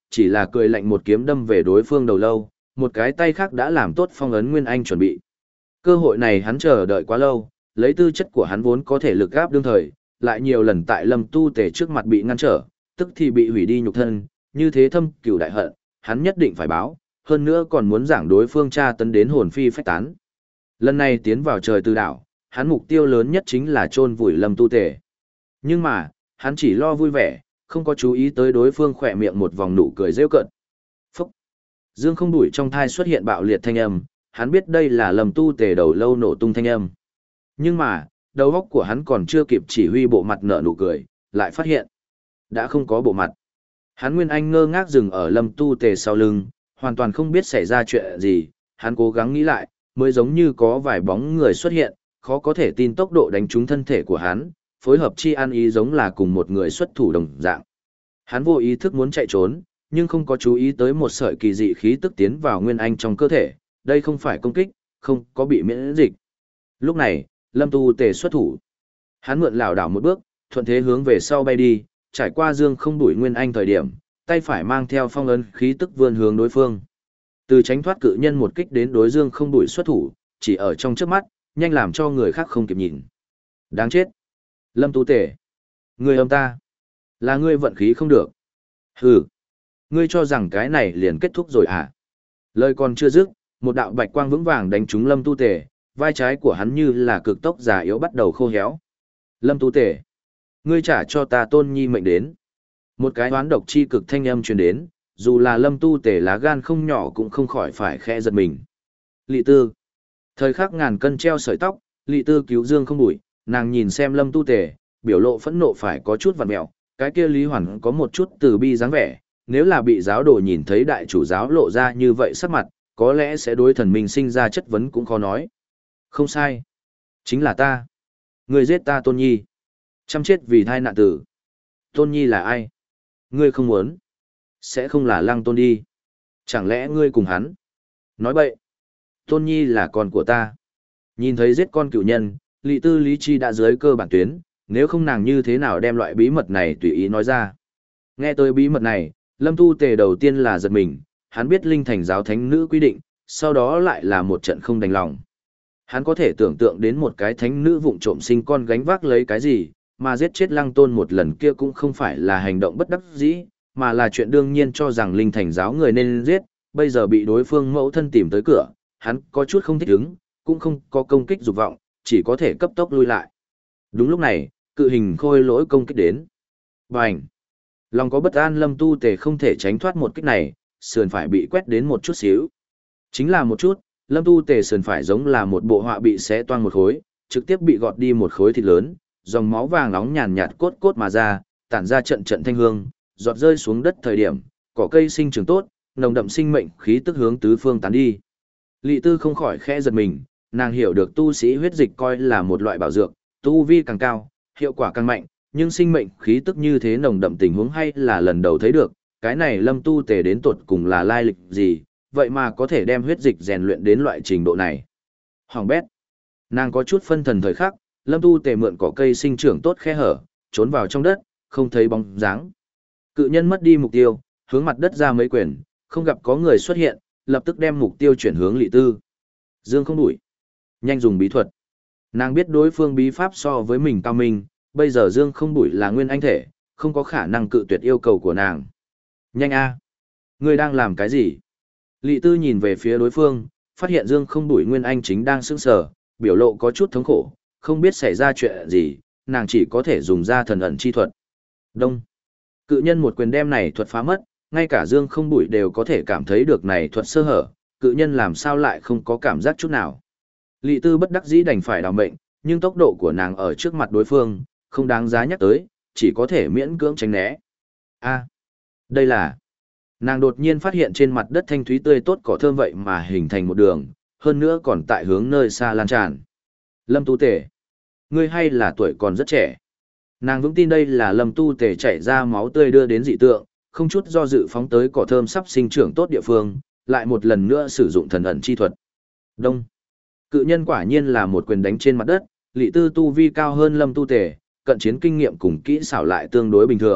chỉ là cười lạnh một kiếm đâm về đối phương đầu lâu, một cái tay khác đã làm tốt phong ấn Nguyên Anh chuẩn bị. Cơ hội này hắn chờ đợi quá lâu, lấy tư chất của hắn vốn có thể lực gáp đương thời, lại nhiều lần tại Lâm Tu Tề trước mặt bị ngăn trở, tức thì bị hủy đi nhục thân, như thế thâm cửu đại hận, hắn nhất định phải báo, hơn nữa còn muốn giảng đối phương tra tấn đến hồn phi phách tán. Lần này tiến vào trời tư đảo, hắn mục tiêu lớn nhất chính là chôn vùi Lâm Tu Tề. Nhưng mà, hắn chỉ lo vui vẻ, không có chú ý tới đối phương khỏe miệng một vòng nụ cười rêu cợt. Phúc! Dương không đuổi trong thai xuất hiện bạo liệt thanh âm, hắn biết đây là Lâm Tu Tề đầu lâu nổ tung thanh âm. Nhưng mà, đầu óc của hắn còn chưa kịp chỉ huy bộ mặt nở nụ cười, lại phát hiện đã không có bộ mặt. Hắn Nguyên Anh ngơ ngác dừng ở Lâm Tu Tề sau lưng, hoàn toàn không biết xảy ra chuyện gì, hắn cố gắng nghĩ lại, mới giống như có vài bóng người xuất hiện, khó có thể tin tốc độ đánh trúng thân thể của hắn, phối hợp chi ăn ý giống là cùng một người xuất thủ đồng dạng. Hắn vô ý thức muốn chạy trốn, nhưng không có chú ý tới một sợi kỳ dị khí tức tiến vào Nguyên Anh trong cơ thể, đây không phải công kích, không có bị miễn dịch. Lúc này, Lâm Tu Tề xuất thủ. Hắn mượn lảo đảo một bước, thuận thế hướng về sau bay đi, trải qua Dương không đuổi Nguyên Anh thời điểm, tay phải mang theo phong ấn khí tức vươn hướng đối phương. Từ tránh thoát cự nhân một kích đến đối Dương không đuổi xuất thủ, chỉ ở trong trước mắt, nhanh làm cho người khác không kịp nhìn. Đáng chết. Lâm Tu Tề. Ngươi âm ta. Là ngươi vận khí không được. Hừ. Ngươi cho rằng cái này liền kết thúc rồi à? Lời còn chưa dứt, một đạo bạch quang vững vàng đánh trúng Lâm Tu Tề, vai trái của hắn như là cực tốc già yếu bắt đầu khô héo. Lâm Tu Tề. Ngươi trả cho ta Tôn Nhi mệnh đến. Một cái oán độc chi cực thanh âm truyền đến, dù là Lâm Tu Tề lá gan không nhỏ cũng không khỏi phải khẽ giật mình. Lị Tư. Thời khắc ngàn cân treo sợi tóc, Lị Tư cứu Dương không đuổi, nàng nhìn xem Lâm Tu Tề, biểu lộ phẫn nộ phải có chút vặn mẹo, cái kia Lý Hoàn có một chút từ bi dáng vẻ, nếu là bị giáo đồ nhìn thấy đại chủ giáo lộ ra như vậy sắc mặt, có lẽ sẽ đối thần mình sinh ra chất vấn cũng khó nói. Không sai. Chính là ta. Ngươi giết ta Tôn Nhi. Chăm chết vì thai nạn tử. Tôn Nhi là ai? Ngươi không muốn. Sẽ không là Lăng Tôn đi. Chẳng lẽ ngươi cùng hắn? Nói bậy. Tôn Nhi là con của ta. Nhìn thấy giết con cựu nhân, Lị Tư lý chi đã dưới cơ bản tuyến, nếu không nàng như thế nào đem loại bí mật này tùy ý nói ra. Nghe tới bí mật này, Lâm Tu Tề đầu tiên là giật mình, hắn biết Linh Thành giáo thánh nữ quy định, sau đó lại là một trận không đành lòng. Hắn có thể tưởng tượng đến một cái thánh nữ vụng trộm sinh con gánh vác lấy cái gì, mà giết chết Lăng Tôn một lần kia cũng không phải là hành động bất đắc dĩ, mà là chuyện đương nhiên cho rằng Linh Thành giáo người nên giết, bây giờ bị đối phương mẫu thân tìm tới cửa, hắn có chút không thích ứng, cũng không có công kích dục vọng, chỉ có thể cấp tốc lui lại. Đúng lúc này, cự hình khôi lỗi công kích đến. Bành! Lòng có bất an Lâm Tu Tề không thể tránh thoát một kích này, sườn phải bị quét đến một chút xíu. Chính là một chút, Lâm Tu Tề sườn phải giống là một bộ họa bị xé toang một khối, trực tiếp bị gọt đi một khối thịt lớn, dòng máu vàng nóng nhàn nhạt cốt cốt mà ra, tản ra trận trận thanh hương, giọt rơi xuống đất thời điểm, cỏ cây sinh trưởng tốt, nồng đậm sinh mệnh khí tức hướng tứ phương tán đi. Lị Tư không khỏi khẽ giật mình, nàng hiểu được tu sĩ huyết dịch coi là một loại bảo dược, tu vi càng cao, hiệu quả càng mạnh, nhưng sinh mệnh khí tức như thế nồng đậm tình huống hay là lần đầu thấy được, cái này Lâm Tu Tề đến tột cùng là lai lịch gì, vậy mà có thể đem huyết dịch rèn luyện đến loại trình độ này. Hoàng bét. Nàng có chút phân thần thời khắc, Lâm Tu Tề mượn cỏ cây sinh trưởng tốt khe hở, trốn vào trong đất, không thấy bóng dáng. Cự nhân mất đi mục tiêu, hướng mặt đất ra mấy quyền, không gặp có người xuất hiện, lập tức đem mục tiêu chuyển hướng Lị Tư. Dương không đuổi. Nhanh dùng bí thuật. Nàng biết đối phương bí pháp so với mình cao minh, bây giờ Dương không đuổi là nguyên anh thể, không có khả năng cự tuyệt yêu cầu của nàng. Nhanh a, Ngươi đang làm cái gì? Lị Tư nhìn về phía đối phương, phát hiện Dương không đuổi nguyên anh chính đang sững sờ, biểu lộ có chút thống khổ, không biết xảy ra chuyện gì, nàng chỉ có thể dùng ra thần ẩn chi thuật. Đông. Cự nhân một quyền đem này thuật phá mất, ngay cả Dương không đuổi đều có thể cảm thấy được này thuật sơ hở, cự nhân làm sao lại không có cảm giác chút nào. Lị Tư bất đắc dĩ đành phải đào mệnh, nhưng tốc độ của nàng ở trước mặt đối phương, không đáng giá nhắc tới, chỉ có thể miễn cưỡng tránh né. A, đây là... Nàng đột nhiên phát hiện trên mặt đất thanh thúy tươi tốt cỏ thơm vậy mà hình thành một đường, hơn nữa còn tại hướng nơi xa lan tràn. Lâm Tu Tề, ngươi hay là tuổi còn rất trẻ. Nàng vững tin đây là Lâm Tu Tề chảy ra máu tươi đưa đến dị tượng, không chút do dự phóng tới cỏ thơm sắp sinh trưởng tốt địa phương, lại một lần nữa sử dụng thần ẩn chi thuật. Đông. Cự nhân quả nhiên là một quyền đánh trên mặt đất, Lị Tư tu vi cao hơn Lâm Tu Tề, cận chiến kinh nghiệm cùng kỹ xảo lại tương đối bình thường,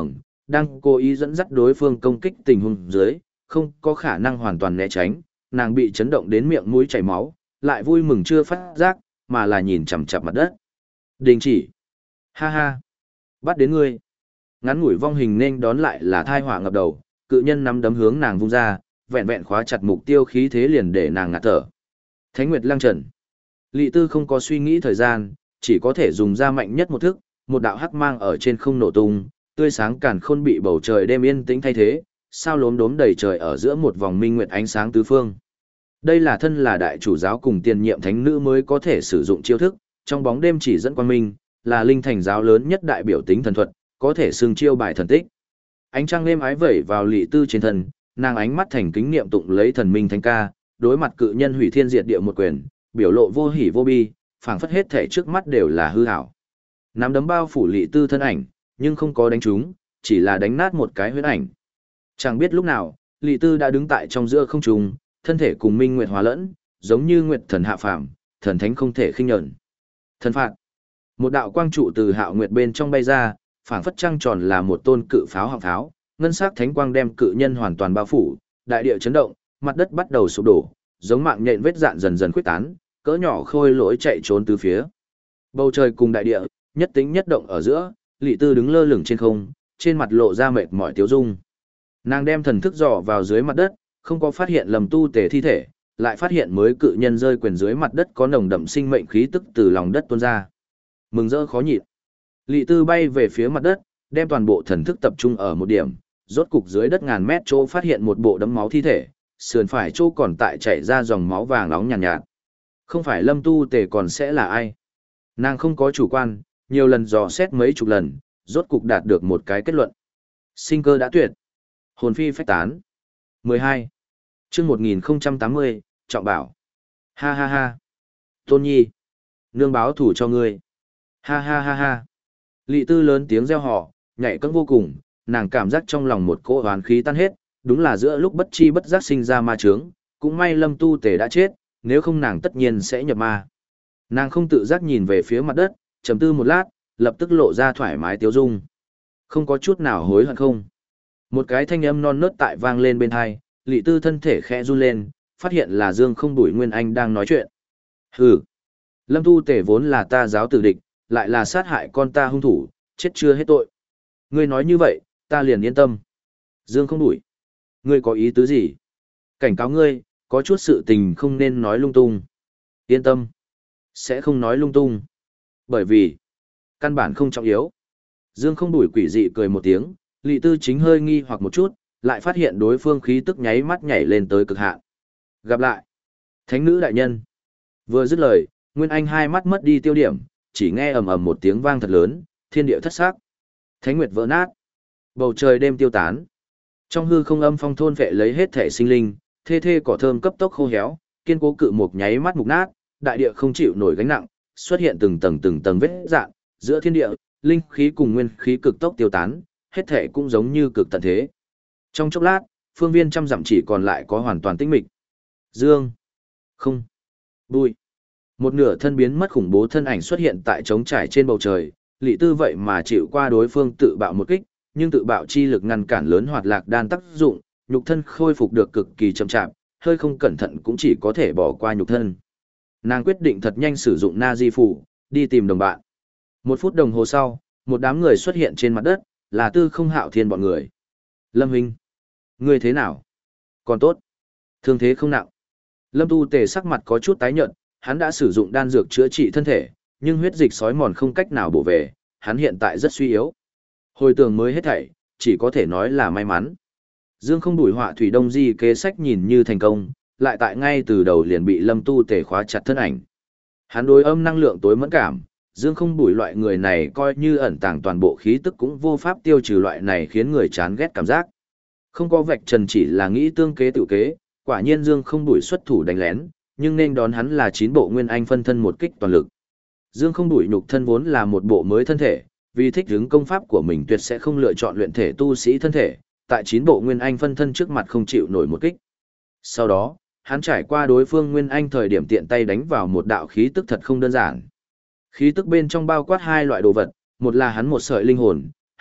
đang cố ý dẫn dắt đối phương công kích tình huống dưới, không có khả năng hoàn toàn né tránh, nàng bị chấn động đến miệng mũi chảy máu, lại vui mừng chưa phát giác, mà là nhìn chằm chằm mặt đất. Đình chỉ. Ha ha. Bắt đến ngươi. Ngắn ngủi vong hình nên đón lại là thai họa ngập đầu, cự nhân nắm đấm hướng nàng vung ra, vẹn vẹn khóa chặt mục tiêu khí thế liền để nàng ngạt thở. Thánh Nguyệt Lăng Trần. Lị Tư không có suy nghĩ thời gian, chỉ có thể dùng ra mạnh nhất một thức, một đạo hắc mang ở trên không nổ tung, tươi sáng càn khôn bị bầu trời đêm yên tĩnh thay thế, sao lốm đốm đầy trời ở giữa một vòng minh nguyệt ánh sáng tứ phương. Đây là thân là đại chủ giáo cùng tiền nhiệm thánh nữ mới có thể sử dụng chiêu thức, trong bóng đêm chỉ dẫn quang minh, là linh thành giáo lớn nhất đại biểu tính thần thuật, có thể xưng chiêu bài thần tích. Ánh trăng êm ái vẩy vào Lị Tư trên thân, nàng ánh mắt thành kính niệm tụng lấy thần minh thánh ca, đối mặt cự nhân hủy thiên diệt địa một quyền, biểu lộ vô hỉ vô bi, phảng phất hết thể trước mắt đều là hư ảo. Nắm đấm bao phủ Lị Tư thân ảnh, nhưng không có đánh trúng, chỉ là đánh nát một cái huyễn ảnh. Chẳng biết lúc nào, Lị Tư đã đứng tại trong giữa không trung, thân thể cùng minh nguyệt hóa lẫn, giống như nguyệt thần hạ phàm, thần thánh không thể khinh nhẫn. Thần phạt. Một đạo quang trụ từ hạo nguyệt bên trong bay ra, phảng phất trăng tròn là một tôn cự pháo họng pháo, ngân sắc thánh quang đem cự nhân hoàn toàn bao phủ, đại địa chấn động, mặt đất bắt đầu sụp đổ, giống mạng nhện vết dạn dần dần khuếch tán, cỡ nhỏ khôi lỗi chạy trốn từ phía. Bầu trời cùng đại địa, nhất tĩnh nhất động ở giữa, Lị Tư đứng lơ lửng trên không, trên mặt lộ ra mệt mỏi tiêu dung. Nàng đem thần thức dò vào dưới mặt đất, không có phát hiện Lâm Tu Tề thi thể, lại phát hiện mới cự nhân rơi quyền dưới mặt đất có nồng đậm sinh mệnh khí tức từ lòng đất tuôn ra. Mừng rỡ khó nhịn. Lị Tư bay về phía mặt đất, đem toàn bộ thần thức tập trung ở một điểm, rốt cục dưới đất ngàn mét chỗ phát hiện một bộ đấm máu thi thể, sườn phải chỗ còn tại chảy ra dòng máu vàng nóng nhàn nhạt, nhạt. Không phải Lâm Tu Tề còn sẽ là ai? Nàng không có chủ quan, nhiều lần dò xét mấy chục lần, rốt cục đạt được một cái kết luận. Sinh cơ đã tuyệt. Hồn phi phách tán. mười hai. Chương một nghìn tám mươi, Trọng Bảo. Ha ha ha. Tôn Nhi. Nương báo thủ cho ngươi. Ha ha ha ha. Lị Tư lớn tiếng reo hò, nhảy cẫng vô cùng, nàng cảm giác trong lòng một cỗ oán khí tan hết, đúng là giữa lúc bất chi bất giác sinh ra ma chướng, cũng may Lâm Tu Tề đã chết, nếu không nàng tất nhiên sẽ nhập ma. Nàng không tự giác nhìn về phía mặt đất, trầm tư một lát, lập tức lộ ra thoải mái tiếu dung. Không có chút nào hối hận không? Một cái thanh âm non nớt tại vang lên bên tai, Lị Tư thân thể khẽ run lên, phát hiện là Dương Không Đủi Nguyên Anh đang nói chuyện. Hừ, Lâm Tu Tề vốn là ta giáo tử địch, lại là sát hại con ta hung thủ, chết chưa hết tội. Ngươi nói như vậy, ta liền yên tâm. Dương Không Đủi, ngươi có ý tứ gì? Cảnh cáo ngươi, có chút sự tình không nên nói lung tung. Yên tâm, sẽ không nói lung tung. Bởi vì, căn bản không trọng yếu. Dương Không Đủi quỷ dị cười một tiếng, Lị Tư chính hơi nghi hoặc một chút, lại phát hiện đối phương khí tức nháy mắt nhảy lên tới cực hạn. Gặp lại. Thánh nữ đại nhân. Vừa dứt lời, Nguyên Anh hai mắt mất đi tiêu điểm, chỉ nghe ầm ầm một tiếng vang thật lớn, thiên địa thất sắc. Thánh nguyệt vỡ nát. Bầu trời đêm tiêu tán. Trong hư không âm phong thôn vệ lấy hết thể sinh linh, thê thê cỏ thơm cấp tốc khô héo, kiên cố cự mục nháy mắt mục nát, đại địa không chịu nổi gánh nặng, xuất hiện từng tầng từng tầng vết rạn, giữa thiên địa, linh khí cùng nguyên khí cực tốc tiêu tán, hết thể cũng giống như cực tận thế. Trong chốc lát, phương viên trăm dặm chỉ còn lại có hoàn toàn tĩnh mịch. Dương, không, bụi. Một nửa thân biến mất khủng bố thân ảnh xuất hiện tại trống trải trên bầu trời, Lị Tư vậy mà chịu qua đối phương tự bạo một kích, nhưng tự bạo chi lực ngăn cản lớn hoạt lạc đan tác dụng, nhục thân khôi phục được cực kỳ chậm chạp, hơi không cẩn thận cũng chỉ có thể bỏ qua nhục thân. Nàng quyết định thật nhanh sử dụng Na Di phủ, đi tìm đồng bạn. Một phút đồng hồ sau, một đám người xuất hiện trên mặt đất, là Tư Không Hạo Thiên bọn người. Lâm huynh, ngươi thế nào? Còn tốt. Thương thế không nặng. Lâm Tu Tề sắc mặt có chút tái nhợt, hắn đã sử dụng đan dược chữa trị thân thể, nhưng huyết dịch sói mòn không cách nào bổ về, hắn hiện tại rất suy yếu. Hồi tưởng mới hết thảy, chỉ có thể nói là may mắn. Dương Không Đủi họa thủy đông di kế sách nhìn như thành công, lại tại ngay từ đầu liền bị Lâm Tu Tề khóa chặt thân ảnh. Hắn đối âm năng lượng tối mẫn cảm, Dương Không Đủi loại người này coi như ẩn tàng toàn bộ khí tức cũng vô pháp tiêu trừ loại này khiến người chán ghét cảm giác. Không có vạch trần chỉ là nghĩ tương kế tự kế, quả nhiên Dương Không Đủi xuất thủ đánh lén, nhưng nên đón hắn là chín bộ nguyên anh phân thân một kích toàn lực. Dương Không Đủi nhục thân vốn là một bộ mới thân thể, vì thích ứng công pháp của mình tuyệt sẽ không lựa chọn luyện thể tu sĩ thân thể, tại chín bộ nguyên anh phân thân trước mặt không chịu nổi một kích. Sau đó, hắn trải qua đối phương nguyên anh thời điểm tiện tay đánh vào một đạo khí tức thật không đơn giản. Khí tức bên trong bao quát hai loại đồ vật, một là hắn một sợi linh hồn,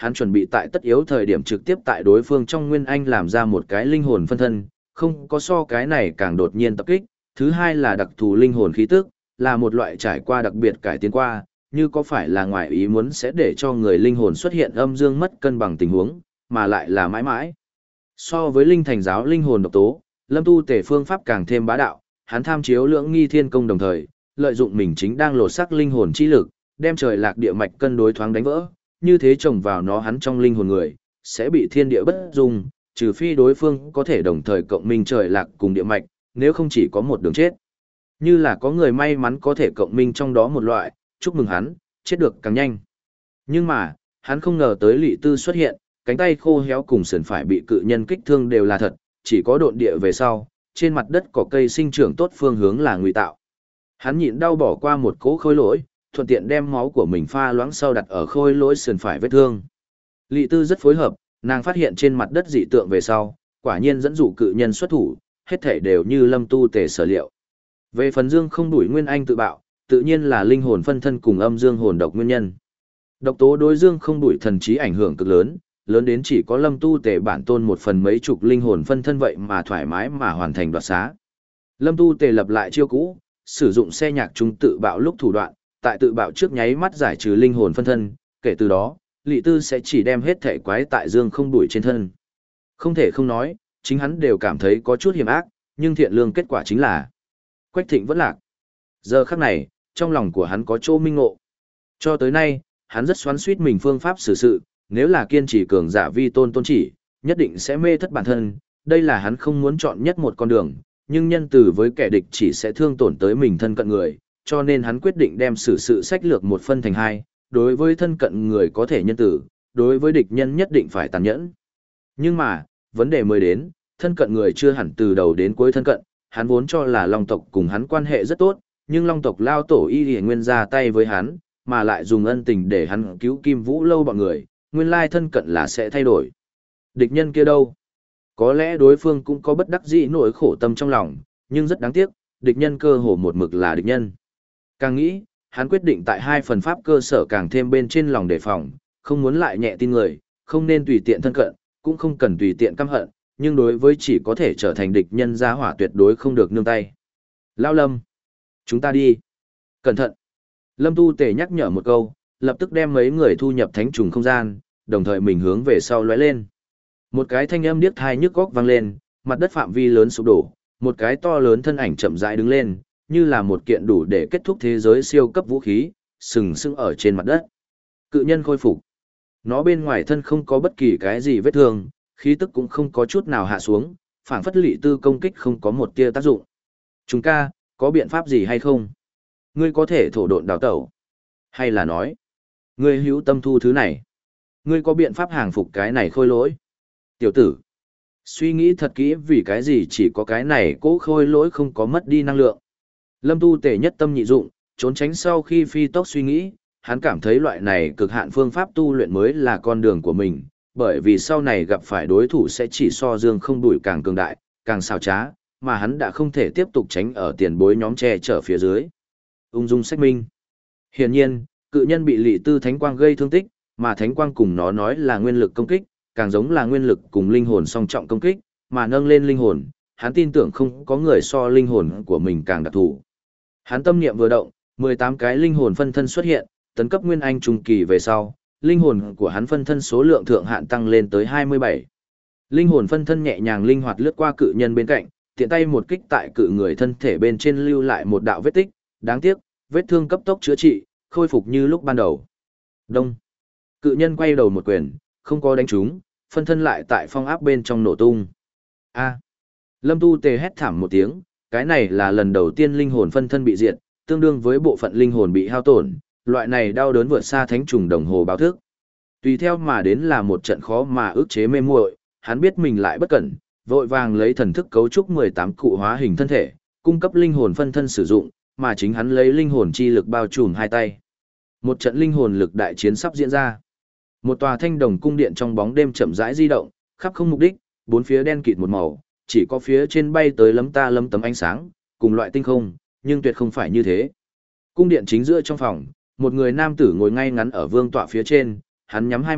hắn chuẩn bị tại tất yếu thời điểm trực tiếp tại đối phương trong nguyên anh làm ra một cái linh hồn phân thân, không có so cái này càng đột nhiên tập kích. Thứ hai là đặc thù linh hồn khí tức, là một loại trải qua đặc biệt cải tiến qua, như có phải là ngoài ý muốn sẽ để cho người linh hồn xuất hiện âm dương mất cân bằng tình huống, mà lại là mãi mãi. So với linh thành giáo linh hồn độc tố, Lâm Tu Tề phương pháp càng thêm bá đạo, hắn tham chiếu lưỡng nghi thiên công đồng thời, lợi dụng mình chính đang lột sắc linh hồn chi lực, đem trời lạc địa mạch cân đối thoáng đánh vỡ, như thế trồng vào nó hắn trong linh hồn người, sẽ bị thiên địa bất dung, trừ phi đối phương có thể đồng thời cộng minh trời lạc cùng địa mạch, nếu không chỉ có một đường chết. Như là có người may mắn có thể cộng minh trong đó một loại, chúc mừng hắn, chết được càng nhanh. Nhưng mà, hắn không ngờ tới Lị Tư xuất hiện, cánh tay khô héo cùng sườn phải bị cự nhân kích thương đều là thật, chỉ có độn địa về sau, trên mặt đất có cây sinh trưởng tốt phương hướng là ngụy tạo. Hắn nhịn đau bỏ qua một cỗ khôi lỗi, thuận tiện đem máu của mình pha loãng sau đặt ở khôi lỗi sườn phải vết thương. Lị Tư rất phối hợp, nàng phát hiện trên mặt đất dị tượng về sau, quả nhiên dẫn dụ cự nhân xuất thủ, hết thể đều như Lâm Tu Tề sở liệu. Về phần dương không đuổi nguyên anh tự bạo, tự nhiên là linh hồn phân thân cùng âm dương hồn độc nguyên nhân. Độc tố đối dương không đuổi thần trí ảnh hưởng cực lớn, lớn đến chỉ có Lâm Tu Tề bản tôn một phần mấy chục linh hồn phân thân vậy mà thoải mái mà hoàn thành đoạt xá. Lâm Tu Tề lập lại chiêu cũ, sử dụng xe nhạc trung tự bạo lúc thủ đoạn, tại tự bạo trước nháy mắt giải trừ linh hồn phân thân, kể từ đó, Lị Tư sẽ chỉ đem hết thể quái tại dương không đuổi trên thân. Không thể không nói, chính hắn đều cảm thấy có chút hiểm ác, nhưng thiện lương kết quả chính là Quách Thịnh vẫn lạc. Giờ khắc này, trong lòng của hắn có chỗ minh ngộ. Cho tới nay, hắn rất xoắn xuýt mình phương pháp xử sự, nếu là kiên trì cường giả vi tôn tôn chỉ, nhất định sẽ mê thất bản thân, đây là hắn không muốn chọn nhất một con đường, nhưng nhân từ với kẻ địch chỉ sẽ thương tổn tới mình thân cận người, cho nên hắn quyết định đem xử sự sách lược một phân thành hai, đối với thân cận người có thể nhân tử, đối với địch nhân nhất định phải tàn nhẫn. Nhưng mà, vấn đề mới đến, thân cận người chưa hẳn từ đầu đến cuối thân cận, hắn vốn cho là Long tộc cùng hắn quan hệ rất tốt, nhưng Long tộc lao tổ y lìa nguyên ra tay với hắn, mà lại dùng ân tình để hắn cứu Kim Vũ lâu bọn người, nguyên lai thân cận là sẽ thay đổi. Địch nhân kia đâu? Có lẽ đối phương cũng có bất đắc dĩ nỗi khổ tâm trong lòng, nhưng rất đáng tiếc, địch nhân cơ hồ một mực là địch nhân. Càng nghĩ, hắn quyết định tại hai phần pháp cơ sở càng thêm bên trên lòng đề phòng, không muốn lại nhẹ tin người, không nên tùy tiện thân cận, cũng không cần tùy tiện căm hận, nhưng đối với chỉ có thể trở thành địch nhân gia hỏa tuyệt đối không được nương tay. Lao Lâm, chúng ta đi. Cẩn thận. Lâm Tu Tề nhắc nhở một câu, lập tức đem mấy người thu nhập thánh trùng không gian, đồng thời mình hướng về sau lóe lên. Một cái thanh âm điếc tai nhức góc vang lên, mặt đất phạm vi lớn sụp đổ, một cái to lớn thân ảnh chậm rãi đứng lên, như là một kiện đủ để kết thúc thế giới siêu cấp vũ khí, sừng sững ở trên mặt đất. Cự nhân khôi phục. Nó bên ngoài thân không có bất kỳ cái gì vết thương, khí tức cũng không có chút nào hạ xuống, phảng phất Lị Tư công kích không có một tia tác dụng. Chúng ca, có biện pháp gì hay không? Ngươi có thể thổ độn đào tẩu. Hay là nói, ngươi hữu tâm thu thứ này. Ngươi có biện pháp hàng phục cái này khôi lỗi. Tiểu tử, suy nghĩ thật kỹ vì cái gì chỉ có cái này cố khôi lỗi không có mất đi năng lượng. Lâm Tu Tề nhất tâm nhị dụng, trốn tránh sau khi phi tốc suy nghĩ, hắn cảm thấy loại này cực hạn phương pháp tu luyện mới là con đường của mình, bởi vì sau này gặp phải đối thủ sẽ chỉ so dương không đuổi càng cường đại, càng xào trá, mà hắn đã không thể tiếp tục tránh ở tiền bối nhóm che chở phía dưới. Ung dung sách minh. Hiển nhiên, cự nhân bị Lị Tư thánh quang gây thương tích, mà thánh quang cùng nó nói là nguyên lực công kích, càng giống là nguyên lực cùng linh hồn song trọng công kích, mà nâng lên linh hồn, hắn tin tưởng không có người so linh hồn của mình càng đặc thù. Hắn tâm niệm vừa động, mười tám cái linh hồn phân thân xuất hiện, tấn cấp nguyên anh trung kỳ về sau, linh hồn của hắn phân thân số lượng thượng hạn tăng lên tới hai mươi bảy. Linh hồn phân thân nhẹ nhàng linh hoạt lướt qua cự nhân bên cạnh, tiện tay một kích tại cự người thân thể bên trên lưu lại một đạo vết tích, đáng tiếc, vết thương cấp tốc chữa trị, khôi phục như lúc ban đầu. Đông. Cự nhân quay đầu một quyền, không có đánh trúng, phân thân lại tại phong áp bên trong nổ tung. A. Lâm Tu Tề hét thảm một tiếng, cái này là lần đầu tiên linh hồn phân thân bị diệt, tương đương với bộ phận linh hồn bị hao tổn, loại này đau đớn vượt xa thánh trùng đồng hồ báo thức. Tùy theo mà đến là một trận khó mà ức chế mê muội, hắn biết mình lại bất cẩn, vội vàng lấy thần thức cấu trúc mười tám cụ hóa hình thân thể, cung cấp linh hồn phân thân sử dụng, mà chính hắn lấy linh hồn chi lực bao trùm hai tay. Một trận linh hồn lực đại chiến sắp diễn ra. Một tòa thanh đồng cung điện trong bóng đêm chậm rãi di động, khắp không mục đích, bốn phía đen kịt một màu, chỉ có phía trên bay tới lấm ta lấm tấm ánh sáng, cùng loại tinh không, nhưng tuyệt không phải như thế. Cung điện chính giữa trong phòng, một người nam tử ngồi ngay ngắn ở vương tọa phía trên, hắn nhắm hai mắt,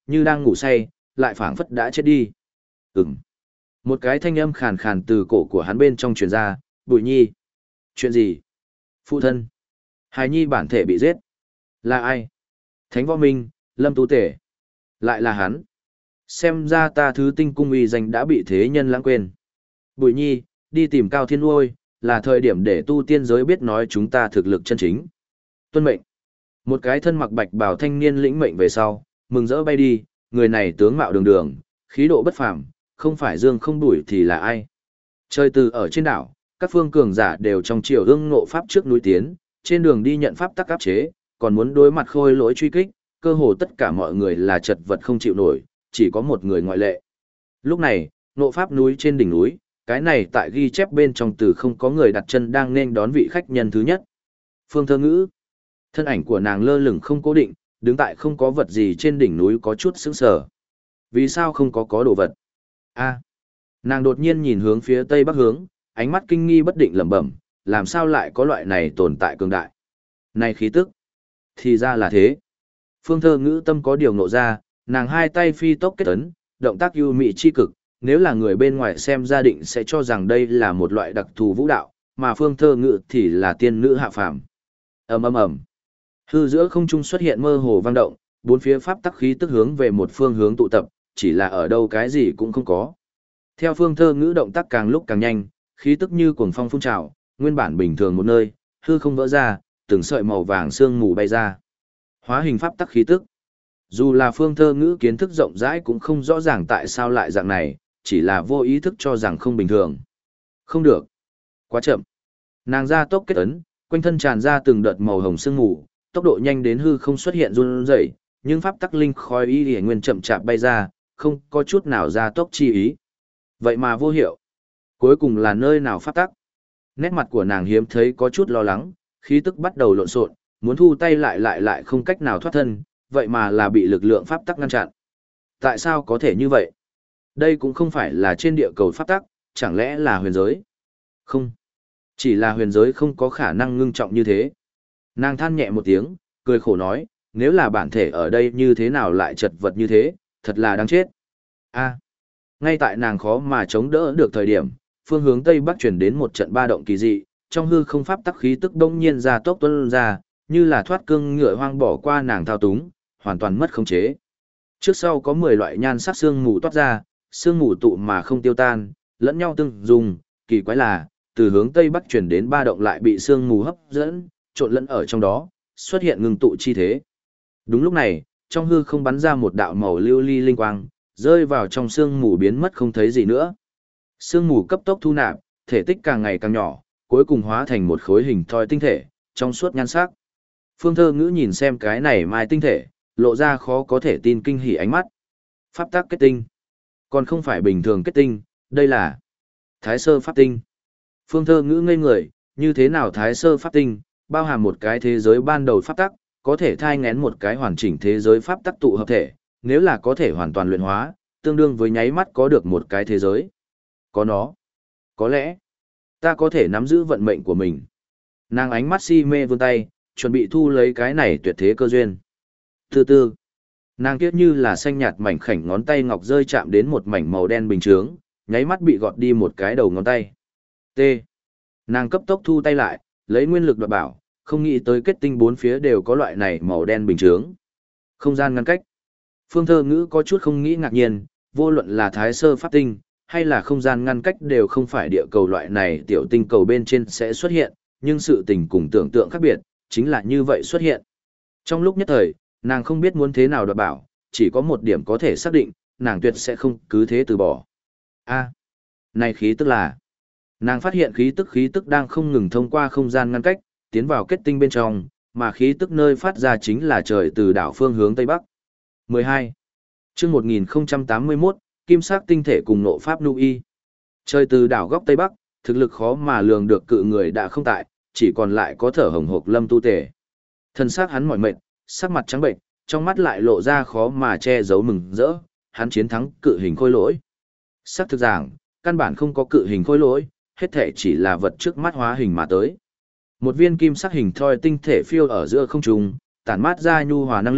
như đang ngủ say, lại phảng phất đã chết đi. Ừm. Một cái thanh âm khàn khàn từ cổ của hắn bên trong truyền ra, Bùi Nhi. Chuyện gì? Phụ thân. Hài Nhi bản thể bị giết. Là ai? Thánh Võ Minh, Lâm Tu Tể. Lại là hắn. Xem ra ta thứ tinh cung uy danh đã bị thế nhân lãng quên. Bùi Nhi, đi tìm Cao Thiên Uôi, là thời điểm để tu tiên giới biết nói chúng ta thực lực chân chính. Tuân mệnh. Một cái thân mặc bạch bào thanh niên lĩnh mệnh về sau, mừng rỡ bay đi, người này tướng mạo đường đường, khí độ bất phàm, không phải Dương không đuổi thì là ai. Trời từ ở trên đảo, các phương cường giả đều trong chiều ương ngộ pháp trước núi tiến, trên đường đi nhận pháp tắc áp chế, còn muốn đối mặt khôi lỗi truy kích, cơ hồ tất cả mọi người là chật vật không chịu nổi, chỉ có một người ngoại lệ. Lúc này, ngộ pháp núi trên đỉnh núi, cái này tại ghi chép bên trong từ không có người đặt chân đang nên đón vị khách nhân thứ nhất. Phương Thơ Ngữ. Thân ảnh của nàng lơ lửng không cố định, đứng tại không có vật gì trên đỉnh núi có chút sững sờ. Vì sao không có có đồ vật? A. Nàng đột nhiên nhìn hướng phía tây bắc hướng, ánh mắt kinh nghi bất định lẩm bẩm, làm sao lại có loại này tồn tại cường đại? Này khí tức. Thì ra là thế. Phương Thơ Ngữ tâm có điều ngộ ra, nàng hai tay phi tốc kết ấn, động tác ưu mị chi cực, nếu là người bên ngoài xem gia định sẽ cho rằng đây là một loại đặc thù vũ đạo, mà Phương Thơ Ngữ thì là tiên nữ hạ phàm. Ầm ầm ầm. Hư giữa không trung xuất hiện mơ hồ vang động, bốn phía pháp tắc khí tức hướng về một phương hướng tụ tập, chỉ là ở đâu cái gì cũng không có. Theo Phương Thơ Ngữ động tác càng lúc càng nhanh, khí tức như cuồng phong phun trào, nguyên bản bình thường một nơi, hư không vỡ ra, từng sợi màu vàng sương mù bay ra. Hóa hình pháp tắc khí tức. Dù là Phương Thơ Ngữ kiến thức rộng rãi cũng không rõ ràng tại sao lại dạng này, chỉ là vô ý thức cho rằng không bình thường. Không được. Quá chậm. Nàng ra tốc kết ấn, quanh thân tràn ra từng đợt màu hồng sương mù, tốc độ nhanh đến hư không xuất hiện run rẩy, nhưng pháp tắc linh khói y liễu nguyên chậm chạp bay ra, không có chút nào ra tốc chi ý. Vậy mà vô hiệu. Cuối cùng là nơi nào pháp tắc? Nét mặt của nàng hiếm thấy có chút lo lắng, khí tức bắt đầu lộn xộn, muốn thu tay lại lại lại không cách nào thoát thân, vậy mà là bị lực lượng pháp tắc ngăn chặn. Tại sao có thể như vậy? Đây cũng không phải là trên địa cầu pháp tắc, chẳng lẽ là huyền giới? Không. Chỉ là huyền giới không có khả năng ngưng trọng như thế. Nàng than nhẹ một tiếng, cười khổ nói, nếu là bản thể ở đây như thế nào lại chật vật như thế, thật là đáng chết. A. Ngay tại nàng khó mà chống đỡ được thời điểm, phương hướng tây bắc chuyển đến một trận ba động kỳ dị, trong hư không pháp tắc khí tức đông nhiên ra tốc tuôn ra, như là thoát cương ngựa hoang bỏ qua nàng thao túng, hoàn toàn mất khống chế. Trước sau có mười loại nhan sắc xương mù toát ra, xương mù tụ mà không tiêu tan, lẫn nhau tương dùng, kỳ quái là, từ hướng tây bắc chuyển đến ba động lại bị xương mù hấp dẫn, trộn lẫn ở trong đó, xuất hiện ngừng tụ chi thế. Đúng lúc này, trong hư không bắn ra một đạo màu lưu ly linh quang, rơi vào trong xương mù biến mất không thấy gì nữa. Xương mù cấp tốc thu nạp, thể tích càng ngày càng nhỏ, cuối cùng hóa thành một khối hình thoi tinh thể, trong suốt nhan sắc. Phương Thơ Ngữ nhìn xem cái này mai tinh thể, lộ ra khó có thể tin kinh hỉ ánh mắt. Pháp tắc kết tinh. Còn không phải bình thường kết tinh, đây là Thái Sơ Pháp Tinh. Phương Thơ Ngữ ngây người, như thế nào Thái Sơ Pháp Tinh, bao hàm một cái thế giới ban đầu pháp tắc, có thể thai ngén một cái hoàn chỉnh thế giới pháp tắc tụ hợp thể, nếu là có thể hoàn toàn luyện hóa, tương đương với nháy mắt có được một cái thế giới. Có nó. Có lẽ, ta có thể nắm giữ vận mệnh của mình. Nàng ánh mắt si mê vươn tay, chuẩn bị thu lấy cái này tuyệt thế cơ duyên. Từ từ, nàng kiết như là xanh nhạt mảnh khảnh ngón tay ngọc rơi chạm đến một mảnh màu đen bình chướng, nháy mắt bị gọt đi một cái đầu ngón tay. T. Nàng cấp tốc thu tay lại, lấy nguyên lực đoạt bảo, không nghĩ tới kết tinh bốn phía đều có loại này màu đen bình chướng. Không gian ngăn cách. Phương Thơ Ngữ có chút không nghĩ ngạc nhiên, vô luận là Thái Sơ Pháp Tinh, hay là không gian ngăn cách đều không phải địa cầu loại này tiểu tinh cầu bên trên sẽ xuất hiện, nhưng sự tình cùng tưởng tượng khác biệt, chính là như vậy xuất hiện. Trong lúc nhất thời, nàng không biết muốn thế nào đoạt bảo, chỉ có một điểm có thể xác định, nàng tuyệt sẽ không cứ thế từ bỏ. A, này khí tức là... Nàng phát hiện khí tức khí tức đang không ngừng thông qua không gian ngăn cách, tiến vào kết tinh bên trong, mà khí tức nơi phát ra chính là trời từ đảo phương hướng Tây Bắc. mười hai. Chương một nghìn tám mươi mốt, Kim sắc tinh thể cùng nộ pháp nu y. Trời từ đảo góc Tây Bắc, thực lực khó mà lường được cự người đã không tại, chỉ còn lại có thở hồng hộc Lâm Tu Tể. Thân xác hắn mỏi mệt, sắc mặt trắng bệnh, trong mắt lại lộ ra khó mà che giấu mừng rỡ, hắn chiến thắng cự hình khôi lỗi. Sắc thực giảng, căn bản không có cự hình khôi lỗi, hết thể chỉ là vật trước mắt hóa hình mà tới. Một viên kim sắc hình thoi tinh thể phiêu ở giữa không trung, tản mát ra nhu hòa năng lượng,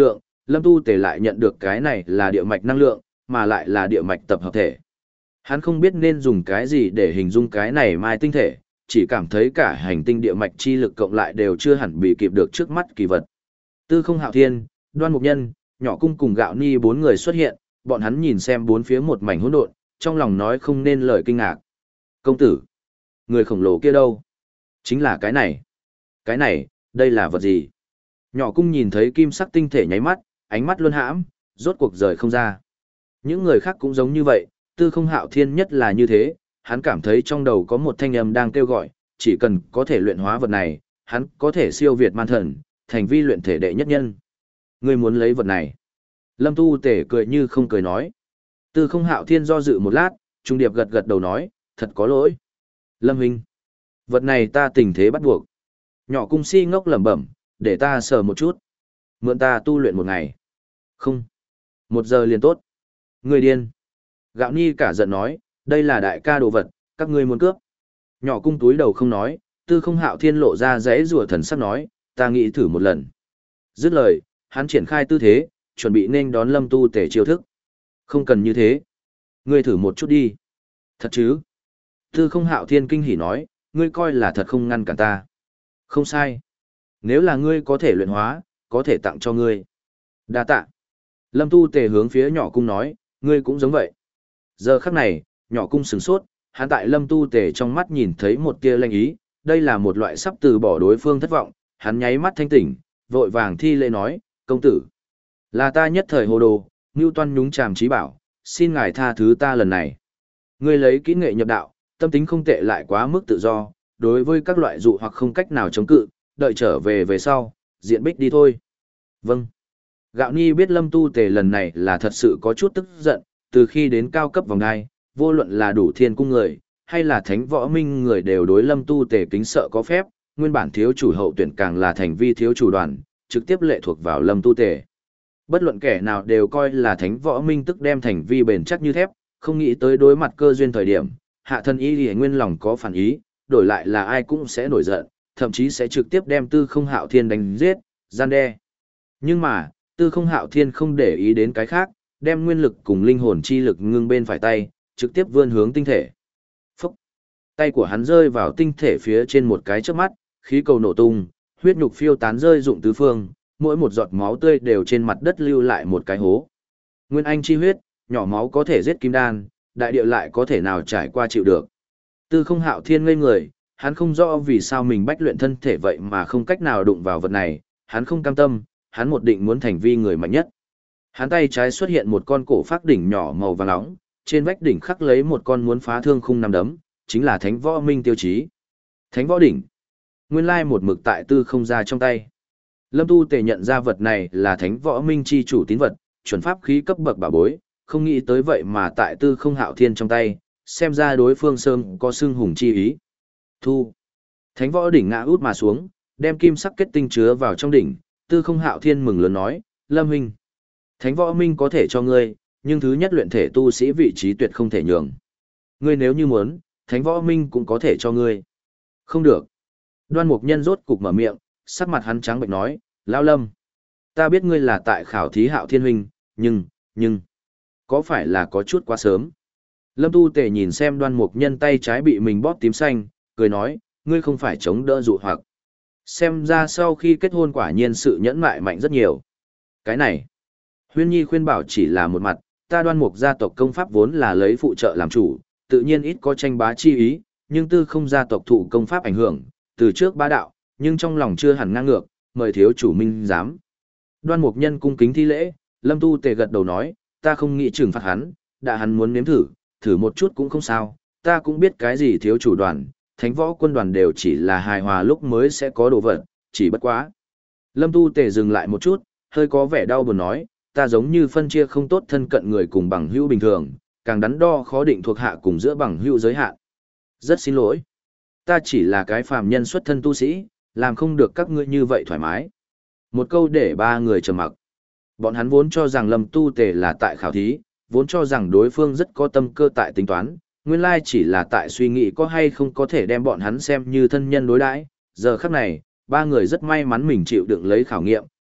Lâm Tu Tề lại nhận được cái này là địa mạch năng lượng, mà lại là địa mạch tập hợp thể. Hắn không biết nên dùng cái gì để hình dung cái này mai tinh thể, chỉ cảm thấy cả hành tinh địa mạch chi lực cộng lại đều chưa hẳn bị kịp được trước mắt kỳ vật. Tư Không Hạo Thiên, Đoan Mục Nhân, Nhỏ Cung cùng Gạo Ni bốn người xuất hiện, bọn hắn nhìn xem bốn phía một mảnh hỗn độn, trong lòng nói không nên lời kinh ngạc. Công tử, người khổng lồ kia đâu? Chính là cái này. Cái này, đây là vật gì? Nhỏ Cung nhìn thấy kim sắc tinh thể nháy mắt, ánh mắt luân hãm, rốt cuộc rời không ra. Những người khác cũng giống như vậy, Tư Không Hạo Thiên nhất là như thế, hắn cảm thấy trong đầu có một thanh âm đang kêu gọi, chỉ cần có thể luyện hóa vật này, hắn có thể siêu việt man thần, thành vi luyện thể đệ nhất nhân. Ngươi muốn lấy vật này? Lâm Tu Tể cười như không cười nói. Tư Không Hạo Thiên do dự một lát, trung điệp gật gật đầu nói, thật có lỗi. Lâm Huynh, vật này ta tình thế bắt buộc. Nhỏ Cung si ngốc lẩm bẩm, để ta sờ một chút. Mượn ta tu luyện một ngày. Không. Một giờ liền tốt. Người điên. Gạo Ni cả giận nói, đây là đại ca đồ vật, các ngươi muốn cướp. Nhỏ Cung túi đầu không nói, Tư Không Hạo Thiên lộ ra rẽ rùa thần sắc nói, ta nghĩ thử một lần. Dứt lời, hắn triển khai tư thế, chuẩn bị nên đón Lâm Tu Tể chiêu thức. Không cần như thế. Ngươi thử một chút đi. Thật chứ? Tư Không Hạo Thiên kinh hỉ nói, ngươi coi là thật không ngăn cản ta. Không sai. Nếu là ngươi có thể luyện hóa, có thể tặng cho ngươi. Đa tạ. Lâm Tu Tề hướng phía Nhỏ Cung nói, ngươi cũng giống vậy. Giờ khắc này, Nhỏ Cung sửng sốt, hắn tại Lâm Tu Tề trong mắt nhìn thấy một tia lanh ý, đây là một loại sắp từ bỏ đối phương thất vọng, hắn nháy mắt thanh tỉnh, vội vàng thi lễ nói, công tử. Là ta nhất thời hồ đồ, ngưu toan nhúng chàm trí bảo, xin ngài tha thứ ta lần này. Ngươi lấy kỹ nghệ nhập đạo, tâm tính không tệ lại quá mức tự do, đối với các loại dụ hoặc không cách nào chống cự, đợi trở về về sau, diện bích đi thôi. Vâng. Gạo Ni biết Lâm Tu Tề lần này là thật sự có chút tức giận, từ khi đến cao cấp vòng đai, vô luận là đủ thiên cung người, hay là thánh võ minh người đều đối Lâm Tu Tề kính sợ có phép, nguyên bản thiếu chủ hậu tuyển càng là thành vi thiếu chủ đoàn, trực tiếp lệ thuộc vào Lâm Tu Tề. Bất luận kẻ nào đều coi là thánh võ minh tức đem thành vi bền chắc như thép, không nghĩ tới đối mặt cơ duyên thời điểm, hạ thân ý thì nguyên lòng có phản ý, đổi lại là ai cũng sẽ nổi giận, thậm chí sẽ trực tiếp đem Tư Không Hạo Thiên đánh giết, gian đe. Nhưng mà, Tư Không Hạo Thiên không để ý đến cái khác, đem nguyên lực cùng linh hồn chi lực ngưng bên phải tay, trực tiếp vươn hướng tinh thể. Phúc! Tay của hắn rơi vào tinh thể phía trên một cái chớp mắt, khí cầu nổ tung, huyết nhục phiêu tán rơi rụng tứ phương, mỗi một giọt máu tươi đều trên mặt đất lưu lại một cái hố. Nguyên anh chi huyết, nhỏ máu có thể giết kim đan, đại địa lại có thể nào trải qua chịu được. Tư Không Hạo Thiên ngây người, hắn không rõ vì sao mình bách luyện thân thể vậy mà không cách nào đụng vào vật này, hắn không cam tâm, hắn một định muốn thành vi người mạnh nhất. Hắn tay trái xuất hiện một con cổ phác đỉnh nhỏ màu vàng nóng, trên vách đỉnh khắc lấy một con muốn phá thương khung năm đấm, chính là Thánh Võ Minh tiêu chí. Thánh Võ đỉnh. Nguyên lai một mực tại Tư Không ra trong tay. Lâm Tu Tề nhận ra vật này là Thánh Võ Minh chi chủ tín vật, chuẩn pháp khí cấp bậc bảo bối, không nghĩ tới vậy mà tại Tư Không Hạo Thiên trong tay, xem ra đối phương sớm có xưng hùng chi ý. Thu. Thánh Võ đỉnh ngã út mà xuống, đem kim sắc kết tinh chứa vào trong đỉnh, Tư Không Hạo Thiên mừng lớn nói, Lâm huynh, Thánh Võ Minh có thể cho ngươi, nhưng thứ nhất luyện thể tu sĩ vị trí tuyệt không thể nhường. Ngươi nếu như muốn, Thánh Võ Minh cũng có thể cho ngươi. Không được. Đoan Mục Nhân rốt cục mở miệng, sắc mặt hắn trắng bệnh nói, Lão Lâm, ta biết ngươi là tại khảo thí Hạo Thiên huynh, nhưng, nhưng, có phải là có chút quá sớm? Lâm Tu Tề nhìn xem Đoan Mục Nhân tay trái bị mình bóp tím xanh, cười nói, ngươi không phải chống đỡ dụ hoặc. Xem ra sau khi kết hôn quả nhiên sự nhẫn mại mạnh rất nhiều. Cái này, Huyên Nhi khuyên bảo chỉ là một mặt, ta Đoan Mục gia tộc công pháp vốn là lấy phụ trợ làm chủ, tự nhiên ít có tranh bá chi ý, nhưng Tư Không gia tộc thụ công pháp ảnh hưởng, từ trước bá đạo, nhưng trong lòng chưa hẳn ngang ngược, mời thiếu chủ minh giám. Đoan Mục Nhân cung kính thi lễ, Lâm Tu Tề gật đầu nói, ta không nghĩ trừng phạt hắn, đã hắn muốn nếm thử, thử một chút cũng không sao, ta cũng biết cái gì thiếu chủ đoàn, thánh võ quân đoàn đều chỉ là hài hòa lúc mới sẽ có đồ vật, chỉ bất quá. Lâm Tu Tề dừng lại một chút, hơi có vẻ đau buồn nói, ta giống như phân chia không tốt thân cận người cùng bằng hữu bình thường, càng đắn đo khó định thuộc hạ cùng giữa bằng hữu giới hạn. Rất xin lỗi. Ta chỉ là cái phàm nhân xuất thân tu sĩ, làm không được các ngươi như vậy thoải mái. Một câu để ba người trầm mặc. Bọn hắn vốn cho rằng Lâm Tu Tề là tại khảo thí, vốn cho rằng đối phương rất có tâm cơ tại tính toán, nguyên lai chỉ là tại suy nghĩ có hay không có thể đem bọn hắn xem như thân nhân đối đãi. Giờ khắc này, ba người rất may mắn mình chịu đựng lấy khảo nghiệm,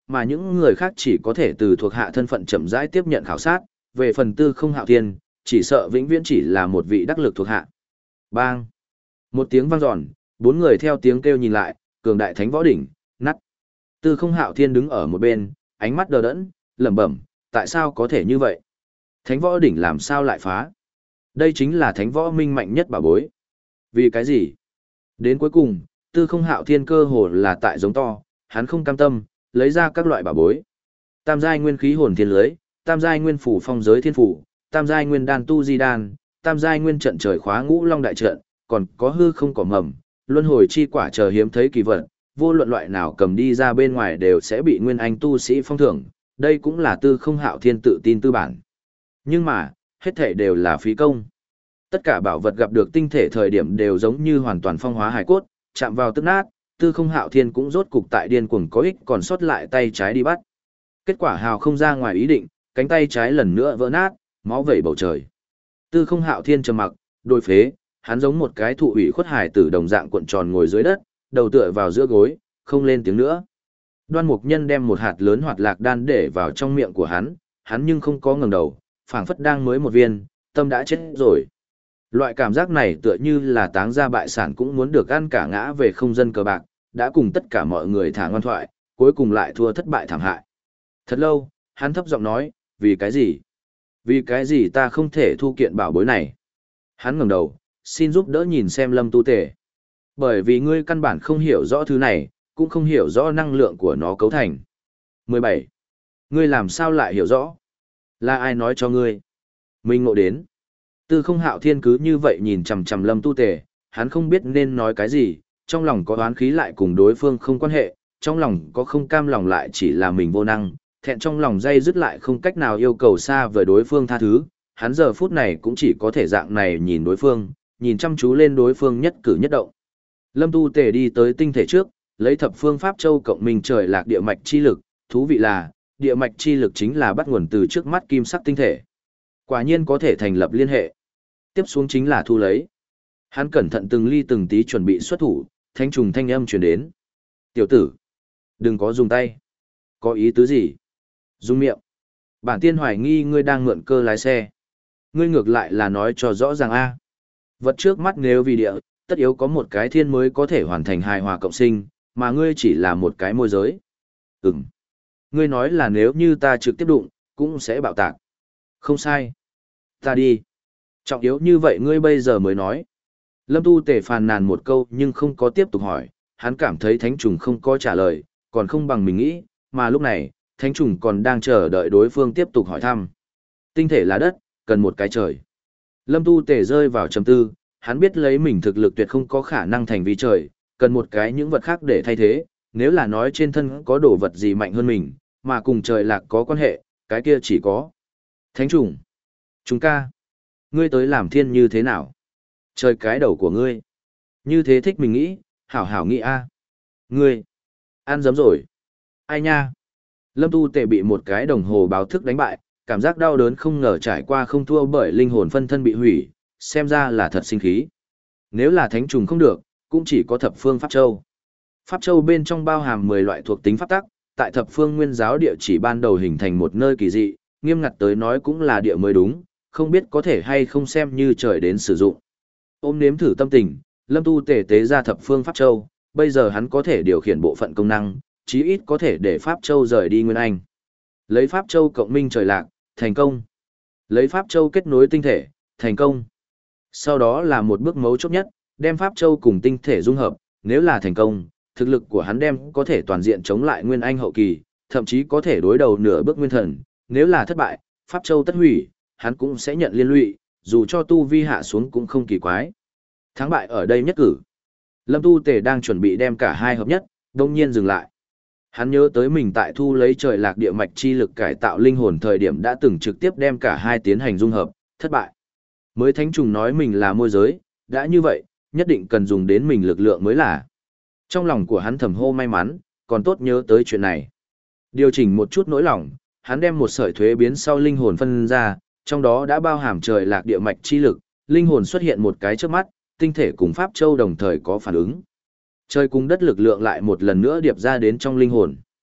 mà những người khác chỉ có thể từ thuộc hạ thân phận chậm rãi tiếp nhận khảo sát, về phần Tư Không Hạo Thiên, chỉ sợ vĩnh viễn chỉ là một vị đắc lực thuộc hạ. Bang! Một tiếng vang dọn, bốn người theo tiếng kêu nhìn lại, cường đại thánh võ đỉnh, nắt. Tư Không Hạo Thiên đứng ở một bên, ánh mắt đờ đẫn, lẩm bẩm, tại sao có thể như vậy? Thánh võ đỉnh làm sao lại phá? Đây chính là thánh võ minh mạnh nhất bảo bối. Vì cái gì? Đến cuối cùng, Tư Không Hạo Thiên cơ hồ là tại giống to, hắn không cam tâm, lấy ra các loại bảo bối. Tam giai nguyên khí hồn thiên lưới, tam giai nguyên phủ phong giới thiên phủ, tam giai nguyên đan tu di đan, tam giai nguyên trận trời khóa ngũ long đại trận, còn có hư không cỏ mầm, luân hồi chi quả chờ hiếm thấy kỳ vật, vô luận loại nào cầm đi ra bên ngoài đều sẽ bị nguyên anh tu sĩ phong thưởng, đây cũng là Tư Không Hạo Thiên tự tin tư bản. Nhưng mà, hết thể đều là phí công. Tất cả bảo vật gặp được tinh thể thời điểm đều giống như hoàn toàn phong hóa hài cốt, chạm vào tức nát, Tư Không Hạo Thiên cũng rốt cục tại điên cuồng có ích còn sót lại tay trái đi bắt. Kết quả hào không ra ngoài ý định, cánh tay trái lần nữa vỡ nát, máu vẩy bầu trời. Tư Không Hạo Thiên trầm mặc, đôi phế, hắn giống một cái thụ ủy khuất hài tử đồng dạng cuộn tròn ngồi dưới đất, đầu tựa vào giữa gối, không lên tiếng nữa. Đoan Mục Nhân đem một hạt lớn hoạt lạc đan để vào trong miệng của hắn, hắn nhưng không có ngẩng đầu, phảng phất đang mới một viên, tâm đã chết rồi. Loại cảm giác này tựa như là táng ra bại sản cũng muốn được ăn cả ngã về không dân cờ bạc, đã cùng tất cả mọi người thả ngoan thoại, cuối cùng lại thua thất bại thảm hại. Thật lâu, hắn thấp giọng nói, vì cái gì? Vì cái gì ta không thể thu kiện bảo bối này? Hắn ngẩng đầu, xin giúp đỡ nhìn xem Lâm Tu Tề. Bởi vì ngươi căn bản không hiểu rõ thứ này, cũng không hiểu rõ năng lượng của nó cấu thành. mười bảy. Ngươi làm sao lại hiểu rõ? Là ai nói cho ngươi? Minh ngộ đến. Tư Không Hạo Thiên cứ như vậy nhìn chằm chằm Lâm Tu Tề, hắn không biết nên nói cái gì, trong lòng có oán khí lại cùng đối phương không quan hệ, trong lòng có không cam lòng lại chỉ là mình vô năng, thẹn trong lòng dây dứt lại không cách nào yêu cầu xa với đối phương tha thứ, hắn giờ phút này cũng chỉ có thể dạng này nhìn đối phương, nhìn chăm chú lên đối phương nhất cử nhất động. Lâm Tu Tề đi tới tinh thể trước, lấy thập phương pháp châu cộng minh trời lạc địa mạch chi lực, thú vị là, địa mạch chi lực chính là bắt nguồn từ trước mắt kim sắc tinh thể. Quả nhiên có thể thành lập liên hệ. Tiếp xuống chính là thu lấy. Hắn cẩn thận từng ly từng tí chuẩn bị xuất thủ, thanh trùng thanh âm truyền đến. Tiểu tử, đừng có dùng tay. Có ý tứ gì? Dùng miệng. Bản tiên hoài nghi ngươi đang mượn cơ lái xe. Ngươi ngược lại là nói cho rõ ràng a. Vật trước mắt nếu vì địa, tất yếu có một cái thiên mới có thể hoàn thành hài hòa cộng sinh, mà ngươi chỉ là một cái môi giới. Ừm. Ngươi nói là nếu như ta trực tiếp đụng, cũng sẽ bạo tạc. Không sai. Ta đi. Trọng yếu như vậy ngươi bây giờ mới nói. Lâm Tu Tề phàn nàn một câu nhưng không có tiếp tục hỏi, hắn cảm thấy thánh trùng không có trả lời, còn không bằng mình nghĩ, mà lúc này, thánh trùng còn đang chờ đợi đối phương tiếp tục hỏi thăm. Tinh thể là đất, cần một cái trời. Lâm Tu Tề rơi vào trầm tư, hắn biết lấy mình thực lực tuyệt không có khả năng thành vi trời, cần một cái những vật khác để thay thế, nếu là nói trên thân có đồ vật gì mạnh hơn mình, mà cùng trời lạc có quan hệ, cái kia chỉ có thánh trùng. Chúng ca, ngươi tới làm thiên như thế nào? Trời cái đầu của ngươi. Như thế thích mình nghĩ, hảo hảo nghĩ a. Ngươi, ăn dấm rồi. Ai nha? Lâm Tu Tề bị một cái đồng hồ báo thức đánh bại, cảm giác đau đớn không ngờ trải qua không thua bởi linh hồn phân thân bị hủy, xem ra là thật sinh khí. Nếu là thánh trùng không được, cũng chỉ có thập phương Pháp Châu. Pháp Châu bên trong bao hàm mười loại thuộc tính pháp tắc, tại thập phương nguyên giáo địa chỉ ban đầu hình thành một nơi kỳ dị, nghiêm ngặt tới nói cũng là địa mới đúng, không biết có thể hay không xem như trời đến sử dụng. Ôm nếm thử tâm tình, Lâm Tu Tề tế ra thập phương Pháp Châu, bây giờ hắn có thể điều khiển bộ phận công năng, chí ít có thể để Pháp Châu rời đi Nguyên Anh. Lấy Pháp Châu cộng minh trời lạc, thành công. Lấy Pháp Châu kết nối tinh thể, thành công. Sau đó là một bước mấu chốt nhất, đem Pháp Châu cùng tinh thể dung hợp, nếu là thành công, thực lực của hắn đem có thể toàn diện chống lại Nguyên Anh hậu kỳ, thậm chí có thể đối đầu nửa bước Nguyên Thần, nếu là thất bại, Pháp Châu tất hủy, hắn cũng sẽ nhận liên lụy, dù cho tu vi hạ xuống cũng không kỳ quái. Thắng bại ở đây nhất cử. Lâm Tu Tề đang chuẩn bị đem cả hai hợp nhất, đông nhiên dừng lại. Hắn nhớ tới mình tại thu lấy trời lạc địa mạch chi lực cải tạo linh hồn thời điểm đã từng trực tiếp đem cả hai tiến hành dung hợp, thất bại. Mới thánh trùng nói mình là môi giới, đã như vậy, nhất định cần dùng đến mình lực lượng mới là. Trong lòng của hắn thầm hô may mắn, còn tốt nhớ tới chuyện này. Điều chỉnh một chút nỗi lòng, hắn đem một sợi thuế biến sau linh hồn phân ra, trong đó đã bao hàm trời lạc địa mạch chi lực, linh hồn xuất hiện một cái trước mắt, tinh thể cùng Pháp Châu đồng thời có phản ứng. Trời cùng đất lực lượng lại một lần nữa điệp ra đến trong linh hồn.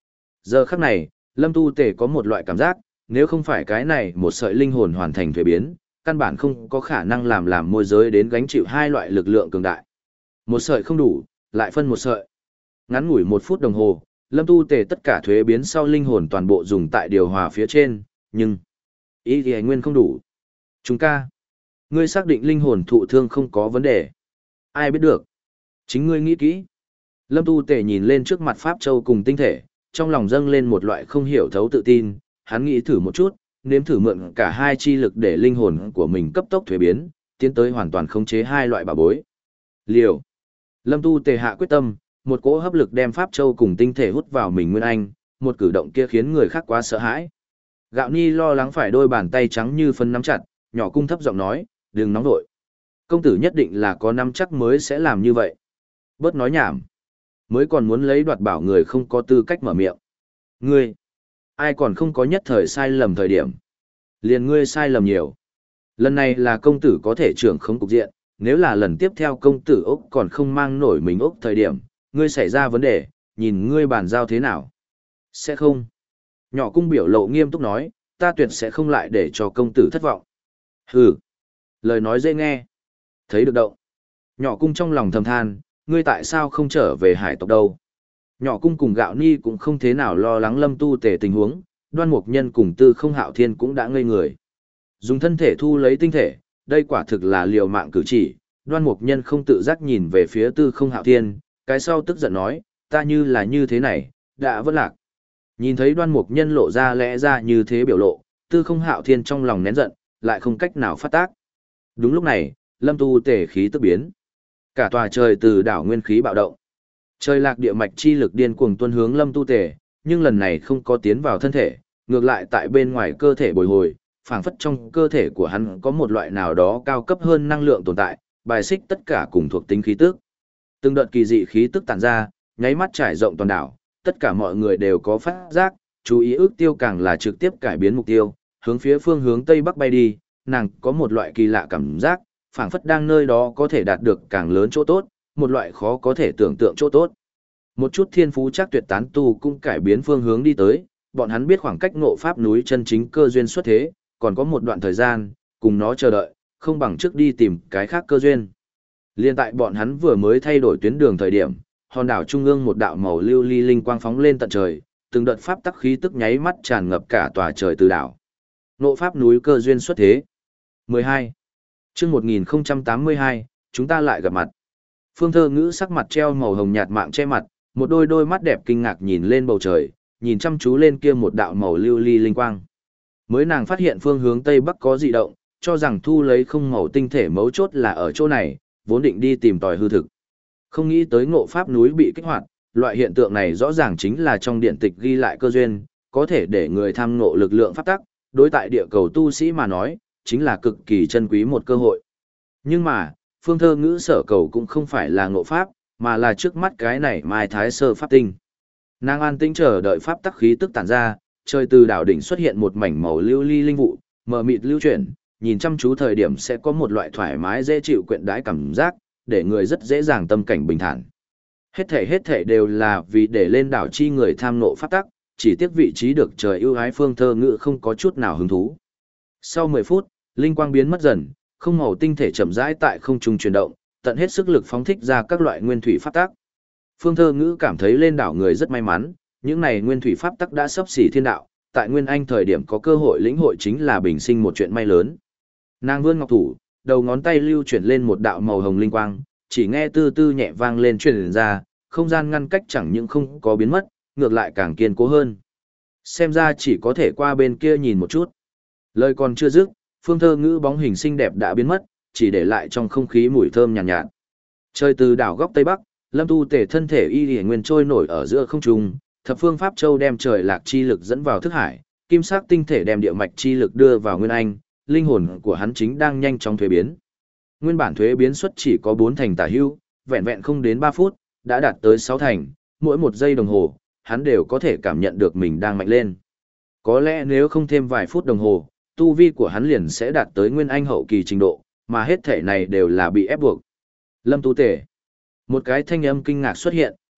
Giờ khắc này, Lâm Tu Tề có một loại cảm giác, nếu không phải cái này một sợi linh hồn hoàn thành thuế biến, căn bản không có khả năng làm làm môi giới đến gánh chịu hai loại lực lượng cường đại. Một sợi không đủ, lại phân một sợi. Ngắn ngủi một phút đồng hồ, Lâm Tu Tề tất cả thuế biến sau linh hồn toàn bộ dùng tại điều hòa phía trên, nhưng ý thì nguyên không đủ. Chúng ca, ngươi xác định linh hồn thụ thương không có vấn đề. Ai biết được? Chính ngươi nghĩ kỹ. Lâm Tu Tề nhìn lên trước mặt Pháp Châu cùng tinh thể, trong lòng dâng lên một loại không hiểu thấu tự tin, hắn nghĩ thử một chút, nếm thử mượn cả hai chi lực để linh hồn của mình cấp tốc thuế biến, tiến tới hoàn toàn khống chế hai loại bảo bối. Liều. Lâm Tu Tề hạ quyết tâm, một cỗ hấp lực đem Pháp Châu cùng tinh thể hút vào mình Nguyên Anh, một cử động kia khiến người khác quá sợ hãi. Gạo Ni lo lắng phải đôi bàn tay trắng như phân nắm chặt, nhỏ cung thấp giọng nói, đừng nóng vội. Công tử nhất định là có nắm chắc mới sẽ làm như vậy. Bớt nói nhảm. Mới còn muốn lấy đoạt bảo người không có tư cách mở miệng. Ngươi, ai còn không có nhất thời sai lầm thời điểm. Liền ngươi sai lầm nhiều. Lần này là công tử có thể trưởng không cục diện, nếu là lần tiếp theo công tử Úc còn không mang nổi mình Úc thời điểm, ngươi xảy ra vấn đề, nhìn ngươi bàn giao thế nào. Sẽ không. Nhỏ cung biểu lộ nghiêm túc nói, ta tuyệt sẽ không lại để cho công tử thất vọng. Hừ. Lời nói dễ nghe. Thấy được động. Nhỏ cung trong lòng thầm than, ngươi tại sao không trở về hải tộc đâu. Nhỏ cung cùng Gạo Ni cũng không thế nào lo lắng Lâm Tu Tề tình huống, Đoan Mục Nhân cùng Tư Không Hạo Thiên cũng đã ngây người. Dùng thân thể thu lấy tinh thể, đây quả thực là liều mạng cử chỉ. Đoan Mục Nhân không tự giác nhìn về phía Tư Không Hạo Thiên, cái sau tức giận nói, ta như là như thế này, đã vất lạc. Nhìn thấy Đoan Mục Nhân lộ ra lẽ ra như thế biểu lộ, Tư Không Hạo Thiên trong lòng nén giận, lại không cách nào phát tác. Đúng lúc này, Lâm Tu Tề khí tức biến. Cả tòa trời từ đảo nguyên khí bạo động. Trời lạc địa mạch chi lực điên cuồng tuôn hướng Lâm Tu Tề, nhưng lần này không có tiến vào thân thể, ngược lại tại bên ngoài cơ thể bồi hồi, phảng phất trong cơ thể của hắn có một loại nào đó cao cấp hơn năng lượng tồn tại, bài xích tất cả cùng thuộc tính khí tức. Từng đợt kỳ dị khí tức tản ra, nháy mắt trải rộng toàn đảo, tất cả mọi người đều có phát giác, chú ý ước tiêu càng là trực tiếp cải biến mục tiêu, hướng phía phương hướng tây bắc bay đi, nàng có một loại kỳ lạ cảm giác, phảng phất đang nơi đó có thể đạt được càng lớn chỗ tốt, một loại khó có thể tưởng tượng chỗ tốt. Một chút thiên phú chắc tuyệt tán tu cũng cải biến phương hướng đi tới, bọn hắn biết khoảng cách ngộ pháp núi chân chính cơ duyên xuất thế, còn có một đoạn thời gian, cùng nó chờ đợi, không bằng trước đi tìm cái khác cơ duyên. Liên tại bọn hắn vừa mới thay đổi tuyến đường thời điểm, hòn đảo trung ương một đạo màu lưu ly linh quang phóng lên tận trời, từng đợt pháp tắc khí tức nháy mắt tràn ngập cả tòa trời từ đảo. Ngộ pháp núi cơ duyên xuất thế. mười hai. Chương một nghìn tám mươi hai, chúng ta lại gặp mặt. Phương Thơ Ngữ sắc mặt treo màu hồng nhạt mạng che mặt, một đôi đôi mắt đẹp kinh ngạc nhìn lên bầu trời, nhìn chăm chú lên kia một đạo màu lưu ly linh quang. Mới nàng phát hiện phương hướng tây bắc có dị động, cho rằng thu lấy không màu tinh thể mấu chốt là ở chỗ này, vốn định đi tìm tòi hư thực. Không nghĩ tới ngộ pháp núi bị kích hoạt, loại hiện tượng này rõ ràng chính là trong điện tịch ghi lại cơ duyên, có thể để người tham ngộ lực lượng pháp tắc, đối tại địa cầu tu sĩ mà nói, chính là cực kỳ chân quý một cơ hội. Nhưng mà, Phương Thơ Ngữ sở cầu cũng không phải là ngộ pháp, mà là trước mắt cái này Mai Thái Sơ pháp tinh. Nàng an tĩnh chờ đợi pháp tắc khí tức tản ra, trời từ đảo đỉnh xuất hiện một mảnh màu lưu ly linh vụ, mờ mịt lưu chuyển, nhìn chăm chú thời điểm sẽ có một loại thoải mái dễ chịu quyện đãi cảm giác, để người rất dễ dàng tâm cảnh bình thản. Hết thể hết thể đều là vì để lên đảo chi người tham ngộ pháp tắc, chỉ tiếc vị trí được trời ưu ái Phương Thơ Ngữ không có chút nào hứng thú. Sau mười phút, linh quang biến mất dần, không màu tinh thể chậm rãi tại không trung chuyển động, tận hết sức lực phóng thích ra các loại nguyên thủy pháp tắc. Phương Thơ Ngữ cảm thấy lên đảo người rất may mắn, những này nguyên thủy pháp tắc đã sắp xỉ thiên đạo, tại Nguyên Anh thời điểm có cơ hội lĩnh hội chính là bình sinh một chuyện may lớn. Nàng vươn ngọc thủ, đầu ngón tay lưu chuyển lên một đạo màu hồng linh quang, chỉ nghe tư tư nhẹ vang lên truyền ra, không gian ngăn cách chẳng những không có biến mất, ngược lại càng kiên cố hơn. Xem ra chỉ có thể qua bên kia nhìn một chút. Lời còn chưa dứt, Phương Thơ Ngữ bóng hình xinh đẹp đã biến mất, chỉ để lại trong không khí mùi thơm nhàn nhạt, nhạt. Trời từ đảo góc tây bắc, Lâm Tu Tề thân thể y liễu nguyên trôi nổi ở giữa không trung, thập phương pháp châu đem trời lạc chi lực dẫn vào thức hải, kim sắc tinh thể đem địa mạch chi lực đưa vào nguyên anh, linh hồn của hắn chính đang nhanh chóng thuế biến. Nguyên bản thuế biến suất chỉ có bốn thành tả hữu, vẹn vẹn không đến ba phút, đã đạt tới sáu thành, mỗi một giây đồng hồ, hắn đều có thể cảm nhận được mình đang mạnh lên. Có lẽ nếu không thêm vài phút đồng hồ, tu vi của hắn liền sẽ đạt tới nguyên anh hậu kỳ trình độ, mà hết thể này đều là bị ép buộc. Lâm Tu Tề. Một cái thanh âm kinh ngạc xuất hiện,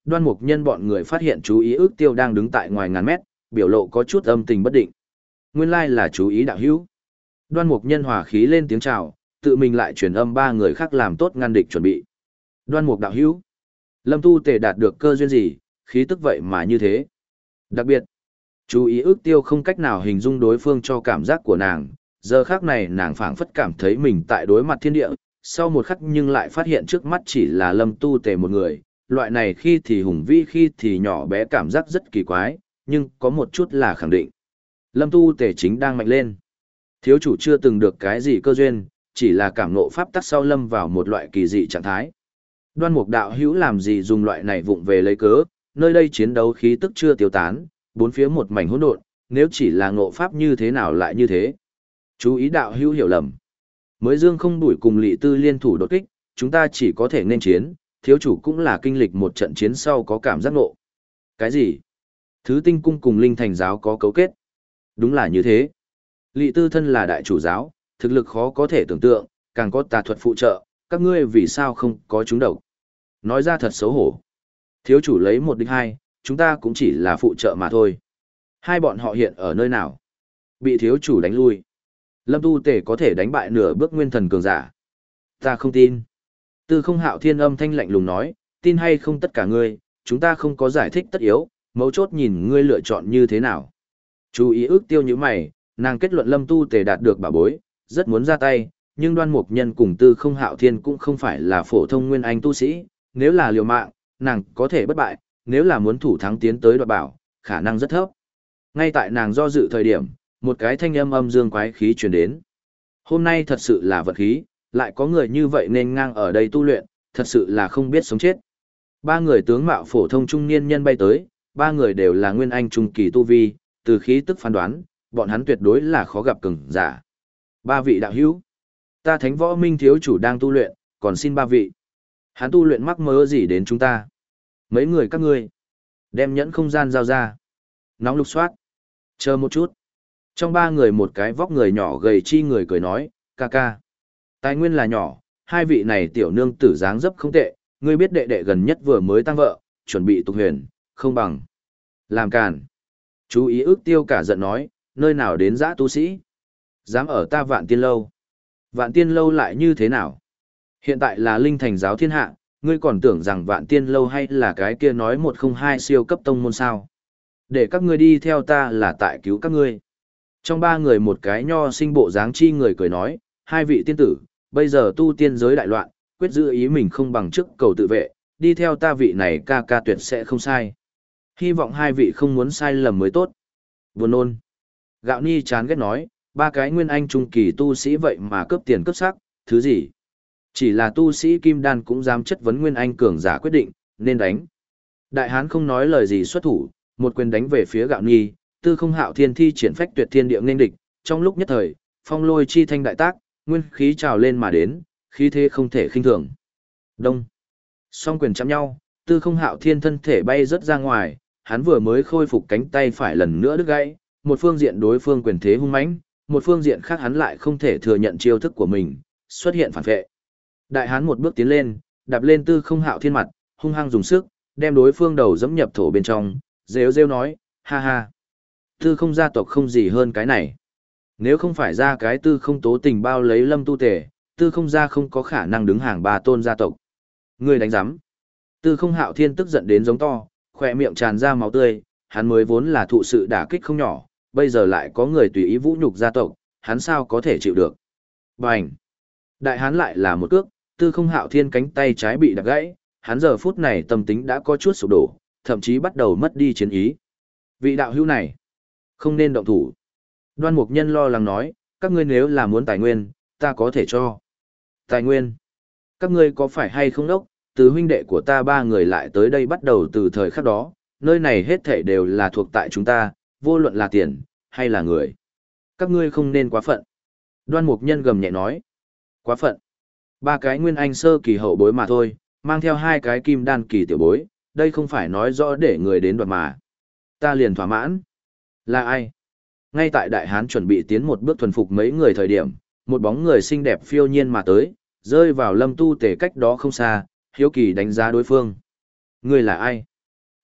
Đoan Mục Nhân bọn người phát hiện chú ý ước tiêu đang đứng tại ngoài ngàn mét, biểu lộ có chút âm tình bất định. Nguyên lai là chú ý đạo hữu. Đoan Mục Nhân hòa khí lên tiếng chào, tự mình lại truyền âm ba người khác làm tốt ngăn địch chuẩn bị. Đoan Mục đạo hữu, Lâm Tu Tề đạt được cơ duyên gì, khí tức vậy mà như thế. Đặc biệt, chú ý ước tiêu không cách nào hình dung đối phương cho cảm giác của nàng, giờ khác này nàng phảng phất cảm thấy mình tại đối mặt thiên địa, sau một khắc nhưng lại phát hiện trước mắt chỉ là Lâm Tu Tề một người, loại này khi thì hùng vĩ khi thì nhỏ bé cảm giác rất kỳ quái, nhưng có một chút là khẳng định. Lâm Tu Tề chính đang mạnh lên. Thiếu chủ chưa từng được cái gì cơ duyên, chỉ là cảm ngộ pháp tắc sau lâm vào một loại kỳ dị trạng thái. Đoan Mục đạo hữu làm gì dùng loại này vụng về lấy cớ, nơi đây chiến đấu khí tức chưa tiêu tán, bốn phía một mảnh hỗn độn, nếu chỉ là ngộ pháp như thế nào lại như thế. Chú ý đạo hữu hiểu lầm. Mới Dương không đuổi cùng Lị Tư liên thủ đột kích, chúng ta chỉ có thể nên chiến, thiếu chủ cũng là kinh lịch một trận chiến sau có cảm giác ngộ. Cái gì? Thứ Tinh cung cùng Linh Thành giáo có cấu kết. Đúng là như thế. Lị Tư thân là đại chủ giáo, thực lực khó có thể tưởng tượng, càng có tà thuật phụ trợ, các ngươi vì sao không có chúng độc. Nói ra thật xấu hổ. Thiếu chủ lấy một địch hai, chúng ta cũng chỉ là phụ trợ mà thôi. Hai bọn họ hiện ở nơi nào? Bị thiếu chủ đánh lui. Lâm Tu Tề có thể đánh bại nửa bước nguyên thần cường giả. Ta không tin. Tư Không Hạo Thiên âm thanh lạnh lùng nói, tin hay không tất cả ngươi, chúng ta không có giải thích tất yếu, mấu chốt nhìn ngươi lựa chọn như thế nào. Chú ý ước tiêu như mày, nàng kết luận Lâm Tu Tề đạt được bảo bối, rất muốn ra tay, nhưng Đoan Mục Nhân cùng Tư Không Hạo Thiên cũng không phải là phổ thông nguyên anh tu sĩ, nếu là liều mạng, nàng có thể bất bại, nếu là muốn thủ thắng tiến tới đoạt bảo, khả năng rất thấp. Ngay tại nàng do dự thời điểm, một cái thanh âm âm dương quái khí truyền đến. Hôm nay thật sự là vật khí, lại có người như vậy nên ngang ở đây tu luyện, thật sự là không biết sống chết. Ba người tướng mạo phổ thông trung niên nhân bay tới, ba người đều là nguyên anh trung kỳ tu vi, từ khí tức phán đoán, bọn hắn tuyệt đối là khó gặp cường giả. Ba vị đạo hữu, ta Thánh Võ Minh thiếu chủ đang tu luyện, còn xin ba vị. Hắn tu luyện mắc mớ gì đến chúng ta? Mấy người các ngươi, đem nhẫn không gian giao ra. Nóng lục soát. Chờ một chút. Trong ba người một cái vóc người nhỏ gầy chi người cười nói, ca ca. Tài nguyên là nhỏ, hai vị này tiểu nương tử dáng dấp không tệ, ngươi biết đệ đệ gần nhất vừa mới tăng vợ, chuẩn bị tục huyền, không bằng. Làm càn. Chú ý ước tiêu cả giận nói, nơi nào đến dã tu sĩ. Dám ở ta Vạn Tiên Lâu. Vạn Tiên Lâu lại như thế nào? Hiện tại là Linh Thành giáo thiên hạ, ngươi còn tưởng rằng Vạn Tiên Lâu hay là cái kia nói một không hai siêu cấp tông môn sao? Để các ngươi đi theo ta là tại cứu các ngươi. Trong ba người một cái nho sinh bộ dáng chi người cười nói, hai vị tiên tử, bây giờ tu tiên giới đại loạn, quyết giữ ý mình không bằng trước cầu tự vệ, đi theo ta vị này ca ca tuyệt sẽ không sai. Hy vọng hai vị không muốn sai lầm mới tốt. Buồn nôn. Gạo Ni chán ghét nói, ba cái nguyên anh trung kỳ tu sĩ vậy mà cướp tiền cướp sắc, thứ gì? Chỉ là tu sĩ kim đan cũng dám chất vấn nguyên anh cường giả quyết định, nên đánh. Đại hán không nói lời gì xuất thủ, một quyền đánh về phía Gạo Ni, Tư Không Hạo Thiên thi triển phách tuyệt thiên địa nên địch, trong lúc nhất thời, phong lôi chi thanh đại tác, nguyên khí trào lên mà đến, khí thế không thể khinh thường. Đông. Song quyền chạm nhau, Tư Không Hạo Thiên thân thể bay rất ra ngoài, hắn vừa mới khôi phục cánh tay phải lần nữa đứt gãy, một phương diện đối phương quyền thế hung mãnh, một phương diện khác hắn lại không thể thừa nhận chiêu thức của mình, xuất hiện phản vệ. Đại hán một bước tiến lên, đạp lên Tư Không Hạo Thiên mặt, hung hăng dùng sức, đem đối phương đầu dẫm nhập thổ bên trong, rêu rêu nói, ha ha. Tư Không gia tộc không gì hơn cái này. Nếu không phải ra cái Tư Không tố tình bao lấy Lâm Tu Tề, Tư Không gia không có khả năng đứng hàng ba tôn gia tộc. Ngươi đánh giám. Tư Không Hạo Thiên tức giận đến giống to, khỏe miệng tràn ra máu tươi, hắn mới vốn là thụ sự đả kích không nhỏ, bây giờ lại có người tùy ý vũ nhục gia tộc, hắn sao có thể chịu được. Bành! Đại hán lại là một cước, Tư Không Hạo Thiên cánh tay trái bị đập gãy, hắn giờ phút này tâm tính đã có chút sụp đổ, thậm chí bắt đầu mất đi chiến ý. Vị đạo hữu này, không nên động thủ. Đoan Mục Nhân lo lắng nói, các ngươi nếu là muốn tài nguyên, ta có thể cho. Tài nguyên? Các ngươi có phải hay không đốc, từ huynh đệ của ta ba người lại tới đây bắt đầu từ thời khắc đó, nơi này hết thảy đều là thuộc tại chúng ta, vô luận là tiền, hay là người. Các ngươi không nên quá phận. Đoan Mục Nhân gầm nhẹ nói. Quá phận. Ba cái nguyên anh sơ kỳ hậu bối mà thôi, mang theo hai cái kim đan kỳ tiểu bối, đây không phải nói rõ để người đến đoạt mà. Ta liền thỏa mãn. Là ai? Ngay tại đại hán chuẩn bị tiến một bước thuần phục mấy người thời điểm, một bóng người xinh đẹp phiêu nhiên mà tới, rơi vào Lâm Tu Tề cách đó không xa, hiếu kỳ đánh giá đối phương. Ngươi là ai?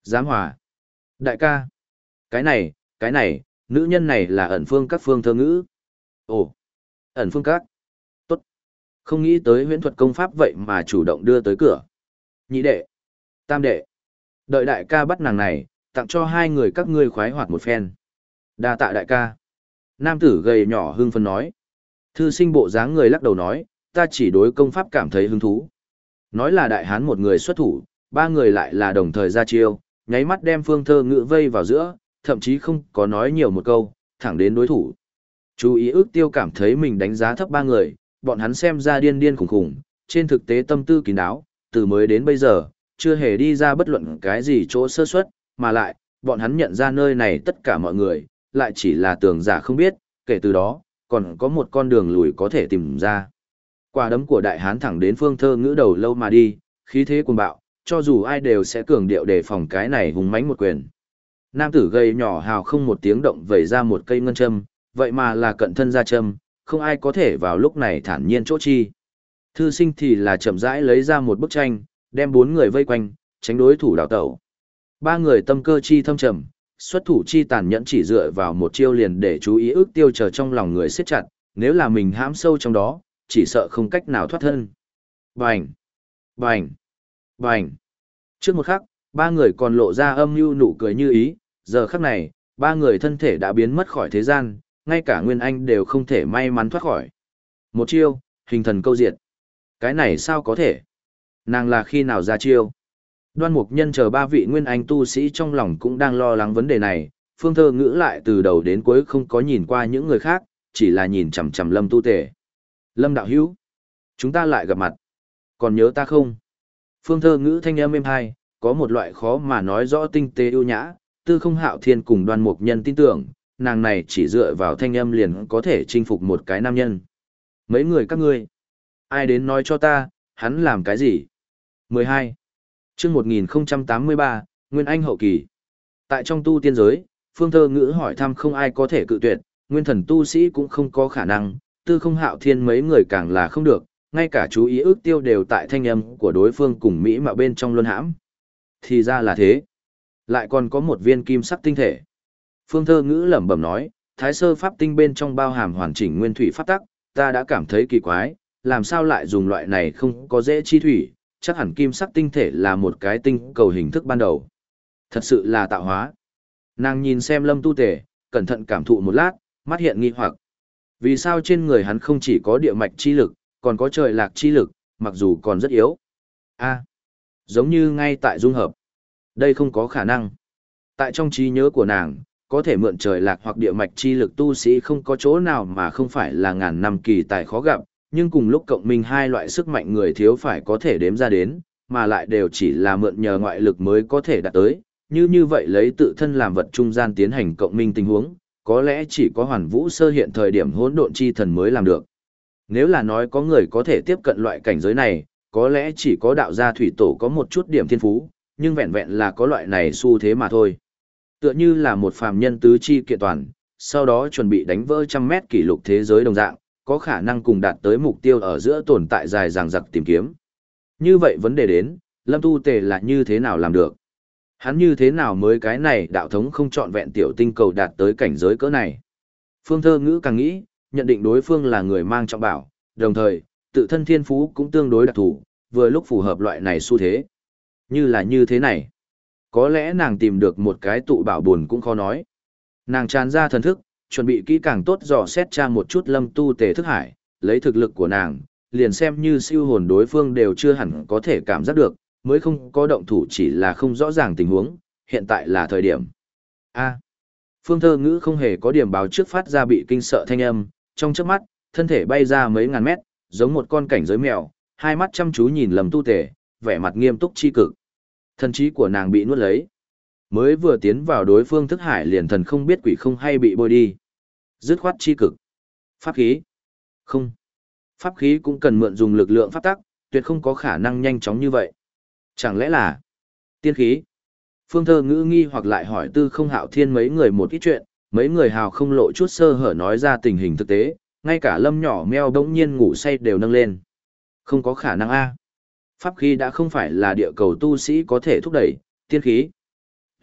Giám hòa. Đại ca. Cái này, cái này, nữ nhân này là ẩn phương các phương thơ ngữ. Ồ, ẩn phương các. Tốt. Không nghĩ tới huyễn thuật công pháp vậy mà chủ động đưa tới cửa. Nhị đệ. Tam đệ. Đợi đại ca bắt nàng này, tặng cho hai người các ngươi khoái hoạt một phen. Đa tạ đại ca. Nam tử gầy nhỏ hưng phấn nói. Thư sinh bộ dáng người lắc đầu nói, ta chỉ đối công pháp cảm thấy hứng thú. Nói là đại hán một người xuất thủ, ba người lại là đồng thời ra chiêu, nháy mắt đem phương thơ ngữ vây vào giữa, thậm chí không có nói nhiều một câu, thẳng đến đối thủ. Chú ý ước tiêu cảm thấy mình đánh giá thấp ba người, bọn hắn xem ra điên điên khủng khủng, trên thực tế tâm tư kín đáo, từ mới đến bây giờ, chưa hề đi ra bất luận cái gì chỗ sơ suất, mà lại, bọn hắn nhận ra nơi này tất cả mọi người, lại chỉ là tưởng giả không biết, kể từ đó, còn có một con đường lùi có thể tìm ra. Quả đấm của đại hán thẳng đến phương thơ ngữ đầu lâu mà đi, khí thế cuồng bạo, cho dù ai đều sẽ cường điệu đề phòng cái này hùng mãnh một quyền. Nam tử gầy nhỏ hào không một tiếng động vẩy ra một cây ngân châm, vậy mà là cận thân ra châm, không ai có thể vào lúc này thản nhiên chỗ chi. Thư sinh thì là chậm rãi lấy ra một bức tranh, đem bốn người vây quanh, tránh đối thủ đào tẩu. Ba người tâm cơ chi thâm trầm, xuất thủ chi tàn nhẫn chỉ dựa vào một chiêu liền để chú ý ước tiêu chờ trong lòng người siết chặt, nếu là mình hãm sâu trong đó, chỉ sợ không cách nào thoát thân. Bành! Bành! Bành! Trước một khắc, ba người còn lộ ra âm mưu nụ cười như ý, giờ khắc này, ba người thân thể đã biến mất khỏi thế gian, ngay cả Nguyên Anh đều không thể may mắn thoát khỏi. Một chiêu, hình thần câu diệt. Cái này sao có thể? Nàng là khi nào ra chiêu? Đoan Mục Nhân chờ ba vị Nguyên Anh tu sĩ trong lòng cũng đang lo lắng vấn đề này, Phương Thơ Ngữ lại từ đầu đến cuối không có nhìn qua những người khác, chỉ là nhìn chằm chằm Lâm Tu Tề. Lâm đạo hữu, chúng ta lại gặp mặt. Còn nhớ ta không? Phương Thơ Ngữ thanh âm êm hai, có một loại khó mà nói rõ tinh tế ưu nhã, Tư Không Hạo Thiên cùng Đoan Mục Nhân tin tưởng, nàng này chỉ dựa vào thanh âm liền có thể chinh phục một cái nam nhân. Mấy người các ngươi, ai đến nói cho ta, hắn làm cái gì? mười hai. Chương một nghìn tám mươi ba, Nguyên Anh hậu kỳ. Tại trong tu tiên giới, Phương Thơ Ngữ hỏi thăm không ai có thể cự tuyệt, nguyên thần tu sĩ cũng không có khả năng, Tư Không Hạo Thiên mấy người càng là không được, ngay cả chú ý ước tiêu đều tại thanh âm của đối phương cùng Mỹ mà bên trong luân hãm. Thì ra là thế. Lại còn có một viên kim sắc tinh thể. Phương Thơ Ngữ lẩm bẩm nói, Thái Sơ Pháp Tinh bên trong bao hàm hoàn chỉnh nguyên thủy pháp tắc, ta đã cảm thấy kỳ quái, làm sao lại dùng loại này không có dễ chi thủy, chắc hẳn kim sắc tinh thể là một cái tinh cầu hình thức ban đầu. Thật sự là tạo hóa. Nàng nhìn xem Lâm Tu Tề, cẩn thận cảm thụ một lát, mắt hiện nghi hoặc. Vì sao trên người hắn không chỉ có địa mạch chi lực, còn có trời lạc chi lực, mặc dù còn rất yếu. A, giống như ngay tại dung hợp. Đây không có khả năng. Tại trong trí nhớ của nàng, có thể mượn trời lạc hoặc địa mạch chi lực tu sĩ không có chỗ nào mà không phải là ngàn năm kỳ tài khó gặp, nhưng cùng lúc cộng minh hai loại sức mạnh người thiếu phải có thể đếm ra đến, mà lại đều chỉ là mượn nhờ ngoại lực mới có thể đạt tới, như như vậy lấy tự thân làm vật trung gian tiến hành cộng minh tình huống, có lẽ chỉ có Hoàn Vũ sơ hiện thời điểm hỗn độn chi thần mới làm được. Nếu là nói có người có thể tiếp cận loại cảnh giới này, có lẽ chỉ có đạo gia thủy tổ có một chút điểm thiên phú, nhưng vẹn vẹn là có loại này xu thế mà thôi. Tựa như là một phàm nhân tứ chi kiện toàn, sau đó chuẩn bị đánh vỡ trăm mét kỷ lục thế giới đồng dạng, có khả năng cùng đạt tới mục tiêu ở giữa tồn tại dài dằng dặc tìm kiếm. Như vậy vấn đề đến, Lâm Tu Tề là như thế nào làm được? Hắn như thế nào mới cái này đạo thống không trọn vẹn tiểu tinh cầu đạt tới cảnh giới cỡ này? Phương Thơ Ngữ càng nghĩ, nhận định đối phương là người mang trọng bảo, đồng thời, tự thân thiên phú cũng tương đối đặc thù, vừa lúc phù hợp loại này xu thế. Như là như thế này. Có lẽ nàng tìm được một cái tụ bảo buồn cũng khó nói. Nàng tràn ra thần thức, chuẩn bị kỹ càng tốt dò xét tra một chút Lâm Tu Tề thức hải, lấy thực lực của nàng, liền xem như siêu hồn đối phương đều chưa hẳn có thể cảm giác được, mới không có động thủ chỉ là không rõ ràng tình huống, hiện tại là thời điểm. A. Phương Thơ Ngữ không hề có điểm báo trước phát ra bị kinh sợ thanh âm, trong chớp mắt, thân thể bay ra mấy ngàn mét, giống một con cảnh giới mèo, hai mắt chăm chú nhìn Lâm Tu Tề, vẻ mặt nghiêm túc chi cực. Thần trí của nàng bị nuốt lấy. Mới vừa tiến vào đối phương thức hải liền thần không biết quỷ không hay bị bôi đi. Dứt khoát chi cực. Pháp khí. Không. Pháp khí cũng cần mượn dùng lực lượng pháp tắc, tuyệt không có khả năng nhanh chóng như vậy. Chẳng lẽ là tiên khí? Phương Thơ Ngữ nghi hoặc lại hỏi Tư Không Hạo Thiên mấy người một ít chuyện, mấy người hào không lộ chút sơ hở nói ra tình hình thực tế, ngay cả Lâm nhỏ meo đống nhiên ngủ say đều nâng lên. Không có khả năng a. Pháp khí đã không phải là địa cầu tu sĩ có thể thúc đẩy, tiên khí.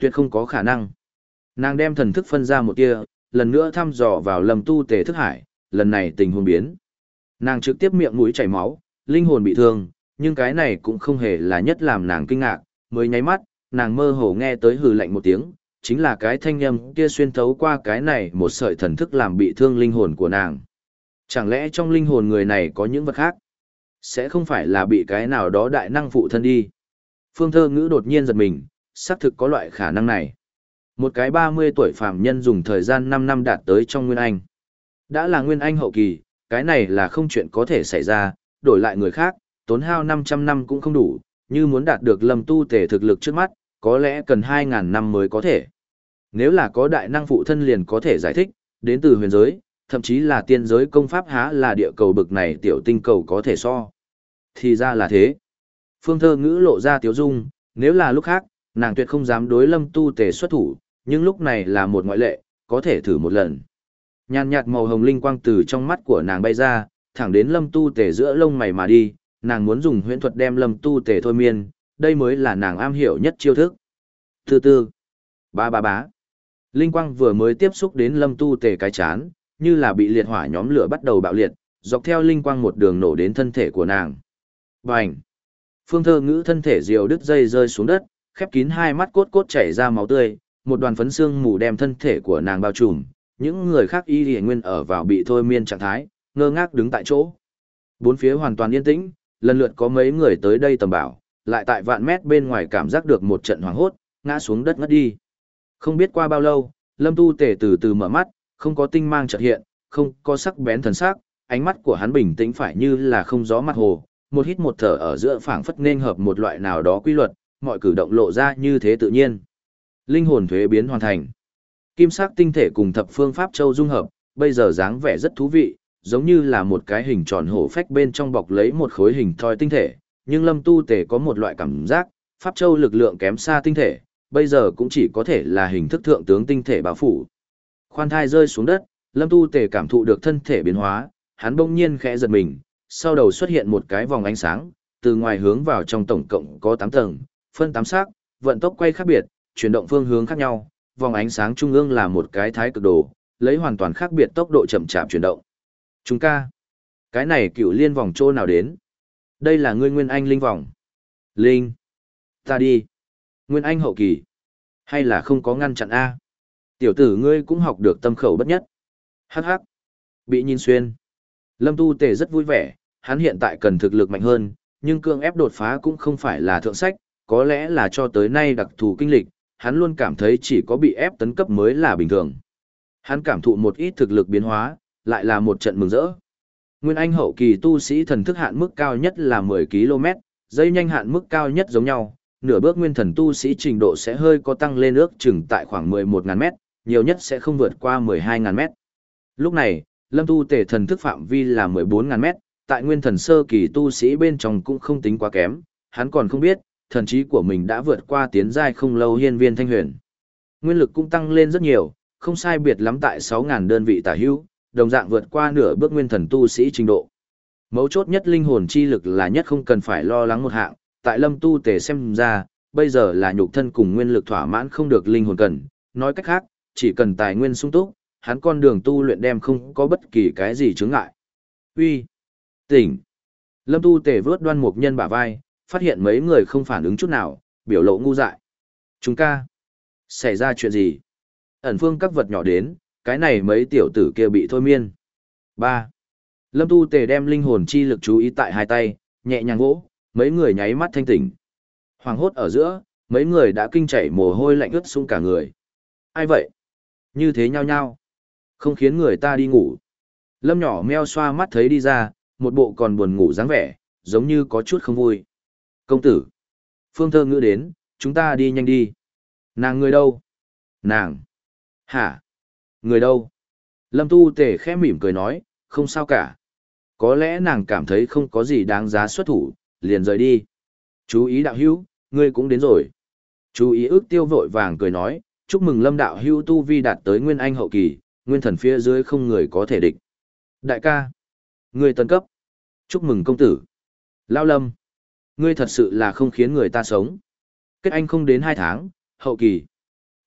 tuyệt không có khả năng. Nàng đem thần thức phân ra một tia, lần nữa thăm dò vào Lâm Tu Tề thức hải, lần này tình huống biến. Nàng trực tiếp miệng mũi chảy máu, linh hồn bị thương, nhưng cái này cũng không hề là nhất làm nàng kinh ngạc, mới nháy mắt, nàng mơ hồ nghe tới hừ lạnh một tiếng, chính là cái thanh âm kia xuyên thấu qua cái này một sợi thần thức làm bị thương linh hồn của nàng. Chẳng lẽ trong linh hồn người này có những vật khác? Sẽ không phải là bị cái nào đó đại năng phụ thân đi. Phương Thơ Ngữ đột nhiên giật mình, xác thực có loại khả năng này. Một cái ba mươi tuổi phàm nhân dùng thời gian năm năm đạt tới trong Nguyên Anh. Đã là Nguyên Anh hậu kỳ, cái này là không chuyện có thể xảy ra, đổi lại người khác, tốn hao năm trăm năm cũng không đủ, như muốn đạt được Lâm Tu Tề thực lực trước mắt, có lẽ cần hai nghìn năm mới có thể. Nếu là có đại năng phụ thân liền có thể giải thích, đến từ huyền giới, thậm chí là tiên giới công pháp há là địa cầu bực này tiểu tinh cầu có thể so. Thì ra là thế. Phương Thơ Ngữ lộ ra tiếu dung, nếu là lúc khác, nàng tuyệt không dám đối Lâm Tu Tề xuất thủ, nhưng lúc này là một ngoại lệ, có thể thử một lần. Nhàn nhạt màu hồng linh quang từ trong mắt của nàng bay ra, thẳng đến Lâm Tu Tề giữa lông mày mà đi, nàng muốn dùng huyễn thuật đem Lâm Tu Tề thôi miên, đây mới là nàng am hiểu nhất chiêu thức. Từ từ, ba ba bá. Linh quang vừa mới tiếp xúc đến Lâm Tu Tề cái chán, như là bị liệt hỏa nhóm lửa bắt đầu bạo liệt, dọc theo linh quang một đường nổ đến thân thể của nàng. Bành! Phương Thơ Ngữ thân thể diều đứt dây rơi xuống đất, khép kín hai mắt cốt cốt chảy ra máu tươi, một đoàn phấn xương mù đem thân thể của nàng bao trùm, những người khác y lìa nguyên ở vào bị thôi miên trạng thái, ngơ ngác đứng tại chỗ. Bốn phía hoàn toàn yên tĩnh, lần lượt có mấy người tới đây tầm bảo, lại tại vạn mét bên ngoài cảm giác được một trận hoảng hốt, ngã xuống đất ngất đi. Không biết qua bao lâu, Lâm Tu Tề từ từ mở mắt, không có tinh mang chợt hiện, không có sắc bén thần sắc, ánh mắt của hắn bình tĩnh phải như là không gió mặt hồ, một hít một thở ở giữa phảng phất nên hợp một loại nào đó quy luật, mọi cử động lộ ra như thế tự nhiên. Linh hồn thuế biến hoàn thành. Kim sắc tinh thể cùng thập phương pháp châu dung hợp, bây giờ dáng vẻ rất thú vị, giống như là một cái hình tròn hổ phách bên trong bọc lấy một khối hình thoi tinh thể, nhưng Lâm Tu Tề có một loại cảm giác, pháp châu lực lượng kém xa tinh thể, bây giờ cũng chỉ có thể là hình thức thượng tướng tinh thể bao phủ. Khoan thai rơi xuống đất, Lâm Tu Tề cảm thụ được thân thể biến hóa, hắn bỗng nhiên khẽ giật mình, sau đầu xuất hiện một cái vòng ánh sáng, từ ngoài hướng vào trong tổng cộng có tám tầng, phân tám sắc, vận tốc quay khác biệt, chuyển động phương hướng khác nhau, vòng ánh sáng trung ương là một cái thái cực đồ, lấy hoàn toàn khác biệt tốc độ chậm chạp chuyển động. Chúng ca, cái này cựu liên vòng chỗ nào đến? Đây là ngươi Nguyên Anh linh vòng. Linh, ta đi. Nguyên Anh hậu kỳ, hay là không có ngăn chặn A? Tiểu tử ngươi cũng học được tâm khẩu bất nhất. Hắc hắc, bị nhìn xuyên. Lâm Tu Tề rất vui vẻ, hắn hiện tại cần thực lực mạnh hơn, nhưng cương ép đột phá cũng không phải là thượng sách, có lẽ là cho tới nay đặc thù kinh lịch, hắn luôn cảm thấy chỉ có bị ép tấn cấp mới là bình thường. Hắn cảm thụ một ít thực lực biến hóa, lại là một trận mừng rỡ. Nguyên Anh hậu kỳ tu sĩ thần thức hạn mức cao nhất là mười ki lô mét, dây nhanh hạn mức cao nhất giống nhau, nửa bước nguyên thần tu sĩ trình độ sẽ hơi có tăng lên ước chừng tại khoảng mười một nghìn mét, nhiều nhất sẽ không vượt qua mười hai nghìn mét. Lúc này, Lâm Tu Tề thần thức phạm vi là mười bốn nghìn mét, tại nguyên thần sơ kỳ tu sĩ bên trong cũng không tính quá kém, hắn còn không biết, thần trí của mình đã vượt qua tiến giai không lâu hiên viên thanh huyền. Nguyên lực cũng tăng lên rất nhiều, không sai biệt lắm tại sáu nghìn đơn vị tả hữu, đồng dạng vượt qua nửa bước nguyên thần tu sĩ trình độ. Mấu chốt nhất linh hồn chi lực là nhất không cần phải lo lắng một hạng, tại Lâm Tu Tề xem ra, bây giờ là nhục thân cùng nguyên lực thỏa mãn không được linh hồn cần, nói cách khác, chỉ cần tài nguyên sung túc, hắn con đường tu luyện đem không có bất kỳ cái gì chướng ngại. Uy, tỉnh. Lâm Tu Tề vớt Đoan Mục Nhân bả vai, phát hiện mấy người không phản ứng chút nào, biểu lộ ngu dại. Chúng ca, xảy ra chuyện gì? Ẩn phương các vật nhỏ đến, cái này mấy tiểu tử kia bị thôi miên. Ba. Lâm Tu Tề đem linh hồn chi lực chú ý tại hai tay, nhẹ nhàng vỗ, mấy người nháy mắt thanh tỉnh. Hoàng hốt ở giữa, mấy người đã kinh chảy mồ hôi lạnh ướt sũng cả người. Ai vậy? Như thế nhao nhao. Không khiến người ta đi ngủ. Lâm nhỏ meo xoa mắt thấy đi ra, một bộ còn buồn ngủ dáng vẻ, giống như có chút không vui. Công tử. Phương Thơ Ngữ đến, chúng ta đi nhanh đi. Nàng người đâu? Nàng. Hả? Người đâu? Lâm Tu Tề khẽ mỉm cười nói, không sao cả. Có lẽ nàng cảm thấy không có gì đáng giá xuất thủ, liền rời đi. Chú ý đạo hữu, ngươi cũng đến rồi. Chú ý ước tiêu vội vàng cười nói, chúc mừng Lâm đạo hữu tu vi đạt tới nguyên anh hậu kỳ, nguyên thần phía dưới không người có thể địch. Đại ca, ngươi tân cấp. Chúc mừng công tử. Lao Lâm, ngươi thật sự là không khiến người ta sống. Kết anh không đến hai tháng, hậu kỳ.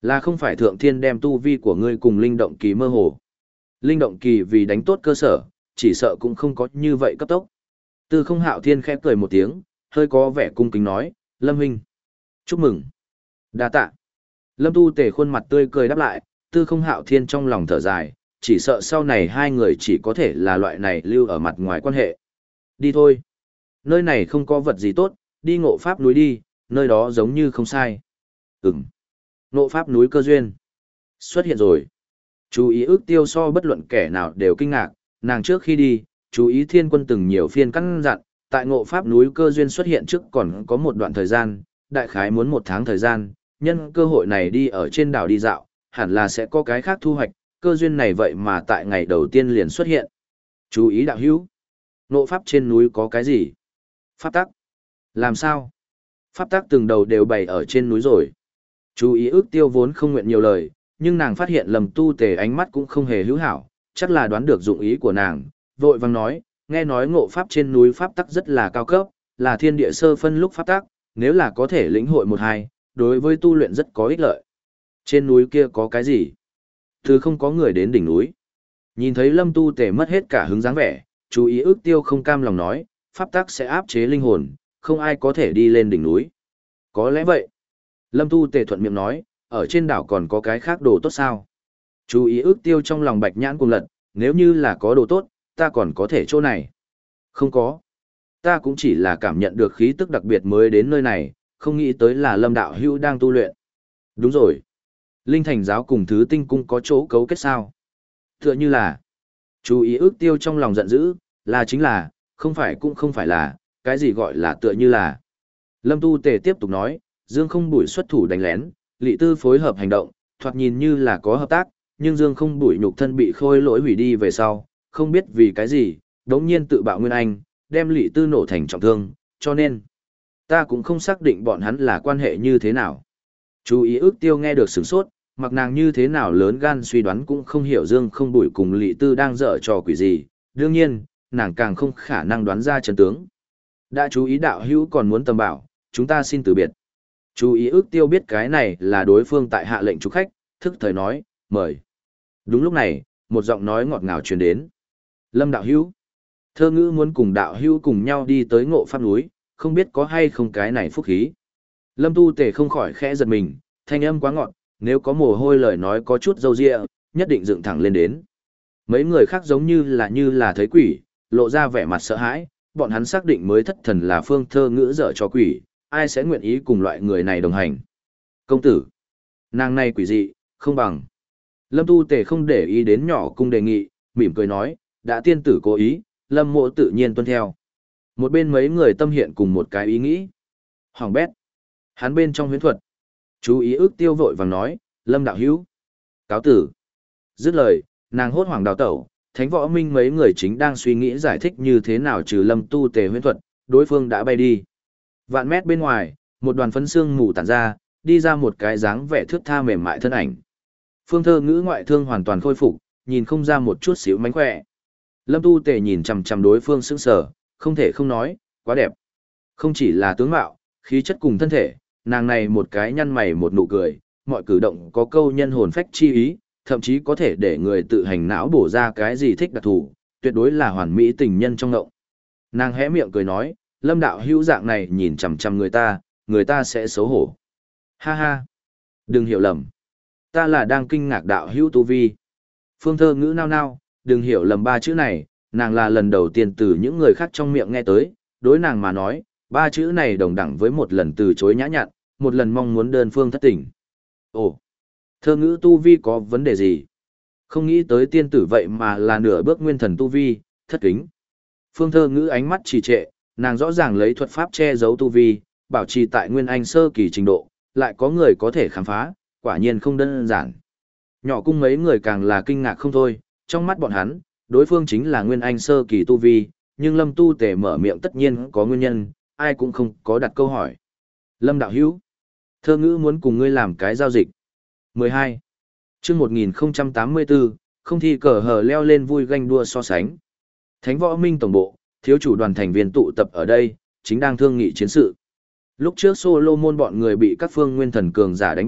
Là không phải thượng thiên đem tu vi của ngươi cùng linh động kỳ mơ hồ. Linh động kỳ vì đánh tốt cơ sở, chỉ sợ cũng không có như vậy cấp tốc. Tư không hạo thiên khẽ cười một tiếng, hơi có vẻ cung kính nói, Lâm huynh. Chúc mừng. Đa tạ. Lâm tu tề khuôn mặt tươi cười đáp lại, tư không hạo thiên trong lòng thở dài, chỉ sợ sau này hai người chỉ có thể là loại này lưu ở mặt ngoài quan hệ. Đi thôi. Nơi này không có vật gì tốt, đi ngộ pháp núi đi, nơi đó giống như không sai. Ừm. Ngộ pháp núi cơ duyên. Xuất hiện rồi. Chú ý ước tiêu so bất luận kẻ nào đều kinh ngạc, nàng trước khi đi, chú ý thiên quân từng nhiều phiên căn dặn, tại ngộ pháp núi cơ duyên xuất hiện trước còn có một đoạn thời gian, đại khái muốn một tháng thời gian, nhân cơ hội này đi ở trên đảo đi dạo, hẳn là sẽ có cái khác thu hoạch, cơ duyên này vậy mà tại ngày đầu tiên liền xuất hiện. Chú ý đạo hữu, ngộ pháp trên núi có cái gì? Pháp tắc. Làm sao? Pháp tắc từng đầu đều bày ở trên núi rồi. Chú ý ước tiêu vốn không nguyện nhiều lời, nhưng nàng phát hiện lầm tu tề ánh mắt cũng không hề hữu hảo, chắc là đoán được dụng ý của nàng, vội vàng nói, nghe nói ngộ pháp trên núi pháp tắc rất là cao cấp, là thiên địa sơ phân lúc pháp tắc, nếu là có thể lĩnh hội một hai, đối với tu luyện rất có ích lợi. Trên núi kia có cái gì? Thứ không có người đến đỉnh núi. Nhìn thấy lâm tu tề mất hết cả hứng dáng vẻ, chú ý ước tiêu không cam lòng nói, pháp tắc sẽ áp chế linh hồn, không ai có thể đi lên đỉnh núi. Có lẽ vậy. Lâm tu tề thuận miệng nói, ở trên đảo còn có cái khác đồ tốt sao? Chú ý ước tiêu trong lòng bạch nhãn cùng lật, nếu như là có đồ tốt, ta còn có thể chỗ này. Không có. Ta cũng chỉ là cảm nhận được khí tức đặc biệt mới đến nơi này, không nghĩ tới là lâm đạo hữu đang tu luyện. Đúng rồi. Linh thành giáo cùng thứ tinh cung có chỗ cấu kết sao? Tựa như là. Chú ý ước tiêu trong lòng giận dữ, là chính là, không phải cũng không phải là, cái gì gọi là tựa như là. Lâm tu tề tiếp tục nói, Dương không bùi xuất thủ đánh lén, Lị Tư phối hợp hành động, thoạt nhìn như là có hợp tác, nhưng Dương không bùi nhục thân bị khôi lỗi hủy đi về sau, không biết vì cái gì, đống nhiên tự bạo Nguyên Anh, đem Lị Tư nổ thành trọng thương, cho nên, ta cũng không xác định bọn hắn là quan hệ như thế nào. Chú ý ước tiêu nghe được sửng sốt, mặc nàng như thế nào lớn gan suy đoán cũng không hiểu Dương không bùi cùng Lị Tư đang dở trò quỷ gì, đương nhiên, nàng càng không khả năng đoán ra chân tướng. Đã chú ý đạo hữu còn muốn tầm bảo, chúng ta xin từ biệt. Chú ý ước tiêu biết cái này là đối phương tại hạ lệnh chủ khách, thức thời nói, mời. Đúng lúc này, một giọng nói ngọt ngào truyền đến. Lâm đạo hữu. Thơ ngữ muốn cùng đạo hữu cùng nhau đi tới ngộ pháp núi, không biết có hay không cái này phúc khí. Lâm tu tề không khỏi khẽ giật mình, thanh âm quá ngọt, nếu có mồ hôi lời nói có chút dâu dịa, nhất định dựng thẳng lên đến. Mấy người khác giống như là như là thấy quỷ, lộ ra vẻ mặt sợ hãi, bọn hắn xác định mới thất thần là phương thơ ngữ dở cho quỷ, ai sẽ nguyện ý cùng loại người này đồng hành. Công tử, nàng này quỷ dị, không bằng. Lâm tu tề không để ý đến nhỏ cung đề nghị, mỉm cười nói, đã tiên tử cố ý, lâm mộ tự nhiên tuân theo. Một bên mấy người tâm hiện cùng một cái ý nghĩ. Hoàng bét. Hắn bên trong huyễn thuật. Chú ý ước tiêu vội vàng nói, lâm đạo hữu. Cáo tử. Dứt lời, nàng hốt hoảng đào tẩu, thánh võ minh mấy người chính đang suy nghĩ giải thích như thế nào trừ lâm tu tề huyễn thuật, đối phương đã bay đi. Vạn mét bên ngoài, một đoàn phấn xương mù tản ra, đi ra một cái dáng vẻ thướt tha mềm mại thân ảnh. Phương thơ ngữ ngoại thương hoàn toàn khôi phục, nhìn không ra một chút xíu mánh khỏe. Lâm tu tề nhìn chằm chằm đối phương sững sờ, không thể không nói, quá đẹp. Không chỉ là tướng mạo, khí chất cùng thân thể, nàng này một cái nhăn mày một nụ cười, mọi cử động có câu nhân hồn phách chi ý, thậm chí có thể để người tự hành não bổ ra cái gì thích đặc thù, tuyệt đối là hoàn mỹ tình nhân trong ngộng. Nàng hé miệng cười nói, lâm đạo hữu dạng này nhìn chằm chằm người ta, người ta sẽ xấu hổ. Ha ha, đừng hiểu lầm. Ta là đang kinh ngạc đạo hữu tu vi. Phương thơ ngữ nao nao, đừng hiểu lầm ba chữ này, nàng là lần đầu tiên từ những người khác trong miệng nghe tới, đối nàng mà nói, ba chữ này đồng đẳng với một lần từ chối nhã nhặn, một lần mong muốn đơn phương thất tình. Ồ, thơ ngữ tu vi có vấn đề gì? Không nghĩ tới tiên tử vậy mà là nửa bước nguyên thần tu vi, thất kính. Phương thơ ngữ ánh mắt trì trệ, nàng rõ ràng lấy thuật pháp che giấu tu vi, bảo trì tại nguyên anh sơ kỳ trình độ, lại có người có thể khám phá, quả nhiên không đơn giản. Nhỏ cung mấy người càng là kinh ngạc không thôi, trong mắt bọn hắn, đối phương chính là nguyên anh sơ kỳ tu vi, nhưng Lâm tu tề mở miệng tất nhiên có nguyên nhân, ai cũng không có đặt câu hỏi. Lâm đạo hữu, thơ ngữ muốn cùng ngươi làm cái giao dịch. mười hai. Chương một nghìn tám mươi tư, không thi cờ hờ leo lên vui ganh đua so sánh. Thánh võ minh tổng bộ, thiếu chủ đoàn thành viên tụ tập ở đây, chính đang thương nghị chiến sự. Lúc trước Solomon bọn người bị các phương nguyên thần cường giả đánh bại,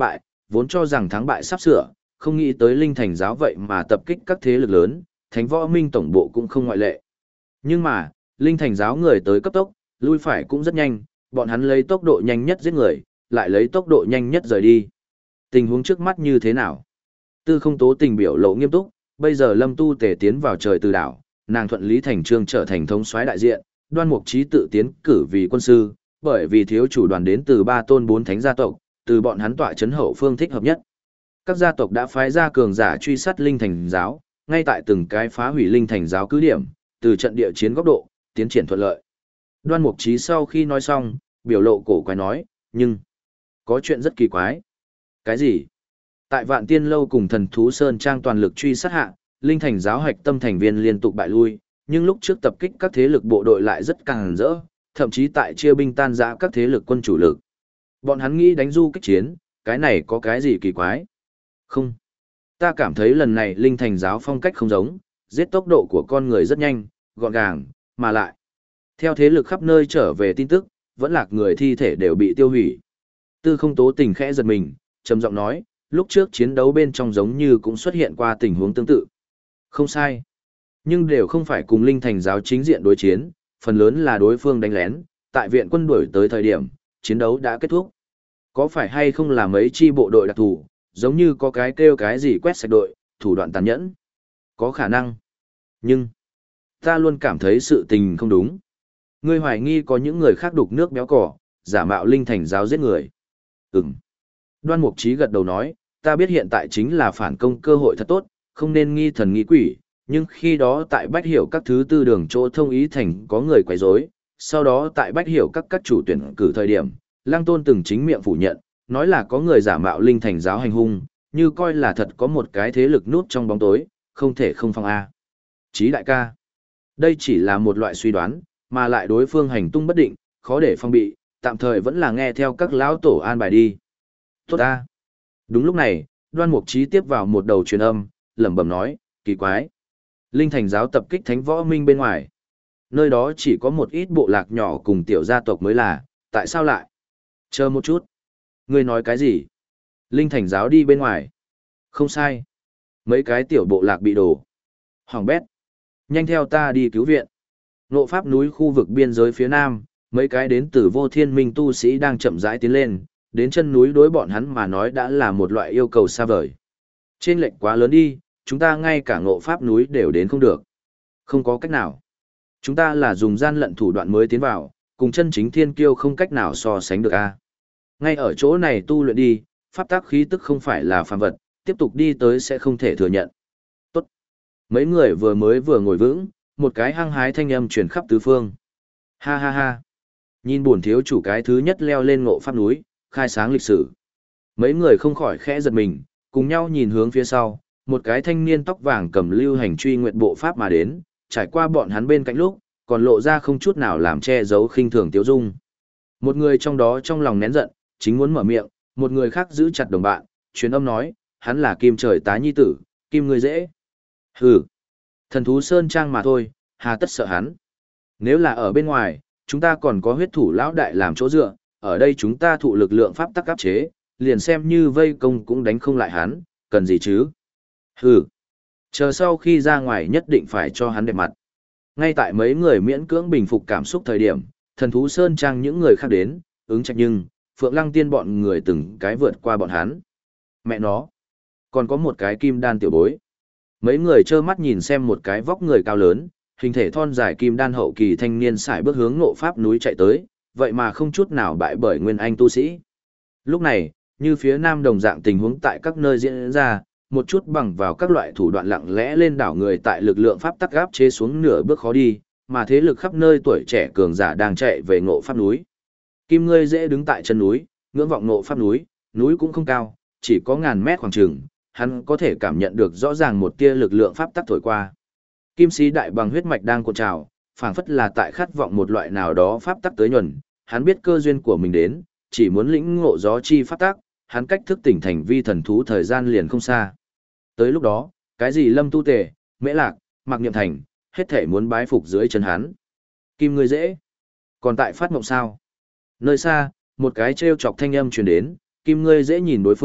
vốn cho rằng thắng bại sắp sửa, không nghĩ tới Linh Thành giáo vậy mà tập kích các thế lực lớn, Thánh Võ Minh tổng bộ cũng không ngoại lệ. Nhưng mà, Linh Thành giáo người tới cấp tốc, lui phải cũng rất nhanh, bọn hắn lấy tốc độ nhanh nhất giết người, lại lấy tốc độ nhanh nhất rời đi. Tình huống trước mắt như thế nào? Tư Không Tố Tình biểu lộ nghiêm túc, bây giờ Lâm Tu Tề tiến vào trời từ đảo, nàng thuận lý thành trương trở thành thống soái đại diện, Đoan Mục Chí tự tiến cử vì quân sư, bởi vì thiếu chủ đoàn đến từ ba tôn bốn thánh gia tộc, từ bọn hắn tọa chấn hậu phương thích hợp nhất. Các gia tộc đã phái ra cường giả truy sát Linh Thành giáo, ngay tại từng cái phá hủy Linh Thành giáo cứ điểm, từ trận địa chiến góc độ, tiến triển thuận lợi. Đoan Mục Chí sau khi nói xong, biểu lộ cổ quái nói, nhưng có chuyện rất kỳ quái. Cái gì? Tại Vạn Tiên lâu cùng Thần Thú Sơn trang toàn lực truy sát hạ, Linh Thành giáo hạch tâm thành viên liên tục bại lui, nhưng lúc trước tập kích các thế lực bộ đội lại rất càng rỡ, thậm chí tại chia binh tan rã các thế lực quân chủ lực. Bọn hắn nghĩ đánh du kích chiến, cái này có cái gì kỳ quái? Không. Ta cảm thấy lần này Linh Thành giáo phong cách không giống, giết tốc độ của con người rất nhanh, gọn gàng, mà lại. Theo thế lực khắp nơi trở về tin tức, vẫn lạc người thi thể đều bị tiêu hủy. Tư Không Tố Tình khẽ giật mình, trầm giọng nói, lúc trước chiến đấu bên trong giống như cũng xuất hiện qua tình huống tương tự. Không sai. Nhưng đều không phải cùng Linh Thành giáo chính diện đối chiến, phần lớn là đối phương đánh lén, tại viện quân đuổi tới thời điểm, chiến đấu đã kết thúc. Có phải hay không là mấy chi bộ đội đặc thù, giống như có cái kêu cái gì quét sạch đội, thủ đoạn tàn nhẫn? Có khả năng. Nhưng, ta luôn cảm thấy sự tình không đúng. Ngươi hoài nghi có những người khác đục nước béo cỏ, giả mạo Linh Thành giáo giết người. Ừm. Đoan Mục Chí gật đầu nói, ta biết hiện tại chính là phản công cơ hội thật tốt, không nên nghi thần nghi quỷ, nhưng khi đó tại Bách Hiểu các thứ tư đường chỗ thông ý thành có người quấy rối, sau đó tại Bách Hiểu các các chủ tuyển cử thời điểm, Lăng Tôn từng chính miệng phủ nhận, nói là có người giả mạo Linh Thành giáo hành hung, như coi là thật có một cái thế lực nút trong bóng tối, không thể không phong a. Chí đại ca, đây chỉ là một loại suy đoán, mà lại đối phương hành tung bất định, khó để phong bị, tạm thời vẫn là nghe theo các lão tổ an bài đi. Tốt a. Đúng lúc này, Đoan Mục Chí tiếp vào một đầu truyền âm, lẩm bẩm nói, kỳ quái. Linh Thành giáo tập kích Thánh Võ Minh bên ngoài. Nơi đó chỉ có một ít bộ lạc nhỏ cùng tiểu gia tộc mới là, tại sao lại? Chờ một chút. Ngươi nói cái gì? Linh Thành giáo đi bên ngoài. Không sai. Mấy cái tiểu bộ lạc bị đổ. Hoàng bét. Nhanh theo ta đi cứu viện. Nộ Pháp núi khu vực biên giới phía nam, mấy cái đến từ Vô Thiên Minh tu sĩ đang chậm rãi tiến lên, đến chân núi đối bọn hắn mà nói đã là một loại yêu cầu xa vời. Trên lệnh quá lớn đi, chúng ta ngay cả Ngộ Pháp núi đều đến không được. Không có cách nào. Chúng ta là dùng gian lận thủ đoạn mới tiến vào, cùng chân chính thiên kiêu không cách nào so sánh được a. Ngay ở chỗ này tu luyện đi, pháp tác khí tức không phải là phàm vật, tiếp tục đi tới sẽ không thể thừa nhận. Tốt. Mấy người vừa mới vừa ngồi vững, một cái hăng hái thanh âm truyền khắp tứ phương. Ha ha ha. Nhìn buồn thiếu chủ cái thứ nhất leo lên Ngộ Pháp núi, khai sáng lịch sử. Mấy người không khỏi khẽ giật mình, cùng nhau nhìn hướng phía sau, một cái thanh niên tóc vàng cầm lưu hành truy nguyện bộ pháp mà đến, trải qua bọn hắn bên cạnh lúc, còn lộ ra không chút nào làm che giấu khinh thường tiếu dung. Một người trong đó trong lòng nén giận, chính muốn mở miệng, một người khác giữ chặt đồng bạn, truyền âm nói, hắn là Kim Trời Tá nhi tử, Kim người dễ. Hừ, Thần Thú Sơn trang mà thôi, hà tất sợ hắn. Nếu là ở bên ngoài, chúng ta còn có huyết thủ lão đại làm chỗ dựa, ở đây chúng ta thụ lực lượng pháp tắc áp chế, liền xem như vây công cũng đánh không lại hắn, cần gì chứ? Hừ, chờ sau khi ra ngoài nhất định phải cho hắn đẹp mặt. Ngay tại mấy người miễn cưỡng bình phục cảm xúc thời điểm, Thần Thú Sơn trang những người khác đến, ứng trách nhưng, Phượng Lăng Tiên bọn người từng cái vượt qua bọn hắn. Mẹ nó, còn có một cái kim đan tiểu bối. Mấy người trơ mắt nhìn xem một cái vóc người cao lớn, hình thể thon dài kim đan hậu kỳ thanh niên sải bước hướng Ngộ Pháp núi chạy tới, vậy mà không chút nào bại bởi nguyên anh tu sĩ. Lúc này, như phía nam đồng dạng tình huống tại các nơi diễn ra, một chút bằng vào các loại thủ đoạn lặng lẽ lên đảo người tại lực lượng pháp tắc áp chế xuống nửa bước khó đi, mà thế lực khắp nơi tuổi trẻ cường giả đang chạy về Ngộ Pháp núi. Kim ngươi dễ đứng tại chân núi, ngưỡng vọng Ngộ Pháp núi, núi cũng không cao, chỉ có ngàn mét khoảng trường, hắn có thể cảm nhận được rõ ràng một tia lực lượng pháp tắc thổi qua. Kim sĩ đại bằng huyết mạch đang cuộn trào, phảng phất là tại khát vọng một loại nào đó pháp tắc tới nhuần, hắn biết cơ duyên của mình đến, chỉ muốn lĩnh ngộ gió chi pháp tắc, hắn cách thức tỉnh thành vi thần thú thời gian liền không xa. Tới lúc đó, cái gì Lâm Tu Tề, Mễ Lạc, Mạc Niệm Thành, hết thể muốn bái phục dưới chân hắn. Kim ngươi dễ. Còn tại phát mộng sao? Nơi xa, một cái trêu chọc thanh âm truyền đến, Kim ngươi dễ nhìn đối phương,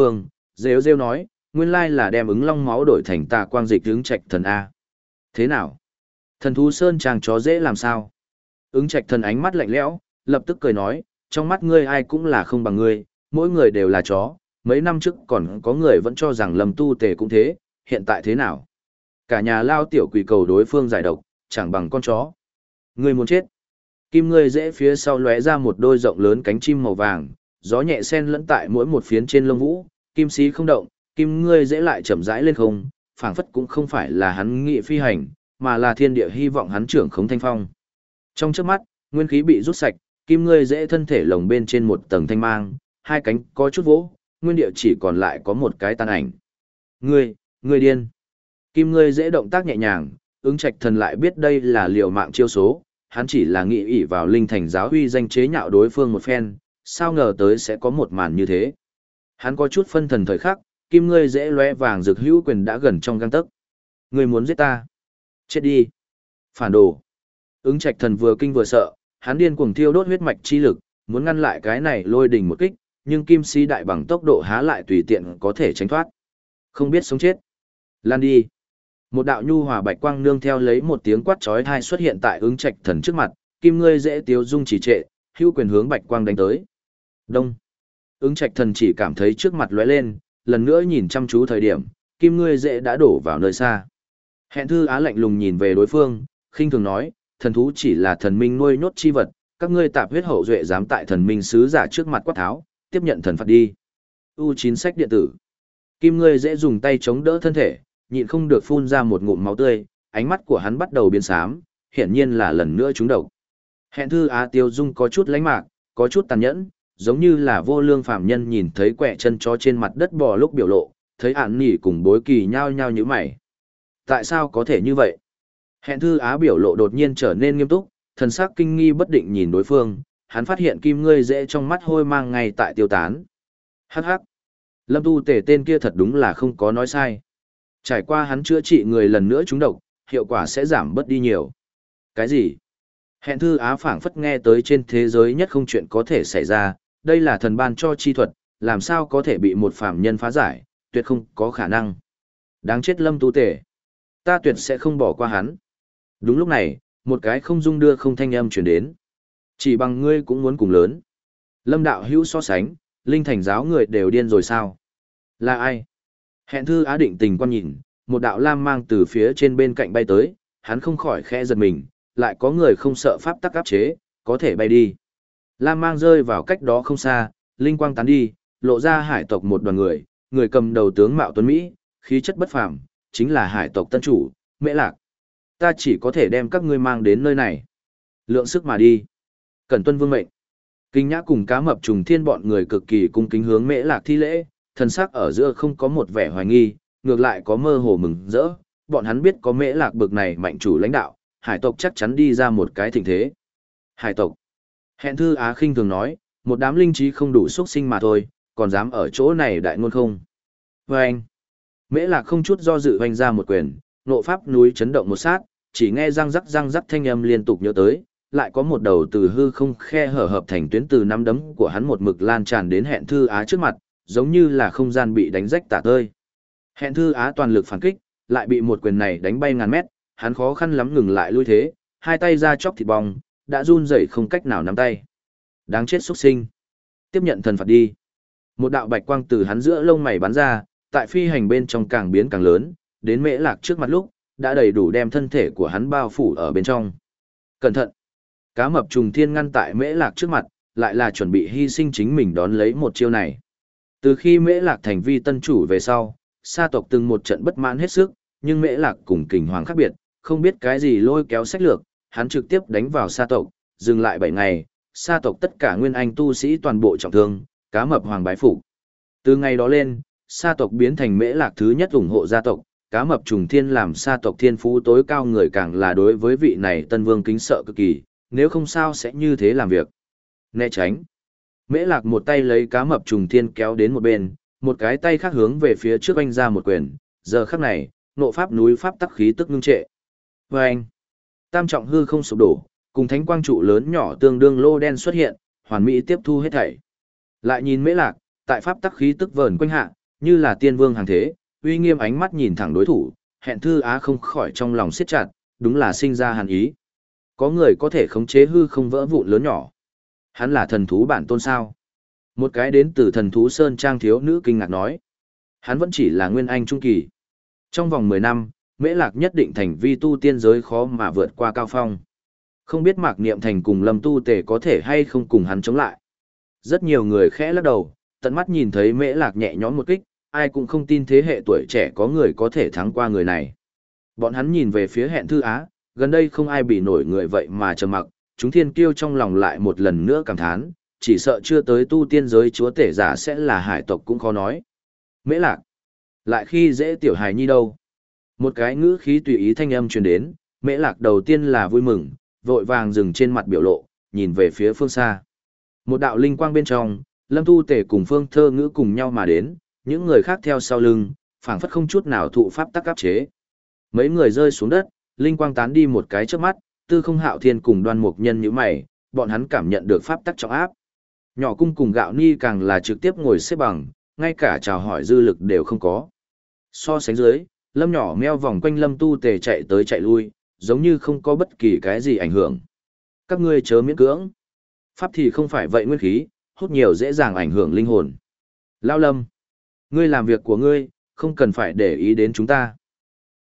rêu rêu nói, nguyên lai là đem ứng long máu đổi thành tà quang dịch ứng trạch thần A. Thế nào? Thần thú sơn trang chó dễ làm sao? Ứng trạch thần ánh mắt lạnh lẽo, lập tức cười nói, trong mắt ngươi ai cũng là không bằng ngươi, mỗi người đều là chó, mấy năm trước còn có người vẫn cho rằng Lâm Tu Tề cũng thế, hiện tại thế nào? Cả nhà lao tiểu quỷ cầu đối phương giải độc, chẳng bằng con chó. Ngươi muốn chết. Kim ngươi dễ phía sau lóe ra một đôi rộng lớn cánh chim màu vàng, gió nhẹ sen lẫn tại mỗi một phiến trên lông vũ, kim sĩ không động, kim ngươi dễ lại chậm rãi lên không, phảng phất cũng không phải là hắn nghị phi hành, mà là thiên địa hy vọng hắn trưởng khống thanh phong. Trong chớp mắt, nguyên khí bị rút sạch, kim ngươi dễ thân thể lồng bên trên một tầng thanh mang, hai cánh có chút vỗ, nguyên địa chỉ còn lại có một cái tàn ảnh. Ngươi, ngươi điên. Kim ngươi dễ động tác nhẹ nhàng, ứng trạch thần lại biết đây là liều mạng chiêu số, hắn chỉ là nghĩ ỷ vào linh thành giáo huy danh chế nhạo đối phương một phen, sao ngờ tới sẽ có một màn như thế. Hắn có chút phân thần thời khắc, kim ngươi dễ lóe vàng rực hữu quyền đã gần trong gang tấc. Ngươi muốn giết ta? Chết đi. Phản đồ. Ứng trạch thần vừa kinh vừa sợ, hắn điên cuồng thiêu đốt huyết mạch chi lực, muốn ngăn lại cái này lôi đình một kích, nhưng kim si đại bằng tốc độ há lại tùy tiện có thể tránh thoát. Không biết sống chết. Lan đi. Một đạo nhu hòa bạch quang nương theo lấy một tiếng quát chói tai xuất hiện tại ứng trạch thần trước mặt, kim ngươi dễ tiếu dung chỉ trệ, hữu quyền hướng bạch quang đánh tới. Đông. Ứng trạch thần chỉ cảm thấy trước mặt lóe lên, lần nữa nhìn chăm chú thời điểm, kim ngươi dễ đã đổ vào nơi xa. Hẹn thư á lạnh lùng nhìn về đối phương, khinh thường nói, thần thú chỉ là thần minh nuôi nhốt chi vật, các ngươi tạp huyết hậu duệ dám tại thần minh sứ giả trước mặt quát tháo, tiếp nhận thần phạt đi. U chín sách điện tử. Kim ngươi dễ dùng tay chống đỡ thân thể, nhịn không được phun ra một ngụm máu tươi, ánh mắt của hắn bắt đầu biến xám, hiển nhiên là lần nữa trúng độc. Hẹn thư á tiêu dung có chút lánh mạc, có chút tàn nhẫn, giống như là vô lương phàm nhân nhìn thấy quẻ chân chó trên mặt đất bò lúc biểu lộ, thấy ản nỉ cùng bối kỳ nhao nhao như mày. Tại sao có thể như vậy? Hẹn thư á biểu lộ đột nhiên trở nên nghiêm túc, thần sắc kinh nghi bất định nhìn đối phương, hắn phát hiện kim ngươi dễ trong mắt hôi mang ngay tại tiêu tán. Hắc hắc. Lâm Tu Tề tên kia thật đúng là không có nói sai. Trải qua hắn chữa trị người lần nữa trúng độc, hiệu quả sẽ giảm bớt đi nhiều. Cái gì? Hẹn thư á phảng phất nghe tới trên thế giới nhất không chuyện có thể xảy ra, đây là thần ban cho chi thuật, làm sao có thể bị một phàm nhân phá giải, tuyệt không có khả năng. Đáng chết Lâm Tu Tề. Ta tuyệt sẽ không bỏ qua hắn. Đúng lúc này, một cái không dung đưa không thanh âm truyền đến. Chỉ bằng ngươi cũng muốn cùng lớn. Lâm đạo hữu so sánh, linh thành giáo người đều điên rồi sao? Là ai? Hẹn thư á định tình quan nhìn, một đạo lam mang từ phía trên bên cạnh bay tới, hắn không khỏi khẽ giật mình, lại có người không sợ pháp tắc áp chế, có thể bay đi. Lam mang rơi vào cách đó không xa, linh quang tán đi, lộ ra hải tộc một đoàn người, người cầm đầu tướng mạo tuấn Mỹ, khí chất bất phàm, chính là hải tộc tân chủ, Mễ Lạc. Ta chỉ có thể đem các ngươi mang đến nơi này. Lượng sức mà đi. Cẩn tuân vương mệnh. Kinh Nhã cùng Cá Mập Trùng Thiên bọn người cực kỳ cung kính hướng Mễ Lạc thi lễ, thần sắc ở giữa không có một vẻ hoài nghi, ngược lại có mơ hồ mừng rỡ, bọn hắn biết có Mễ Lạc bực này mạnh chủ lãnh đạo, hải tộc chắc chắn đi ra một cái thịnh thế. Hải tộc. Hẹn thư á khinh thường nói, một đám linh trí không đủ xuất sinh mà thôi, còn dám ở chỗ này đại ngôn không. Và anh. Mễ Lạc không chút do dự hoành ra một quyền, nộ pháp núi chấn động một sát, chỉ nghe răng rắc răng rắc thanh âm liên tục nhớ tới, lại có một đầu từ hư không khe hở hợp thành tuyến từ nắm đấm của hắn một mực lan tràn đến hẹn thư á trước mặt, giống như là không gian bị đánh rách tả tơi. Hẹn thư á toàn lực phản kích, lại bị một quyền này đánh bay ngàn mét, hắn khó khăn lắm ngừng lại lui thế, hai tay ra chóc thịt bong, đã run rẩy không cách nào nắm tay. Đáng chết xuất sinh. Tiếp nhận thần phạt đi. Một đạo bạch quang từ hắn giữa lông mày bắn ra, tại phi hành bên trong càng biến càng lớn, đến Mễ Lạc trước mặt lúc, đã đầy đủ đem thân thể của hắn bao phủ ở bên trong. Cẩn thận! Cá Mập Trùng Thiên ngăn tại Mễ Lạc trước mặt, lại là chuẩn bị hy sinh chính mình đón lấy một chiêu này. Từ khi Mễ Lạc thành vi tân chủ về sau, sa tộc từng một trận bất mãn hết sức, nhưng Mễ Lạc cùng Kình Hoàng khác biệt, không biết cái gì lôi kéo sách lược, hắn trực tiếp đánh vào sa tộc, dừng lại bảy ngày, sa tộc tất cả nguyên anh tu sĩ toàn bộ trọng thương, Cá Mập Hoàng bái phục. Từ ngày đó lên, sa tộc biến thành Mễ Lạc thứ nhất ủng hộ gia tộc, Cá Mập Trùng Thiên làm sa tộc thiên phú tối cao người càng là đối với vị này tân vương kính sợ cực kỳ, nếu không sao sẽ như thế làm việc. Né tránh. Mễ Lạc một tay lấy Cá Mập Trùng Thiên kéo đến một bên, một cái tay khác hướng về phía trước anh ra một quyền, giờ khắc này, nộ pháp núi pháp tắc khí tức ngưng trệ. Và anh, tam trọng hư không sụp đổ, cùng thánh quang trụ lớn nhỏ tương đương lô đen xuất hiện, hoàn mỹ tiếp thu hết thảy. Lại nhìn Mễ Lạc, tại pháp tắc khí tức vờn quanh hạ, Như là tiên vương hàng thế, uy nghiêm ánh mắt nhìn thẳng đối thủ, hẹn thư á không khỏi trong lòng siết chặt, đúng là sinh ra hàn ý. Có người có thể khống chế hư không vỡ vụn lớn nhỏ. Hắn là thần thú bản tôn sao? Một cái đến từ thần thú Sơn Trang thiếu nữ kinh ngạc nói. Hắn vẫn chỉ là nguyên anh trung kỳ. Trong vòng mười năm, Mễ Lạc nhất định thành vi tu tiên giới khó mà vượt qua cao phong. Không biết Mạc Niệm Thành cùng Lâm Tu Tề có thể hay không cùng hắn chống lại. Rất nhiều người khẽ lắc đầu, tận mắt nhìn thấy Mễ Lạc nhẹ nhõm một kích, ai cũng không tin thế hệ tuổi trẻ có người có thể thắng qua người này. Bọn hắn nhìn về phía hẹn thư á, gần đây không ai bị nổi người vậy mà trầm mặc, chúng thiên kiêu trong lòng lại một lần nữa cảm thán, chỉ sợ chưa tới tu tiên giới chúa tể giả sẽ là hải tộc cũng khó nói. Mễ Lạc, lại khi dễ tiểu hài nhi đâu. Một cái ngữ khí tùy ý thanh âm truyền đến, Mễ Lạc đầu tiên là vui mừng, vội vàng dừng trên mặt biểu lộ, nhìn về phía phương xa. Một đạo linh quang bên trong, Lâm Tu Tể cùng Phương Thơ Ngữ cùng nhau mà đến, những người khác theo sau lưng, phảng phất không chút nào thụ pháp tắc áp chế. Mấy người rơi xuống đất, linh quang tán đi một cái trước mắt, Tư Không Hạo Thiên cùng Đoan Mục Nhân nhíu mày, bọn hắn cảm nhận được pháp tắc trọng áp. Nhỏ Cung cùng Gạo Ni càng là trực tiếp ngồi xếp bằng, ngay cả chào hỏi dư lực đều không có. So sánh dưới, Lâm Nhỏ meo vòng quanh Lâm Tu Tề chạy tới chạy lui, giống như không có bất kỳ cái gì ảnh hưởng. Các ngươi chớ miễn cưỡng. Pháp thì không phải vậy nguyên khí, hút nhiều dễ dàng ảnh hưởng linh hồn. Lao Lâm, ngươi làm việc của ngươi, không cần phải để ý đến chúng ta.